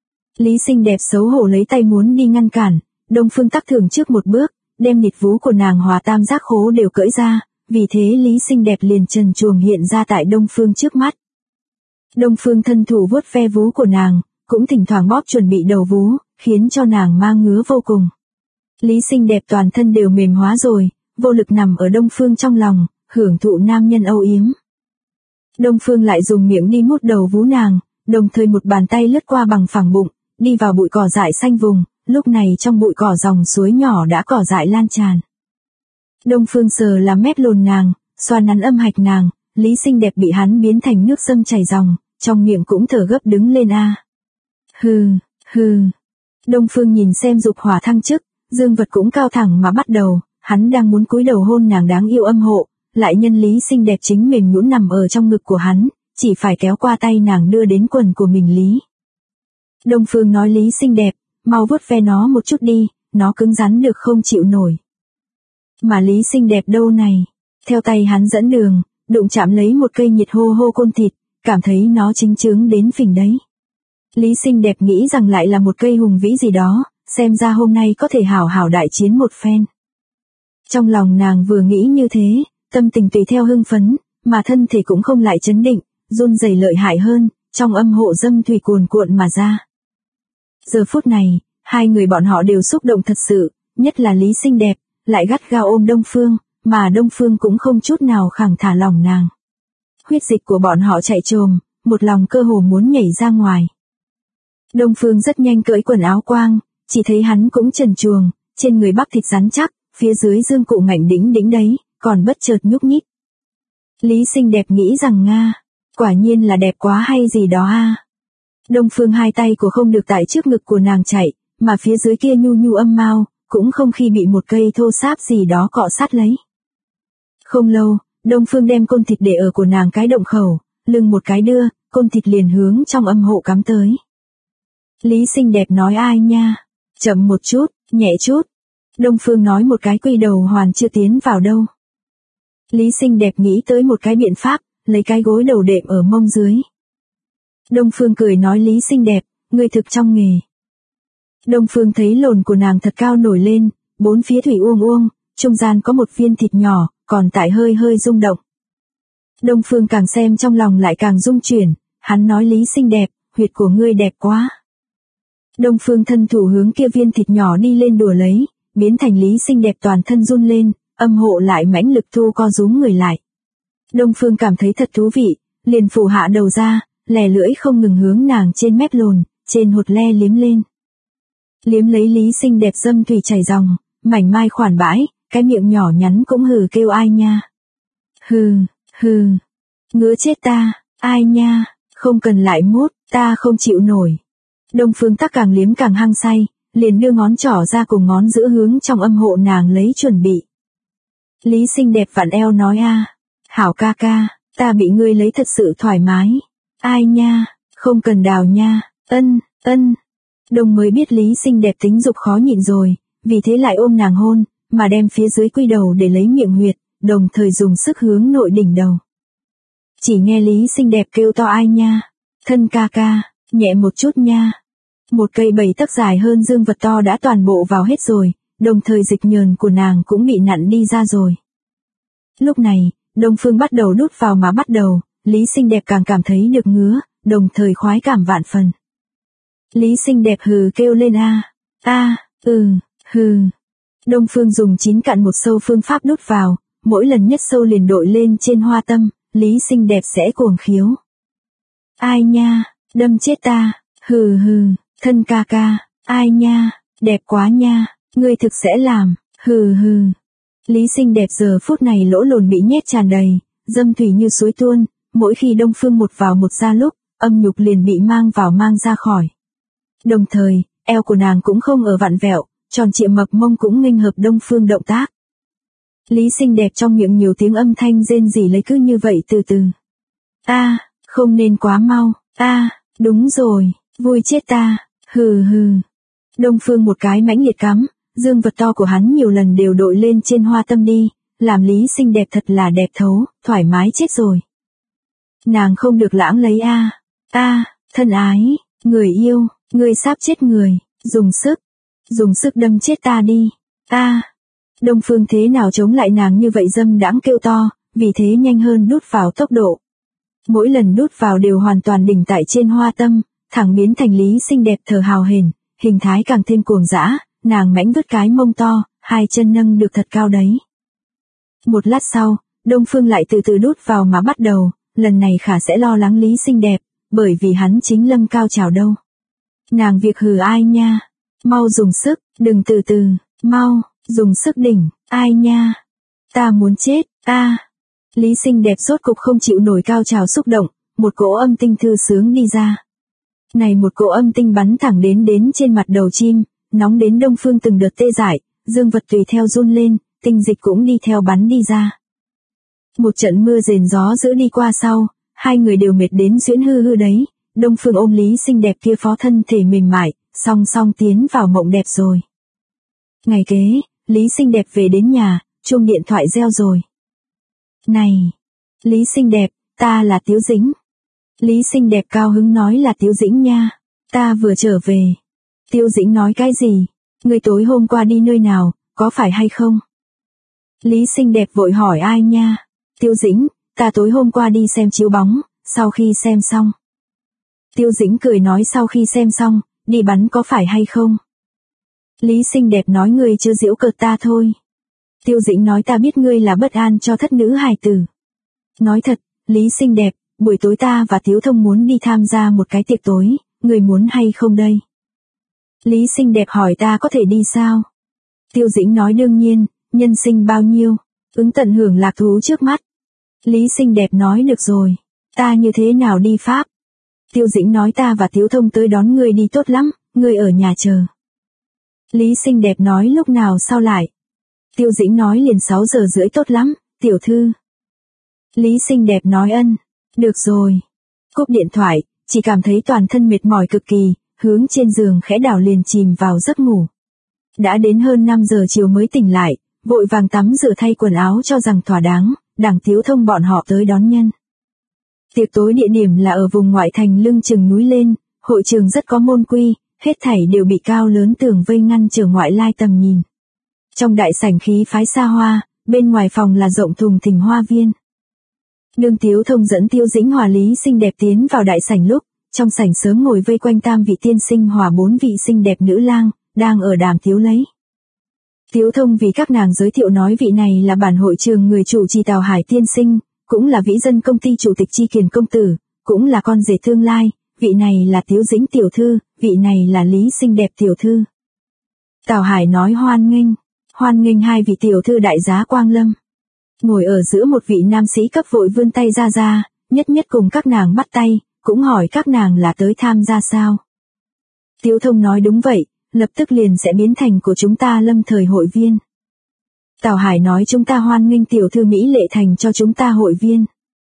Lý xinh đẹp xấu hổ lấy tay muốn đi ngăn cản, Đông Phương tắc thường trước một bước, đem nịt vú của nàng hòa tam giác khố đều cởi ra, vì thế Lý xinh đẹp liền trần truồng hiện ra tại Đông Phương trước mắt. Đông Phương thân thủ vuốt ve vú của nàng, cũng thỉnh thoảng bóp chuẩn bị đầu vú, khiến cho nàng mang ngứa vô cùng. Lý xinh đẹp toàn thân đều mềm hóa rồi, vô lực nằm ở Đông Phương trong lòng, hưởng thụ nam nhân âu yếm. Đông Phương lại dùng miệng đi mút đầu vú nàng, đồng thời một bàn tay lướt qua bằng phẳng bụng, đi vào bụi cỏ dại xanh vùng, lúc này trong bụi cỏ dòng suối nhỏ đã cỏ dại lan tràn. Đông Phương sờ làm mép lồn nàng, xoa nắn âm hạch nàng, Lý xinh đẹp bị hắn biến thành nước sâm chảy ròng, trong miệng cũng thở gấp đứng lên a. Hừ, hừ. Đông Phương nhìn xem dục hỏa thăng chức, dương vật cũng cao thẳng mà bắt đầu, hắn đang muốn cúi đầu hôn nàng đáng yêu âm hộ, lại nhân Lý xinh đẹp chính mềm nhũn nằm ở trong ngực của hắn, chỉ phải kéo qua tay nàng đưa đến quần của mình Lý. Đông Phương nói Lý xinh đẹp, mau vuốt ve nó một chút đi, nó cứng rắn được không chịu nổi. Mà Lý xinh đẹp đâu này, theo tay hắn dẫn đường, đụng chạm lấy một cây nhiệt hô hô côn thịt, cảm thấy nó chính chứng đến phình đấy. Lý xinh đẹp nghĩ rằng lại là một cây hùng vĩ gì đó, xem ra hôm nay có thể hảo hảo đại chiến một phen. Trong lòng nàng vừa nghĩ như thế, tâm tình tùy theo hưng phấn, mà thân thể cũng không lại chấn định, run rẩy lợi hại hơn, trong âm hộ dâm thủy cuồn cuộn mà ra. Giờ phút này, hai người bọn họ đều xúc động thật sự, nhất là Lý xinh đẹp, lại gắt gao ôm Đông Phương, mà Đông Phương cũng không chút nào khẳng thả lòng nàng. Huyết dịch của bọn họ chạy trồm, một lòng cơ hồ muốn nhảy ra ngoài. Đông Phương rất nhanh cởi quần áo quang, chỉ thấy hắn cũng trần truồng, trên người bắp thịt rắn chắc, phía dưới dương cụ ngạnh đĩnh đĩnh đấy, còn bất chợt nhúc nhích. Lý xinh đẹp nghĩ rằng Nga, quả nhiên là đẹp quá hay gì đó a. Đông Phương hai tay của không được tại trước ngực của nàng chạy, mà phía dưới kia nhu nhu âm mao, cũng không khi bị một cây thô sáp gì đó cọ sát lấy. Không lâu, Đông Phương đem côn thịt để ở của nàng cái động khẩu, lưng một cái đưa, côn thịt liền hướng trong âm hộ cắm tới. Lý xinh đẹp nói ai nha, chậm một chút, nhẹ chút. Đông Phương nói một cái quy đầu hoàn chưa tiến vào đâu. Lý xinh đẹp nghĩ tới một cái biện pháp, lấy cái gối đầu đệm ở mông dưới. Đông Phương cười nói Lý xinh đẹp, ngươi thực trong nghề. Đông Phương thấy lồn của nàng thật cao nổi lên, bốn phía thủy uông uông, trung gian có một viên thịt nhỏ, còn tại hơi hơi rung động. Đông Phương càng xem trong lòng lại càng rung chuyển, hắn nói Lý xinh đẹp, huyệt của ngươi đẹp quá. Đông Phương thân thủ hướng kia viên thịt nhỏ đi lên đùa lấy, biến thành Lý xinh đẹp toàn thân run lên, âm hộ lại mãnh lực thu co rúm người lại. Đông Phương cảm thấy thật thú vị, liền phủ hạ đầu ra, lè lưỡi không ngừng hướng nàng trên mép lồn, trên hột le liếm lên. Liếm lấy Lý xinh đẹp dâm thủy chảy ròng, mảnh mai khoản bãi, cái miệng nhỏ nhắn cũng hừ kêu ai nha. Hừ, hừ, ngứa chết ta, ai nha, không cần lại mút, ta không chịu nổi. Đông Phương tắc càng liếm càng hăng say, liền đưa ngón trỏ ra cùng ngón giữa hướng trong âm hộ nàng lấy chuẩn bị. Lý xinh đẹp vặn eo nói hảo ca ca, ta bị ngươi lấy thật sự thoải mái. Ai nha, không cần đào nha, ân. Đông mới biết Lý xinh đẹp tính dục khó nhịn rồi, vì thế lại ôm nàng hôn, mà đem phía dưới quy đầu để lấy miệng huyệt, đồng thời dùng sức hướng nội đỉnh đầu. Chỉ nghe Lý xinh đẹp kêu to ai nha, thân ca ca, nhẹ một chút nha. Một cây 7 tấc dài hơn dương vật to đã toàn bộ vào hết rồi, đồng thời dịch nhờn của nàng cũng bị nặn đi ra rồi. Lúc này, Đông Phương bắt đầu đút vào mà bắt đầu, Lý xinh đẹp càng cảm thấy được ngứa, đồng thời khoái cảm vạn phần. Lý xinh đẹp hừ kêu lên hừ. Đông Phương dùng 9 cạn một sâu phương pháp đút vào, mỗi lần nhất sâu liền đội lên trên hoa tâm, Lý xinh đẹp sẽ cuồng khiếu. Ai nha, đâm chết ta, hừ, thân ca ca, ai nha, đẹp quá nha, ngươi thực sẽ làm, hừ. Lý xinh đẹp giờ phút này lỗ lồn bị nhét tràn đầy, dâm thủy như suối tuôn, mỗi khi Đông Phương một vào một ra lúc, âm nhục liền bị mang vào mang ra khỏi. Đồng thời, eo của nàng cũng không ở vặn vẹo, tròn trịa mập mông cũng nghênh hợp Đông Phương động tác. Lý xinh đẹp trong miệng nhiều tiếng âm thanh rên rỉ lấy cứ như vậy từ từ. Không nên quá mau, đúng rồi, vui chết ta, hừ. Đông Phương một cái mãnh liệt cắm, dương vật to của hắn nhiều lần đều đội lên trên hoa tâm đi, làm Lý xinh đẹp thật là đẹp thấu, thoải mái chết rồi. Nàng không được lãng lấy thân ái, người yêu, người sắp chết người, dùng sức đâm chết ta đi, Đông Phương thế nào chống lại nàng như vậy dâm đãng kêu to, vì thế nhanh hơn đút vào tốc độ. Mỗi lần đút vào đều hoàn toàn đỉnh tại trên hoa tâm, thẳng biến thành Lý xinh đẹp thở hào hển, hình thái càng thêm cuồng dã, nàng mãnh vứt cái mông to, hai chân nâng được thật cao đấy. Một lát sau, Đông Phương lại từ từ đút vào mà bắt đầu, lần này khả sẽ lo lắng Lý xinh đẹp, bởi vì hắn chính lâm cao trào đâu. Nàng việc hừ ai nha, mau dùng sức, đừng từ từ, mau, dùng sức đỉnh, ai nha, ta muốn chết, Lý xinh đẹp rốt cục không chịu nổi cao trào xúc động, một cỗ âm tinh thư sướng đi ra. Này một cỗ âm tinh bắn thẳng đến trên mặt đầu chim, nóng đến Đông Phương từng đợt tê dại, dương vật tùy theo run lên, tinh dịch cũng đi theo bắn đi ra. Một trận mưa rền gió dữ đi qua sau, hai người đều mệt đến xuyễn hư đấy, Đông Phương ôm Lý xinh đẹp kia phó thân thể mềm mại, song song tiến vào mộng đẹp rồi. Ngày kế, Lý xinh đẹp về đến nhà, chuông điện thoại reo rồi. Này, Lý xinh đẹp, ta là Tiếu Dĩnh. Lý xinh đẹp cao hứng nói là Tiếu Dĩnh nha, ta vừa trở về. Tiếu Dĩnh nói cái gì? Ngươi tối hôm qua đi nơi nào, có phải hay không? Lý xinh đẹp vội hỏi ai nha? Tiêu Dĩnh, ta tối hôm qua đi xem chiếu bóng, sau khi xem xong. Tiêu Dĩnh cười nói sau khi xem xong, đi bắn có phải hay không? Lý xinh đẹp nói ngươi chưa giễu cợt ta thôi. Tiêu Dĩnh nói ta biết ngươi là bất an cho thất nữ hài tử. Nói thật, Lý xinh đẹp, buổi tối ta và Tiếu Thông muốn đi tham gia một cái tiệc tối, ngươi muốn hay không đây? Lý xinh đẹp hỏi ta có thể đi sao? Tiêu Dĩnh nói đương nhiên, nhân sinh bao nhiêu, ứng tận hưởng lạc thú trước mắt. Lý xinh đẹp nói được rồi, ta như thế nào đi Pháp? Tiêu Dĩnh nói ta và Tiếu Thông tới đón ngươi đi tốt lắm, ngươi ở nhà chờ. Lý xinh đẹp nói lúc nào sao lại? Tiêu Dĩnh nói liền 6 giờ rưỡi tốt lắm, tiểu thư. Lý xinh đẹp nói ân, được rồi. Cúp điện thoại, chỉ cảm thấy toàn thân mệt mỏi cực kỳ, hướng trên giường khẽ đảo liền chìm vào giấc ngủ. Đã đến hơn 5 giờ chiều mới tỉnh lại, vội vàng tắm rửa thay quần áo cho rằng thỏa đáng, đằng Tiếu Thông bọn họ tới đón nhân. Tiệc tối địa điểm là ở vùng ngoại thành lưng chừng núi lên, hội trường rất có môn quy, hết thảy đều bị cao lớn tường vây ngăn trở ngoại lai tầm nhìn. Trong đại sảnh khí phái xa hoa, bên ngoài phòng là rộng thùng thình hoa viên. Nương Tiếu Thông dẫn Tiêu Dĩnh hòa Lý xinh đẹp tiến vào đại sảnh lúc, trong sảnh sớm ngồi vây quanh 3 vị tiên sinh hòa 4 vị xinh đẹp nữ lang, đang ở đàm tiếu lấy. Tiếu Thông vì các nàng giới thiệu nói vị này là bản hội trường người chủ trì Tào Hải tiên sinh, cũng là vĩ dân công ty chủ tịch Chi Kiền công tử, cũng là con rể tương lai, vị này là Tiếu Dĩnh tiểu thư, vị này là Lý xinh đẹp tiểu thư. Tào Hải nói hoan nghênh 2 vị tiểu thư đại giá quang lâm. Ngồi ở giữa một vị nam sĩ cấp vội vươn tay ra, nhất cùng các nàng bắt tay, cũng hỏi các nàng là tới tham gia sao. Tiếu Thông nói đúng vậy, lập tức liền sẽ biến thành của chúng ta lâm thời hội viên. Tào Hải nói chúng ta hoan nghênh tiểu thư Mỹ Lệ thành cho chúng ta hội viên.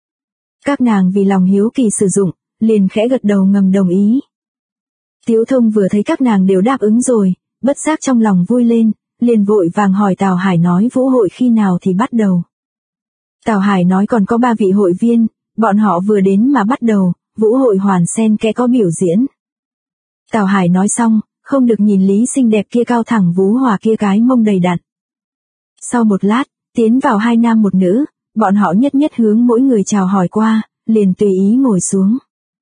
Các nàng vì lòng hiếu kỳ sử dụng, liền khẽ gật đầu ngầm đồng ý. Tiếu Thông vừa thấy các nàng đều đáp ứng rồi, bất giác trong lòng vui lên, liền vội vàng hỏi Tào Hải nói vũ hội khi nào thì bắt đầu. Tào Hải nói còn có 3 vị hội viên, bọn họ vừa đến mà bắt đầu, vũ hội hoàn sen kẽ có biểu diễn. Tào Hải nói xong, không được nhìn Lý xinh đẹp kia cao thẳng vú hòa kia cái mông đầy đặn. Sau một lát, tiến vào 2 nam 1 nữ, bọn họ nhất hướng mỗi người chào hỏi qua, liền tùy ý ngồi xuống.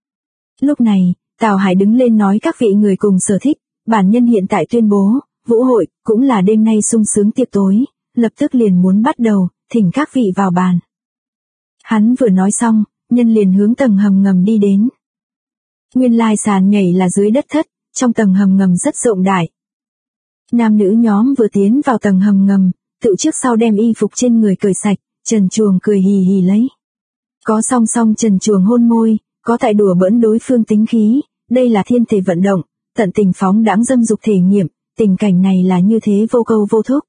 Lúc này, Tào Hải đứng lên nói các vị người cùng sở thích, bản nhân hiện tại tuyên bố, vũ hội, cũng là đêm nay sung sướng tiệc tối, lập tức liền muốn bắt đầu, thỉnh các vị vào bàn. Hắn vừa nói xong, nhân liền hướng tầng hầm ngầm đi đến. Nguyên lai sàn nhảy là dưới đất thất, trong tầng hầm ngầm rất rộng đại. Nam nữ nhóm vừa tiến vào tầng hầm ngầm, tự trước sau đem y phục trên người cởi sạch, trần truồng cười hì hì lấy. Có song trần truồng hôn môi, có tại đùa bỡn đối phương tính khí, đây là thiên thể vận động, tận tình phóng đãng dâm dục thể nghiệm, tình cảnh này là như thế vô câu vô thúc.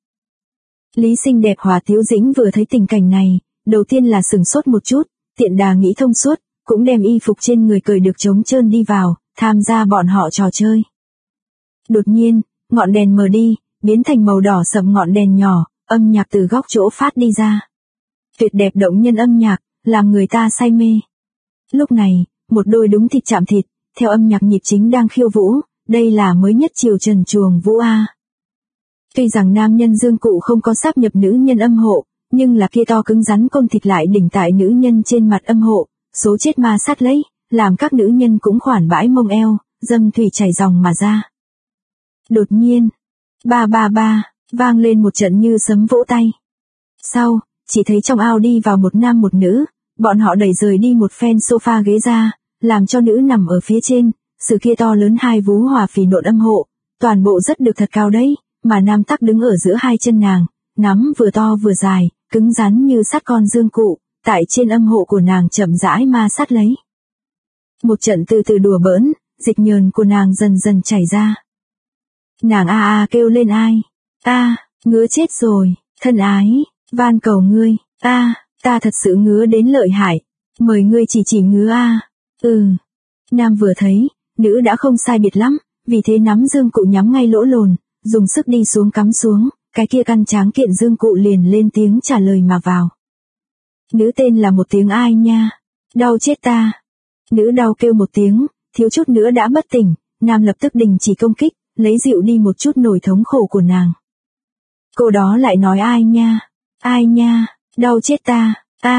Lý xinh đẹp hòa Tiếu Dĩnh vừa thấy tình cảnh này, đầu tiên là sừng sốt một chút, tiện đà nghĩ thông suốt, cũng đem y phục trên người cởi được trống trơn đi vào, tham gia bọn họ trò chơi. Đột nhiên, ngọn đèn mờ đi, biến thành màu đỏ sậm ngọn đèn nhỏ, âm nhạc từ góc chỗ phát đi ra. Tuyệt đẹp động nhân âm nhạc, làm người ta say mê. Lúc này, một đôi đúng thịt chạm thịt, theo âm nhạc nhịp chính đang khiêu vũ, đây là mới nhất chiều trần truồng vũ A. Tuy rằng nam nhân dương cụ không có sáp nhập nữ nhân âm hộ, nhưng là kia to cứng rắn côn thịt lại đỉnh tại nữ nhân trên mặt âm hộ, số chết ma sát lấy, làm các nữ nhân cũng khoản bãi mông eo, dâm thủy chảy dòng mà ra. Đột nhiên, ba vang lên một trận như sấm vỗ tay. Sau, chỉ thấy trong ao đi vào một nam một nữ, bọn họ đẩy rời đi một phen sofa ghế ra, làm cho nữ nằm ở phía trên, sự kia to lớn 2 vú hòa phì nộn âm hộ, toàn bộ rất được thật cao đấy, mà nam tắc đứng ở giữa 2 chân nàng, nắm vừa to vừa dài, cứng rắn như sắt con dương cụ, tại trên âm hộ của nàng chậm rãi ma sát lấy. Một trận từ từ đùa bỡn, dịch nhờn của nàng dần chảy ra. Nàng a kêu lên ai, ngứa chết rồi, thân ái, van cầu ngươi, ta thật sự ngứa đến lợi hại, mời ngươi chỉ ngứa a. Nam vừa thấy, nữ đã không sai biệt lắm, vì thế nắm dương cụ nhắm ngay lỗ lồn, dùng sức đi xuống cắm xuống, cái kia căn tráng kiện dương cụ liền lên tiếng trả lời mà vào. Nữ tên là một tiếng ai nha, đau chết ta. Nữ đau kêu một tiếng, thiếu chút nữa đã bất tỉnh, nam lập tức đình chỉ công kích, lấy dịu đi một chút nỗi thống khổ của nàng. Cô đó lại nói ai nha, Ai nha, đau chết ta,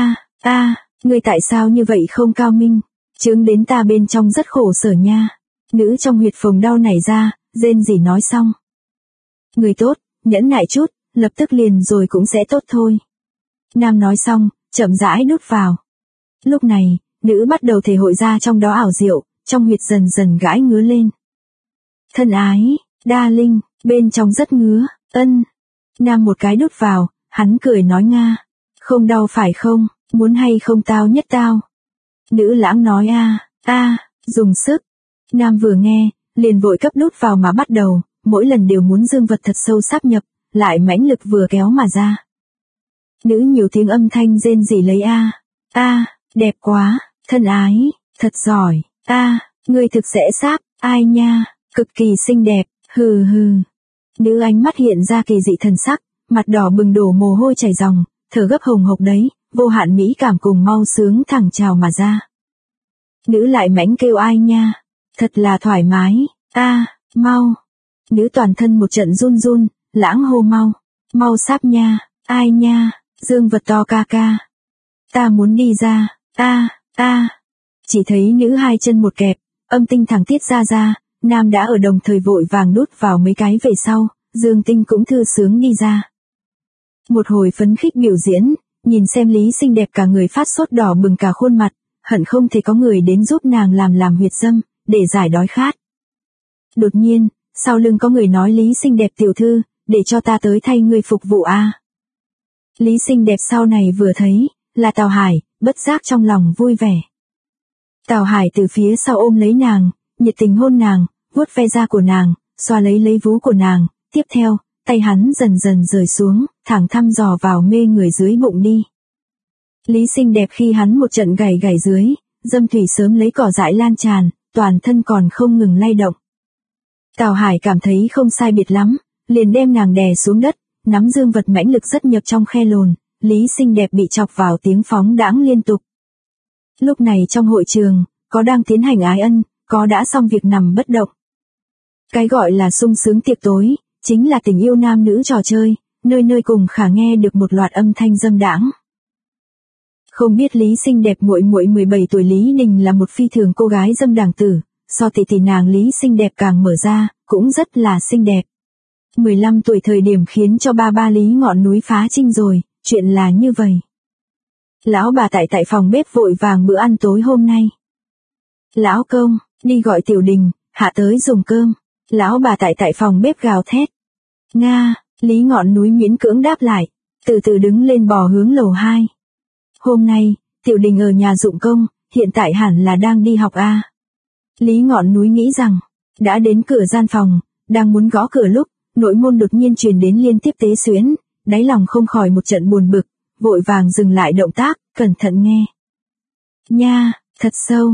ngươi tại sao như vậy không Cao Minh, chướng đến ta bên trong rất khổ sở nha. Nữ trong huyệt phồng đau nảy ra, rên rỉ nói xong. Người tốt, nhẫn nại chút, lập tức liền rồi cũng sẽ tốt thôi. Nam nói xong, chậm rãi đút vào. Lúc này, nữ bắt đầu thể hội ra trong đó ảo diệu, trong huyệt dần dần gãi ngứa lên. Thân ái, đa linh, bên trong rất ngứa, ân. Nam một cái đút vào, hắn cười nói Nga. Không đau phải không, muốn hay không tao nhất tao. Nữ lãng nói dùng sức. Nam vừa nghe, liền vội cấp đút vào mà bắt đầu, mỗi lần đều muốn dương vật thật sâu sáp nhập, lại mãnh lực vừa kéo mà ra. Nữ nhiều tiếng âm thanh rên rỉ lấy đẹp quá, thân ái, thật giỏi, ngươi thực sẽ sáp, ai nha, cực kỳ xinh đẹp, hừ hừ. Nữ ánh mắt hiện ra kỳ dị thần sắc, mặt đỏ bừng đổ mồ hôi chảy ròng, thở gấp hồng hộc đấy, vô hạn mỹ cảm cùng mau sướng thẳng trào mà ra. Nữ lại mãnh kêu ai nha, thật là thoải mái, mau. Nữ toàn thân một trận run run, lãng hô mau sáp nha, ai nha, dương vật to ca ca. Ta muốn đi ra, Chỉ thấy nữ hai chân một kẹp, âm tinh thẳng tiết ra, nam đã ở đồng thời vội vàng đút vào mấy cái về sau, dương tinh cũng thư sướng đi ra. Một hồi phấn khích biểu diễn, nhìn xem Lý xinh đẹp cả người phát sốt đỏ bừng cả khuôn mặt, hận không thể có người đến giúp nàng làm huyệt dâm, để giải đói khát. Đột nhiên, sau lưng có người nói Lý xinh đẹp tiểu thư, để cho ta tới thay ngươi phục vụ Lý xinh đẹp sau này vừa thấy, là Tào Hải, bất giác trong lòng vui vẻ. Tào Hải từ phía sau ôm lấy nàng, nhiệt tình hôn nàng, vuốt ve da của nàng, xoa lấy vú của nàng, tiếp theo, tay hắn dần dần rời xuống, thẳng thăm dò vào mê người dưới bụng đi. Lý xinh đẹp khi hắn một trận gảy dưới, dâm thủy sớm lấy cỏ dại lan tràn, toàn thân còn không ngừng lay động. Tào Hải cảm thấy không sai biệt lắm, liền đem nàng đè xuống đất, nắm dương vật mãnh lực rất nhập trong khe lồn, Lý xinh đẹp bị chọc vào tiếng phóng đãng liên tục. Lúc này trong hội trường, có đang tiến hành ái ân, có đã xong việc nằm bất động. Cái gọi là sung sướng tiệc tối, chính là tình yêu nam nữ trò chơi, nơi nơi cùng khả nghe được một loạt âm thanh dâm đãng. Không biết Lý xinh đẹp muội 17 tuổi Lý Đình là một phi thường cô gái dâm đảng tử, so tỷ nàng Lý xinh đẹp càng mở ra, cũng rất là xinh đẹp. 15 tuổi thời điểm khiến cho ba Lý ngọn núi phá trinh rồi, chuyện là như vậy. Lão bà tại phòng bếp vội vàng bữa ăn tối hôm nay. Lão công, đi gọi Tiểu Đình, hạ tới dùng cơm. Lão bà tại phòng bếp gào thét. Nga, Lý ngọn núi miễn cưỡng đáp lại, từ từ đứng lên bò hướng lầu 2. Hôm nay, Tiểu Đình ở nhà dụng công, hiện tại hẳn là đang đi học Lý ngọn núi nghĩ rằng, đã đến cửa gian phòng, đang muốn gõ cửa lúc, nội môn đột nhiên truyền đến liên tiếp tế xuyến, đáy lòng không khỏi một trận buồn bực, vội vàng dừng lại động tác, cẩn thận nghe. Nha, thật sâu,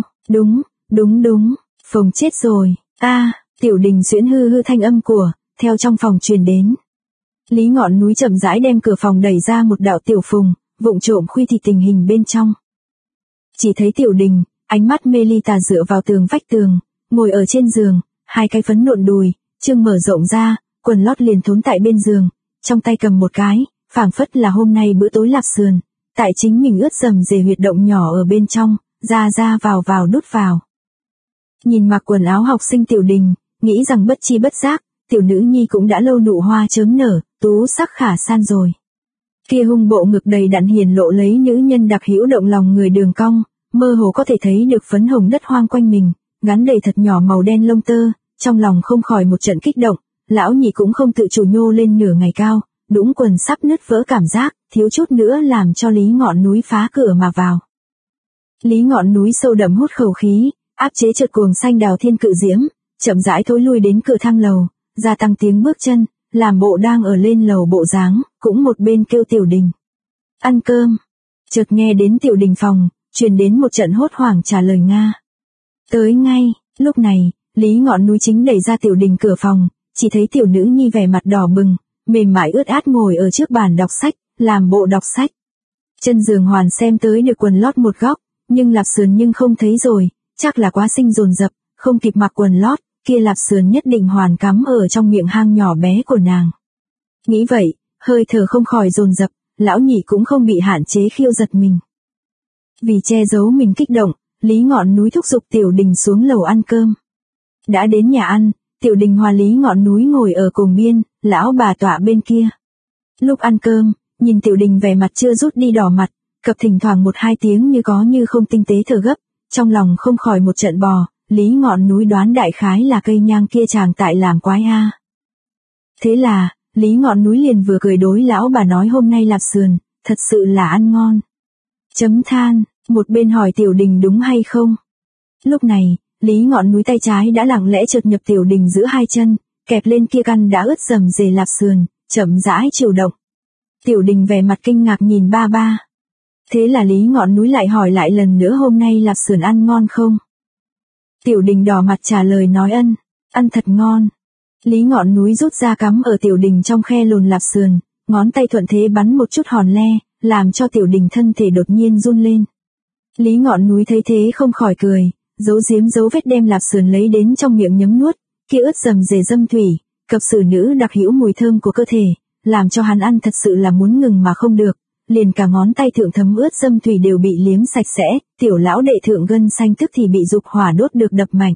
đúng, phồng chết rồi, Tiểu Đình xuyễn hư thanh âm của, theo trong phòng truyền đến. Lý ngọn núi chậm rãi đem cửa phòng đẩy ra một đạo tiểu phùng, vụng trộm khuy thị tình hình bên trong. Chỉ thấy Tiểu Đình, ánh mắt mê ly tà dựa vào tường vách tường, ngồi ở trên giường, hai cái phấn nộn đùi, chương mở rộng ra, quần lót liền thốn tại bên giường, trong tay cầm một cái, phảng phất là hôm nay bữa tối lạp sườn, tại chính mình ướt dầm dề huyệt động nhỏ ở bên trong, ra vào đút vào. Nhìn mặc quần áo học sinh Tiểu Đình, nghĩ rằng bất chi bất giác, tiểu nữ nhi cũng đã lâu nụ hoa chớm nở, tú sắc khả san rồi. Kia hung bộ ngực đầy đặn hiển lộ lấy nữ nhân đặc hữu động lòng người đường cong, mơ hồ có thể thấy được phấn hồng đất hoang quanh mình, gắn đầy thật nhỏ màu đen lông tơ, trong lòng không khỏi một trận kích động, lão nhị cũng không tự chủ nhô lên nửa ngày cao, đũng quần sắp nứt vỡ cảm giác, thiếu chút nữa làm cho Lý ngọn núi phá cửa mà vào. Lý ngọn núi sâu đậm hút khẩu khí, áp chế chợt cuồng xanh đào thiên cự diễm, chậm rãi thối lui đến cửa thang lầu, gia tăng tiếng bước chân, làm bộ đang ở lên lầu bộ dáng, cũng một bên kêu Tiểu Đình. Ăn cơm. Chợt nghe đến Tiểu Đình phòng, truyền đến một trận hốt hoảng trả lời Nga. Tới ngay, lúc này, Lý ngọn núi chính đẩy ra Tiểu Đình cửa phòng, chỉ thấy tiểu nữ nhi vẻ mặt đỏ bừng, mềm mại ướt át ngồi ở trước bàn đọc sách, làm bộ đọc sách. Chân giường hoàn xem tới được quần lót một góc, nhưng lạp sườn nhưng không thấy rồi, chắc là quá sinh dồn dập, không kịp mặc quần lót, kia lạp sườn nhất định hoàn cắm ở trong miệng hang nhỏ bé của nàng. Nghĩ vậy, hơi thở không khỏi dồn dập, lão nhị cũng không bị hạn chế khiêu giật mình. Vì che giấu mình kích động, Lý Ngọn Núi thúc giục Tiểu Đình xuống lầu ăn cơm. Đã đến nhà ăn, Tiểu Đình hòa Lý Ngọn Núi ngồi ở cùng biên, lão bà tọa bên kia. Lúc ăn cơm, nhìn Tiểu Đình vẻ mặt chưa rút đi đỏ mặt, cập thỉnh thoảng một hai tiếng như có như không tinh tế thở gấp, trong lòng không khỏi một trận bò, Lý Ngọn Núi đoán đại khái là cây nhang kia chàng tại làm quái a. Thế là, Lý Ngọn Núi liền vừa cười đối lão bà nói hôm nay lạp sườn, thật sự là ăn ngon. Chấm than, một bên hỏi Tiểu Đình đúng hay không. Lúc này, Lý Ngọn Núi tay trái đã lặng lẽ chợt nhập Tiểu Đình giữa hai chân, kẹp lên kia căn đã ướt rầm rề lạp sườn, chậm rãi chiều động. Tiểu Đình vẻ mặt kinh ngạc nhìn ba ba. Thế là Lý Ngọn Núi lại hỏi lại lần nữa hôm nay lạp sườn ăn ngon không? Tiểu Đình đỏ mặt trả lời nói ăn thật ngon. Lý Ngọn Núi rút ra cắm ở Tiểu Đình trong khe lồn lạp sườn, ngón tay thuận thế bắn một chút hòn le, làm cho Tiểu Đình thân thể đột nhiên run lên. Lý Ngọn Núi thấy thế không khỏi cười, giấu giếm dấu vết đem lạp sườn lấy đến trong miệng nhấm nuốt, kia ướt rầm rề dâm thủy, cập xử nữ đặc hữu mùi thơm của cơ thể, làm cho hắn ăn thật sự là muốn ngừng mà không được, liền cả ngón tay thượng thấm ướt dâm thủy đều bị liếm sạch sẽ, Tiểu lão đệ thượng gân xanh tức thì bị dục hỏa đốt được đập mạnh.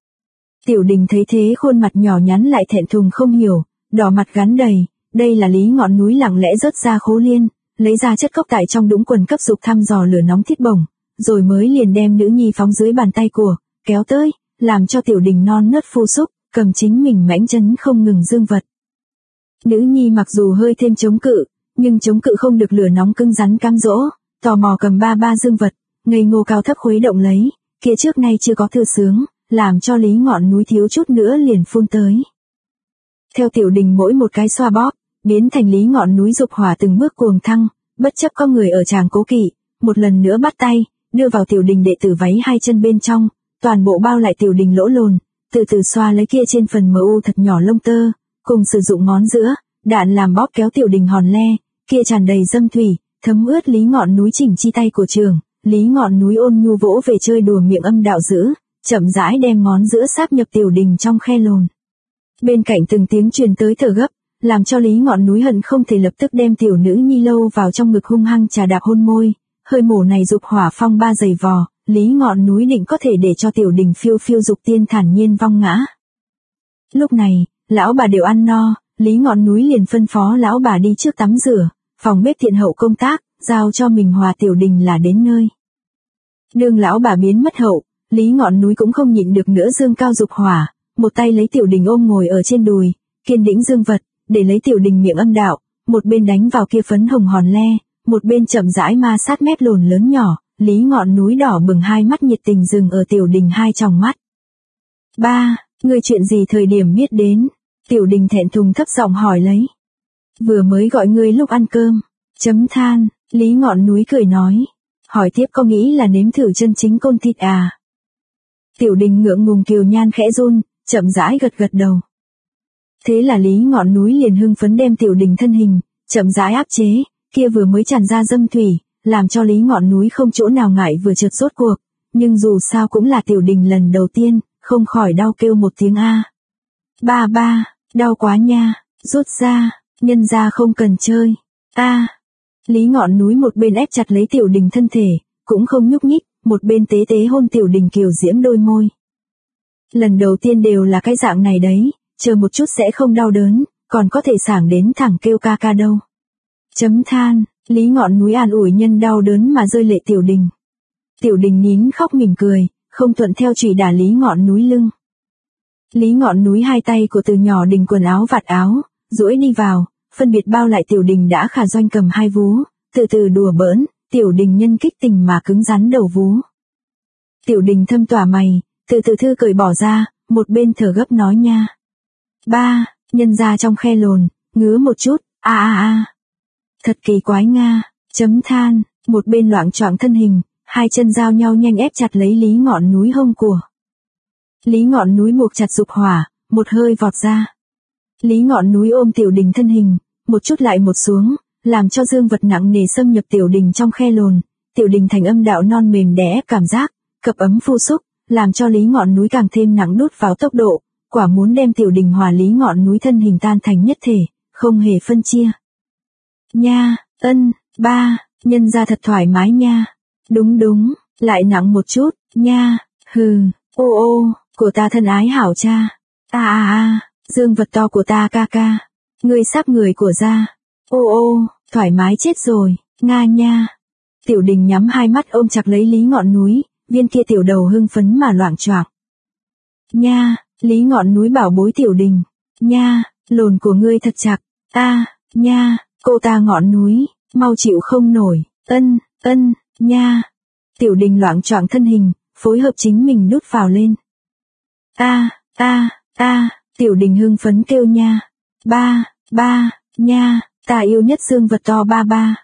Tiểu Đình thấy thế khuôn mặt nhỏ nhắn lại thẹn thùng không hiểu, đỏ mặt gắn đầy, đây là Lý Ngọn Núi lặng lẽ rớt ra khố liên, lấy ra chất cốc tại trong đũng quần cấp dục thăm dò lửa nóng thiết bổng, rồi mới liền đem nữ nhi phóng dưới bàn tay của, kéo tới, làm cho Tiểu Đình non nớt phu xúc, cầm chính mình mãnh chấn không ngừng dương vật. Nữ nhi mặc dù hơi thêm chống cự, nhưng chống cự không được lửa nóng cứng rắn cám dỗ, tò mò cầm ba ba dương vật, ngây ngô cao thấp khuấy động lấy, kia trước nay chưa có thư sướng, làm cho Lý Ngọn Núi thiếu chút nữa liền phun tới. Theo Tiểu Đình mỗi một cái xoa bóp, biến thành Lý Ngọn Núi dục hỏa từng bước cuồng thăng, bất chấp có người ở tràng cố kỵ, một lần nữa bắt tay, đưa vào Tiểu Đình đệ tử váy hai chân bên trong, toàn bộ bao lại Tiểu Đình lỗ lồn, từ từ xoa lấy kia trên phần mờ u thật nhỏ lông tơ, cùng sử dụng ngón giữa, đạn làm bóp kéo Tiểu Đình hòn le, kia tràn đầy dâm thủy, thấm ướt Lý Ngọn Núi chỉnh chi tay của trường, Lý Ngọn Núi ôn nhu vỗ về chơi đùa miệng âm đạo dữ, chậm rãi đem ngón giữa sáp nhập Tiểu Đình trong khe lồn. Bên cạnh từng tiếng truyền tới thở gấp, làm cho Lý Ngọn Núi hận không thể lập tức đem tiểu nữ nhi lâu vào trong ngực hung hăng trà đạp hôn môi, hơi mổ này dục hỏa phong ba giày vò, Lý Ngọn Núi định có thể để cho Tiểu Đình phiêu phiêu dục tiên thản nhiên vong ngã. Lúc này, lão bà đều ăn no, Lý Ngọn Núi liền phân phó lão bà đi trước tắm rửa, phòng bếp thiện hậu công tác, giao cho mình hòa Tiểu Đình là đến nơi. Đương lão bà biến mất hậu, Lý Ngọn Núi cũng không nhịn được nữa dương cao dục hỏa, một tay lấy Tiểu Đình ôm ngồi ở trên đùi, kiên đĩnh dương vật, để lấy Tiểu Đình miệng âm đạo, một bên đánh vào kia phấn hồng hòn le, một bên chậm rãi ma sát mép lồn lớn nhỏ, Lý Ngọn Núi đỏ bừng hai mắt nhiệt tình dừng ở Tiểu Đình hai tròng mắt. Ba, người chuyện gì thời điểm biết đến? Tiểu Đình thẹn thùng thấp giọng hỏi lấy. Vừa mới gọi ngươi lúc ăn cơm. Chấm than, Lý Ngọn Núi cười nói. Hỏi tiếp có nghĩ là nếm thử chân chính côn thịt à? Tiểu Đình ngượng ngùng kiều nhan khẽ run, chậm rãi gật gật đầu. Thế là Lý Ngọn Núi liền hưng phấn đem Tiểu Đình thân hình, chậm rãi áp chế, kia vừa mới tràn ra dâm thủy, làm cho Lý Ngọn Núi không chỗ nào ngại vừa chợt rốt cuộc, nhưng dù sao cũng là Tiểu Đình lần đầu tiên, không khỏi đau kêu một tiếng a. Ba ba, đau quá nha, rút ra, nhân ra không cần chơi, a. Lý Ngọn Núi một bên ép chặt lấy Tiểu Đình thân thể, cũng không nhúc nhích, một bên tế tế hôn Tiểu Đình kiều diễm đôi môi. Lần đầu tiên đều là cái dạng này đấy, chờ một chút sẽ không đau đớn, còn có thể sảng đến thẳng kêu ca ca đâu. Chấm than, Lý Ngọn Núi an ủi nhân đau đớn mà rơi lệ Tiểu Đình. Tiểu Đình nín khóc mỉm cười, không thuận theo chùy đả Lý Ngọn Núi lưng. Lý Ngọn Núi hai tay của từ nhỏ đình quần áo vạt áo, duỗi đi vào, phân biệt bao lại Tiểu Đình đã khả doanh cầm hai vú, từ từ đùa bỡn, Tiểu Đình nhân kích tình mà cứng rắn đầu vú. Tiểu Đình thâm tỏa mày, từ từ thư cởi bỏ ra, một bên thở gấp nói nha. Ba, nhân ra trong khe lồn, ngứa một chút, a. Thật kỳ quái nga, chấm than, một bên loạng choạng thân hình, hai chân giao nhau nhanh ép chặt lấy Lý Ngọn Núi hông của. Lý Ngọn Núi buộc chặt dục hỏa, một hơi vọt ra. Lý Ngọn Núi ôm Tiểu Đình thân hình, một chút lại một xuống, làm cho dương vật nặng nề xâm nhập Tiểu Đình trong khe lồn, Tiểu Đình thành âm đạo non mềm đè ép cảm giác, cập ấm phu xúc, làm cho Lý Ngọn Núi càng thêm nặng đút vào tốc độ, quả muốn đem Tiểu Đình hòa Lý Ngọn Núi thân hình tan thành nhất thể, không hề phân chia. Nha, Ba, nhân ra thật thoải mái nha. Đúng, lại nặng một chút, nha, ô, của ta thân ái hảo cha. Dương vật to của ta ca ca. Ngươi sắp người của ra. Ô, thoải mái chết rồi, nga nha. Tiểu Đình nhắm hai mắt ôm chặt lấy Lý Ngọn Núi, viên kia tiểu đầu hưng phấn mà loạng choạng. Nha, Lý Ngọn Núi bảo bối Tiểu Đình. Nha, lồn của ngươi thật chặt. Nha, cô ta Ngọn Núi, mau chịu không nổi. Nha. Tiểu Đình loạng choạng thân hình, phối hợp chính mình đút vào lên. Tiểu Đình hưng phấn kêu nha. Ba, nha, ta yêu nhất dương vật to ba.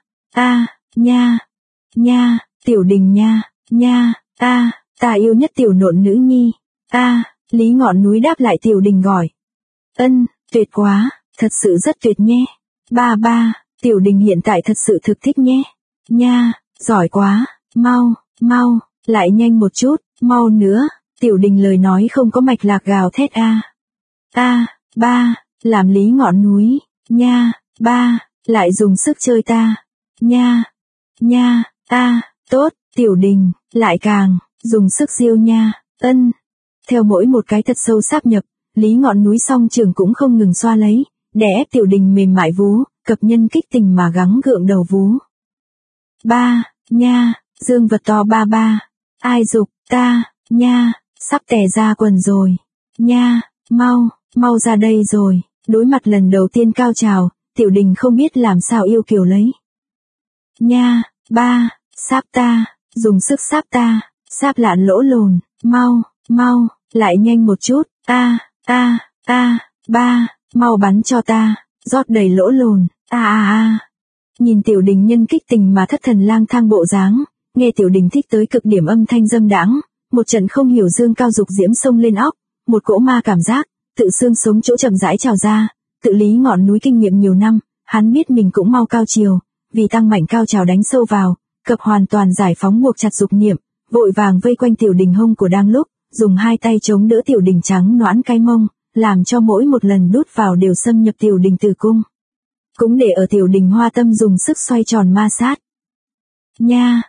Nha, Tiểu Đình nha, ta yêu nhất tiểu nộn nữ nhi. Lý Ngọn Núi đáp lại Tiểu Đình gọi. Tuyệt quá, thật sự rất tuyệt nhé. Ba, Tiểu Đình hiện tại thật sự thực thích nhé. Nha, giỏi quá, mau, lại nhanh một chút, mau nữa. Tiểu Đình lời nói không có mạch lạc gào thét ba, làm Lý Ngọn Núi, nha, ba, lại dùng sức chơi ta. Nha, tốt, Tiểu Đình, lại càng, dùng sức diêu nha, Theo mỗi một cái thật sâu sáp nhập, Lý Ngọn Núi song trường cũng không ngừng xoa lấy, đè ép Tiểu Đình mềm mại vú, cập nhân kích tình mà gắng gượng đầu vú. Ba, nha, dương vật to ba, ai dục, ta, nha, sắp tè ra quần rồi. Nha, mau ra đây rồi. Đối mặt lần đầu tiên cao trào, Tiểu Đình không biết làm sao yêu kiều lấy. Nha, ba, sáp ta, dùng sức sáp ta, sáp lạn lỗ lồn, mau, lại nhanh một chút, ba, mau bắn cho ta, rót đầy lỗ lồn, Nhìn Tiểu Đình nhân kích tình mà thất thần lang thang bộ dáng, nghe Tiểu Đình thích tới cực điểm âm thanh dâm đãng, một trận không hiểu dương cao dục diễm sông lên óc, một cỗ ma cảm giác, tự xương sống chỗ chậm rãi trào ra, tự Lý Ngọn Núi kinh nghiệm nhiều năm, hắn biết mình cũng mau cao chiều, vì tăng mạnh cao trào đánh sâu vào, cập hoàn toàn giải phóng buộc chặt dục niệm, vội vàng vây quanh Tiểu Đình hông của đang lúc, dùng hai tay chống đỡ Tiểu Đình trắng nõn cái mông, làm cho mỗi một lần đút vào đều xâm nhập Tiểu Đình tử cung. Cũng để ở Tiểu Đình hoa tâm dùng sức xoay tròn ma sát. Nha,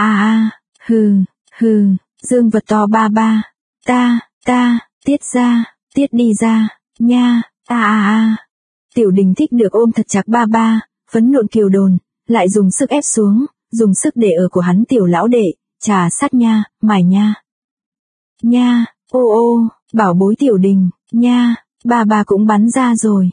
dương vật to ba, ta, tiết đi ra, nha, Tiểu Đình thích được ôm thật chặt ba, phấn nộn kiều đồn, lại dùng sức ép xuống, dùng sức để ở của hắn Tiểu lão đệ, trà sát nha, mài nha. Nha, ô, bảo bối Tiểu Đình, nha, ba cũng bắn ra rồi.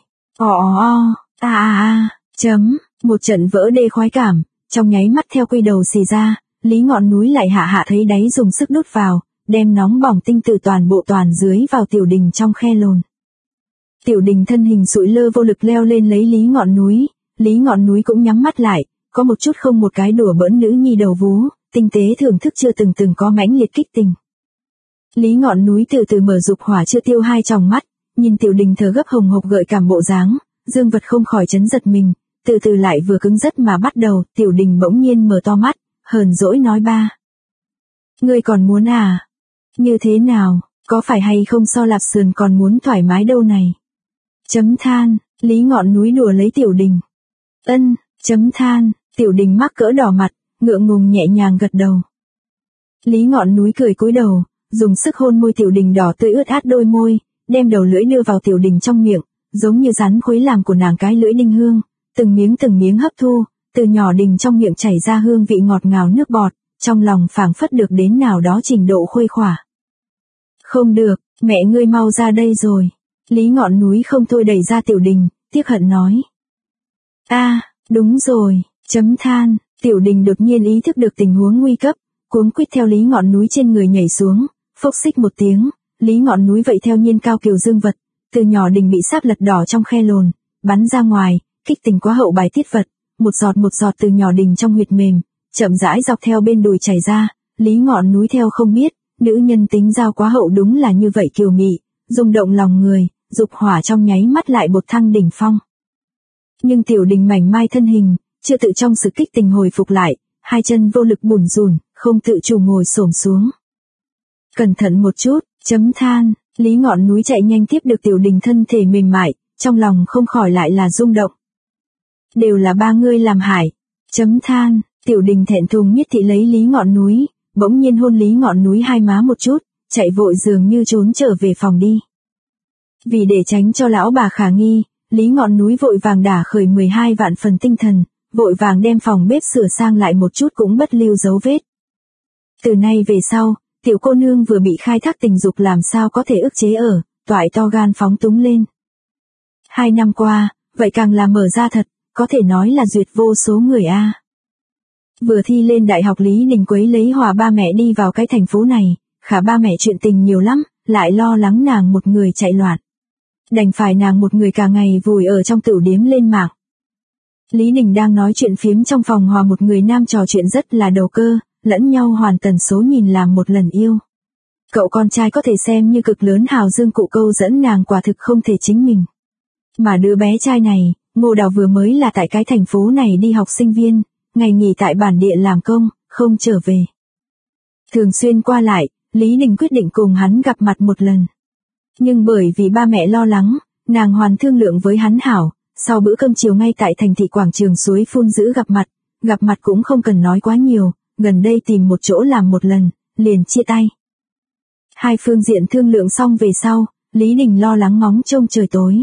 Một trận vỡ đê khoái cảm, trong nháy mắt theo quy đầu xì ra, Lý Ngọn Núi lại hạ thấy đáy dùng sức đút vào, đem nóng bỏng tinh từ toàn bộ toàn dưới vào Tiểu Đình trong khe lồn. Tiểu Đình thân hình sụi lơ vô lực leo lên lấy Lý Ngọn Núi cũng nhắm mắt lại, có một chút không một cái đùa bỡn nữ nhi đầu vú, tinh tế thưởng thức chưa từng có mãnh liệt kích tình. Lý Ngọn Núi từ từ mở dục hỏa chưa tiêu hai tròng mắt, nhìn Tiểu Đình thở gấp hồng hộc gợi cảm bộ dáng, dương vật không khỏi chấn giật mình, từ từ lại vừa cứng rất mà bắt đầu. Tiểu Đình bỗng nhiên mở to mắt, hờn dỗi nói ba. Ngươi còn muốn à? Như thế nào, có phải hay không so lạp sườn còn muốn thoải mái đâu này? Chấm than, Lý Ngọn Núi đùa lấy Tiểu Đình. Chấm than, Tiểu Đình mắc cỡ đỏ mặt, ngượng ngùng nhẹ nhàng gật đầu. Lý Ngọn Núi cười cúi đầu, dùng sức hôn môi Tiểu Đình đỏ tươi ướt át đôi môi, đem đầu lưỡi đưa vào Tiểu Đình trong miệng, giống như rắn khuấy làm của nàng cái lưỡi đinh hương, từng miếng hấp thu, từ nhỏ Đình trong miệng chảy ra hương vị ngọt ngào nước bọt, trong lòng phảng phất được đến nào đó trình độ khuây khỏa. Không được, mẹ ngươi mau ra đây rồi. Lý Ngọn Núi không thôi đẩy ra Tiểu Đình, tiếc hận nói. Đúng rồi, chấm than, Tiểu Đình đột nhiên ý thức được tình huống nguy cấp, cuống quýt theo Lý Ngọn Núi trên người nhảy xuống, phốc xích một tiếng, Lý Ngọn Núi vậy theo nhiên cao kiều dương vật, từ nhỏ Đình bị sáp lật đỏ trong khe lồn, bắn ra ngoài, kích tình quá hậu bài tiết vật, một giọt từ nhỏ Đình trong huyệt mềm, chậm rãi dọc theo bên đùi chảy ra, Lý Ngọn Núi theo không biết, nữ nhân tính giao quá hậu đúng là như vậy kiều mị, rung động lòng người, dục hỏa trong nháy mắt lại bột thăng đỉnh phong. Nhưng Tiểu Đình mảnh mai thân hình, chưa tự trong sự kích tình hồi phục lại, hai chân vô lực bủn rủn, không tự chủ ngồi xổm xuống. Cẩn thận một chút, chấm than, Lý Ngọn Núi chạy nhanh tiếp được Tiểu Đình thân thể mềm mại, trong lòng không khỏi lại là rung động. Đều là ba ngươi làm hại, Chấm than, Tiểu Đình thẹn thùng miết thị lấy Lý Ngọn Núi, bỗng nhiên hôn Lý Ngọn Núi hai má một chút, chạy vội dường như trốn trở về phòng đi. Vì để tránh cho lão bà khả nghi, Lý Ngọn Núi vội vàng đả khởi 12 vạn phần tinh thần, vội vàng đem phòng bếp sửa sang lại một chút cũng bất lưu dấu vết. Từ nay về sau, tiểu cô nương vừa bị khai thác tình dục làm sao có thể ức chế ở, toại to gan phóng túng lên. 2 năm qua, vậy càng là mở ra thật, có thể nói là duyệt vô số người a. Vừa thi lên đại học Lý Đình quấy lấy Hòa ba mẹ đi vào cái thành phố này, khả ba mẹ chuyện tình nhiều lắm, lại lo lắng nàng một người chạy loạn. Đành phải nàng một người cả ngày vùi ở trong tửu điếm lên mạng. Lý Đình đang nói chuyện phiếm trong phòng Hòa một người nam trò chuyện rất là đầu cơ, lẫn nhau hoàn tần số nhìn làm một lần yêu. Cậu con trai có thể xem như cực lớn hào dương cụ câu dẫn nàng quả thực không thể chính mình. Mà đứa bé trai này, Ngô Đào vừa mới là tại cái thành phố này đi học sinh viên, ngày nghỉ tại bản địa làm công, không trở về. Thường xuyên qua lại, Lý Đình quyết định cùng hắn gặp mặt một lần. Nhưng bởi vì ba mẹ lo lắng, nàng hoàn thương lượng với hắn hảo, sau bữa cơm chiều ngay tại thành thị quảng trường suối phun giữ gặp mặt cũng không cần nói quá nhiều, gần đây tìm một chỗ làm một lần, liền chia tay. Hai phương diện thương lượng xong về sau, Lý Đình lo lắng ngóng trông trời tối.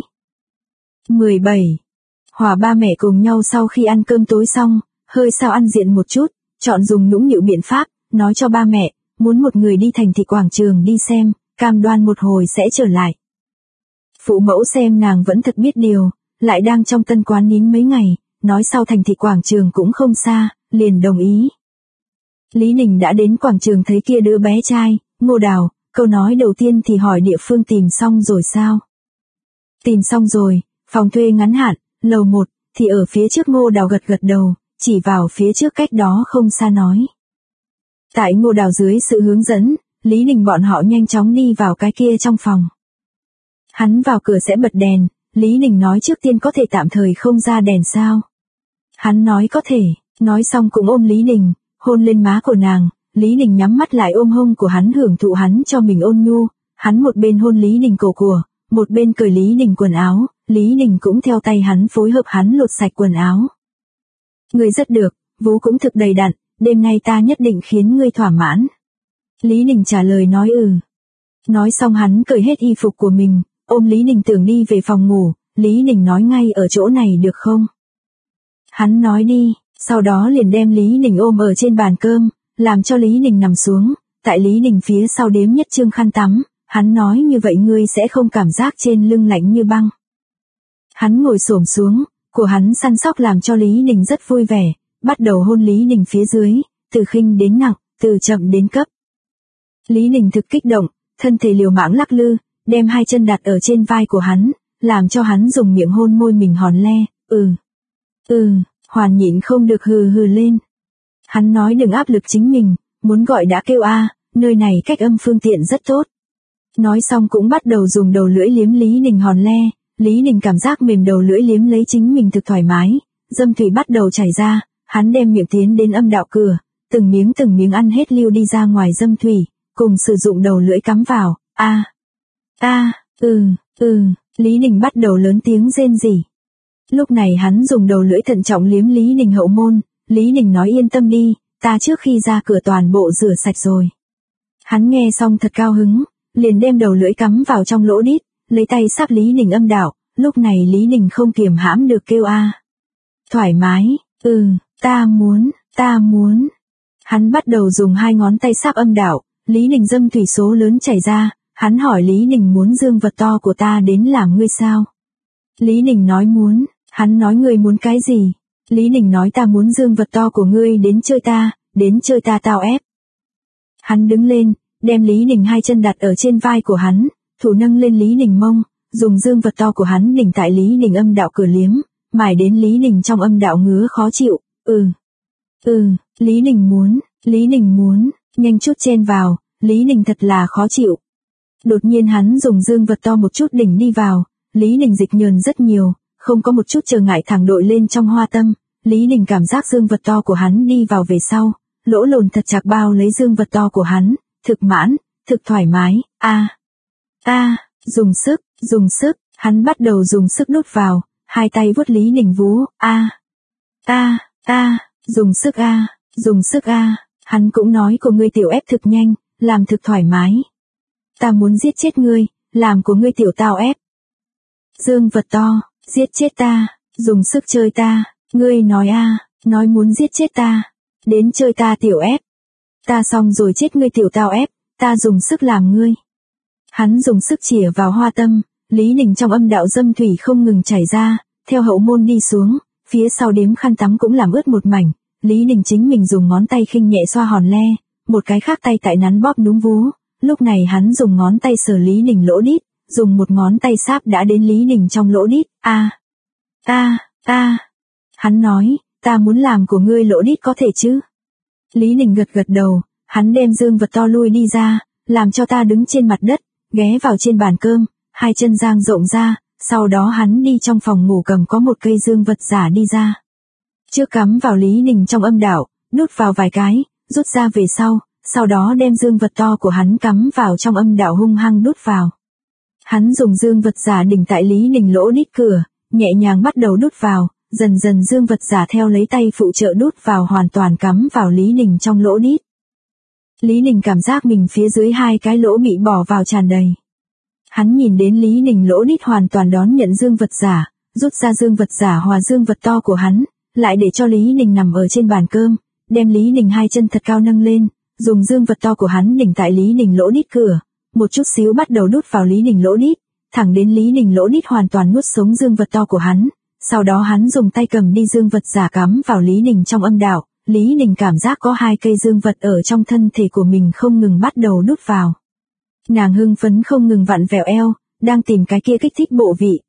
17. Hòa ba mẹ cùng nhau sau khi ăn cơm tối xong, hơi sao ăn diện một chút, chọn dùng nũng nịu biện pháp, nói cho ba mẹ, muốn một người đi thành thị quảng trường đi xem, cam đoan một hồi sẽ trở lại. Phụ mẫu xem nàng vẫn thật biết điều, lại đang trong tân quán nín mấy ngày, nói sau thành thị quảng trường cũng không xa, liền đồng ý. Lý Đình đã đến quảng trường thấy kia đứa bé trai, Ngô Đào, câu nói đầu tiên thì hỏi địa phương tìm xong rồi sao? Tìm xong rồi, phòng thuê ngắn hạn, lầu 1, thì ở phía trước. Ngô Đào gật gật đầu, chỉ vào phía trước cách đó không xa nói. Tại Ngô Đào dưới sự hướng dẫn, Lý Đình bọn họ nhanh chóng đi vào cái kia trong phòng. Hắn vào cửa sẽ bật đèn, Lý Đình nói trước tiên có thể tạm thời không ra đèn sao? Hắn nói có thể, nói xong cũng ôm Lý Đình, hôn lên má của nàng, Lý Đình nhắm mắt lại ôm hông của hắn hưởng thụ hắn cho mình ôn nhu, hắn một bên hôn Lý Đình cổ của, một bên cởi Lý Đình quần áo, Lý Đình cũng theo tay hắn phối hợp hắn lột sạch quần áo. Ngươi rất được, vú cũng thực đầy đặn, đêm nay ta nhất định khiến ngươi thỏa mãn. Lý Đình trả lời nói ừ. Nói xong hắn cởi hết y phục của mình, ôm Lý Đình tưởng đi về phòng ngủ, Lý Đình nói ngay ở chỗ này được không? Hắn nói đi, sau đó liền đem Lý Đình ôm ở trên bàn cơm, làm cho Lý Đình nằm xuống, tại Lý Đình phía sau đếm nhất trương khăn tắm, hắn nói như vậy ngươi sẽ không cảm giác trên lưng lạnh như băng. Hắn ngồi xổm xuống, của hắn săn sóc làm cho Lý Đình rất vui vẻ, bắt đầu hôn Lý Đình phía dưới, từ khinh đến nặng, từ chậm đến cấp. Lý Đình thực kích động, thân thể liều mạng lắc lư, đem hai chân đặt ở trên vai của hắn, làm cho hắn dùng miệng hôn môi mình hòn le, hoàn nhịn không được hừ hừ lên. Hắn nói đừng áp lực chính mình, muốn gọi đã kêu a, nơi này cách âm phương tiện rất tốt. Nói xong cũng bắt đầu dùng đầu lưỡi liếm Lý Đình hòn le, Lý Đình cảm giác mềm đầu lưỡi liếm lấy chính mình thực thoải mái, dâm thủy bắt đầu chảy ra, hắn đem miệng tiến đến âm đạo cửa, từng miếng ăn hết lưu đi ra ngoài dâm thủy, cùng sử dụng đầu lưỡi cắm vào, Lý Đình bắt đầu lớn tiếng rên rỉ. Lúc này hắn dùng đầu lưỡi thận trọng liếm Lý Đình hậu môn, Lý Đình nói yên tâm đi, ta trước khi ra cửa toàn bộ rửa sạch rồi. Hắn nghe xong thật cao hứng, liền đem đầu lưỡi cắm vào trong lỗ đít, lấy tay sắp Lý Đình âm đạo, lúc này Lý Đình không kiềm hãm được kêu a. Thoải mái, ta muốn. Hắn bắt đầu dùng hai ngón tay sắp âm đạo, Lý Đình dâm thủy số lớn chảy ra, hắn hỏi Lý Đình muốn dương vật to của ta đến làm ngươi sao? Lý Đình nói muốn, hắn nói ngươi muốn cái gì? Lý Đình nói ta muốn dương vật to của ngươi đến chơi ta tao ép. Hắn đứng lên, đem Lý Đình hai chân đặt ở trên vai của hắn, thủ nâng lên Lý Đình mông, dùng dương vật to của hắn đỉnh tại Lý Đình âm đạo cửa liếm, mài đến Lý Đình trong âm đạo ngứa khó chịu, Lý Đình muốn, nhanh chút chen vào, Lý Đình thật là khó chịu. Đột nhiên hắn dùng dương vật to một chút đỉnh đi vào, Lý Đình dịch nhờn rất nhiều, không có một chút trở ngại thẳng đội lên trong hoa tâm, Lý Đình cảm giác dương vật to của hắn đi vào về sau, lỗ lồn thật chặt bao lấy dương vật to của hắn, thực mãn, thực thoải mái, dùng sức, hắn bắt đầu dùng sức đút vào, hai tay vuốt Lý Đình vú, Dùng sức a, dùng sức a, hắn cũng nói của ngươi tiểu ép thực nhanh, làm thực thoải mái. Ta muốn giết chết ngươi, làm của ngươi tiểu tao ép. Dương vật to, giết chết ta, dùng sức chơi ta, ngươi nói a, nói muốn giết chết ta, đến chơi ta tiểu ép. Ta xong rồi chết ngươi tiểu tao ép, ta dùng sức làm ngươi. Hắn dùng sức chìa vào hoa tâm, Lý Đình trong âm đạo dâm thủy không ngừng chảy ra, theo hậu môn đi xuống, phía sau đếm khăn tắm cũng làm ướt một mảnh. Lý Đình chính mình dùng ngón tay khinh nhẹ xoa hòn le, một cái khác tay tại nắn bóp núm vú, lúc này hắn dùng ngón tay sờ Lý Đình lỗ đít, dùng một ngón tay sáp đã đến Lý Đình trong lỗ đít, Hắn nói, ta muốn làm của ngươi lỗ đít có thể chứ? Lý Đình gật gật đầu, hắn đem dương vật to lui đi ra, làm cho ta đứng trên mặt đất, ghé vào trên bàn cơm, hai chân dang rộng ra, sau đó hắn đi trong phòng ngủ cầm có một cây dương vật giả đi ra. Trước cắm vào Lý Đình trong âm đạo, đút vào vài cái, rút ra về sau đó đem dương vật to của hắn cắm vào trong âm đạo hung hăng đút vào. Hắn dùng dương vật giả đỉnh tại Lý Đình lỗ đít cửa, nhẹ nhàng bắt đầu đút vào, dần dần dương vật giả theo lấy tay phụ trợ đút vào hoàn toàn cắm vào Lý Đình trong lỗ đít. Lý Đình cảm giác mình phía dưới hai cái lỗ bị bỏ vào tràn đầy. Hắn nhìn đến Lý Đình lỗ đít hoàn toàn đón nhận dương vật giả, rút ra dương vật giả hòa dương vật to của hắn, lại để cho Lý Đình nằm ở trên bàn cơm, đem Lý Đình hai chân thật cao nâng lên, dùng dương vật to của hắn đỉnh tại Lý Đình lỗ đít cửa, một chút xíu bắt đầu đút vào Lý Đình lỗ đít, thẳng đến Lý Đình lỗ đít hoàn toàn nuốt sống dương vật to của hắn, sau đó hắn dùng tay cầm đi dương vật giả cắm vào Lý Đình trong âm đạo, Lý Đình cảm giác có hai cây dương vật ở trong thân thể của mình không ngừng bắt đầu đút vào. Nàng hưng phấn không ngừng vặn vẹo eo, đang tìm cái kia kích thích bộ vị,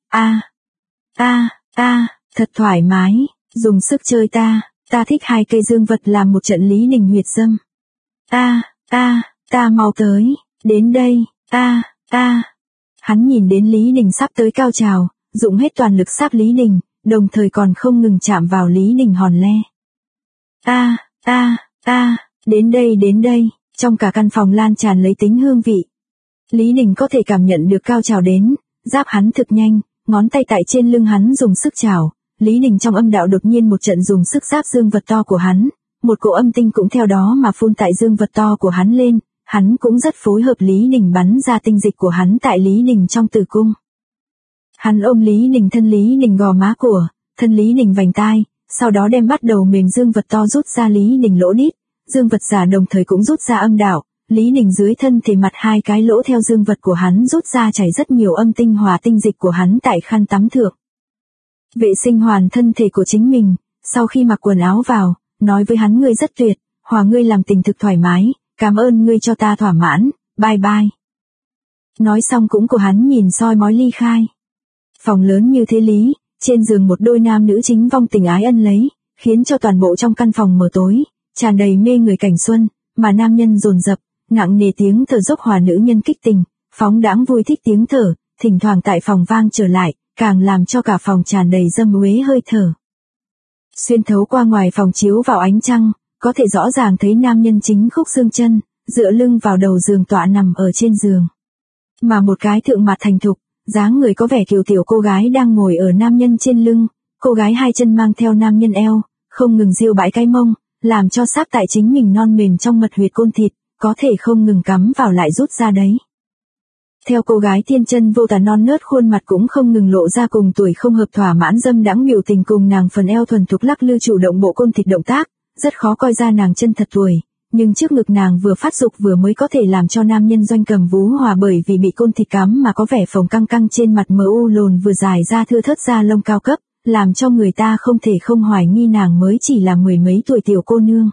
thật thoải mái, dùng sức chơi ta thích hai cây dương vật làm một trận Lý Đình huyệt dâm. Ta mau tới, đến đây, Hắn nhìn đến Lý Đình sắp tới cao trào, dụng hết toàn lực sáp Lý Đình, đồng thời còn không ngừng chạm vào Lý Đình hòn le. Đến đây, trong cả căn phòng lan tràn lấy tính hương vị. Lý Đình có thể cảm nhận được cao trào đến, giáp hắn thực nhanh, ngón tay tại trên lưng hắn dùng sức chảo, Lý Đình trong âm đạo đột nhiên một trận dùng sức giáp dương vật to của hắn, một cỗ âm tinh cũng theo đó mà phun tại dương vật to của hắn lên, hắn cũng rất phối hợp Lý Đình bắn ra tinh dịch của hắn tại Lý Đình trong tử cung. Hắn ôm Lý Đình thân Lý Đình gò má của, thân Lý Đình vành tai, sau đó đem bắt đầu mềm dương vật to rút ra Lý Đình lỗ đít, dương vật giả đồng thời cũng rút ra âm đạo, Lý Đình dưới thân thể mặt hai cái lỗ theo dương vật của hắn rút ra chảy rất nhiều âm tinh hòa tinh dịch của hắn tại khăn tắm thượng. Vệ sinh hoàn thân thể của chính mình, sau khi mặc quần áo vào, nói với hắn ngươi rất tuyệt, hòa ngươi làm tình thực thoải mái, cảm ơn ngươi cho ta thỏa mãn, bye bye. Nói xong cũng của hắn nhìn soi mói ly khai. Phòng lớn như thế Lý, trên giường một đôi nam nữ chính vong tình ái ân lấy, khiến cho toàn bộ trong căn phòng mờ tối, tràn đầy mê người cảnh xuân, mà nam nhân dồn dập, nặng nề tiếng thở dốc hòa nữ nhân kích tình, phóng đãng vui thích tiếng thở, thỉnh thoảng tại phòng vang trở lại, càng làm cho cả phòng tràn đầy dâm uế hơi thở. Xuyên thấu qua ngoài phòng chiếu vào ánh trăng, có thể rõ ràng thấy nam nhân chính khúc xương chân, dựa lưng vào đầu giường tọa nằm ở trên giường. Mà một cái thượng mặt thành thục, dáng người có vẻ kiều tiểu cô gái đang ngồi ở nam nhân trên lưng, cô gái hai chân mang theo nam nhân eo, không ngừng diêu bãi cái mông, làm cho xác tại chính mình non mềm trong mật huyệt côn thịt, có thể không ngừng cắm vào lại rút ra đấy. Theo cô gái thiên chân vô tà non nớt khuôn mặt cũng không ngừng lộ ra cùng tuổi không hợp thỏa mãn dâm đãng biểu tình cùng nàng phần eo thuần thục lắc lư chủ động bộ côn thịt động tác, rất khó coi ra nàng chân thật tuổi, nhưng trước ngực nàng vừa phát dục vừa mới có thể làm cho nam nhân doanh cầm vú hòa bởi vì bị côn thịt cắm mà có vẻ phồng căng căng trên mặt mờ u lồn vừa dài ra thưa thớt da lông cao cấp, làm cho người ta không thể không hoài nghi nàng mới chỉ là mười mấy tuổi tiểu cô nương.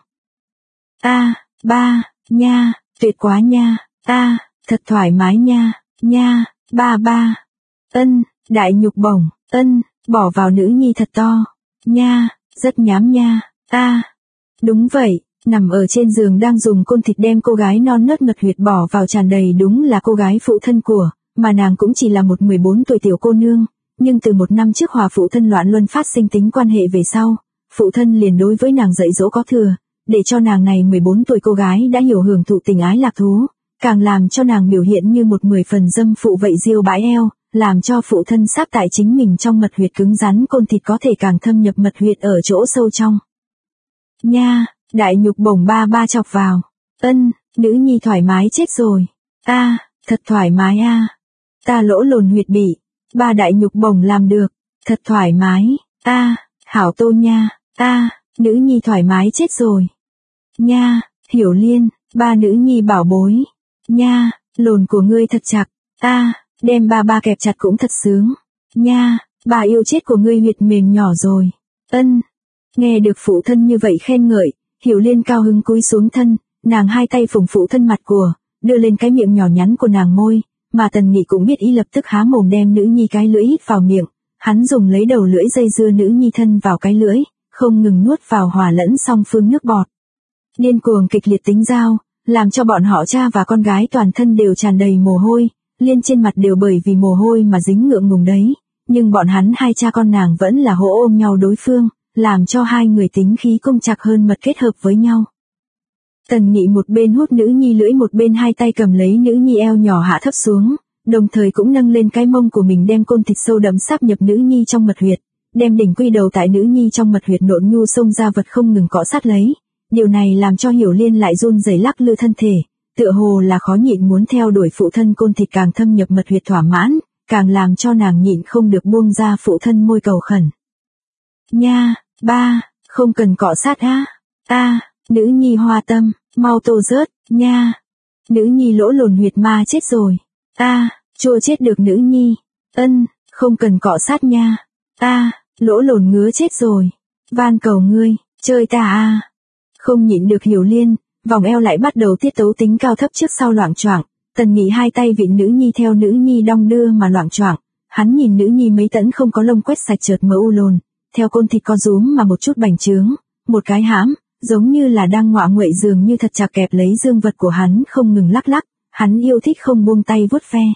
Ba, nha, tuyệt quá nha, thật thoải mái nha, ba, đại nhục bổng, bỏ vào nữ nhi thật to, nha, rất nhám nha, đúng vậy, nằm ở trên giường đang dùng côn thịt đem cô gái non nớt mật huyệt bỏ vào tràn đầy đúng là cô gái phụ thân của, mà nàng cũng chỉ là một 14 tuổi tiểu cô nương, nhưng từ một năm trước hòa phụ thân loạn luân phát sinh tính quan hệ về sau, phụ thân liền đối với nàng dạy dỗ có thừa, để cho nàng này 14 tuổi cô gái đã hiểu hưởng thụ tình ái lạc thú, càng làm cho nàng biểu hiện như một 10 phần dâm phụ vậy diêu bãi eo, làm cho phụ thân sáp tại chính mình trong mật huyệt cứng rắn côn thịt có thể càng thâm nhập mật huyệt ở chỗ sâu trong. Nha, đại nhục bổng ba chọc vào. Ân, nữ nhi thoải mái chết rồi. A, thật thoải mái a. Ta lỗ lồn huyệt bị. Ba đại nhục bổng làm được. Thật thoải mái. A, hảo Tô nha. A, nữ nhi thoải mái chết rồi. Nha, Hiểu Liên, ba nữ nhi bảo bối. Nha, lồn của ngươi thật chặt. A, đem ba kẹp chặt cũng thật sướng. Nha, bà yêu chết của ngươi huyệt mềm nhỏ rồi. Ân. Nghe được phụ thân như vậy khen ngợi, Hiểu Liên cao hứng cúi xuống thân, nàng hai tay phủng phụ thân mặt của, đưa lên cái miệng nhỏ nhắn của nàng môi, mà Tần Nghị cũng biết ý lập tức há mồm đem nữ nhi cái lưỡi hít vào miệng, hắn dùng lấy đầu lưỡi dây dưa nữ nhi thân vào cái lưỡi, không ngừng nuốt vào hòa lẫn song phương nước bọt. Điên cuồng kịch liệt tính giao, làm cho bọn họ cha và con gái toàn thân đều tràn đầy mồ hôi, Liên trên mặt đều bởi vì mồ hôi mà dính ngượng ngùng đấy, nhưng bọn hắn hai cha con nàng vẫn là hỗ ôm nhau đối phương, làm cho hai người tính khí công chặt hơn mật kết hợp với nhau. Tần Nghị một bên hút nữ nhi lưỡi một bên hai tay cầm lấy nữ nhi eo nhỏ hạ thấp xuống, đồng thời cũng nâng lên cái mông của mình đem côn thịt sâu đậm sáp nhập nữ nhi trong mật huyệt, đem đỉnh quy đầu tại nữ nhi trong mật huyệt nộn nhu xông ra vật không ngừng cọ sát lấy. Điều này làm cho Hiểu Liên lại run rẩy lắc lư thân thể, tựa hồ là khó nhịn muốn theo đuổi phụ thân côn thịt càng thâm nhập mật huyệt thỏa mãn, càng làm cho nàng nhịn không được buông ra phụ thân môi cầu khẩn. Nha, ba, không cần cọ sát á. A, nữ nhi hoa tâm, mau tô rớt, nha. Nữ nhi lỗ lồn huyệt ma chết rồi. A, chua chết được nữ nhi. Ân, không cần cọ sát nha. A, lỗ lồn ngứa chết rồi. Van cầu ngươi, chơi ta a. Không nhịn được Hiểu Liên, vòng eo lại bắt đầu tiết tấu tính cao thấp trước sau loạng choạng. Tần Nghị hai tay vịn nữ nhi theo nữ nhi đong đưa mà loạng choạng. Hắn nhìn nữ nhi mấy tẫn không có lông quét sạch chợt mỡ u lồn, theo côn thịt co rúm mà một chút bành trướng, một cái hãm, giống như là đang ngọa nguậy dường như thật chặt kẹp lấy dương vật của hắn không ngừng lắc lắc, hắn yêu thích không buông tay vuốt ve.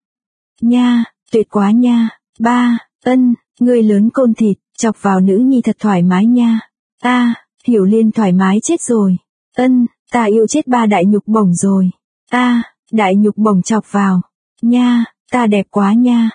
Nha, tuyệt quá nha, ba, Ân, ngươi lớn côn thịt, chọc vào nữ nhi thật thoải mái nha. A, Hiểu Liên thoải mái chết rồi. Ân, ta yêu chết ba đại nhục bổng rồi. A, đại nhục bổng chọc vào. Nha, ta đẹp quá nha.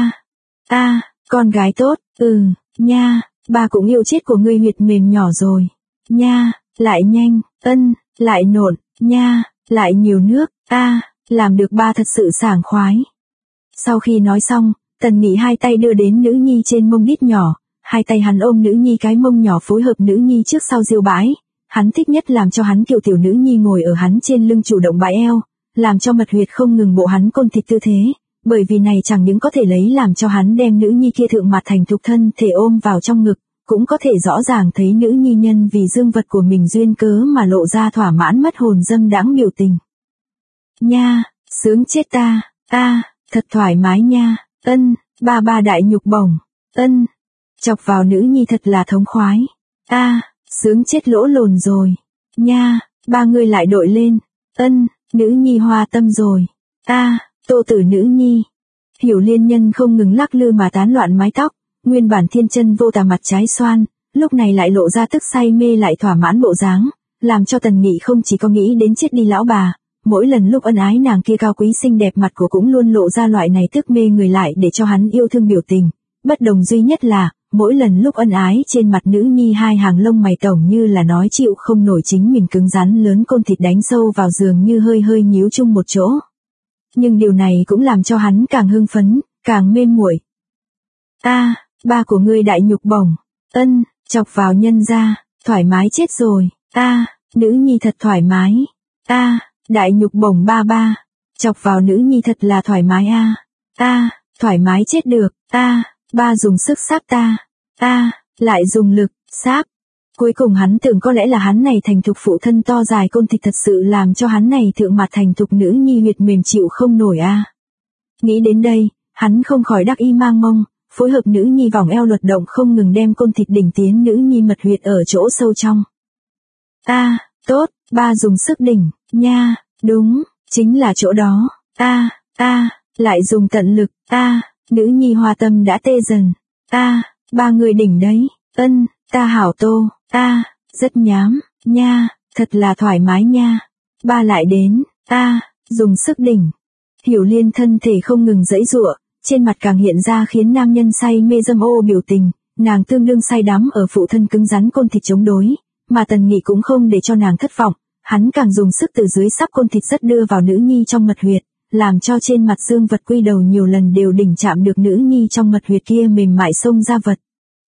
A, con gái tốt, nha, ba cũng yêu chết của ngươi huyệt mềm nhỏ rồi. Nha, lại nhanh, Ân, lại nộn, nha, lại nhiều nước, làm được ba thật sự sảng khoái. Sau khi nói xong, Tần Nghị hai tay đưa đến nữ nhi trên mông đít nhỏ, hai tay hắn ôm nữ nhi cái mông nhỏ phối hợp nữ nhi trước sau diêu bãi, hắn thích nhất làm cho hắn kiểu tiểu nữ nhi ngồi ở hắn trên lưng chủ động bãi eo, làm cho mật huyệt không ngừng bộ hắn côn thịt tư thế, bởi vì này chẳng những có thể lấy làm cho hắn đem nữ nhi kia thượng mặt thành thục thân thể ôm vào trong ngực, cũng có thể rõ ràng thấy nữ nhi nhân vì dương vật của mình duyên cớ mà lộ ra thỏa mãn mất hồn dâm đãng biểu tình. Nha, sướng chết ta, thật thoải mái nha, Ân, ba đại nhục bổng, Ân, chọc vào nữ nhi thật là thống khoái, sướng chết lỗ lồn rồi, nha, ba người lại đội lên, Ân, nữ nhi hoa tâm rồi, tô tử nữ nhi. Hiểu Liên nhân không ngừng lắc lư mà tán loạn mái tóc, nguyên bản thiên chân vô tà mặt trái xoan, lúc này lại lộ ra tức say mê lại thỏa mãn bộ dáng, làm cho Tần Nghị không chỉ có nghĩ đến chết đi lão bà, mỗi lần lúc ân ái nàng kia cao quý xinh đẹp mặt của cũng luôn lộ ra loại này tức mê người lại để cho hắn yêu thương biểu tình, bất đồng duy nhất là, mỗi lần lúc ân ái trên mặt nữ nhi hai hàng lông mày tổng như là nói chịu không nổi chính mình cứng rắn lớn côn thịt đánh sâu vào giường như hơi nhíu chung một chỗ. Nhưng điều này cũng làm cho hắn càng hưng phấn, càng mê muội. Ba của ngươi đại nhục bổng, Ân, chọc vào nhân ra, thoải mái chết rồi, nữ nhi thật thoải mái, đại nhục bổng ba, chọc vào nữ nhi thật là thoải mái thoải mái chết được, ba dùng sức sáp ta, lại dùng lực, sáp. Cuối cùng hắn tưởng có lẽ là hắn này thành thục phụ thân to dài côn thịt thật sự làm cho hắn này thượng mặt thành thục nữ nhi huyệt mềm chịu không nổi Nghĩ đến đây, hắn không khỏi đắc ý mang mông, phối hợp nữ nhi vòng eo luật động không ngừng đem côn thịt đỉnh tiến nữ nhi mật huyệt ở chỗ sâu trong. Tốt, ba dùng sức đỉnh, nha, đúng, chính là chỗ đó, lại dùng tận lực, nữ nhi hoa tâm đã tê dần, ba người đỉnh đấy, Ân, ta hảo tô, rất nhám, nha, thật là thoải mái nha, ba lại đến, dùng sức đỉnh. Hiểu Liên thân thể không ngừng giãy giụa, trên mặt càng hiện ra khiến nam nhân say mê dâm ô biểu tình, nàng tương đương say đắm ở phụ thân cứng rắn côn thịt chống đối, mà Tần Nghị cũng không để cho nàng thất vọng, hắn càng dùng sức từ dưới sắp côn thịt rất đưa vào nữ nhi trong mật huyệt, làm cho trên mặt dương vật quy đầu nhiều lần đều đỉnh chạm được nữ nhi trong mật huyệt kia mềm mại xông ra vật.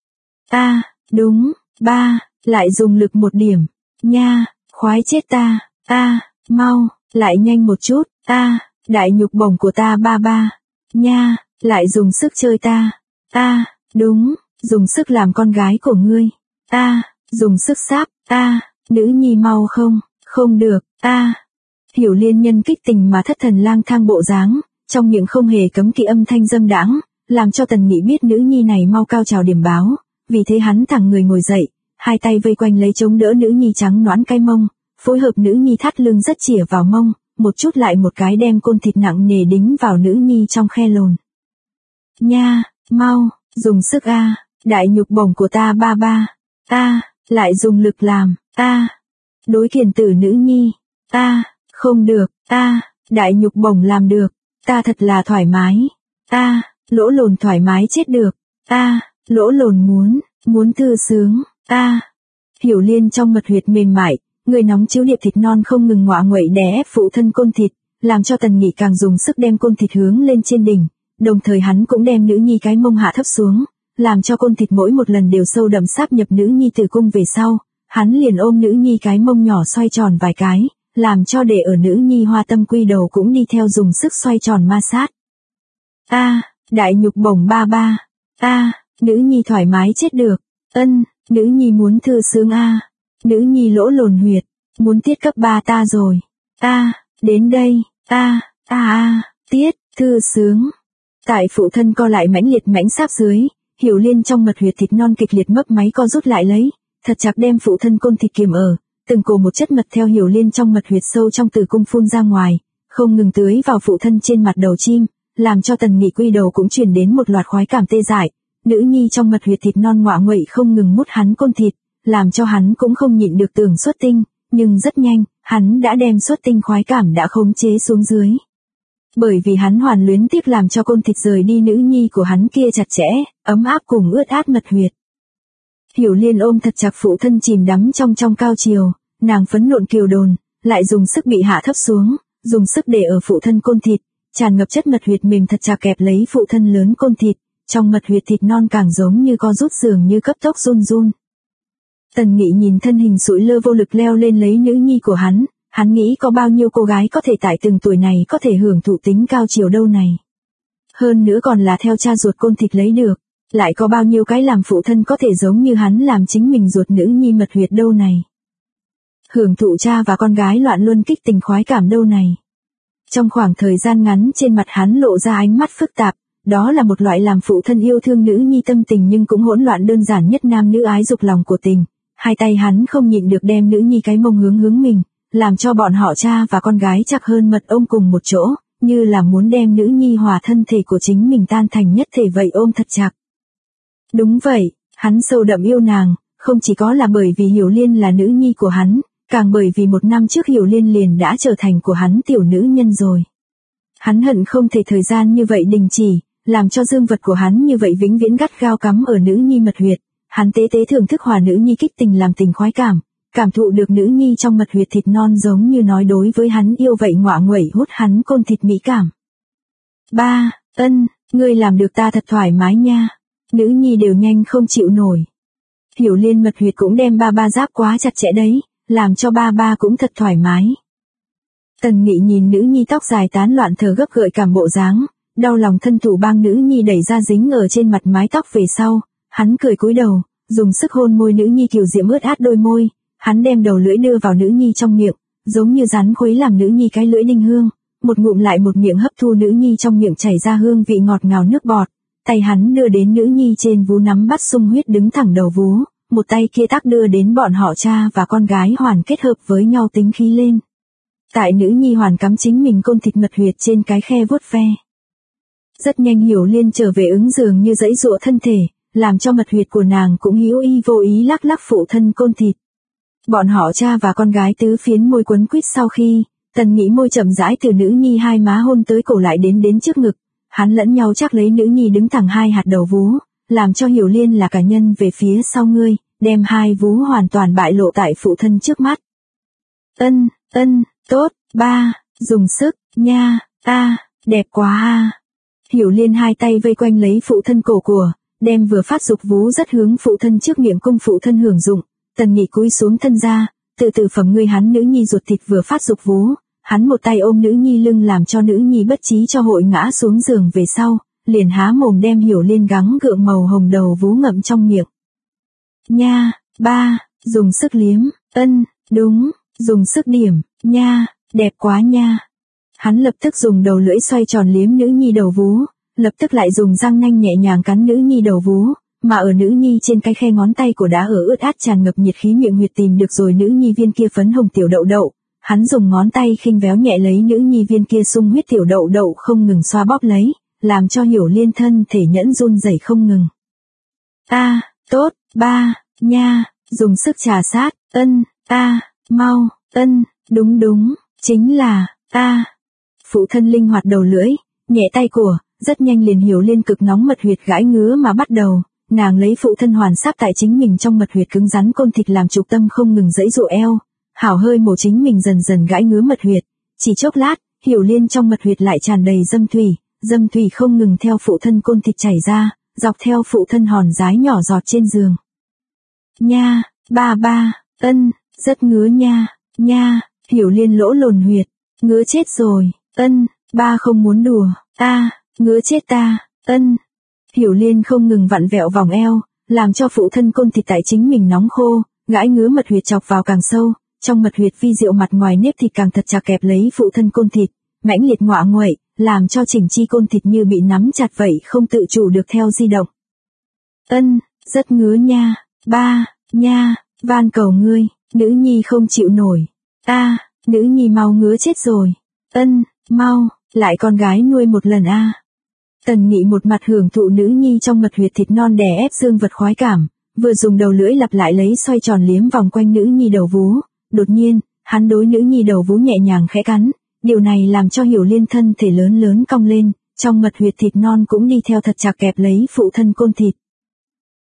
Đúng, lại dùng lực một điểm, nha, khoái chết ta, mau, lại nhanh một chút, đại nhục bổng của ta ba, nha, lại dùng sức chơi ta, đúng, dùng sức làm con gái của ngươi, dùng sức sáp, nữ nhi mau không được, Hiểu Liên nhân kích tình mà thất thần lang thang bộ dáng, trong miệng không hề cấm kỵ âm thanh dâm đãng, làm cho Tần Nghị biết nữ nhi này mau cao trào điểm báo, vì thế hắn thẳng người ngồi dậy, hai tay vây quanh lấy chống đỡ nữ nhi trắng nõn cái mông, phối hợp nữ nhi thắt lưng rất chìa vào mông, một chút lại một cái đem côn thịt nặng nề đính vào nữ nhi trong khe lồn. Nha, mau, dùng sức đại nhục bổng của ta ba, lại dùng lực làm, đối kiền tử nữ nhi, không được, đại nhục bổng làm được, ta thật là thoải mái, lỗ lồn thoải mái chết được, lỗ lồn muốn thư sướng, Hiểu Liên trong mật huyệt mềm mại, người nóng chiếu điệp thịt non không ngừng ngoạ nguậy đè ép phụ thân côn thịt, làm cho Tần Nghị càng dùng sức đem côn thịt hướng lên trên đỉnh, đồng thời hắn cũng đem nữ nhi cái mông hạ thấp xuống, làm cho côn thịt mỗi một lần đều sâu đậm sáp nhập nữ nhi tử cung về sau, hắn liền ôm nữ nhi cái mông nhỏ xoay tròn vài cái, làm cho để ở nữ nhi hoa tâm quy đầu cũng đi theo dùng sức xoay tròn ma sát. Đại nhục bổng ba, nữ nhi thoải mái chết được, nữ nhi muốn thư sướng nữ nhi lỗ lồn huyệt, muốn tiết cấp 3 ta rồi, đến đây, tiết, thư sướng. Tại phụ thân co lại mãnh liệt mãnh sáp dưới, Hiểu Liên trong mật huyệt thịt non kịch liệt mấp máy co rút lại lấy, thật chặt đem phụ thân côn thịt kiềm ở, từng cổ một chất mật theo Hiểu Liên trong mật huyệt sâu trong tử cung phun ra ngoài, không ngừng tưới vào phụ thân trên mặt đầu chim, làm cho Tần Nghị quy đầu cũng truyền đến một loạt khoái cảm tê dại. Nữ nhi trong mật huyệt thịt non ngoạ nguậy không ngừng mút hắn côn thịt, làm cho hắn cũng không nhịn được tưởng xuất tinh, nhưng rất nhanh, hắn đã đem xuất tinh khoái cảm đã khống chế xuống dưới. Bởi vì hắn hoàn luyến tiếc làm cho côn thịt rời đi nữ nhi của hắn kia chặt chẽ, ấm áp cùng ướt át mật huyệt. Hiểu Liên ôm thật chặt phụ thân chìm đắm trong cao chiều, nàng phấn nộn kiều đồn, lại dùng sức bị hạ thấp xuống, dùng sức để ở phụ thân côn thịt, tràn ngập chất mật huyệt mềm thật chặt kẹp lấy phụ thân lớn côn thịt, trong mật huyệt thịt non càng giống như co rút dường như cấp tốc run. Tần Nghị nhìn thân hình sụi lơ vô lực leo lên lấy nữ nhi của hắn nghĩ có bao nhiêu cô gái có thể tại từng tuổi này có thể hưởng thụ tính cao chiều đâu này. Hơn nữa còn là theo cha ruột côn thịt lấy được, lại có bao nhiêu cái làm phụ thân có thể giống như hắn làm chính mình ruột nữ nhi mật huyệt đâu này. Hưởng thụ cha và con gái loạn luân kích tình khoái cảm đâu này. Trong khoảng thời gian ngắn trên mặt hắn lộ ra ánh mắt phức tạp, đó là một loại làm phụ thân yêu thương nữ nhi tâm tình nhưng cũng hỗn loạn đơn giản nhất nam nữ ái dục lòng của tình. Hai tay hắn không nhịn được đem nữ nhi cái mông hướng mình, làm cho bọn họ cha và con gái chặt hơn mật ôm cùng một chỗ, như là muốn đem nữ nhi hòa thân thể của chính mình tan thành nhất thể vậy ôm thật chặt. Đúng vậy, hắn sâu đậm yêu nàng, không chỉ có là bởi vì Hiểu Liên là nữ nhi của hắn, càng bởi vì 1 năm trước Hiểu Liên liền đã trở thành của hắn tiểu nữ nhân rồi. Hắn hận không thể thời gian như vậy đình chỉ, làm cho dương vật của hắn như vậy vĩnh viễn gắt gao cắm ở nữ nhi mật huyệt. Hắn tế thưởng thức hòa nữ nhi kích tình làm tình khoái cảm thụ được nữ nhi trong mật huyệt thịt non giống như nói đối với hắn yêu vậy ngoạ nguậy hút hắn côn thịt mỹ cảm. Ngươi làm được ta thật thoải mái nha. Nữ nhi đều nhanh không chịu nổi. Hiểu Liên mật huyệt cũng đem ba giáp quá chặt chẽ đấy, làm cho ba cũng thật thoải mái. Tần Nghị nhìn nữ nhi tóc dài tán loạn thở gấp gợi cảm bộ dáng, đau lòng thân thủ bang nữ nhi đẩy ra dính ở trên mặt mái tóc về sau, hắn cười cúi đầu, dùng sức hôn môi nữ nhi kiều diễm ướt át đôi môi, hắn đem đầu lưỡi đưa vào nữ nhi trong miệng, giống như rắn khuấy làm nữ nhi cái lưỡi đinh hương, một ngụm lại một miệng hấp thu nữ nhi trong miệng chảy ra hương vị ngọt ngào nước bọt, tay hắn đưa đến nữ nhi trên vú nắm bắt sung huyết đứng thẳng đầu vú, một tay kia tác đưa đến bọn họ cha và con gái hoàn kết hợp với nhau tính khí lên. Tại nữ nhi hoàn cắm chính mình côn thịt mật huyệt trên cái khe vuốt ve. Rất nhanh Hiểu Liên trở về ứng dường như dãy dụa thân thể, làm cho mật huyệt của nàng cũng hữu ý vô ý lắc lắc phụ thân côn thịt. Bọn họ cha và con gái tứ phiến môi quấn quýt sau khi, Tần Nghị môi chậm rãi từ nữ nhi hai má hôn tới cổ lại đến trước ngực, hắn lẫn nhau chắc lấy nữ nhi đứng thẳng hai hạt đầu vú, làm cho Hiểu Liên là cả nhân về phía sau ngươi, đem hai vú hoàn toàn bại lộ tại phụ thân trước mắt. Tốt, ba, dùng sức, nha, đẹp quá Hiểu Liên hai tay vây quanh lấy phụ thân cổ của, đem vừa phát dục vú rất hướng phụ thân trước miệng cung phụ thân hưởng dụng. Tần Nghị cúi xuống thân ra, từ từ phẩm ngươi hắn nữ nhi ruột thịt vừa phát dục vú, hắn một tay ôm nữ nhi lưng làm cho nữ nhi bất trí cho hội ngã xuống giường về sau, liền há mồm đem Hiểu Liên gắng gượng màu hồng đầu vú ngậm trong miệng. Nha, ba, dùng sức liếm, đúng, dùng sức điểm, nha, đẹp quá nha. Hắn lập tức dùng đầu lưỡi xoay tròn liếm nữ nhi đầu vú, lập tức lại dùng răng nanh nhẹ nhàng cắn nữ nhi đầu vú, mà ở nữ nhi trên cái khe ngón tay của đã ở ướt át tràn ngập nhiệt khí miệng huyệt tìm được rồi nữ nhi viên kia phấn hồng tiểu đậu đậu, hắn dùng ngón tay khinh véo nhẹ lấy nữ nhi viên kia sung huyết tiểu đậu đậu không ngừng xoa bóp lấy, làm cho Hiểu Liên thân thể nhẫn run rẩy không ngừng. Tốt, ba, nha, dùng sức trà sát, mau, đúng, chính là, Phụ thân linh hoạt đầu lưỡi, nhẹ tay của, rất nhanh liền Hiểu Liên cực nóng mật huyệt gãi ngứa mà bắt đầu, nàng lấy phụ thân hoàn sáp tại chính mình trong mật huyệt cứng rắn côn thịt làm trục tâm không ngừng giãy giụa eo, hảo hơi mổ chính mình dần dần gãi ngứa mật huyệt, chỉ chốc lát, Hiểu Liên trong mật huyệt lại tràn đầy dâm thủy không ngừng theo phụ thân côn thịt chảy ra, dọc theo phụ thân hòn rái nhỏ giọt trên giường. Nha, ba, rất ngứa nha, Hiểu Liên lỗ lồn huyệt, ngứa chết rồi, ba không muốn đùa, ngứa chết ta, Hiểu Liên không ngừng vặn vẹo vòng eo, làm cho phụ thân côn thịt tại chính mình nóng khô, gãi ngứa mật huyệt chọc vào càng sâu, trong mật huyệt vi diệu mặt ngoài nếp thịt càng thật chặt kẹp lấy phụ thân côn thịt, mãnh liệt ngọa nguậy, làm cho chỉnh chi côn thịt như bị nắm chặt vậy không tự chủ được theo di động. Rất ngứa nha, ba, nha, van cầu ngươi, nữ nhi không chịu nổi. Nữ nhi mau ngứa chết rồi. Mau, lại con gái nuôi một lần Tần Nghị một mặt hưởng thụ nữ nhi trong mật huyệt thịt non đè ép dương vật khoái cảm, vừa dùng đầu lưỡi lặp lại lấy xoay tròn liếm vòng quanh nữ nhi đầu vú, đột nhiên, hắn đối nữ nhi đầu vú nhẹ nhàng khẽ cắn, điều này làm cho Hiểu Liên thân thể lớn cong lên, trong mật huyệt thịt non cũng đi theo thật chặt kẹp lấy phụ thân côn thịt.